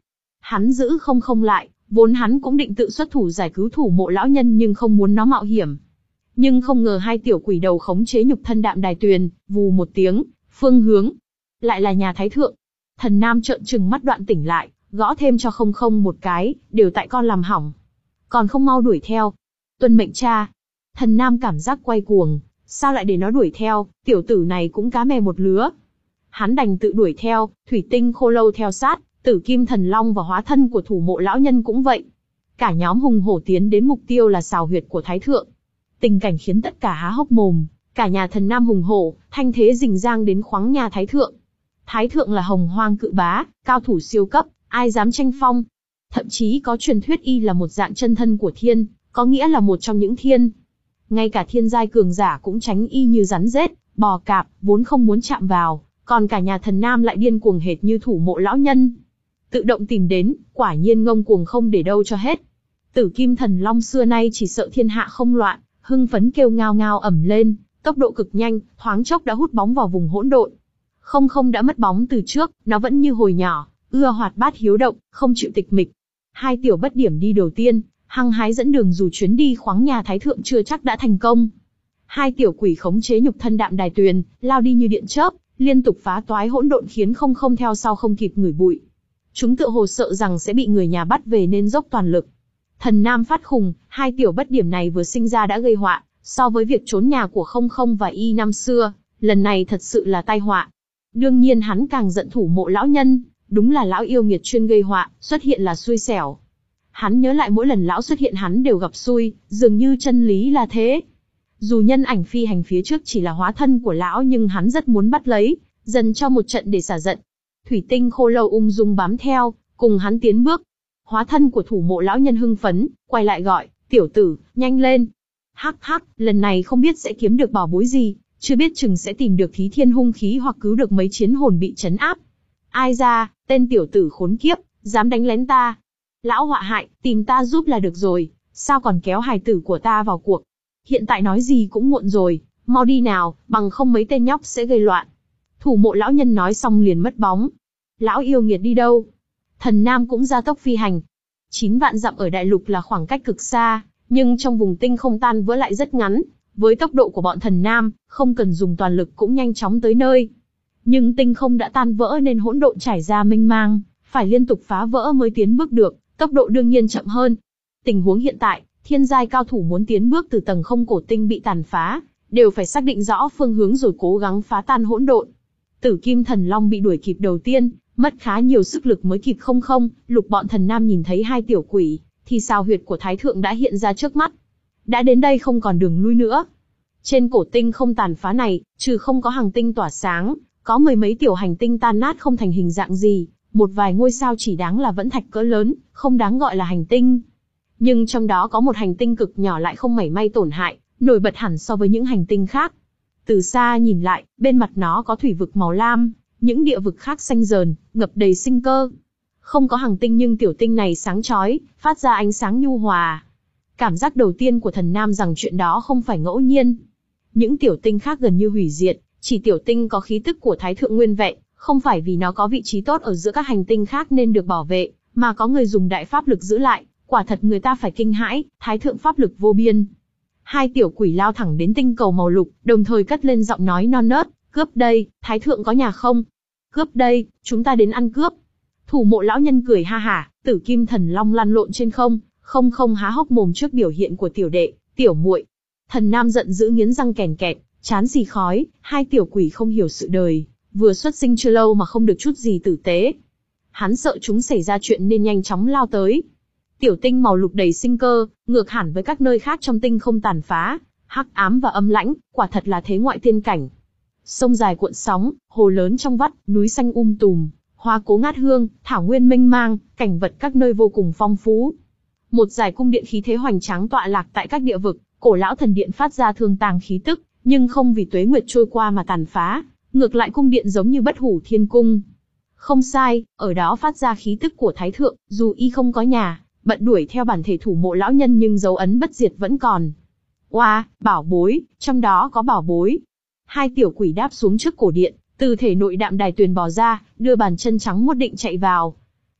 Hắn giữ không không lại, vốn hắn cũng định tự xuất thủ giải cứu thủ mộ lão nhân nhưng không muốn nó mạo hiểm. Nhưng không ngờ hai tiểu quỷ đầu khống chế nhục thân Đạm Đài Tuyền, vù một tiếng, phương hướng. Lại là nhà thái thượng. Thần Nam trợn trừng mắt đoạn tỉnh lại, gõ thêm cho không không một cái, đều tại con làm hỏng. Còn không mau đuổi theo. Tuân mệnh cha. Thần Nam cảm giác quay cuồng, sao lại để nó đuổi theo, tiểu tử này cũng cá mè một lứa. Hắn đành tự đuổi theo, thủy tinh khô lâu theo sát, tử kim thần long và hóa thân của thủ mộ lão nhân cũng vậy. Cả nhóm hùng hổ tiến đến mục tiêu là sào huyệt của thái thượng. Tình cảnh khiến tất cả há hốc mồm, cả nhà thần Nam hùng hổ, thanh thế rình rang đến khoáng nhà thái thượng. Thái thượng là hồng hoang cự bá, cao thủ siêu cấp, ai dám tranh phong. Thậm chí có truyền thuyết y là một dạng chân thân của thiên, có nghĩa là một trong những thiên. Ngay cả thiên giai cường giả cũng tránh y như rắn rết, bò cạp, vốn không muốn chạm vào, còn cả nhà thần Nam lại điên cuồng hệt như thủ mộ lão nhân. Tự động tìm đến, quả nhiên ngông cuồng không để đâu cho hết. Tử kim thần long xưa nay chỉ sợ thiên hạ không loạn, hưng phấn kêu ngao ngao ẩm lên, tốc độ cực nhanh, thoáng chốc đã hút bóng vào vùng hỗn độn. Không không đã mất bóng từ trước, nó vẫn như hồi nhỏ, ưa hoạt bát hiếu động, không chịu tịch mịch. Hai tiểu bất điểm đi đầu tiên, hăng hái dẫn đường dù chuyến đi khoáng nhà thái thượng chưa chắc đã thành công. Hai tiểu quỷ khống chế nhục thân Đạm Đài Tuyền, lao đi như điện chớp, liên tục phá toái hỗn độn khiến không không theo sau không kịp ngửi bụi. Chúng tựa hồ sợ rằng sẽ bị người nhà bắt về nên dốc toàn lực. Thần Nam phát khùng, hai tiểu bất điểm này vừa sinh ra đã gây họa, so với việc trốn nhà của không không và y năm xưa, lần này thật sự là tai họa. Đương nhiên hắn càng giận thủ mộ lão nhân, đúng là lão yêu nghiệt chuyên gây họa, xuất hiện là xui xẻo. Hắn nhớ lại mỗi lần lão xuất hiện hắn đều gặp xui, dường như chân lý là thế. Dù nhân ảnh phi hành phía trước chỉ là hóa thân của lão nhưng hắn rất muốn bắt lấy, dần cho một trận để xả giận. Thủy tinh khô lâu ung dung bám theo, cùng hắn tiến bước. Hóa thân của thủ mộ lão nhân hưng phấn, quay lại gọi, tiểu tử, nhanh lên. Hắc hắc, lần này không biết sẽ kiếm được bảo bối gì, chưa biết chừng sẽ tìm được thí thiên hung khí hoặc cứu được mấy chiến hồn bị trấn áp. Ai ra, tên tiểu tử khốn kiếp, dám đánh lén ta. Lão họa hại, tìm ta giúp là được rồi, sao còn kéo hài tử của ta vào cuộc. Hiện tại nói gì cũng muộn rồi, mau đi nào, bằng không mấy tên nhóc sẽ gây loạn. Thủ mộ lão nhân nói xong liền mất bóng. Lão yêu nghiệt đi đâu? Thần Nam cũng ra tốc phi hành. Chín vạn dặm ở đại lục là khoảng cách cực xa, nhưng trong vùng tinh không tan vỡ lại rất ngắn. Với tốc độ của bọn thần Nam, không cần dùng toàn lực cũng nhanh chóng tới nơi. Nhưng tinh không đã tan vỡ nên hỗn độn trải ra mênh mang, phải liên tục phá vỡ mới tiến bước được, tốc độ đương nhiên chậm hơn. Tình huống hiện tại, thiên giai cao thủ muốn tiến bước từ tầng không cổ tinh bị tàn phá, đều phải xác định rõ phương hướng rồi cố gắng phá tan hỗn độn. Tử kim thần long bị đuổi kịp đầu tiên, mất khá nhiều sức lực mới kịp không không, lục bọn thần Nam nhìn thấy hai tiểu quỷ, thì sào huyệt của thái thượng đã hiện ra trước mắt. Đã đến đây không còn đường lui nữa. Trên cổ tinh không tàn phá này, trừ không có hành tinh tỏa sáng, có mười mấy tiểu hành tinh tan nát không thành hình dạng gì, một vài ngôi sao chỉ đáng là vẫn thạch cỡ lớn, không đáng gọi là hành tinh. Nhưng trong đó có một hành tinh cực nhỏ lại không mảy may tổn hại, nổi bật hẳn so với những hành tinh khác. Từ xa nhìn lại, bên mặt nó có thủy vực màu lam, những địa vực khác xanh rờn, ngập đầy sinh cơ. Không có hành tinh nhưng tiểu tinh này sáng chói, phát ra ánh sáng nhu hòa. Cảm giác đầu tiên của thần Nam rằng chuyện đó không phải ngẫu nhiên. Những tiểu tinh khác gần như hủy diệt, chỉ tiểu tinh có khí tức của thái thượng nguyên vẹn, không phải vì nó có vị trí tốt ở giữa các hành tinh khác nên được bảo vệ, mà có người dùng đại pháp lực giữ lại, quả thật người ta phải kinh hãi, thái thượng pháp lực vô biên. Hai tiểu quỷ lao thẳng đến tinh cầu màu lục, đồng thời cất lên giọng nói non nớt, cướp đây, thái thượng có nhà không? Cướp đây, chúng ta đến ăn cướp. Thủ mộ lão nhân cười ha hả, tử kim thần long lăn lộn trên không, không không há hốc mồm trước biểu hiện của tiểu đệ, tiểu muội. Thần Nam giận dữ nghiến răng kèn kẹt, chán xì khói, hai tiểu quỷ không hiểu sự đời, vừa xuất sinh chưa lâu mà không được chút gì tử tế. Hắn sợ chúng xảy ra chuyện nên nhanh chóng lao tới. Tiểu tinh màu lục đầy sinh cơ, ngược hẳn với các nơi khác trong tinh không tàn phá, hắc ám và âm lãnh, quả thật là thế ngoại tiên cảnh. Sông dài cuộn sóng, hồ lớn trong vắt, núi xanh um tùm, hoa cố ngát hương, thảo nguyên mênh mang, cảnh vật các nơi vô cùng phong phú. Một dải cung điện khí thế hoành tráng tọa lạc tại các địa vực, cổ lão thần điện phát ra thương tàng khí tức, nhưng không vì tuế nguyệt trôi qua mà tàn phá, ngược lại cung điện giống như bất hủ thiên cung. Không sai, ở đó phát ra khí tức của thái thượng, dù y không có nhà, bận đuổi theo bản thể thủ mộ lão nhân nhưng dấu ấn bất diệt vẫn còn. Oa, wow, bảo bối, trong đó có bảo bối. Hai tiểu quỷ đáp xuống trước cổ điện, từ thể nội Đạm Đài Tuyền bò ra, đưa bàn chân trắng muốt định chạy vào.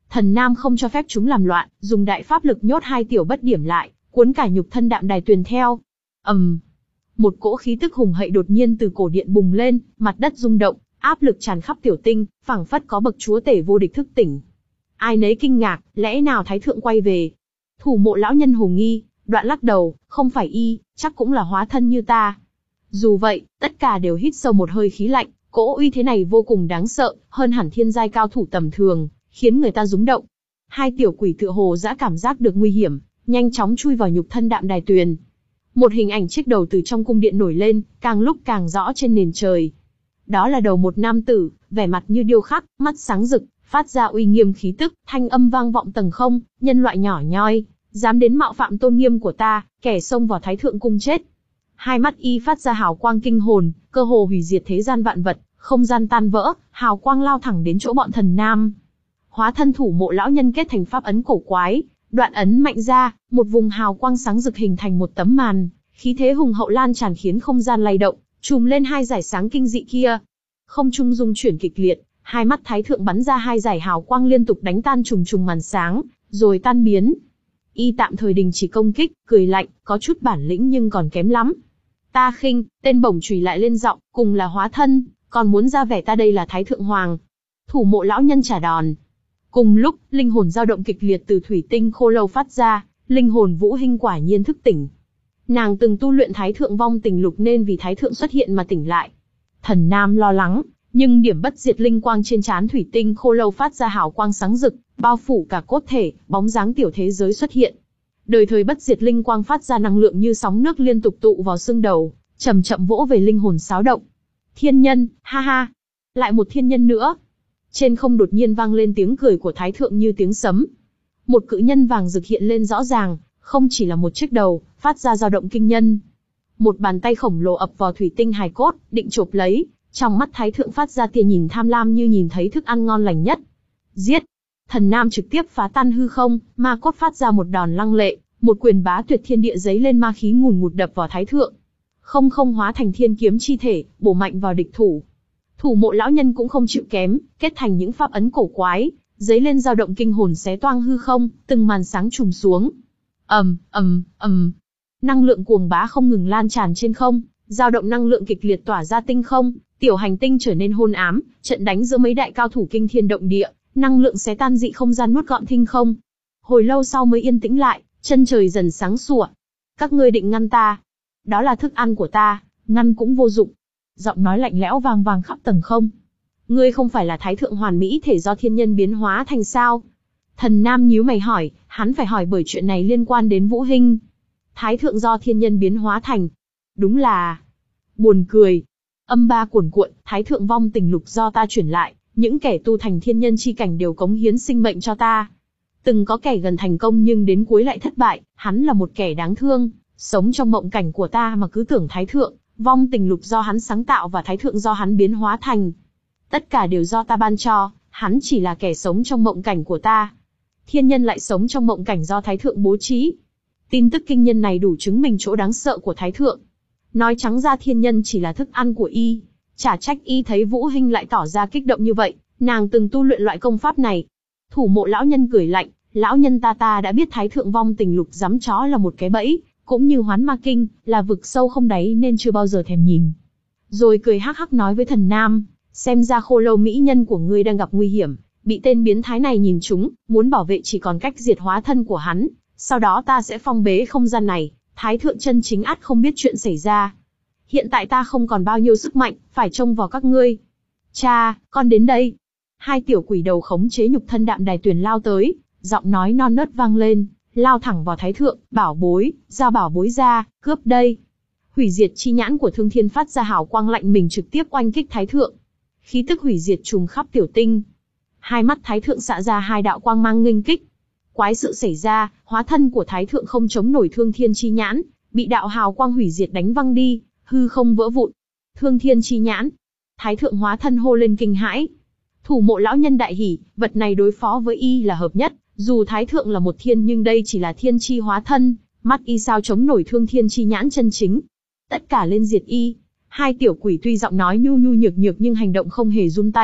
Thần Nam không cho phép chúng làm loạn, dùng đại pháp lực nhốt hai tiểu bất điểm lại, cuốn cả nhục thân đạm đài tuyền theo. ầm, um, một cỗ khí tức hùng hậy đột nhiên từ cổ điện bùng lên, mặt đất rung động, áp lực tràn khắp tiểu tinh, phảng phất có bậc chúa tể vô địch thức tỉnh. Ai nấy kinh ngạc, lẽ nào Thái Thượng quay về? Thủ mộ lão nhân hồ nghi, đoạn lắc đầu, không phải y, chắc cũng là hóa thân như ta. Dù vậy, tất cả đều hít sâu một hơi khí lạnh, cỗ uy thế này vô cùng đáng sợ, hơn hẳn thiên giai cao thủ tầm thường, khiến người ta rúng động. Hai tiểu quỷ tựa hồ đã cảm giác được nguy hiểm, nhanh chóng chui vào nhục thân đạm đài tuyền. Một hình ảnh chiếc đầu từ trong cung điện nổi lên, càng lúc càng rõ trên nền trời. Đó là đầu một nam tử, vẻ mặt như điêu khắc, mắt sáng rực, phát ra uy nghiêm khí tức, thanh âm vang vọng tầng không, nhân loại nhỏ nhoi, dám đến mạo phạm tôn nghiêm của ta, kẻ xông vào Thái Thượng cung chết. Hai mắt y phát ra hào quang kinh hồn, cơ hồ hủy diệt thế gian vạn vật, không gian tan vỡ, hào quang lao thẳng đến chỗ bọn Thần Nam. Hóa thân thủ mộ lão nhân kết thành pháp ấn cổ quái, đoạn ấn mạnh ra, một vùng hào quang sáng rực hình thành một tấm màn, khí thế hùng hậu lan tràn khiến không gian lay động, trùm lên hai dải sáng kinh dị kia. Không trung rung chuyển kịch liệt, hai mắt Thái Thượng bắn ra hai dải hào quang liên tục đánh tan trùng trùng màn sáng, rồi tan biến. Y tạm thời đình chỉ công kích, cười lạnh, có chút bản lĩnh nhưng còn kém lắm. Ta khinh, tên bổng chùy lại lên giọng, cùng là hóa thân, còn muốn ra vẻ ta đây là Thái Thượng Hoàng. Thủ mộ lão nhân trả đòn. Cùng lúc, linh hồn dao động kịch liệt từ thủy tinh khô lâu phát ra, linh hồn Vũ Hinh quả nhiên thức tỉnh. Nàng từng tu luyện Thái Thượng vong tình lục nên vì Thái Thượng xuất hiện mà tỉnh lại. Thần Nam lo lắng, nhưng điểm bất diệt linh quang trên trán thủy tinh khô lâu phát ra hào quang sáng rực, bao phủ cả cốt thể, bóng dáng tiểu thế giới xuất hiện. Đời thời bất diệt linh quang phát ra năng lượng như sóng nước liên tục tụ vào xương đầu, chậm chậm vỗ về linh hồn xáo động. Thiên nhân, ha ha, lại một thiên nhân nữa. Trên không đột nhiên vang lên tiếng cười của Thái Thượng như tiếng sấm. Một cự nhân vàng rực hiện lên rõ ràng, không chỉ là một chiếc đầu, phát ra dao động kinh nhân. Một bàn tay khổng lồ ập vào thủy tinh hài cốt, định chộp lấy, trong mắt Thái Thượng phát ra tia nhìn tham lam như nhìn thấy thức ăn ngon lành nhất. Giết! Thần Nam trực tiếp phá tan hư không, ma cốt phát ra một đòn lăng lệ, một quyền bá tuyệt thiên địa giấy lên ma khí ngùn ngụt đập vào Thái Thượng. Không không hóa thành thiên kiếm chi thể, bổ mạnh vào địch thủ. Thủ mộ lão nhân cũng không chịu kém, kết thành những pháp ấn cổ quái, giấy lên dao động kinh hồn xé toang hư không, từng màn sáng trùm xuống. ầm ầm ầm, năng lượng cuồng bá không ngừng lan tràn trên không, dao động năng lượng kịch liệt tỏa ra tinh không, tiểu hành tinh trở nên hôn ám, trận đánh giữa mấy đại cao thủ kinh thiên động địa, năng lượng xé tan dị không gian nuốt gọn thinh không. Hồi lâu sau mới yên tĩnh lại, chân trời dần sáng sủa. Các ngươi định ngăn ta? Đó là thức ăn của ta, ngăn cũng vô dụng. Giọng nói lạnh lẽo vang vang khắp tầng không. Ngươi không phải là Thái Thượng hoàn mỹ thể do thiên nhân biến hóa thành sao? Thần Nam nhíu mày hỏi, hắn phải hỏi bởi chuyện này liên quan đến Vũ Hinh. Thái Thượng do thiên nhân biến hóa thành. Đúng là... Buồn cười. Âm ba cuồn cuộn, Thái Thượng vong tình lục do ta chuyển lại, những kẻ tu thành thiên nhân chi cảnh đều cống hiến sinh mệnh cho ta. Từng có kẻ gần thành công nhưng đến cuối lại thất bại, hắn là một kẻ đáng thương, sống trong mộng cảnh của ta mà cứ tưởng Thái Thượng, vong tình lục do hắn sáng tạo và Thái Thượng do hắn biến hóa thành. Tất cả đều do ta ban cho, hắn chỉ là kẻ sống trong mộng cảnh của ta. Thiên nhân lại sống trong mộng cảnh do Thái Thượng bố trí. Tin tức kinh nhân này đủ chứng minh chỗ đáng sợ của Thái Thượng. Nói trắng ra thiên nhân chỉ là thức ăn của y. Chả trách y thấy Vũ Hinh lại tỏ ra kích động như vậy, nàng từng tu luyện loại công pháp này. Thủ mộ lão nhân cười lạnh, lão nhân ta ta đã biết Thái Thượng vong tình lục giắm chó là một cái bẫy, cũng như Hoán Ma Kinh, là vực sâu không đáy nên chưa bao giờ thèm nhìn. Rồi cười hắc hắc nói với Thần Nam, xem ra khô lâu mỹ nhân của ngươi đang gặp nguy hiểm, bị tên biến thái này nhìn trúng, muốn bảo vệ chỉ còn cách diệt hóa thân của hắn, sau đó ta sẽ phong bế không gian này, Thái Thượng chân chính ắt không biết chuyện xảy ra. Hiện tại ta không còn bao nhiêu sức mạnh, phải trông vào các ngươi. Cha, con đến đây. Hai tiểu quỷ đầu khống chế nhục thân đạm đài tuyền lao tới, giọng nói non nớt vang lên, lao thẳng vào Thái Thượng, bảo bối, giao bảo bối ra, cướp đây. Hủy diệt chi nhãn của Thương Thiên phát ra hào quang lạnh mình trực tiếp oanh kích Thái Thượng. Khí tức hủy diệt trùm khắp tiểu tinh. Hai mắt Thái Thượng xạ ra hai đạo quang mang nghênh kích. Quái sự xảy ra, hóa thân của Thái Thượng không chống nổi Thương Thiên chi nhãn, bị đạo hào quang hủy diệt đánh văng đi, hư không vỡ vụn. Thương Thiên chi nhãn. Thái Thượng hóa thân hô lên kinh hãi. Thủ mộ lão nhân đại hỉ, vật này đối phó với y là hợp nhất, dù Thái Thượng là một thiên nhưng đây chỉ là thiên chi hóa thân, mắt y sao chống nổi Thương Thiên chi nhãn chân chính. Tất cả lên diệt y. Hai tiểu quỷ tuy giọng nói nhu nhu nhược nhược nhưng hành động không hề run tay,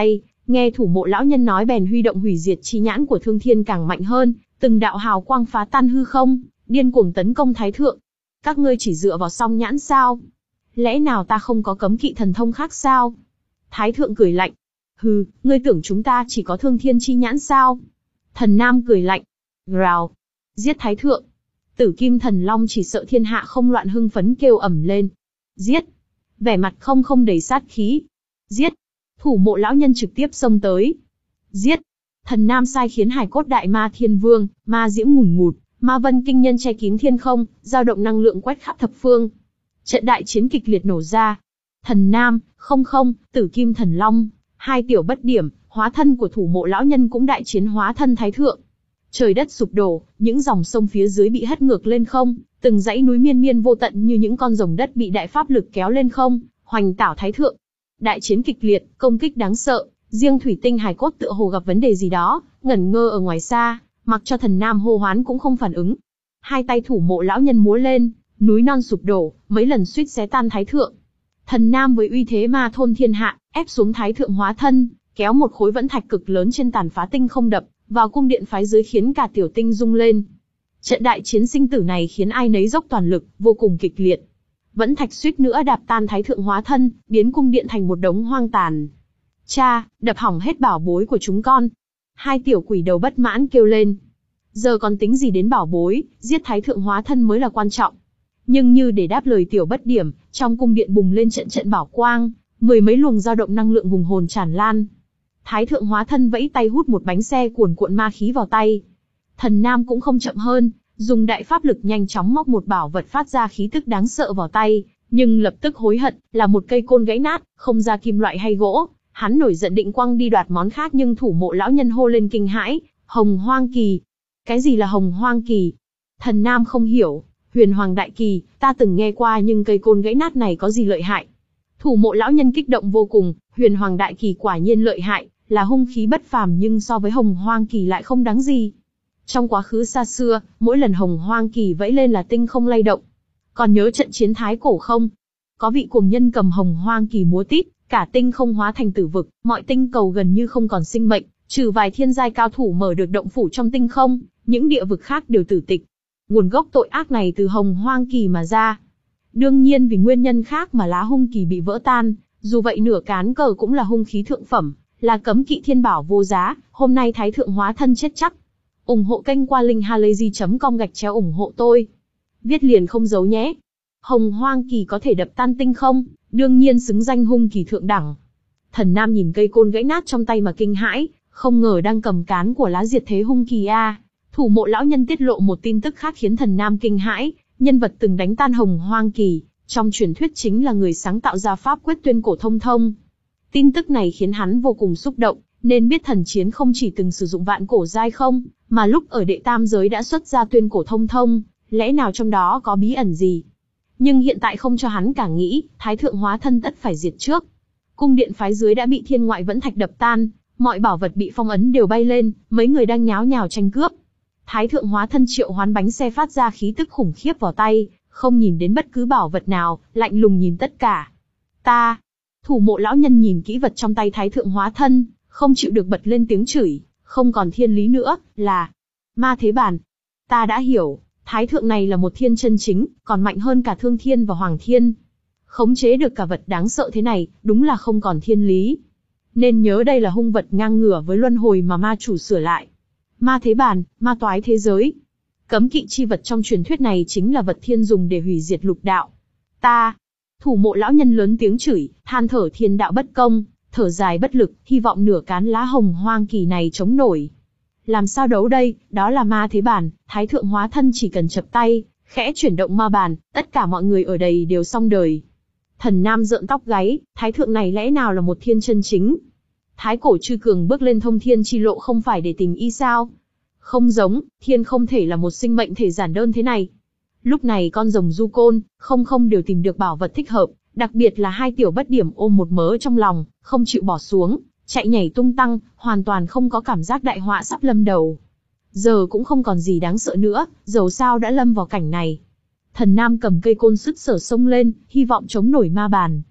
Nghe thủ mộ lão nhân nói bèn huy động hủy diệt chi nhãn của thương thiên càng mạnh hơn, từng đạo hào quang phá tan hư không, điên cuồng tấn công thái thượng. Các ngươi chỉ dựa vào song nhãn sao? Lẽ nào ta không có cấm kỵ thần thông khác sao? Thái thượng cười lạnh. Hừ, ngươi tưởng chúng ta chỉ có thương thiên chi nhãn sao? Thần Nam cười lạnh. Rào. Giết thái thượng. Tử kim thần long chỉ sợ thiên hạ không loạn hưng phấn kêu ầm lên. Giết. Vẻ mặt không không đầy sát khí. Giết. Thủ mộ lão nhân trực tiếp xông tới. Giết. Thần Nam sai khiến hải cốt đại ma thiên vương, ma diễm ngùn ngụt, ma vân kinh nhân che kín thiên không, dao động năng lượng quét khắp thập phương. Trận đại chiến kịch liệt nổ ra. Thần Nam, không không, tử kim thần long, hai tiểu bất điểm, hóa thân của thủ mộ lão nhân cũng đại chiến hóa thân thái thượng. Trời đất sụp đổ, những dòng sông phía dưới bị hất ngược lên không, từng dãy núi miên miên vô tận như những con rồng đất bị đại pháp lực kéo lên không, hoành tảo thái thượng. Đại chiến kịch liệt, công kích đáng sợ, riêng thủy tinh hài cốt tựa hồ gặp vấn đề gì đó, ngẩn ngơ ở ngoài xa, mặc cho thần Nam hô hoán cũng không phản ứng. Hai tay thủ mộ lão nhân múa lên, núi non sụp đổ, mấy lần suýt xé tan thái thượng. Thần Nam với uy thế ma thôn thiên hạ, ép xuống thái thượng hóa thân, kéo một khối vẫn thạch cực lớn trên tàn phá tinh không đập vào cung điện phái dưới khiến cả tiểu tinh rung lên. Trận đại chiến sinh tử này khiến ai nấy dốc toàn lực, vô cùng kịch liệt. Vẫn thạch suýt nữa đạp tan thái thượng hóa thân, biến cung điện thành một đống hoang tàn. Cha, đập hỏng hết bảo bối của chúng con. Hai tiểu quỷ đầu bất mãn kêu lên. Giờ còn tính gì đến bảo bối, giết thái thượng hóa thân mới là quan trọng. Nhưng như để đáp lời tiểu bất điểm, trong cung điện bùng lên trận trận bảo quang, mười mấy luồng dao động năng lượng hùng hồn tràn lan. Thái thượng hóa thân vẫy tay hút một bánh xe cuồn cuộn ma khí vào tay. Thần Nam cũng không chậm hơn, dùng đại pháp lực nhanh chóng móc một bảo vật phát ra khí tức đáng sợ vào tay, nhưng lập tức hối hận, là một cây côn gãy nát, không ra kim loại hay gỗ. Hắn nổi giận định quăng đi đoạt món khác nhưng thủ mộ lão nhân hô lên kinh hãi, Hồng Hoang Kỳ. Cái gì là Hồng Hoang Kỳ? Thần Nam không hiểu. Huyền Hoàng Đại Kỳ, ta từng nghe qua nhưng cây côn gãy nát này có gì lợi hại? Thủ mộ lão nhân kích động vô cùng, Huyền Hoàng Đại Kỳ quả nhiên lợi hại, là hung khí bất phàm nhưng so với Hồng Hoang Kỳ lại không đáng gì. Trong quá khứ xa xưa, mỗi lần Hồng Hoang Kỳ vẫy lên là tinh không lay động. Còn nhớ trận chiến thái cổ không? Có vị cuồng nhân cầm Hồng Hoang Kỳ múa tít, cả tinh không hóa thành tử vực, mọi tinh cầu gần như không còn sinh mệnh, trừ vài thiên giai cao thủ mở được động phủ trong tinh không, những địa vực khác đều tử tịch. Nguồn gốc tội ác này từ Hồng Hoang Kỳ mà ra. Đương nhiên vì nguyên nhân khác mà lá hung kỳ bị vỡ tan, dù vậy nửa cán cờ cũng là hung khí thượng phẩm, là cấm kỵ thiên bảo vô giá, hôm nay thái thượng hóa thân chết chắc. Ủng hộ kênh qua linkhalazy chấm com gạch chéo ủng hộ tôi. Viết liền không giấu nhé. Hồng Hoang Kỳ có thể đập tan tinh không, đương nhiên xứng danh hung kỳ thượng đẳng. Thần Nam nhìn cây côn gãy nát trong tay mà kinh hãi, không ngờ đang cầm cán của lá diệt thế hung kỳ a. Thủ mộ lão nhân tiết lộ một tin tức khác khiến thần Nam kinh hãi, nhân vật từng đánh tan Hồng Hoang Kỳ, trong truyền thuyết chính là người sáng tạo ra pháp quyết tuyên cổ thông thông. Tin tức này khiến hắn vô cùng xúc động, nên biết thần chiến không chỉ từng sử dụng vạn cổ giai không, mà lúc ở đệ tam giới đã xuất ra tuyên cổ thông thông, lẽ nào trong đó có bí ẩn gì? Nhưng hiện tại không cho hắn cả nghĩ, thái thượng hóa thân tất phải diệt trước. Cung điện phái dưới đã bị thiên ngoại vẫn thạch đập tan, mọi bảo vật bị phong ấn đều bay lên, mấy người đang nháo nhào tranh cướp. Thái thượng hóa thân triệu hoán bánh xe phát ra khí tức khủng khiếp vào tay, không nhìn đến bất cứ bảo vật nào, lạnh lùng nhìn tất cả. Ta, thủ mộ lão nhân nhìn kỹ vật trong tay thái thượng hóa thân, không chịu được bật lên tiếng chửi, không còn thiên lý nữa, là ma thế bản. Ta đã hiểu, thái thượng này là một thiên chân chính, còn mạnh hơn cả thương thiên và hoàng thiên. Khống chế được cả vật đáng sợ thế này, đúng là không còn thiên lý. Nên nhớ đây là hung vật ngang ngửa với luân hồi mà ma chủ sửa lại. Ma thế bản, ma toái thế giới. Cấm kỵ chi vật trong truyền thuyết này chính là vật thiên dùng để hủy diệt lục đạo. Ta, thủ mộ lão nhân lớn tiếng chửi, than thở thiên đạo bất công, thở dài bất lực, hy vọng nửa cán lá Hồng Hoang Kỳ này chống nổi. Làm sao đấu đây, đó là ma thế bản, thái thượng hóa thân chỉ cần chập tay, khẽ chuyển động ma bàn, tất cả mọi người ở đây đều xong đời. Thần Nam rợn tóc gáy, thái thượng này lẽ nào là một thiên chân chính? Thái cổ chư cường bước lên thông thiên chi lộ không phải để tình y sao? Không giống, thiên không thể là một sinh mệnh thể giản đơn thế này. Lúc này con rồng du côn, không không đều tìm được bảo vật thích hợp, đặc biệt là hai tiểu bất điểm ôm một mớ trong lòng, không chịu bỏ xuống, chạy nhảy tung tăng, hoàn toàn không có cảm giác đại họa sắp lâm đầu. Giờ cũng không còn gì đáng sợ nữa, dầu sao đã lâm vào cảnh này. Thần Nam cầm cây côn sứt sở xông lên, hy vọng chống nổi ma bàn.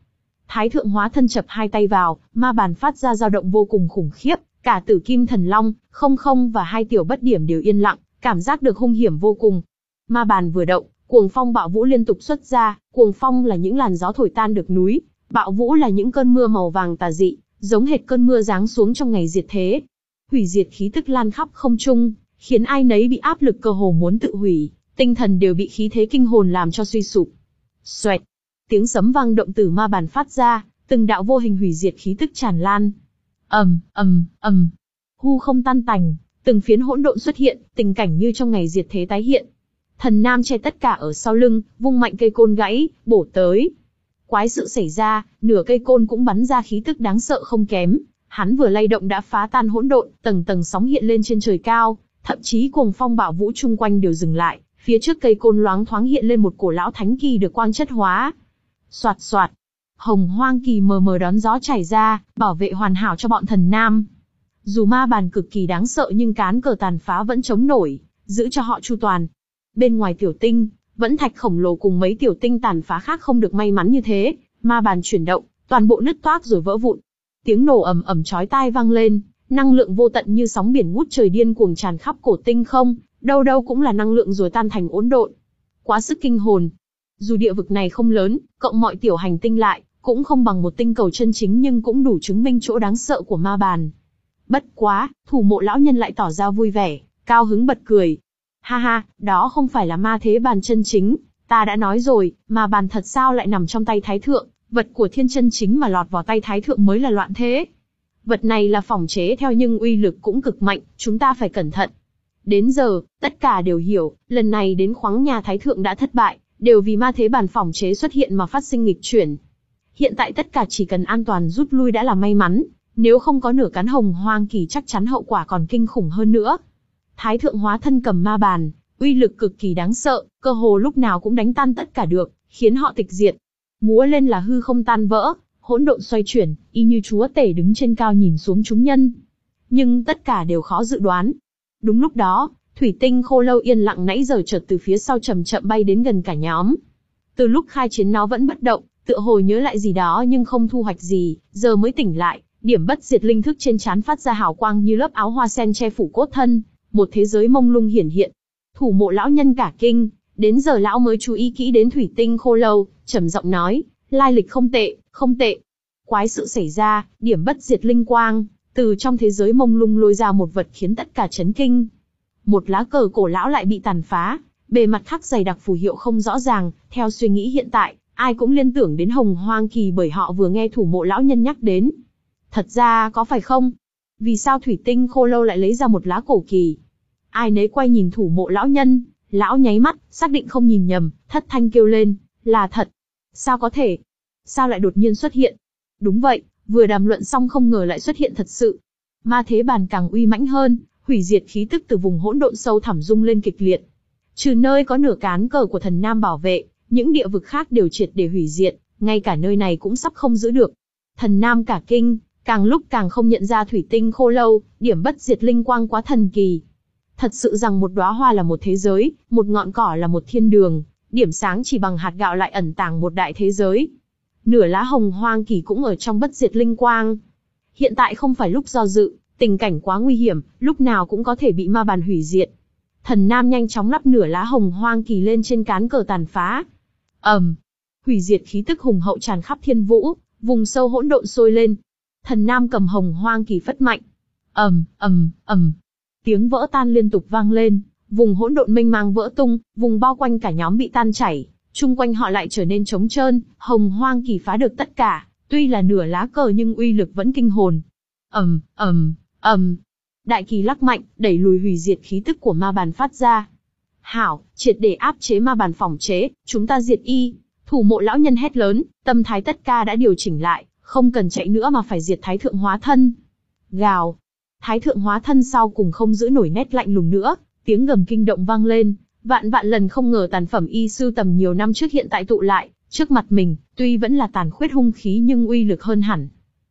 Thái thượng hóa thân chập hai tay vào, ma bàn phát ra dao động vô cùng khủng khiếp, cả Tử Kim Thần Long, Không Không và hai tiểu bất điểm đều yên lặng, cảm giác được hung hiểm vô cùng. Ma bàn vừa động, cuồng phong bạo vũ liên tục xuất ra, cuồng phong là những làn gió thổi tan được núi, bạo vũ là những cơn mưa màu vàng tà dị, giống hệt cơn mưa giáng xuống trong ngày diệt thế. Hủy diệt khí tức lan khắp không trung, khiến ai nấy bị áp lực cơ hồ muốn tự hủy, tinh thần đều bị khí thế kinh hồn làm cho suy sụp. Xoẹt, tiếng sấm vang động từ ma bàn phát ra, từng đạo vô hình hủy diệt khí tức tràn lan. Ầm, ầm, ầm, hư không tan tành, từng phiến hỗn độn xuất hiện, tình cảnh như trong ngày diệt thế tái hiện. Thần Nam che tất cả ở sau lưng, vung mạnh cây côn gãy, bổ tới. Quái sự xảy ra, nửa cây côn cũng bắn ra khí tức đáng sợ không kém. Hắn vừa lay động đã phá tan hỗn độn, tầng tầng sóng hiện lên trên trời cao, thậm chí cuồng phong bạo vũ chung quanh đều dừng lại. Phía trước cây côn loáng thoáng hiện lên một cổ lão thánh kỳ được quang chất hóa. Soạt soạt, hồng hoang kỳ mờ mờ đón gió chảy ra, bảo vệ hoàn hảo cho bọn thần Nam. Dù ma bàn cực kỳ đáng sợ nhưng cán cờ tàn phá vẫn chống nổi, giữ cho họ chu toàn. Bên ngoài tiểu tinh, vẫn thạch khổng lồ cùng mấy tiểu tinh tàn phá khác không được may mắn như thế, ma bàn chuyển động, toàn bộ nứt toác rồi vỡ vụn. Tiếng nổ ầm ầm chói tai vang lên, năng lượng vô tận như sóng biển ngút trời điên cuồng tràn khắp cổ tinh không, đâu đâu cũng là năng lượng rồi tan thành hỗn độn. Quá sức kinh hồn. Dù địa vực này không lớn, cộng mọi tiểu hành tinh lại, cũng không bằng một tinh cầu chân chính nhưng cũng đủ chứng minh chỗ đáng sợ của ma bàn. Bất quá, thủ mộ lão nhân lại tỏ ra vui vẻ, cao hứng bật cười. Ha ha, đó không phải là ma thế bàn chân chính, ta đã nói rồi, ma bàn thật sao lại nằm trong tay thái thượng, vật của thiên chân chính mà lọt vào tay thái thượng mới là loạn thế. Vật này là phỏng chế theo nhưng uy lực cũng cực mạnh, chúng ta phải cẩn thận. Đến giờ, tất cả đều hiểu, lần này đến khoáng nhà thái thượng đã thất bại, đều vì ma thế bàn phỏng chế xuất hiện mà phát sinh nghịch chuyển. Hiện tại tất cả chỉ cần an toàn rút lui đã là may mắn, nếu không có nửa cán hồng hoang kỳ chắc chắn hậu quả còn kinh khủng hơn nữa. Thái thượng hóa thân cầm ma bàn, uy lực cực kỳ đáng sợ, cơ hồ lúc nào cũng đánh tan tất cả được, khiến họ tịch diệt. Múa lên là hư không tan vỡ, hỗn độn xoay chuyển, y như chúa tể đứng trên cao nhìn xuống chúng nhân. Nhưng tất cả đều khó dự đoán. Đúng lúc đó, thủy tinh khô lâu yên lặng nãy giờ chợt từ phía sau chậm chậm bay đến gần cả nhóm. Từ lúc khai chiến nó vẫn bất động, tựa hồ nhớ lại gì đó nhưng không thu hoạch gì, giờ mới tỉnh lại, điểm bất diệt linh thức trên trán phát ra hào quang như lớp áo hoa sen che phủ cốt thân, một thế giới mông lung hiển hiện. Thủ mộ lão nhân cả kinh, đến giờ lão mới chú ý kỹ đến thủy tinh khô lâu, trầm giọng nói, lai lịch không tệ, không tệ. Quái sự xảy ra, điểm bất diệt linh quang, từ trong thế giới mông lung lôi ra một vật khiến tất cả chấn kinh. Một lá cờ cổ lão lại bị tàn phá, bề mặt khắc dày đặc phù hiệu không rõ ràng, theo suy nghĩ hiện tại, ai cũng liên tưởng đến hồng hoang kỳ bởi họ vừa nghe thủ mộ lão nhân nhắc đến. Thật ra có phải không? Vì sao thủy tinh khô lâu lại lấy ra một lá cổ kỳ? Ai nấy quay nhìn thủ mộ lão nhân, lão nháy mắt, xác định không nhìn nhầm, thất thanh kêu lên, là thật. Sao có thể? Sao lại đột nhiên xuất hiện? Đúng vậy, vừa đàm luận xong không ngờ lại xuất hiện thật sự. Ma thế bàn càng uy mãnh hơn, hủy diệt khí tức từ vùng hỗn độn sâu thẳm rung lên kịch liệt. Trừ nơi có nửa cán cờ của thần Nam bảo vệ, những địa vực khác đều triệt để hủy diệt, ngay cả nơi này cũng sắp không giữ được. Thần Nam cả kinh, càng lúc càng không nhận ra thủy tinh khô lâu, điểm bất diệt linh quang quá thần kỳ. Thật sự rằng một đóa hoa là một thế giới, một ngọn cỏ là một thiên đường, điểm sáng chỉ bằng hạt gạo lại ẩn tàng một đại thế giới. Nửa lá hồng hoang kỳ cũng ở trong bất diệt linh quang. Hiện tại không phải lúc do dự, tình cảnh quá nguy hiểm, lúc nào cũng có thể bị ma bàn hủy diệt. Thần Nam nhanh chóng lắp nửa lá hồng hoang kỳ lên trên cán cờ tàn phá. ầm, um, hủy diệt khí tức hùng hậu tràn khắp thiên vũ, vùng sâu hỗn độn sôi lên. Thần Nam cầm hồng hoang kỳ phất mạnh. ầm, ầm, ầm, tiếng vỡ tan liên tục vang lên, vùng hỗn độn mênh mang vỡ tung, vùng bao quanh cả nhóm bị tan chảy, chung quanh họ lại trở nên trống trơn. Hồng hoang kỳ phá được tất cả, tuy là nửa lá cờ nhưng uy lực vẫn kinh hồn. ầm, ầm, ầm, đại kỳ lắc mạnh, đẩy lùi hủy diệt khí tức của ma bàn phát ra. Hảo, triệt để áp chế ma bàn phỏng chế, chúng ta diệt y. Thủ mộ lão nhân hét lớn, tâm thái tất cả đã điều chỉnh lại, không cần chạy nữa mà phải diệt thái thượng hóa thân. Gào, thái thượng hóa thân sau cùng không giữ nổi nét lạnh lùng nữa, tiếng gầm kinh động vang lên, vạn vạn lần không ngờ tàn phẩm y sưu tầm nhiều năm trước hiện tại tụ lại, trước mặt mình, tuy vẫn là tàn khuyết hung khí nhưng uy lực hơn hẳn.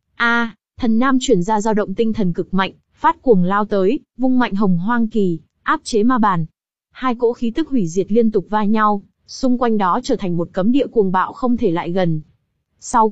A, thần Nam chuyển ra dao động tinh thần cực mạnh, phát cuồng lao tới, vung mạnh hồng hoang kỳ, áp chế ma bàn. Hai cỗ khí tức hủy diệt liên tục va nhau, xung quanh đó trở thành một cấm địa cuồng bạo không thể lại gần. Sau cùng,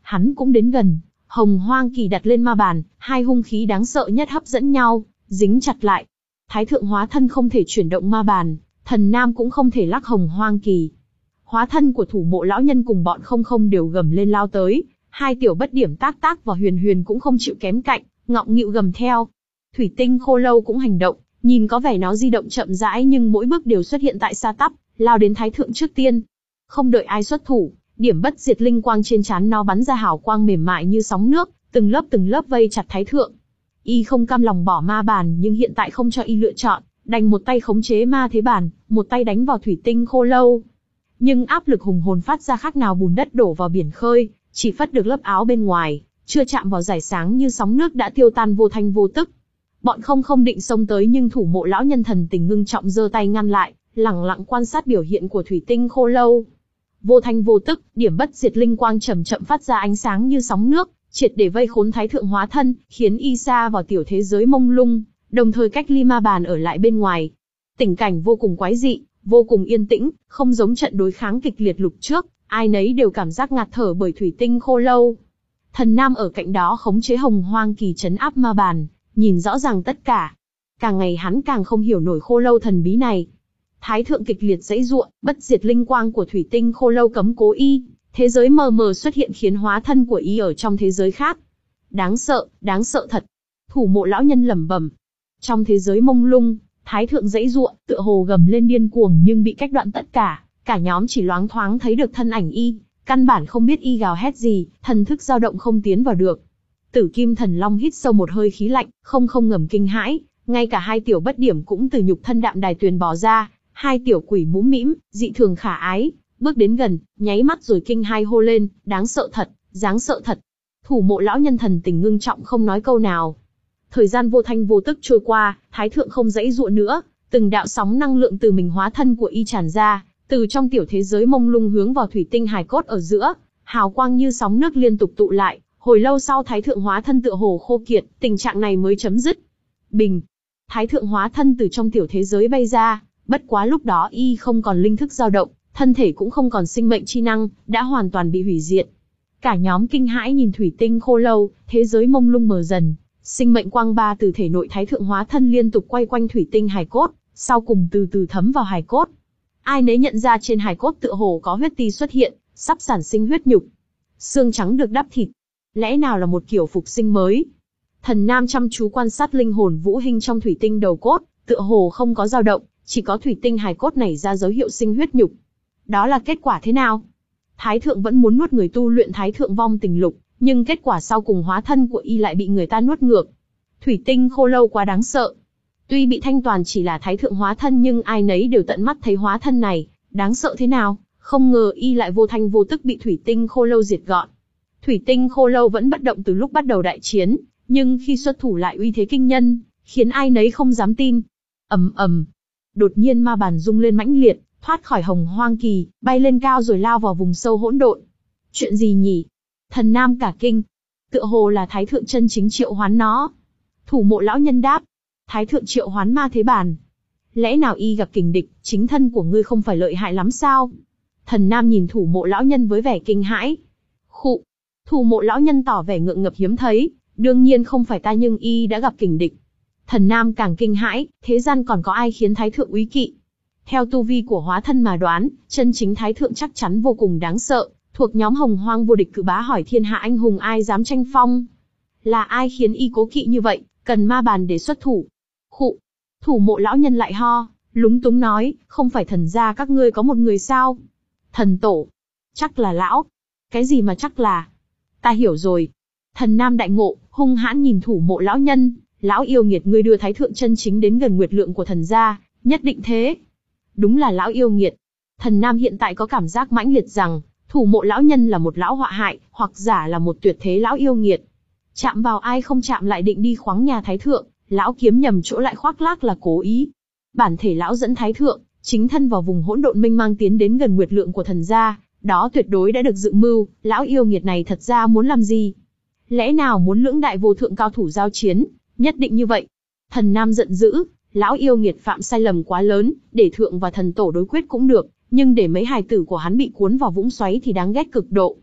hắn cũng đến gần. Hồng Hoang Kỳ đặt lên ma bàn, hai hung khí đáng sợ nhất hấp dẫn nhau, dính chặt lại. Thái thượng hóa thân không thể chuyển động ma bàn, Thần Nam cũng không thể lắc Hồng Hoang Kỳ. Hóa thân của Thủ Mộ lão nhân cùng bọn không không đều gầm lên lao tới, hai tiểu bất điểm Tác Tác và Huyền Huyền cũng không chịu kém cạnh, ngọng nghịu gầm theo. Thủy Tinh Khô Lâu cũng hành động, nhìn có vẻ nó di động chậm rãi nhưng mỗi bước đều xuất hiện tại xa tắp, lao đến Thái thượng trước tiên. Không đợi ai xuất thủ, điểm bất diệt linh quang trên trán nó bắn ra hào quang mềm mại như sóng nước, từng lớp từng lớp vây chặt Thái thượng. Y không cam lòng bỏ ma bàn nhưng hiện tại không cho y lựa chọn, đành một tay khống chế ma thế bàn, một tay đánh vào Thủy Tinh Khô Lâu. Nhưng áp lực hùng hồn phát ra khác nào bùn đất đổ vào biển khơi, chỉ phất được lớp áo bên ngoài, chưa chạm vào dải sáng như sóng nước đã tiêu tan vô thanh vô tức. Bọn không không định xông tới nhưng Thủ Mộ lão nhân thần tình ngưng trọng giơ tay ngăn lại, lẳng lặng quan sát biểu hiện của Thủy Tinh Khô Lâu. Vô thanh vô tức, điểm bất diệt linh quang chậm chậm phát ra ánh sáng như sóng nước, triệt để vây khốn Thái thượng hóa thân, khiến y sa vào tiểu thế giới mông lung, đồng thời cách ly ma bàn ở lại bên ngoài. Tình cảnh vô cùng quái dị, vô cùng yên tĩnh, không giống trận đối kháng kịch liệt lục trước, ai nấy đều cảm giác ngạt thở bởi Thủy Tinh Khô Lâu. Thần Nam ở cạnh đó khống chế Hồng Hoang Kỳ trấn áp ma bàn, nhìn rõ ràng tất cả. Càng ngày hắn càng không hiểu nổi khô lâu thần bí này. Thái thượng kịch liệt giãy giụa, bất diệt linh quang của Thủy Tinh Khô Lâu cấm cố y, thế giới mờ mờ xuất hiện khiến hóa thân của y ở trong thế giới khác. Đáng sợ, đáng sợ thật. Thủ Mộ lão nhân lẩm bẩm. Trong thế giới mông lung, Thái thượng giãy giụa, tựa hồ gầm lên điên cuồng nhưng bị cách đoạn tất cả, cả nhóm chỉ loáng thoáng thấy được thân ảnh y, căn bản không biết y gào hét gì, thần thức dao động không tiến vào được. Tử Kim Thần Long hít sâu một hơi khí lạnh, không không ngầm kinh hãi, ngay cả hai tiểu bất điểm cũng từ nhục thân đạm đài tuyền bò ra, hai tiểu quỷ mũm mĩm, dị thường khả ái, bước đến gần, nháy mắt rồi kinh hai hô lên, đáng sợ thật, đáng sợ thật. Thủ Mộ lão nhân thần tình ngưng trọng không nói câu nào. Thời gian vô thanh vô tức trôi qua, Thái thượng không giãy giụa nữa, từng đạo sóng năng lượng từ mình hóa thân của y tràn ra, từ trong tiểu thế giới mông lung hướng vào thủy tinh hài cốt ở giữa, hào quang như sóng nước liên tục tụ lại, hồi lâu sau Thái thượng hóa thân tựa hồ khô kiệt, tình trạng này mới chấm dứt. Bình, Thái thượng hóa thân từ trong tiểu thế giới bay ra, bất quá lúc đó y không còn linh thức dao động, thân thể cũng không còn sinh mệnh chi năng, đã hoàn toàn bị hủy diệt. Cả nhóm kinh hãi nhìn Thủy Tinh Khô Lâu, thế giới mông lung mờ dần, sinh mệnh quang ba từ thể nội Thái thượng hóa thân liên tục quay quanh thủy tinh hài cốt, sau cùng từ từ thấm vào hài cốt. Ai nấy nhận ra trên hài cốt tựa hồ có huyết ti xuất hiện, sắp sản sinh huyết nhục. Xương trắng được đắp thịt, lẽ nào là một kiểu phục sinh mới? Thần Nam chăm chú quan sát linh hồn vũ hình trong thủy tinh đầu cốt, tựa hồ không có dao động, chỉ có thủy tinh hài cốt nảy ra dấu hiệu sinh huyết nhục. Đó là kết quả thế nào? Thái thượng vẫn muốn nuốt người tu luyện Thái thượng vong tình lục, nhưng kết quả sau cùng hóa thân của y lại bị người ta nuốt ngược. Thủy Tinh Khô Lâu quá đáng sợ. Tuy bị thanh toàn chỉ là Thái thượng hóa thân nhưng ai nấy đều tận mắt thấy hóa thân này, đáng sợ thế nào, không ngờ y lại vô thanh vô tức bị Thủy Tinh Khô Lâu diệt gọn. Thủy Tinh Khô Lâu vẫn bất động từ lúc bắt đầu đại chiến, nhưng khi xuất thủ lại uy thế kinh nhân, khiến ai nấy không dám tin. Ầm ầm. Đột nhiên ma bàn rung lên mãnh liệt, thoát khỏi Hồng Hoang Kỳ, bay lên cao rồi lao vào vùng sâu hỗn độn. Chuyện gì nhỉ? Thần Nam cả kinh. Tựa hồ là Thái thượng chân chính triệu hoán nó. Thủ Mộ lão nhân đáp. Thái thượng triệu hoán ma thế bàn. Lẽ nào y gặp kình địch, chính thân của ngươi không phải lợi hại lắm sao? Thần Nam nhìn Thủ Mộ lão nhân với vẻ kinh hãi. Khụ. Thủ Mộ lão nhân tỏ vẻ ngượng ngập hiếm thấy. Đương nhiên không phải ta nhưng y đã gặp kình địch. Thần Nam càng kinh hãi, thế gian còn có ai khiến Thái thượng úy kỵ? Theo tu vi của hóa thân mà đoán, chân chính Thái thượng chắc chắn vô cùng đáng sợ, thuộc nhóm Hồng Hoang vô địch cự bá hỏi thiên hạ anh hùng ai dám tranh phong. Là ai khiến y cố kỵ như vậy, cần ma bàn để xuất thủ. Khụ. Thủ Mộ lão nhân lại ho, lúng túng nói, không phải thần gia các ngươi có một người sao? Thần tổ. Chắc là lão. Cái gì mà chắc là? Ta hiểu rồi. Thần Nam đại ngộ, hung hãn nhìn Thủ Mộ lão nhân, lão yêu nghiệt ngươi đưa Thái thượng chân chính đến gần nguyệt lượng của thần gia, nhất định thế. Đúng là lão yêu nghiệt. Thần Nam hiện tại có cảm giác mãnh liệt rằng, Thủ Mộ lão nhân là một lão họa hại, hoặc giả là một tuyệt thế lão yêu nghiệt. Chạm vào ai không chạm lại định đi khoáng nhà Thái thượng, lão kiếm nhầm chỗ lại khoác lác là cố ý. Bản thể lão dẫn Thái thượng, chính thân vào vùng hỗn độn mênh mang tiến đến gần nguyệt lượng của thần gia, đó tuyệt đối đã được dự mưu, lão yêu nghiệt này thật ra muốn làm gì? Lẽ nào muốn lưỡng đại vô thượng cao thủ giao chiến, nhất định như vậy? Thần Nam giận dữ, lão yêu nghiệt phạm sai lầm quá lớn, để thượng và thần tổ đối quyết cũng được, nhưng để mấy hài tử của hắn bị cuốn vào vũng xoáy thì đáng ghét cực độ.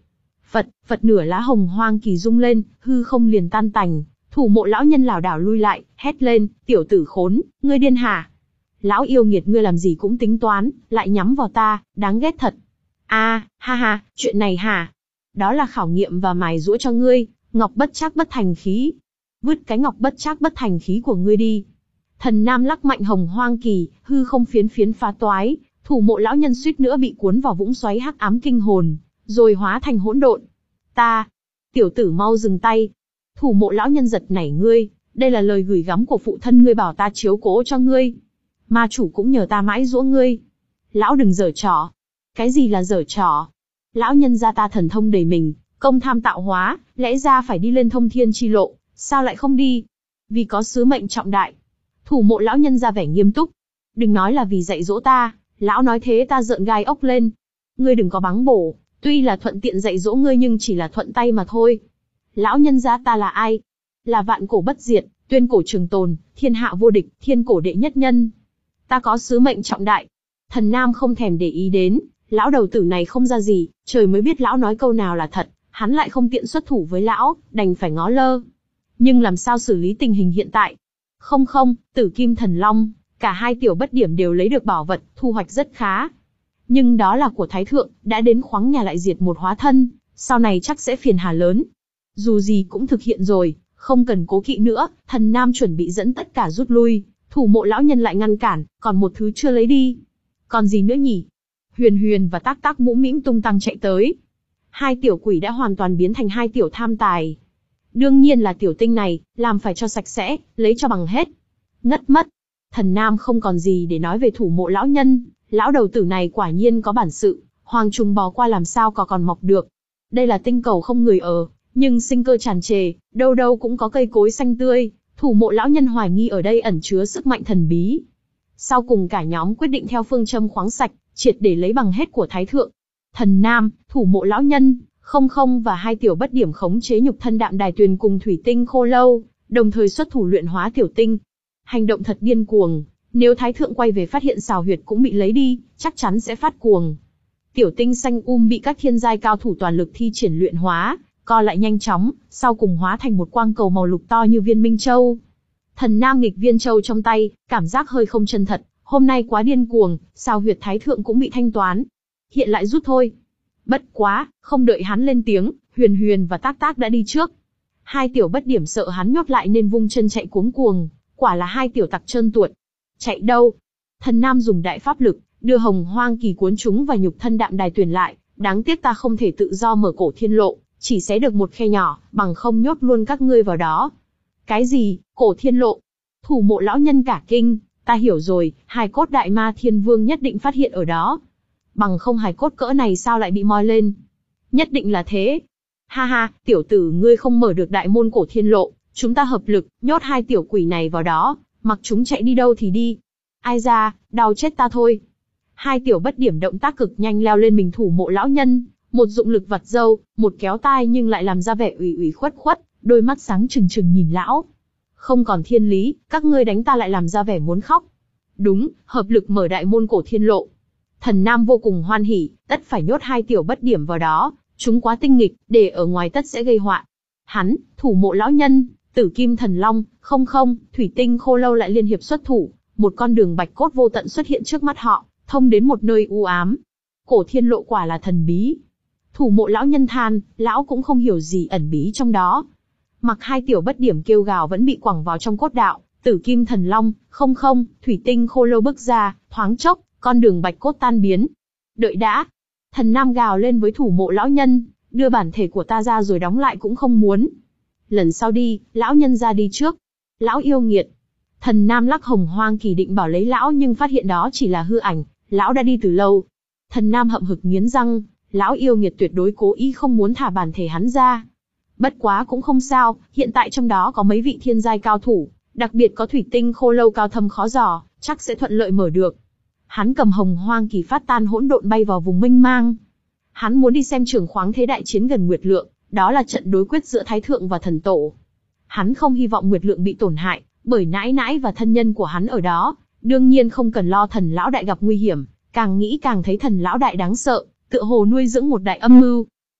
Phật, Phật nửa lá hồng hoang kỳ rung lên, hư không liền tan tành. Thủ mộ lão nhân lảo đảo lui lại, hét lên, tiểu tử khốn, ngươi điên hả? Lão yêu nghiệt ngươi làm gì cũng tính toán, lại nhắm vào ta, đáng ghét thật. A, à, ha ha, chuyện này hả? Đó là khảo nghiệm và mài giũa cho ngươi, ngọc bất trác bất thành khí. Vứt cái ngọc bất trác bất thành khí của ngươi đi. Thần Nam lắc mạnh hồng hoang kỳ, hư không phiến phiến phá toái, thủ mộ lão nhân suýt nữa bị cuốn vào vũng xoáy hắc ám kinh hồn, rồi hóa thành hỗn độn. Ta, tiểu tử mau dừng tay. Thủ mộ lão nhân giật nảy ngươi, đây là lời gửi gắm của phụ thân ngươi bảo ta chiếu cố cho ngươi. Ma chủ cũng nhờ ta mãi giũa ngươi. Lão đừng giở trò. Cái gì là giở trò? Lão nhân gia ta thần thông đầy mình, công tham tạo hóa, lẽ ra phải đi lên thông thiên chi lộ, sao lại không đi? Vì có sứ mệnh trọng đại. Thủ mộ lão nhân ra vẻ nghiêm túc. Đừng nói là vì dạy dỗ ta, lão nói thế ta rợn gai ốc lên. Ngươi đừng có báng bổ, tuy là thuận tiện dạy dỗ ngươi nhưng chỉ là thuận tay mà thôi. Lão nhân gia ta là ai? Là vạn cổ bất diệt, tuyên cổ trường tồn, thiên hạ vô địch, thiên cổ đệ nhất nhân. Ta có sứ mệnh trọng đại. Thần Nam không thèm để ý đến, lão đầu tử này không ra gì, trời mới biết lão nói câu nào là thật, hắn lại không tiện xuất thủ với lão, đành phải ngó lơ. Nhưng làm sao xử lý tình hình hiện tại? Không không, Tử Kim Thần Long, cả hai tiểu bất điểm đều lấy được bảo vật, thu hoạch rất khá. Nhưng đó là của Thái Thượng, đã đến khoáng nhà lại diệt một hóa thân, sau này chắc sẽ phiền hà lớn. Dù gì cũng thực hiện rồi, không cần cố kỵ nữa, Thần Nam chuẩn bị dẫn tất cả rút lui, thủ mộ lão nhân lại ngăn cản, còn một thứ chưa lấy đi. Còn gì nữa nhỉ? Huyền Huyền và Tác Tác mũm mĩm tung tăng chạy tới. Hai tiểu quỷ đã hoàn toàn biến thành hai tiểu tham tài. Đương nhiên là tiểu tinh này, làm phải cho sạch sẽ, lấy cho bằng hết. Ngất mất. Thần Nam không còn gì để nói về thủ mộ lão nhân, lão đầu tử này quả nhiên có bản sự, hoàng trùng bò qua làm sao có còn mọc được. Đây là tinh cầu không người ở, nhưng sinh cơ tràn trề, đâu đâu cũng có cây cối xanh tươi, thủ mộ lão nhân hoài nghi ở đây ẩn chứa sức mạnh thần bí. Sau cùng cả nhóm quyết định theo phương châm khoáng sạch, triệt để lấy bằng hết của Thái Thượng. Thần Nam, thủ mộ lão nhân, không không và hai tiểu bất điểm khống chế nhục thân đạm đài tuyền cùng thủy tinh khô lâu, đồng thời xuất thủ luyện hóa tiểu tinh. Hành động thật điên cuồng, nếu Thái Thượng quay về phát hiện xào huyệt cũng bị lấy đi, chắc chắn sẽ phát cuồng. Tiểu tinh xanh um bị các thiên giai cao thủ toàn lực thi triển luyện hóa, co lại nhanh chóng, sau cùng hóa thành một quang cầu màu lục to như viên minh châu. Thần Nam nghịch viên châu trong tay, cảm giác hơi không chân thật, hôm nay quá điên cuồng, xào huyệt Thái Thượng cũng bị thanh toán. Hiện lại rút thôi. Bất quá, không đợi hắn lên tiếng, Huyền Huyền và Tác Tác đã đi trước. Hai tiểu bất điểm sợ hắn nhốt lại nên vung chân chạy cuống cuồng, quả là hai tiểu tặc trơn tuột. Chạy đâu? Thần Nam dùng đại pháp lực, đưa hồng hoang kỳ cuốn chúng và nhục thân đạm đài tuyển lại, đáng tiếc ta không thể tự do mở cổ thiên lộ, chỉ xé được một khe nhỏ, bằng không nhốt luôn các ngươi vào đó. Cái gì, cổ thiên lộ? Thủ mộ lão nhân cả kinh, ta hiểu rồi, hài cốt đại ma thiên vương nhất định phát hiện ở đó. Bằng không hài cốt cỡ này sao lại bị moi lên? Nhất định là thế. Ha ha, tiểu tử ngươi không mở được đại môn cổ thiên lộ, chúng ta hợp lực, nhốt hai tiểu quỷ này vào đó, mặc chúng chạy đi đâu thì đi. Ai ra, đau chết ta thôi. Hai tiểu bất điểm động tác cực nhanh leo lên mình thủ mộ lão nhân, một dụng lực vặt râu, một kéo tai nhưng lại làm ra vẻ ủy ủy khuất khuất, đôi mắt sáng trừng trừng nhìn lão. Không còn thiên lý, các ngươi đánh ta lại làm ra vẻ muốn khóc. Đúng, hợp lực mở đại môn cổ thiên lộ. Thần Nam vô cùng hoan hỉ, tất phải nhốt hai tiểu bất điểm vào đó, chúng quá tinh nghịch, để ở ngoài tất sẽ gây họa. Hắn, thủ mộ lão nhân, Tử Kim Thần Long, không không, thủy tinh khô lâu lại liên hiệp xuất thủ, một con đường bạch cốt vô tận xuất hiện trước mắt họ, thông đến một nơi u ám. Cổ thiên lộ quả là thần bí. Thủ mộ lão nhân than, lão cũng không hiểu gì ẩn bí trong đó. Mặc hai tiểu bất điểm kêu gào vẫn bị quẳng vào trong cốt đạo, Tử Kim Thần Long, không không, thủy tinh khô lâu bước ra, thoáng chốc, con đường bạch cốt tan biến. Đợi đã. Thần Nam gào lên với thủ mộ lão nhân, đưa bản thể của ta ra rồi đóng lại cũng không muốn. Lần sau đi, lão nhân ra đi trước. Lão yêu nghiệt. Thần Nam lắc hồng hoang kỳ định bảo lấy lão nhưng phát hiện đó chỉ là hư ảnh, lão đã đi từ lâu. Thần Nam hậm hực nghiến răng, lão yêu nghiệt tuyệt đối cố ý không muốn thả bản thể hắn ra. Bất quá cũng không sao, hiện tại trong đó có mấy vị thiên giai cao thủ, đặc biệt có thủy tinh khô lâu cao thâm khó dò, chắc sẽ thuận lợi mở được. Hắn cầm hồng hoang kỳ phát tan hỗn độn bay vào vùng mênh mang. Hắn muốn đi xem trường khoáng thế đại chiến gần Nguyệt Lượng, đó là trận đối quyết giữa Thái Thượng và Thần Tổ. Hắn không hy vọng Nguyệt Lượng bị tổn hại, bởi nãi nãi và thân nhân của hắn ở đó, đương nhiên không cần lo thần lão đại gặp nguy hiểm, càng nghĩ càng thấy thần lão đại đáng sợ, tựa hồ nuôi dưỡng một đại âm mưu.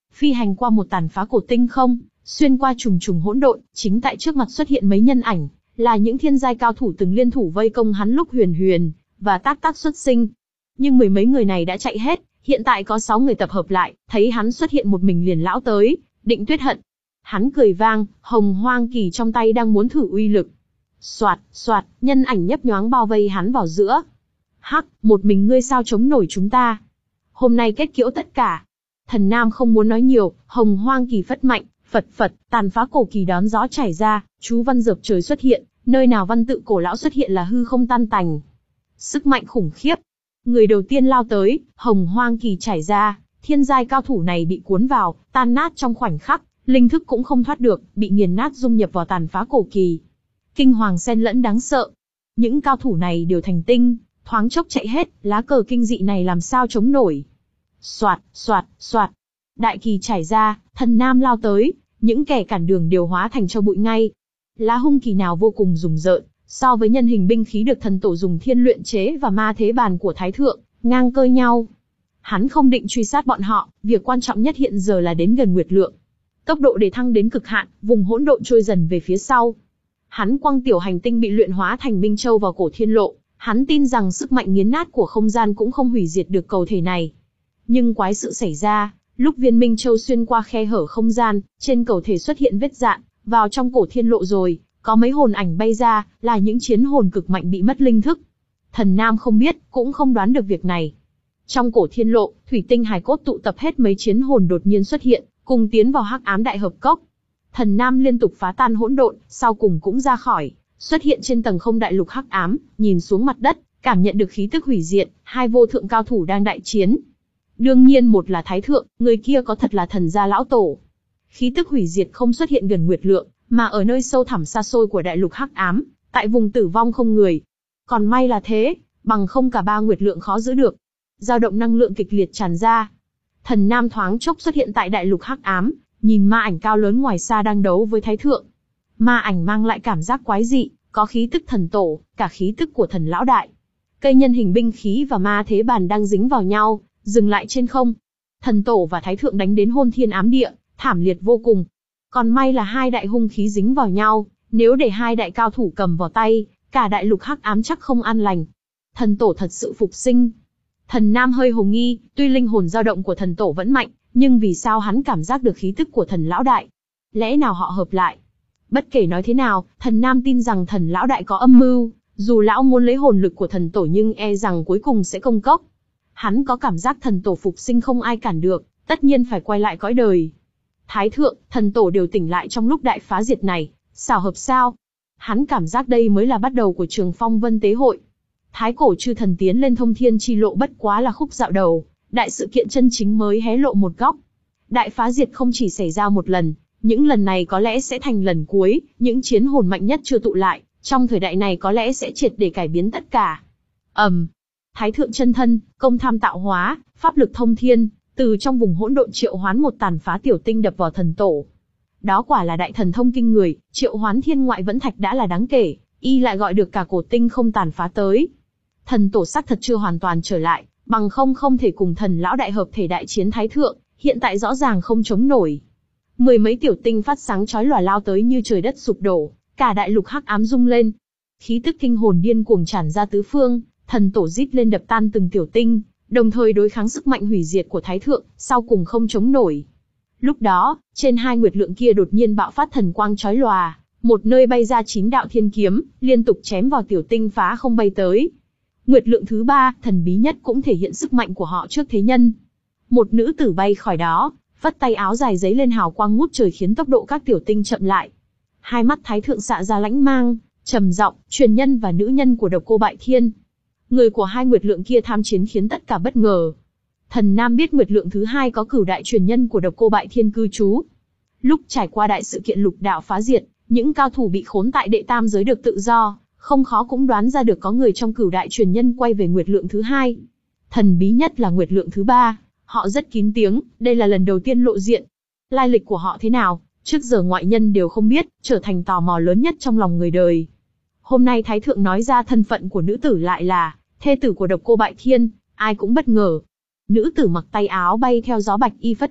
phi hành qua một tàn phá cổ tinh không, xuyên qua trùng trùng hỗn độn, chính tại trước mặt xuất hiện mấy nhân ảnh, là những thiên giai cao thủ từng liên thủ vây công hắn lúc Huyền Huyền và Tác Tác xuất sinh. Nhưng mười mấy người này đã chạy hết, hiện tại có sáu người tập hợp lại, thấy hắn xuất hiện một mình liền lão tới, Định Tuyết Hận. Hắn cười vang, hồng hoang kỳ trong tay đang muốn thử uy lực. Soạt, soạt, nhân ảnh nhấp nhoáng bao vây hắn vào giữa. Hắc, một mình ngươi sao chống nổi chúng ta? Hôm nay kết kiễu tất cả. Thần Nam không muốn nói nhiều, hồng hoang kỳ phất mạnh, phật phật, tàn phá cổ kỳ đón gió chảy ra, chú văn dợp trời xuất hiện, nơi nào văn tự cổ lão xuất hiện là hư không tan tành. Sức mạnh khủng khiếp. Người đầu tiên lao tới, hồng hoang kỳ chảy ra, thiên giai cao thủ này bị cuốn vào, tan nát trong khoảnh khắc, linh thức cũng không thoát được, bị nghiền nát dung nhập vào tàn phá cổ kỳ. Kinh hoàng xen lẫn đáng sợ. Những cao thủ này đều thành tinh, thoáng chốc chạy hết, lá cờ kinh dị này làm sao chống nổi. Soạt, soạt, soạt. Đại kỳ chảy ra, Thần Nam lao tới, những kẻ cản đường đều hóa thành cho bụi ngay. Lá hung kỳ nào vô cùng rùng rợn, so với nhân hình binh khí được thần tổ dùng thiên luyện chế và ma thế bàn của Thái Thượng, ngang cơ nhau. Hắn không định truy sát bọn họ, việc quan trọng nhất hiện giờ là đến gần Nguyệt Lượng. Tốc độ để thăng đến cực hạn, vùng hỗn độn trôi dần về phía sau. Hắn quăng tiểu hành tinh bị luyện hóa thành Minh Châu vào cổ thiên lộ, hắn tin rằng sức mạnh nghiến nát của không gian cũng không hủy diệt được cầu thể này. Nhưng quái sự xảy ra, lúc viên Minh Châu xuyên qua khe hở không gian, trên cầu thể xuất hiện vết dạn, vào trong cổ thiên lộ rồi, có mấy hồn ảnh bay ra, là những chiến hồn cực mạnh bị mất linh thức. Thần Nam không biết, cũng không đoán được việc này. Trong cổ thiên lộ, thủy tinh hài cốt tụ tập hết mấy chiến hồn đột nhiên xuất hiện, cùng tiến vào hắc ám đại hợp cốc. Thần Nam liên tục phá tan hỗn độn, sau cùng cũng ra khỏi, xuất hiện trên tầng không đại lục hắc ám, nhìn xuống mặt đất, cảm nhận được khí tức hủy diệt, hai vô thượng cao thủ đang đại chiến. Đương nhiên một là Thái Thượng, người kia có thật là thần gia lão tổ. Khí tức hủy diệt không xuất hiện gần Nguyệt Lượng, mà ở nơi sâu thẳm xa xôi của đại lục hắc ám, tại vùng tử vong không người. Còn may là thế, bằng không cả ba Nguyệt Lượng khó giữ được. Dao động năng lượng kịch liệt tràn ra. Thần Nam thoáng chốc xuất hiện tại đại lục hắc ám, nhìn ma ảnh cao lớn ngoài xa đang đấu với Thái Thượng. Ma ảnh mang lại cảm giác quái dị, có khí tức thần tổ, cả khí tức của thần lão đại. Cây nhân hình binh khí và ma thế bàn đang dính vào nhau, dừng lại trên không. Thần tổ và Thái Thượng đánh đến hôn thiên ám địa, thảm liệt vô cùng. Còn may là hai đại hung khí dính vào nhau, nếu để hai đại cao thủ cầm vào tay, cả đại lục hắc ám chắc không an lành. Thần tổ thật sự phục sinh. Thần Nam hơi hồ nghi, tuy linh hồn dao động của thần tổ vẫn mạnh, nhưng vì sao hắn cảm giác được khí tức của thần lão đại? Lẽ nào họ hợp lại? Bất kể nói thế nào, thần Nam tin rằng thần lão đại có âm mưu, dù lão muốn lấy hồn lực của thần tổ nhưng e rằng cuối cùng sẽ công cốc. Hắn có cảm giác thần tổ phục sinh không ai cản được, tất nhiên phải quay lại cõi đời. Thái Thượng, thần tổ đều tỉnh lại trong lúc đại phá diệt này, xảo hợp sao? Hắn cảm giác đây mới là bắt đầu của Trường Phong Vân Tế Hội. Thái cổ chư thần tiến lên thông thiên chi lộ bất quá là khúc dạo đầu, đại sự kiện chân chính mới hé lộ một góc. Đại phá diệt không chỉ xảy ra một lần, những lần này có lẽ sẽ thành lần cuối, những chiến hồn mạnh nhất chưa tụ lại, trong thời đại này có lẽ sẽ triệt để cải biến tất cả. ầm, um, Thái Thượng chân thân, công tham tạo hóa, pháp lực thông thiên, từ trong vùng hỗn độn triệu hoán một tàn phá tiểu tinh đập vào thần tổ. Đó quả là đại thần thông kinh người, triệu hoán thiên ngoại vẫn thạch đã là đáng kể, y lại gọi được cả cổ tinh không tàn phá tới. Thần tổ xác thật chưa hoàn toàn trở lại, bằng không không thể cùng thần lão đại hợp thể đại chiến Thái Thượng, hiện tại rõ ràng không chống nổi. Mười mấy tiểu tinh phát sáng chói lòa lao tới như trời đất sụp đổ, cả đại lục hắc ám rung lên. Khí tức kinh hồn điên cuồng tràn ra tứ phương, thần tổ rít lên đập tan từng tiểu tinh, đồng thời đối kháng sức mạnh hủy diệt của Thái Thượng, sau cùng không chống nổi. Lúc đó, trên hai Nguyệt Lượng kia đột nhiên bạo phát thần quang chói lòa, một nơi bay ra chín đạo thiên kiếm, liên tục chém vào tiểu tinh phá không bay tới. Nguyệt Lượng thứ ba, thần bí nhất cũng thể hiện sức mạnh của họ trước thế nhân. Một nữ tử bay khỏi đó, vất tay áo dài giấy lên hào quang ngút trời khiến tốc độ các tiểu tinh chậm lại. Hai mắt Thái Thượng xạ ra lãnh mang, trầm giọng, truyền nhân và nữ nhân của Độc Cô Bại Thiên. Người của hai Nguyệt Lượng kia tham chiến khiến tất cả bất ngờ. Thần Nam biết Nguyệt Lượng thứ hai có cửu đại truyền nhân của Độc Cô Bại Thiên cư trú. Lúc trải qua đại sự kiện lục đạo phá diệt, những cao thủ bị khốn tại đệ tam giới được tự do, không khó cũng đoán ra được có người trong cửu đại truyền nhân quay về Nguyệt Lượng thứ hai. Thần bí nhất là Nguyệt Lượng thứ ba, họ rất kín tiếng, đây là lần đầu tiên lộ diện. Lai lịch của họ thế nào, trước giờ ngoại nhân đều không biết, trở thành tò mò lớn nhất trong lòng người đời. Hôm nay Thái Thượng nói ra thân phận của nữ tử lại là thê tử của Độc Cô Bại Thiên, ai cũng bất ngờ. Nữ tử mặc tay áo bay theo gió bạch y phất động,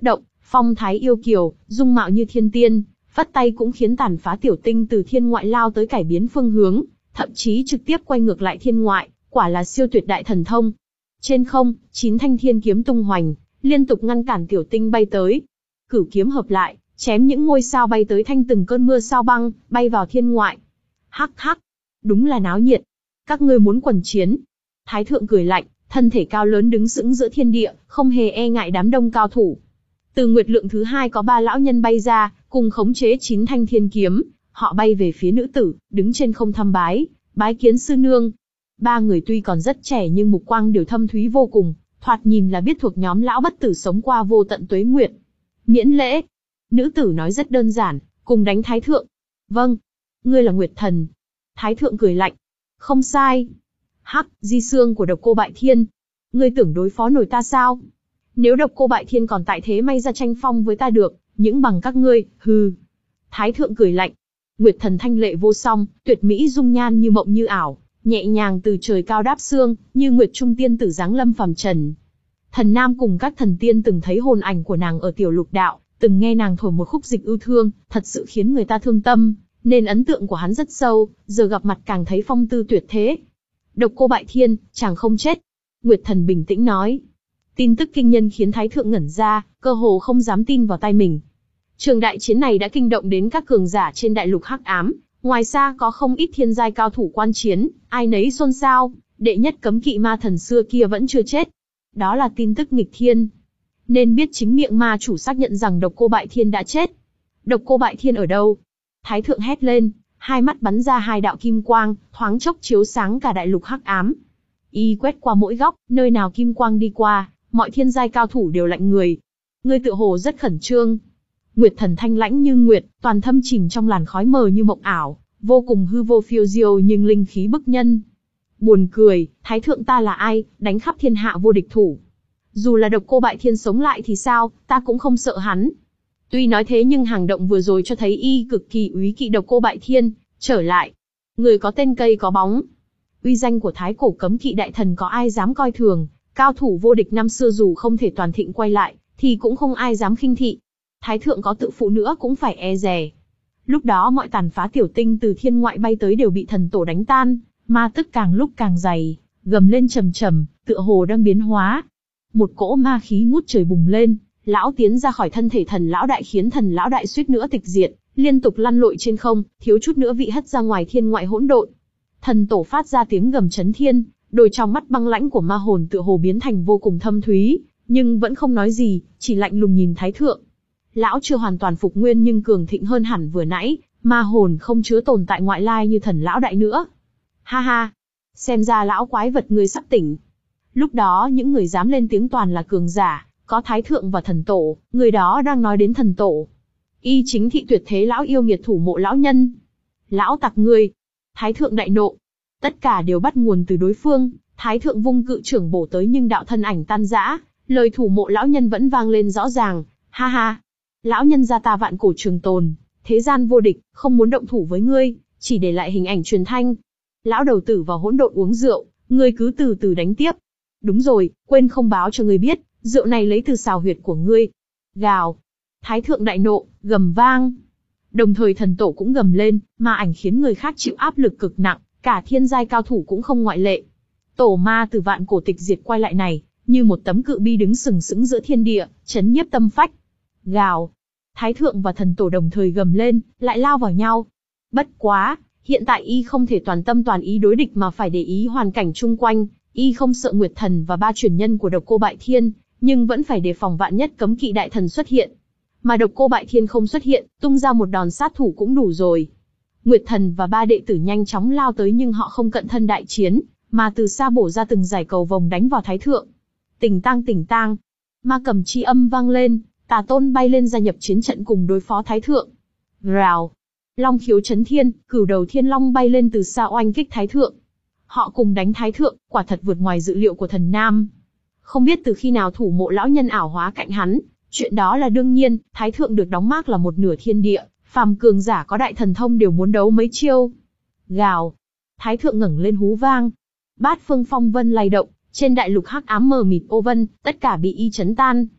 Phong thái yêu kiều, dung mạo như thiên tiên, phất tay cũng khiến tàn phá tiểu tinh từ thiên ngoại lao tới cải biến phương hướng, thậm chí trực tiếp quay ngược lại thiên ngoại, quả là siêu tuyệt đại thần thông. Trên không, chín thanh thiên kiếm tung hoành, liên tục ngăn cản tiểu tinh bay tới. Cửu kiếm hợp lại, chém những ngôi sao bay tới thanh từng cơn mưa sao băng, bay vào thiên ngoại. Hắc hắc, đúng là náo nhiệt. Các ngươi muốn quần chiến. Thái thượng cười lạnh, thân thể cao lớn đứng sững giữa thiên địa, không hề e ngại đám đông cao thủ. Từ nguyệt lượng thứ hai có ba lão nhân bay ra, cùng khống chế chín thanh thiên kiếm, họ bay về phía nữ tử, đứng trên không thăm bái, bái kiến sư nương. Ba người tuy còn rất trẻ nhưng mục quang đều thâm thúy vô cùng, thoạt nhìn là biết thuộc nhóm lão bất tử sống qua vô tận tuế nguyệt. Miễn lễ. Nữ tử nói rất đơn giản, cùng đánh thái thượng. Vâng. Ngươi là Nguyệt Thần. Thái thượng cười lạnh. Không sai. Hắc, di xương của Độc Cô Bại Thiên. Ngươi tưởng đối phó nổi ta sao? Nếu Độc Cô Bại Thiên còn tại thế may ra tranh phong với ta được, những bằng các ngươi, hừ. Thái thượng cười lạnh. Nguyệt Thần thanh lệ vô song, tuyệt mỹ dung nhan như mộng như ảo, nhẹ nhàng từ trời cao đáp xương, như nguyệt trung tiên tử giáng lâm phàm trần. Thần Nam cùng các thần tiên từng thấy hồn ảnh của nàng ở tiểu lục đạo, từng nghe nàng thổi một khúc dịch ưu thương, thật sự khiến người ta thương tâm, nên ấn tượng của hắn rất sâu, giờ gặp mặt càng thấy phong tư tuyệt thế. Độc Cô Bại Thiên, chàng không chết. Nguyệt Thần bình tĩnh nói. Tin tức kinh nhân khiến Thái thượng ngẩn ra, cơ hồ không dám tin vào tai mình. Trường đại chiến này đã kinh động đến các cường giả trên đại lục hắc ám, ngoài xa có không ít thiên giai cao thủ quan chiến, ai nấy xôn xao, đệ nhất cấm kỵ ma thần xưa kia vẫn chưa chết. Đó là tin tức nghịch thiên. Nên biết chính miệng ma chủ xác nhận rằng Độc Cô Bại Thiên đã chết. Độc Cô Bại Thiên ở đâu? Thái thượng hét lên, hai mắt bắn ra hai đạo kim quang, thoáng chốc chiếu sáng cả đại lục hắc ám. Y quét qua mỗi góc, nơi nào kim quang đi qua, mọi thiên giai cao thủ đều lạnh người. Ngươi tựa hồ rất khẩn trương. Nguyệt Thần thanh lãnh như nguyệt, toàn thâm chìm trong làn khói mờ như mộng ảo, vô cùng hư vô phiêu diêu nhưng linh khí bức nhân. Buồn cười, Thái thượng ta là ai, đánh khắp thiên hạ vô địch thủ. Dù là Độc Cô Bại Thiên sống lại thì sao, ta cũng không sợ hắn. Tuy nói thế nhưng hành động vừa rồi cho thấy y cực kỳ úy kỵ Độc Cô Bại Thiên, trở lại. Người có tên cây có bóng. Uy danh của Thái cổ cấm kỵ đại thần có ai dám coi thường, cao thủ vô địch năm xưa dù không thể toàn thịnh quay lại, thì cũng không ai dám khinh thị. Thái thượng có tự phụ nữa cũng phải e dè. Lúc đó mọi tàn phá tiểu tinh từ thiên ngoại bay tới đều bị thần tổ đánh tan, ma tức càng lúc càng dày, gầm lên trầm trầm, tựa hồ đang biến hóa. Một cỗ ma khí ngút trời bùng lên, lão tiến ra khỏi thân thể thần lão đại khiến thần lão đại suýt nữa tịch diệt, liên tục lăn lội trên không, thiếu chút nữa bị hất ra ngoài thiên ngoại hỗn độn. Thần tổ phát ra tiếng gầm chấn thiên, đôi trong mắt băng lãnh của ma hồn tựa hồ biến thành vô cùng thâm thúy, nhưng vẫn không nói gì, chỉ lạnh lùng nhìn Thái thượng. Lão chưa hoàn toàn phục nguyên nhưng cường thịnh hơn hẳn vừa nãy, ma hồn không chứa tồn tại ngoại lai như thần lão đại nữa. Ha ha, xem ra lão quái vật ngươi sắp tỉnh. Lúc đó những người dám lên tiếng toàn là cường giả, có Thái thượng và thần tổ, người đó đang nói đến thần tổ. Y chính thị tuyệt thế lão yêu nghiệt thủ mộ lão nhân. Lão tặc ngươi. Thái thượng đại nộ. Tất cả đều bắt nguồn từ đối phương, Thái thượng vung cự trưởng bổ tới nhưng đạo thân ảnh tan rã, lời thủ mộ lão nhân vẫn vang lên rõ ràng. Ha ha. Lão nhân gia ta vạn cổ trường tồn, thế gian vô địch, không muốn động thủ với ngươi, chỉ để lại hình ảnh truyền thanh. Lão đầu tử vào hỗn độn uống rượu, ngươi cứ từ từ đánh tiếp. Đúng rồi, quên không báo cho ngươi biết, rượu này lấy từ xào huyệt của ngươi. Gào. Thái thượng đại nộ, gầm vang. Đồng thời thần tổ cũng gầm lên, ma ảnh khiến người khác chịu áp lực cực nặng, cả thiên giai cao thủ cũng không ngoại lệ. Tổ ma từ vạn cổ tịch diệt quay lại này, như một tấm cự bi đứng sừng sững giữa thiên địa, chấn nhiếp tâm phách. Gào. Thái thượng và thần tổ đồng thời gầm lên, lại lao vào nhau. Bất quá, hiện tại y không thể toàn tâm toàn ý đối địch mà phải để ý hoàn cảnh chung quanh, y không sợ Nguyệt Thần và ba truyền nhân của Độc Cô Bại Thiên, nhưng vẫn phải đề phòng vạn nhất cấm kỵ đại thần xuất hiện. Mà Độc Cô Bại Thiên không xuất hiện, tung ra một đòn sát thủ cũng đủ rồi. Nguyệt Thần và ba đệ tử nhanh chóng lao tới nhưng họ không cận thân đại chiến, mà từ xa bổ ra từng giải cầu vồng đánh vào Thái thượng. Tỉnh tang tỉnh tang, ma cầm chi âm vang lên, Tà Tôn bay lên gia nhập chiến trận cùng đối phó Thái thượng. Rào, long khiếu chấn thiên, cửu đầu thiên long bay lên từ xa oanh kích Thái thượng. Họ cùng đánh Thái thượng, quả thật vượt ngoài dự liệu của thần Nam. Không biết từ khi nào thủ mộ lão nhân ảo hóa cạnh hắn, chuyện đó là đương nhiên, Thái thượng được đóng mác là một nửa thiên địa, phàm cường giả có đại thần thông đều muốn đấu mấy chiêu. Gào, Thái thượng ngẩng lên hú vang. Bát phương phong vân lay động, trên đại lục hắc ám mờ mịt ô vân, tất cả bị y chấn tan.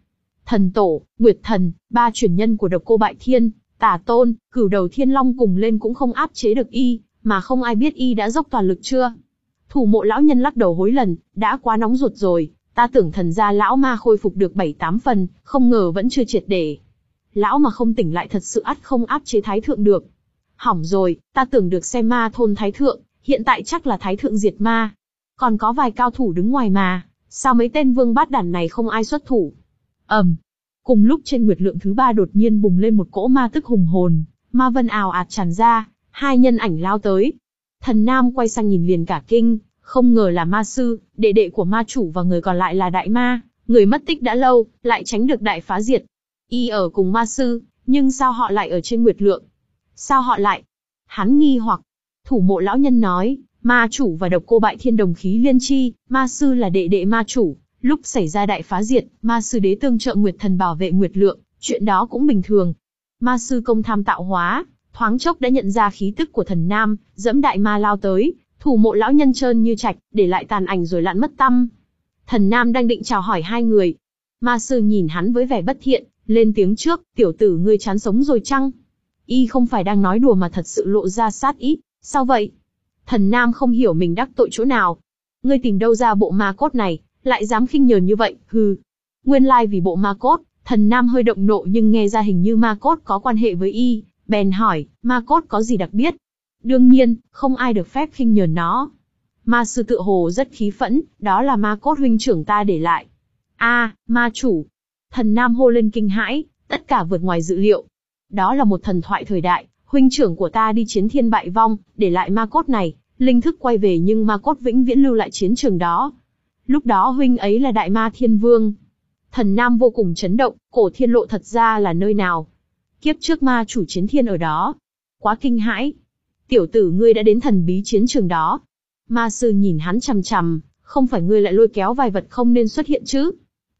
Thần tổ, Nguyệt thần, ba truyền nhân của Độc Cô Bại Thiên, Tả Tôn, Cửu Đầu Thiên Long cùng lên cũng không áp chế được y, mà không ai biết y đã dốc toàn lực chưa. Thủ Mộ lão nhân lắc đầu hối lần, đã quá nóng ruột rồi, ta tưởng thần gia lão ma khôi phục được bảy tám phần, không ngờ vẫn chưa triệt để. Lão mà không tỉnh lại thật sự ắt không áp chế thái thượng được. Hỏng rồi, ta tưởng được xem ma thôn thái thượng, hiện tại chắc là thái thượng diệt ma. Còn có vài cao thủ đứng ngoài mà, sao mấy tên vương bát đản này không ai xuất thủ? ầm, um. Cùng lúc trên nguyệt lượng thứ ba đột nhiên bùng lên một cỗ ma tức hùng hồn, ma vân ào ạt tràn ra, hai nhân ảnh lao tới. Thần Nam quay sang nhìn liền cả kinh, không ngờ là ma sư, đệ đệ của ma chủ và người còn lại là đại ma, người mất tích đã lâu, lại tránh được đại phá diệt. Y ở cùng ma sư, nhưng sao họ lại ở trên nguyệt lượng? Sao họ lại? Hắn nghi hoặc. Thủ Mộ lão nhân nói, ma chủ và Độc Cô Bại Thiên đồng khí liên chi, ma sư là đệ đệ ma chủ. Lúc xảy ra đại phá diệt, ma sư đế tương trợ Nguyệt thần bảo vệ Nguyệt lượng, chuyện đó cũng bình thường. Ma sư công tham tạo hóa, thoáng chốc đã nhận ra khí tức của Thần Nam, dẫm đại ma lao tới, Thủ Mộ lão nhân trơn như trạch, để lại tàn ảnh rồi lặn mất tăm. Thần Nam đang định chào hỏi hai người. Ma sư nhìn hắn với vẻ bất thiện, lên tiếng trước, tiểu tử ngươi chán sống rồi chăng? Y không phải đang nói đùa mà thật sự lộ ra sát ý, sao vậy? Thần Nam không hiểu mình đắc tội chỗ nào. Ngươi tìm đâu ra bộ ma cốt này, lại dám khinh nhờn như vậy, hừ. Nguyên lai vì bộ ma cốt, Thần Nam hơi động nộ nhưng nghe ra hình như ma cốt có quan hệ với y, bèn hỏi, ma cốt có gì đặc biệt? Đương nhiên, không ai được phép khinh nhờn nó. Ma sư tựa hồ rất khí phẫn, đó là ma cốt huynh trưởng ta để lại. A, à, ma chủ. Thần Nam hô lên kinh hãi, tất cả vượt ngoài dự liệu. Đó là một thần thoại thời đại, huynh trưởng của ta đi chiến thiên bại vong, để lại ma cốt này, linh thức quay về nhưng ma cốt vĩnh viễn lưu lại chiến trường đó. Lúc đó huynh ấy là đại ma thiên vương. Thần Nam vô cùng chấn động, cổ thiên lộ thật ra là nơi nào? Kiếp trước ma chủ chiến thiên ở đó. Quá kinh hãi. Tiểu tử ngươi đã đến thần bí chiến trường đó. Ma sư nhìn hắn chằm chằm, không phải ngươi lại lôi kéo vài vật không nên xuất hiện chứ?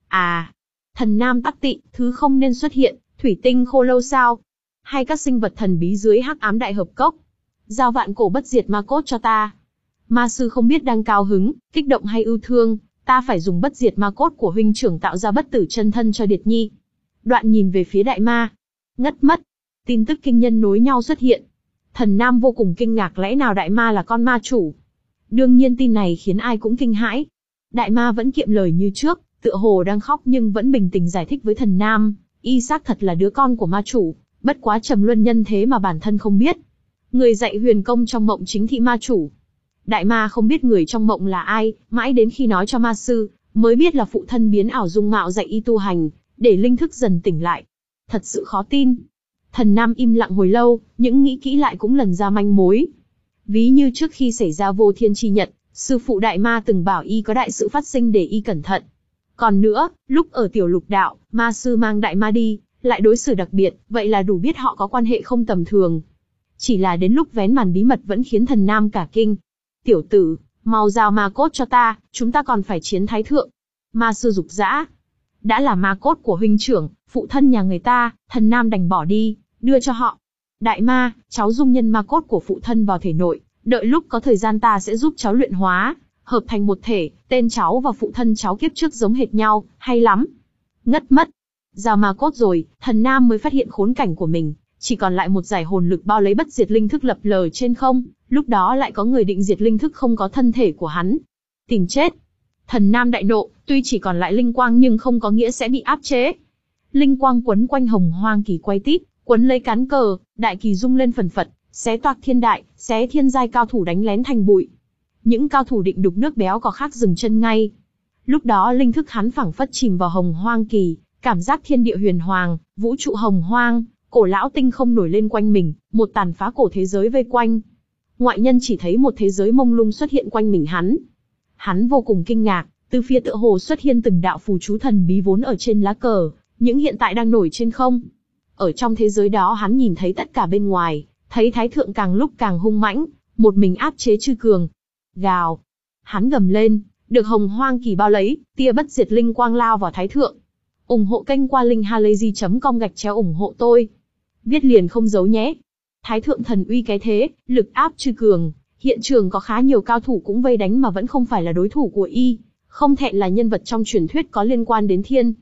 À, Thần Nam tắc tị, thứ không nên xuất hiện, thủy tinh khô lâu sao? Hay các sinh vật thần bí dưới hắc ám đại hợp cốc? Giao vạn cổ bất diệt ma cốt cho ta. Ma sư không biết đang cao hứng, kích động hay ưu thương, ta phải dùng bất diệt ma cốt của huynh trưởng tạo ra bất tử chân thân cho Điệt Nhi. Đoạn nhìn về phía đại ma. Ngất mất. Tin tức kinh nhân nối nhau xuất hiện. Thần Nam vô cùng kinh ngạc, lẽ nào đại ma là con ma chủ? Đương nhiên tin này khiến ai cũng kinh hãi. Đại ma vẫn kiệm lời như trước, tựa hồ đang khóc nhưng vẫn bình tĩnh giải thích với Thần Nam, y xác thật là đứa con của ma chủ, bất quá trầm luân nhân thế mà bản thân không biết. Người dạy huyền công trong mộng chính thị ma chủ. Đại ma không biết người trong mộng là ai, mãi đến khi nói cho ma sư, mới biết là phụ thân biến ảo dung mạo dạy y tu hành, để linh thức dần tỉnh lại. Thật sự khó tin. Thần Nam im lặng hồi lâu, những nghĩ kỹ lại cũng lần ra manh mối. Ví như trước khi xảy ra vô thiên chi nhật, sư phụ đại ma từng bảo y có đại sự phát sinh để y cẩn thận. Còn nữa, lúc ở tiểu lục đạo, ma sư mang đại ma đi, lại đối xử đặc biệt, vậy là đủ biết họ có quan hệ không tầm thường. Chỉ là đến lúc vén màn bí mật vẫn khiến Thần Nam cả kinh. Tiểu tử, mau giao ma cốt cho ta, chúng ta còn phải chiến thái thượng. Ma sư dục dã. Đã là ma cốt của huynh trưởng, phụ thân nhà người ta, Thần Nam đành bỏ đi, đưa cho họ. Đại ma, cháu dung nhân ma cốt của phụ thân vào thể nội, đợi lúc có thời gian ta sẽ giúp cháu luyện hóa, hợp thành một thể, tên cháu và phụ thân cháu kiếp trước giống hệt nhau, hay lắm. Ngất mất. Giao ma cốt rồi, Thần Nam mới phát hiện khốn cảnh của mình, chỉ còn lại một giải hồn lực bao lấy bất diệt linh thức lập lờ trên không, lúc đó lại có người định diệt linh thức không có thân thể của hắn. Tìm chết. Thần Nam đại nộ, tuy chỉ còn lại linh quang nhưng không có nghĩa sẽ bị áp chế. Linh quang quấn quanh hồng hoang kỳ quay tít, quấn lấy cán cờ, đại kỳ rung lên phần phật, xé toạc thiên đại, xé thiên giai cao thủ đánh lén thành bụi. Những cao thủ định đục nước béo có khác dừng chân ngay. Lúc đó linh thức hắn phảng phất chìm vào hồng hoang kỳ, cảm giác thiên địa huyền hoàng, vũ trụ hồng hoang, cổ lão tinh không nổi lên quanh mình, một tàn phá cổ thế giới vây quanh. Ngoại nhân chỉ thấy một thế giới mông lung xuất hiện quanh mình hắn. Hắn vô cùng kinh ngạc, từ phía tựa hồ xuất hiện từng đạo phù chú thần bí vốn ở trên lá cờ, những hiện tại đang nổi trên không. Ở trong thế giới đó hắn nhìn thấy tất cả bên ngoài, thấy thái thượng càng lúc càng hung mãnh, một mình áp chế chư cường. Gào. Hắn gầm lên, được hồng hoang kỳ bao lấy, tia bất diệt linh quang lao vào thái thượng. ủng hộ kênh qua linkhalazy chấm com gạch chéo ủng hộ tôi. Viết liền không giấu nhé. Thái thượng thần uy cái thế, lực áp chư cường, hiện trường có khá nhiều cao thủ cũng vây đánh mà vẫn không phải là đối thủ của y, không thẹn là nhân vật trong truyền thuyết có liên quan đến thiên.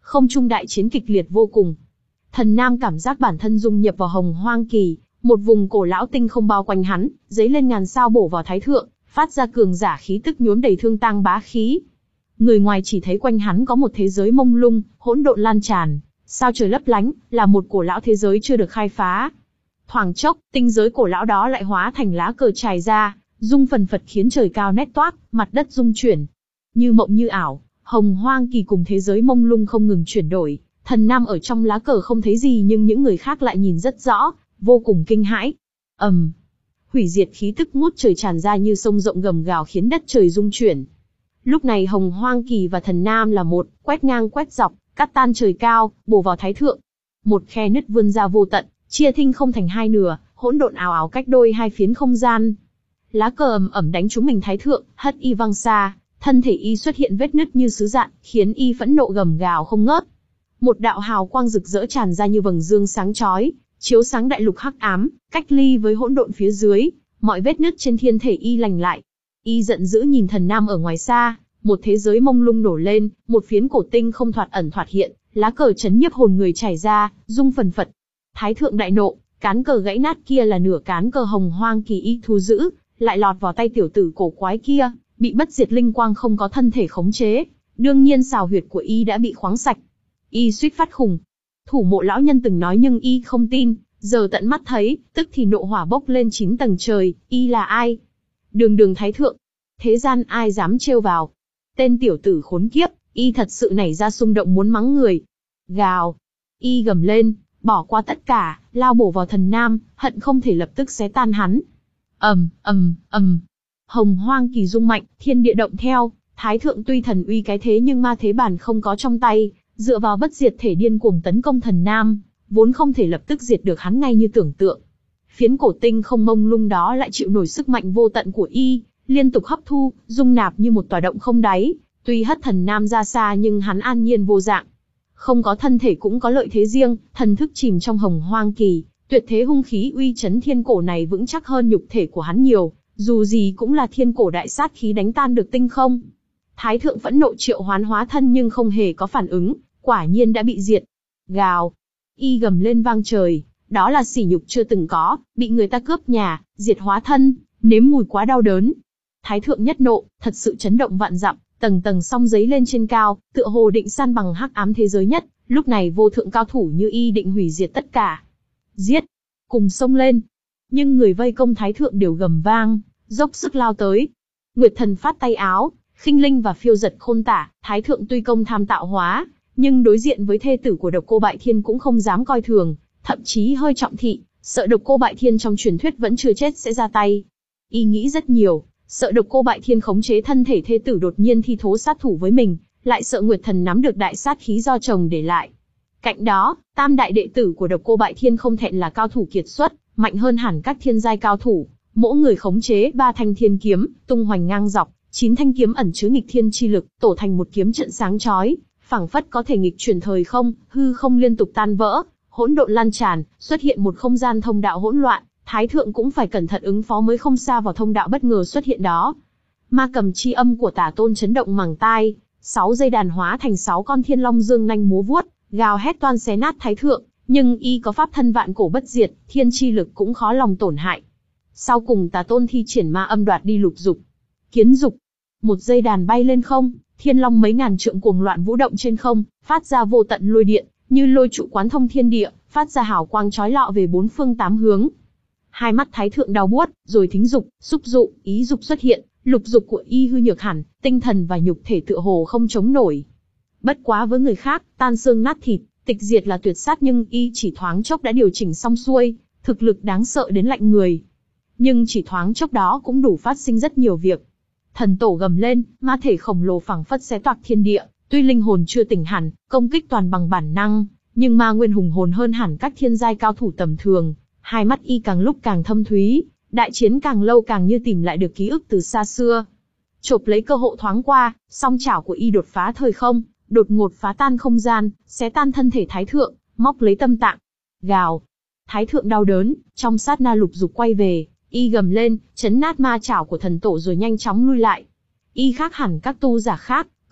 Không trung đại chiến kịch liệt vô cùng. Thần Nam cảm giác bản thân dung nhập vào Hồng Hoang Kỳ, một vùng cổ lão tinh không bao quanh hắn, giấy lên ngàn sao bổ vào thái thượng, phát ra cường giả khí tức nhuốm đầy thương tang bá khí. Người ngoài chỉ thấy quanh hắn có một thế giới mông lung, hỗn độn lan tràn, sao trời lấp lánh, là một cổ lão thế giới chưa được khai phá. Thoảng chốc, tinh giới cổ lão đó lại hóa thành lá cờ trải ra, rung phần phật khiến trời cao nét toát, mặt đất rung chuyển. Như mộng như ảo, Hồng Hoang Kỳ cùng thế giới mông lung không ngừng chuyển đổi. Thần Nam ở trong lá cờ không thấy gì nhưng những người khác lại nhìn rất rõ, vô cùng kinh hãi. ầm, um, hủy diệt khí tức ngút trời tràn ra như sông rộng gầm gào khiến đất trời rung chuyển. Lúc này Hồng Hoang Kỳ và Thần Nam là một, quét ngang quét dọc, cắt tan trời cao, bổ vào thái thượng. Một khe nứt vươn ra vô tận, chia thinh không thành hai nửa, hỗn độn ảo ảo cách đôi hai phiến không gian. Lá cờ ầm ầm đánh trúng mình thái thượng, hất y văng xa, thân thể y xuất hiện vết nứt như sứ dạn, khiến y phẫn nộ gầm gào không ngớt. Một đạo hào quang rực rỡ tràn ra như vầng dương sáng chói, chiếu sáng đại lục hắc ám, cách ly với hỗn độn phía dưới, mọi vết nứt trên thiên thể y lành lại. Y giận dữ nhìn Thần Nam ở ngoài xa, một thế giới mông lung nổ lên, một phiến cổ tinh không thoạt ẩn thoạt hiện, lá cờ chấn nhiếp hồn người chảy ra, rung phần phật. Thái thượng đại nộ, cán cờ gãy nát kia là nửa cán cờ Hồng Hoang Kỳ y thu giữ, lại lọt vào tay tiểu tử cổ quái kia, bị bất diệt linh quang không có thân thể khống chế, đương nhiên xào huyệt của y đã bị khoáng sạch. Y suýt phát khùng. Thủ Mộ lão nhân từng nói nhưng y không tin, giờ tận mắt thấy, tức thì nộ hỏa bốc lên chín tầng trời. Y là ai? Đường đường thái thượng, thế gian ai dám trêu vào? Tên tiểu tử khốn kiếp, y thật sự nảy ra xung động muốn mắng người. Gào, y gầm lên, bỏ qua tất cả, lao bổ vào Thần Nam, hận không thể lập tức xé tan hắn. ầm ầm ầm, Hồng Hoang Kỳ rung mạnh, thiên địa động theo. Thái thượng tuy thần uy cái thế nhưng ma thế bản không có trong tay, dựa vào bất diệt thể điên cuồng tấn công Thần Nam, vốn không thể lập tức diệt được hắn ngay như tưởng tượng. Phiến cổ tinh không mông lung đó lại chịu nổi sức mạnh vô tận của y, liên tục hấp thu, dung nạp như một tòa động không đáy. Tuy hất Thần Nam ra xa nhưng hắn an nhiên vô dạng, không có thân thể cũng có lợi thế riêng, thần thức chìm trong Hồng Hoang Kỳ, tuyệt thế hung khí uy chấn thiên cổ này vững chắc hơn nhục thể của hắn nhiều, dù gì cũng là thiên cổ đại sát khí đánh tan được tinh không. Thái thượng phẫn nộ triệu hoán hóa thân nhưng không hề có phản ứng, quả nhiên đã bị diệt. Gào, y gầm lên vang trời, đó là sỉ nhục chưa từng có, bị người ta cướp nhà, diệt hóa thân, nếm mùi quá đau đớn. Thái thượng nhất nộ, thật sự chấn động vạn dặm, tầng tầng song giấy lên trên cao, tựa hồ định san bằng hắc ám thế giới nhất. Lúc này vô thượng cao thủ như y định hủy diệt tất cả. Giết, cùng xông lên. Nhưng người vây công thái thượng đều gầm vang, dốc sức lao tới. Nguyệt thần phát tay áo, khinh linh và phiêu giật khôn tả. Thái thượng tuy công tham tạo hóa, nhưng đối diện với thê tử của Độc Cô Bại Thiên cũng không dám coi thường, thậm chí hơi trọng thị, sợ Độc Cô Bại Thiên trong truyền thuyết vẫn chưa chết sẽ ra tay. Y nghĩ rất nhiều, sợ Độc Cô Bại Thiên khống chế thân thể thê tử đột nhiên thi thố sát thủ với mình, lại sợ Nguyệt thần nắm được đại sát khí do chồng để lại. Cạnh đó, tam đại đệ tử của Độc Cô Bại Thiên không thẹn là cao thủ kiệt xuất, mạnh hơn hẳn các thiên giai cao thủ, mỗi người khống chế ba thanh thiên kiếm, tung hoành ngang dọc, chín thanh kiếm ẩn chứa nghịch thiên chi lực, tổ thành một kiếm trận sáng chói, phảng phất có thể nghịch chuyển thời không, hư không liên tục tan vỡ, hỗn độn lan tràn, xuất hiện một không gian thông đạo hỗn loạn, thái thượng cũng phải cẩn thận ứng phó mới không xa vào thông đạo bất ngờ xuất hiện đó. Ma cầm chi âm của Tả Tôn chấn động màng tai, sáu dây đàn hóa thành sáu con thiên long dương nanh múa vuốt, gào hét toan xé nát thái thượng, nhưng y có pháp thân vạn cổ bất diệt, thiên chi lực cũng khó lòng tổn hại. Sau cùng Tả Tôn thi triển ma âm đoạt đi lục dục, kiến dục, một dây đàn bay lên không, thiên long mấy ngàn trượng cuồng loạn vũ động trên không, phát ra vô tận lôi điện, như lôi trụ quán thông thiên địa, phát ra hào quang chói lọi về bốn phương tám hướng. Hai mắt thái thượng đau buốt, rồi thính dục, xúc dụ, ý dục xuất hiện, lục dục của y hư nhược hẳn, tinh thần và nhục thể tựa hồ không chống nổi. Bất quá với người khác, tan xương nát thịt, tịch diệt là tuyệt sát nhưng y chỉ thoáng chốc đã điều chỉnh xong xuôi, thực lực đáng sợ đến lạnh người. Nhưng chỉ thoáng chốc đó cũng đủ phát sinh rất nhiều việc. Thần tổ gầm lên, ma thể khổng lồ phảng phất xé toạc thiên địa, tuy linh hồn chưa tỉnh hẳn, công kích toàn bằng bản năng, nhưng ma nguyên hùng hồn hơn hẳn các thiên giai cao thủ tầm thường. Hai mắt y càng lúc càng thâm thúy, đại chiến càng lâu càng như tìm lại được ký ức từ xa xưa. Chộp lấy cơ hội thoáng qua, song chảo của y đột phá thời không, đột ngột phá tan không gian, xé tan thân thể thái thượng, móc lấy tâm tạng. Gào, thái thượng đau đớn, trong sát na lục dục quay về, y gầm lên, chấn nát ma chảo của thần tổ rồi nhanh chóng lui lại. Y khác hẳn các tu giả khác,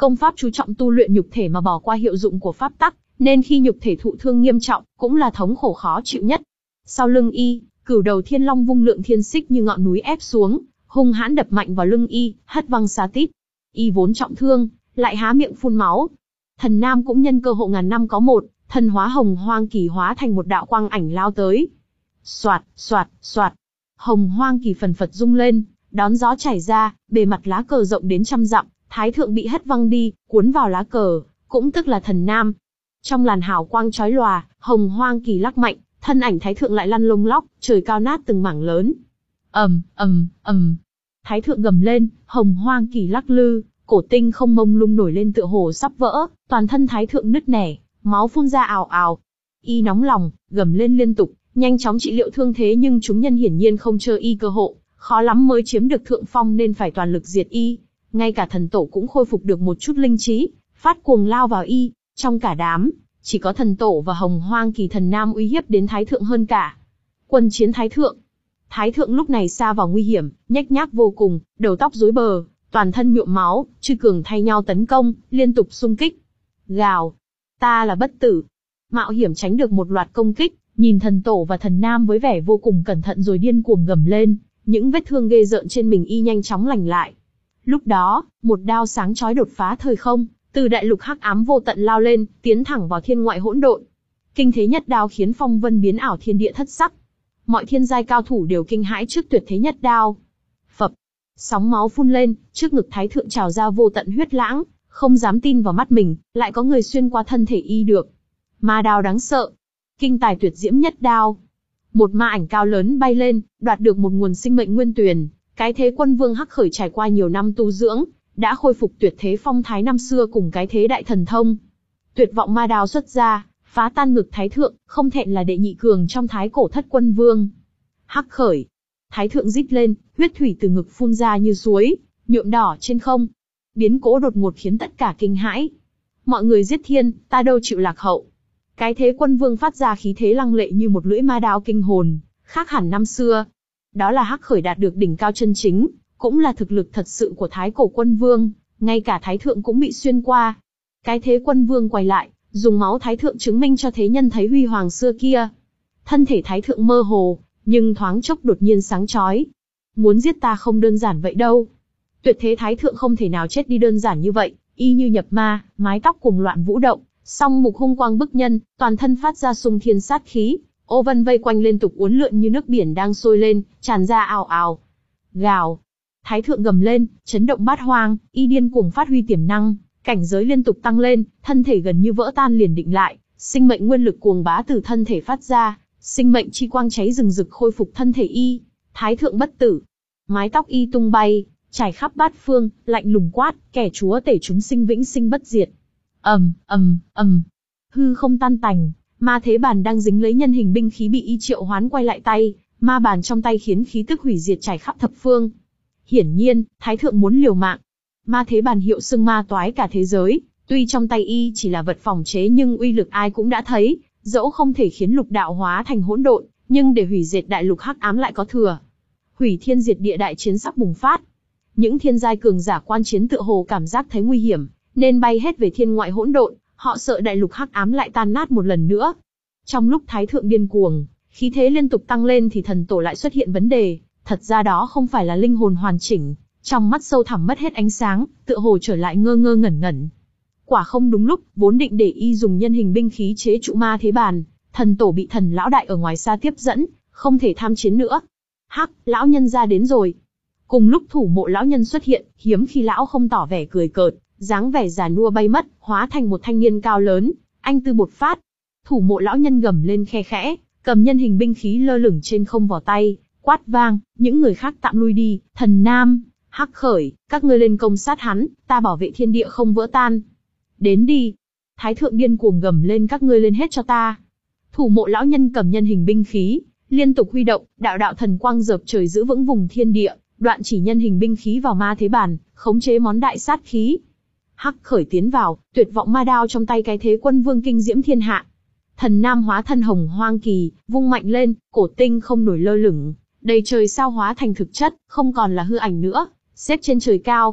Công pháp chú trọng tu luyện nhục thể mà bỏ qua hiệu dụng của pháp tắc, nên khi nhục thể thụ thương nghiêm trọng, cũng là thống khổ khó chịu nhất. Sau lưng y, cửu đầu thiên long vung lượng thiên xích như ngọn núi ép xuống, hung hãn đập mạnh vào lưng y, hất văng xa tít. Y vốn trọng thương, lại há miệng phun máu. Thần Nam cũng nhân cơ hội ngàn năm có một, thần hóa hồng hoang kỳ hóa thành một đạo quang ảnh lao tới. Soạt, soạt, soạt. Hồng hoang kỳ phần phật rung lên, đón gió chảy ra, bề mặt lá cờ rộng đến trăm dặm, thái thượng bị hất văng đi, cuốn vào lá cờ, cũng tức là thần Nam. Trong làn hào quang chói lòa, hồng hoang kỳ lắc mạnh, thân ảnh thái thượng lại lăn lông lóc, trời cao nát từng mảng lớn. ầm ầm ầm. Thái thượng gầm lên, hồng hoang kỳ lắc lư, cổ tinh không mông lung nổi lên tựa hồ sắp vỡ, toàn thân thái thượng nứt nẻ, máu phun ra ào ào. Y nóng lòng, gầm lên liên tục, nhanh chóng trị liệu thương thế, nhưng chúng nhân hiển nhiên không chờ y cơ hội, khó lắm mới chiếm được thượng phong nên phải toàn lực diệt y. Ngay cả thần tổ cũng khôi phục được một chút linh trí, phát cuồng lao vào y. Trong cả đám, chỉ có thần tổ và hồng hoang kỳ thần Nam uy hiếp đến thái thượng hơn cả. Quân chiến thái thượng. Thái thượng lúc này sa vào nguy hiểm, nhếch nhác vô cùng, đầu tóc rối bờ, toàn thân nhuộm máu, chư cường thay nhau tấn công, liên tục xung kích. Gào, ta là bất tử. Mạo hiểm tránh được một loạt công kích, nhìn thần tổ và thần Nam với vẻ vô cùng cẩn thận rồi điên cuồng gầm lên, những vết thương ghê rợn trên mình y nhanh chóng lành lại. Lúc đó, một đao sáng chói đột phá thời không, từ đại lục hắc ám vô tận lao lên, tiến thẳng vào thiên ngoại hỗn độn. Kinh thế nhất đao khiến phong vân biến ảo, thiên địa thất sắc. Mọi thiên giai cao thủ đều kinh hãi trước tuyệt thế nhất đao. Phập, sóng máu phun lên, trước ngực thái thượng trào ra vô tận huyết lãng, không dám tin vào mắt mình, lại có người xuyên qua thân thể y được. Ma đao đáng sợ, kinh tài tuyệt diễm nhất đao. Một ma ảnh cao lớn bay lên, đoạt được một nguồn sinh mệnh nguyên tuyền. Cái thế quân vương hắc khởi trải qua nhiều năm tu dưỡng, đã khôi phục tuyệt thế phong thái năm xưa cùng cái thế đại thần thông. Tuyệt vọng ma đao xuất ra, phá tan ngực thái thượng, không thẹn là đệ nhị cường trong thái cổ thất quân vương. Hắc khởi, thái thượng rít lên, huyết thủy từ ngực phun ra như suối, nhuộm đỏ trên không. Biến cố đột ngột khiến tất cả kinh hãi. Mọi người giết thiên, ta đâu chịu lạc hậu. Cái thế quân vương phát ra khí thế lăng lệ như một lưỡi ma đao kinh hồn, khác hẳn năm xưa. Đó là hắc khởi đạt được đỉnh cao chân chính, cũng là thực lực thật sự của thái cổ quân vương, ngay cả thái thượng cũng bị xuyên qua. Cái thế quân vương quay lại, dùng máu thái thượng chứng minh cho thế nhân thấy huy hoàng xưa kia. Thân thể thái thượng mơ hồ, nhưng thoáng chốc đột nhiên sáng chói. Muốn giết ta không đơn giản vậy đâu. Tuyệt thế thái thượng không thể nào chết đi đơn giản như vậy, y như nhập ma, mái tóc cuồng loạn vũ động, song mục hung quang bức nhân, toàn thân phát ra xung thiên sát khí, ô vân vây quanh liên tục uốn lượn như nước biển đang sôi lên, tràn ra ào ào. Gào, thái thượng gầm lên, chấn động bát hoang, y điên cuồng phát huy tiềm năng, cảnh giới liên tục tăng lên, thân thể gần như vỡ tan liền định lại, sinh mệnh nguyên lực cuồng bá từ thân thể phát ra, sinh mệnh chi quang cháy rừng rực khôi phục thân thể y. Thái thượng bất tử, mái tóc y tung bay, trải khắp bát phương, lạnh lùng quát, kẻ chúa tể chúng sinh vĩnh sinh bất diệt. ầm ầm ầm, hư không tan tành, ma thế bàn đang dính lấy nhân hình binh khí bị y triệu hoán quay lại tay, ma bàn trong tay khiến khí tức hủy diệt trải khắp thập phương. Hiển nhiên, thái thượng muốn liều mạng. Ma thế bàn hiệu xưng ma toái cả thế giới, tuy trong tay y chỉ là vật phòng chế nhưng uy lực ai cũng đã thấy, dẫu không thể khiến lục đạo hóa thành hỗn độn, nhưng để hủy diệt đại lục hắc ám lại có thừa. Hủy thiên diệt địa đại chiến sắp bùng phát. Những thiên giai cường giả quan chiến tựa hồ cảm giác thấy nguy hiểm, nên bay hết về thiên ngoại hỗn độn, họ sợ đại lục hắc ám lại tan nát một lần nữa. Trong lúc thái thượng điên cuồng, khí thế liên tục tăng lên thì thần tổ lại xuất hiện vấn đề, thật ra đó không phải là linh hồn hoàn chỉnh, trong mắt sâu thẳm mất hết ánh sáng, tựa hồ trở lại ngơ ngơ ngẩn ngẩn. Quả không đúng lúc, vốn định để y dùng nhân hình binh khí chế trụ ma thế bàn, thần tổ bị thần lão đại ở ngoài xa tiếp dẫn, không thể tham chiến nữa. Hắc, lão nhân ra đến rồi. Cùng lúc thủ mộ lão nhân xuất hiện, hiếm khi lão không tỏ vẻ cười cợt, dáng vẻ già nua bay mất, hóa thành một thanh niên cao lớn, anh tư bột phát. Thủ mộ lão nhân gầm lên khe khẽ, cầm nhân hình binh khí lơ lửng trên không vào tay, quát vang, những người khác tạm lui đi, thần Nam, Hắc khởi, các ngươi lên công sát hắn, ta bảo vệ thiên địa không vỡ tan. Đến đi. Thái thượng điên cuồng gầm lên, các ngươi lên hết cho ta. Thủ mộ lão nhân cầm nhân hình binh khí, liên tục huy động, đạo đạo thần quang dợp trời giữ vững vùng thiên địa, đoạn chỉ nhân hình binh khí vào ma thế bàn, khống chế món đại sát khí. Hắc khởi tiến vào, tuyệt vọng ma đao trong tay cái thế quân vương kinh diễm thiên hạ. Thần Nam hóa thân hồng hoang kỳ, vung mạnh lên, cổ tinh không nổi lơ lửng, đầy trời sao hóa thành thực chất, không còn là hư ảnh nữa, xếp trên trời cao.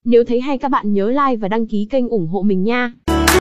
Nếu thấy hay các bạn nhớ like và đăng ký kênh ủng hộ mình nha.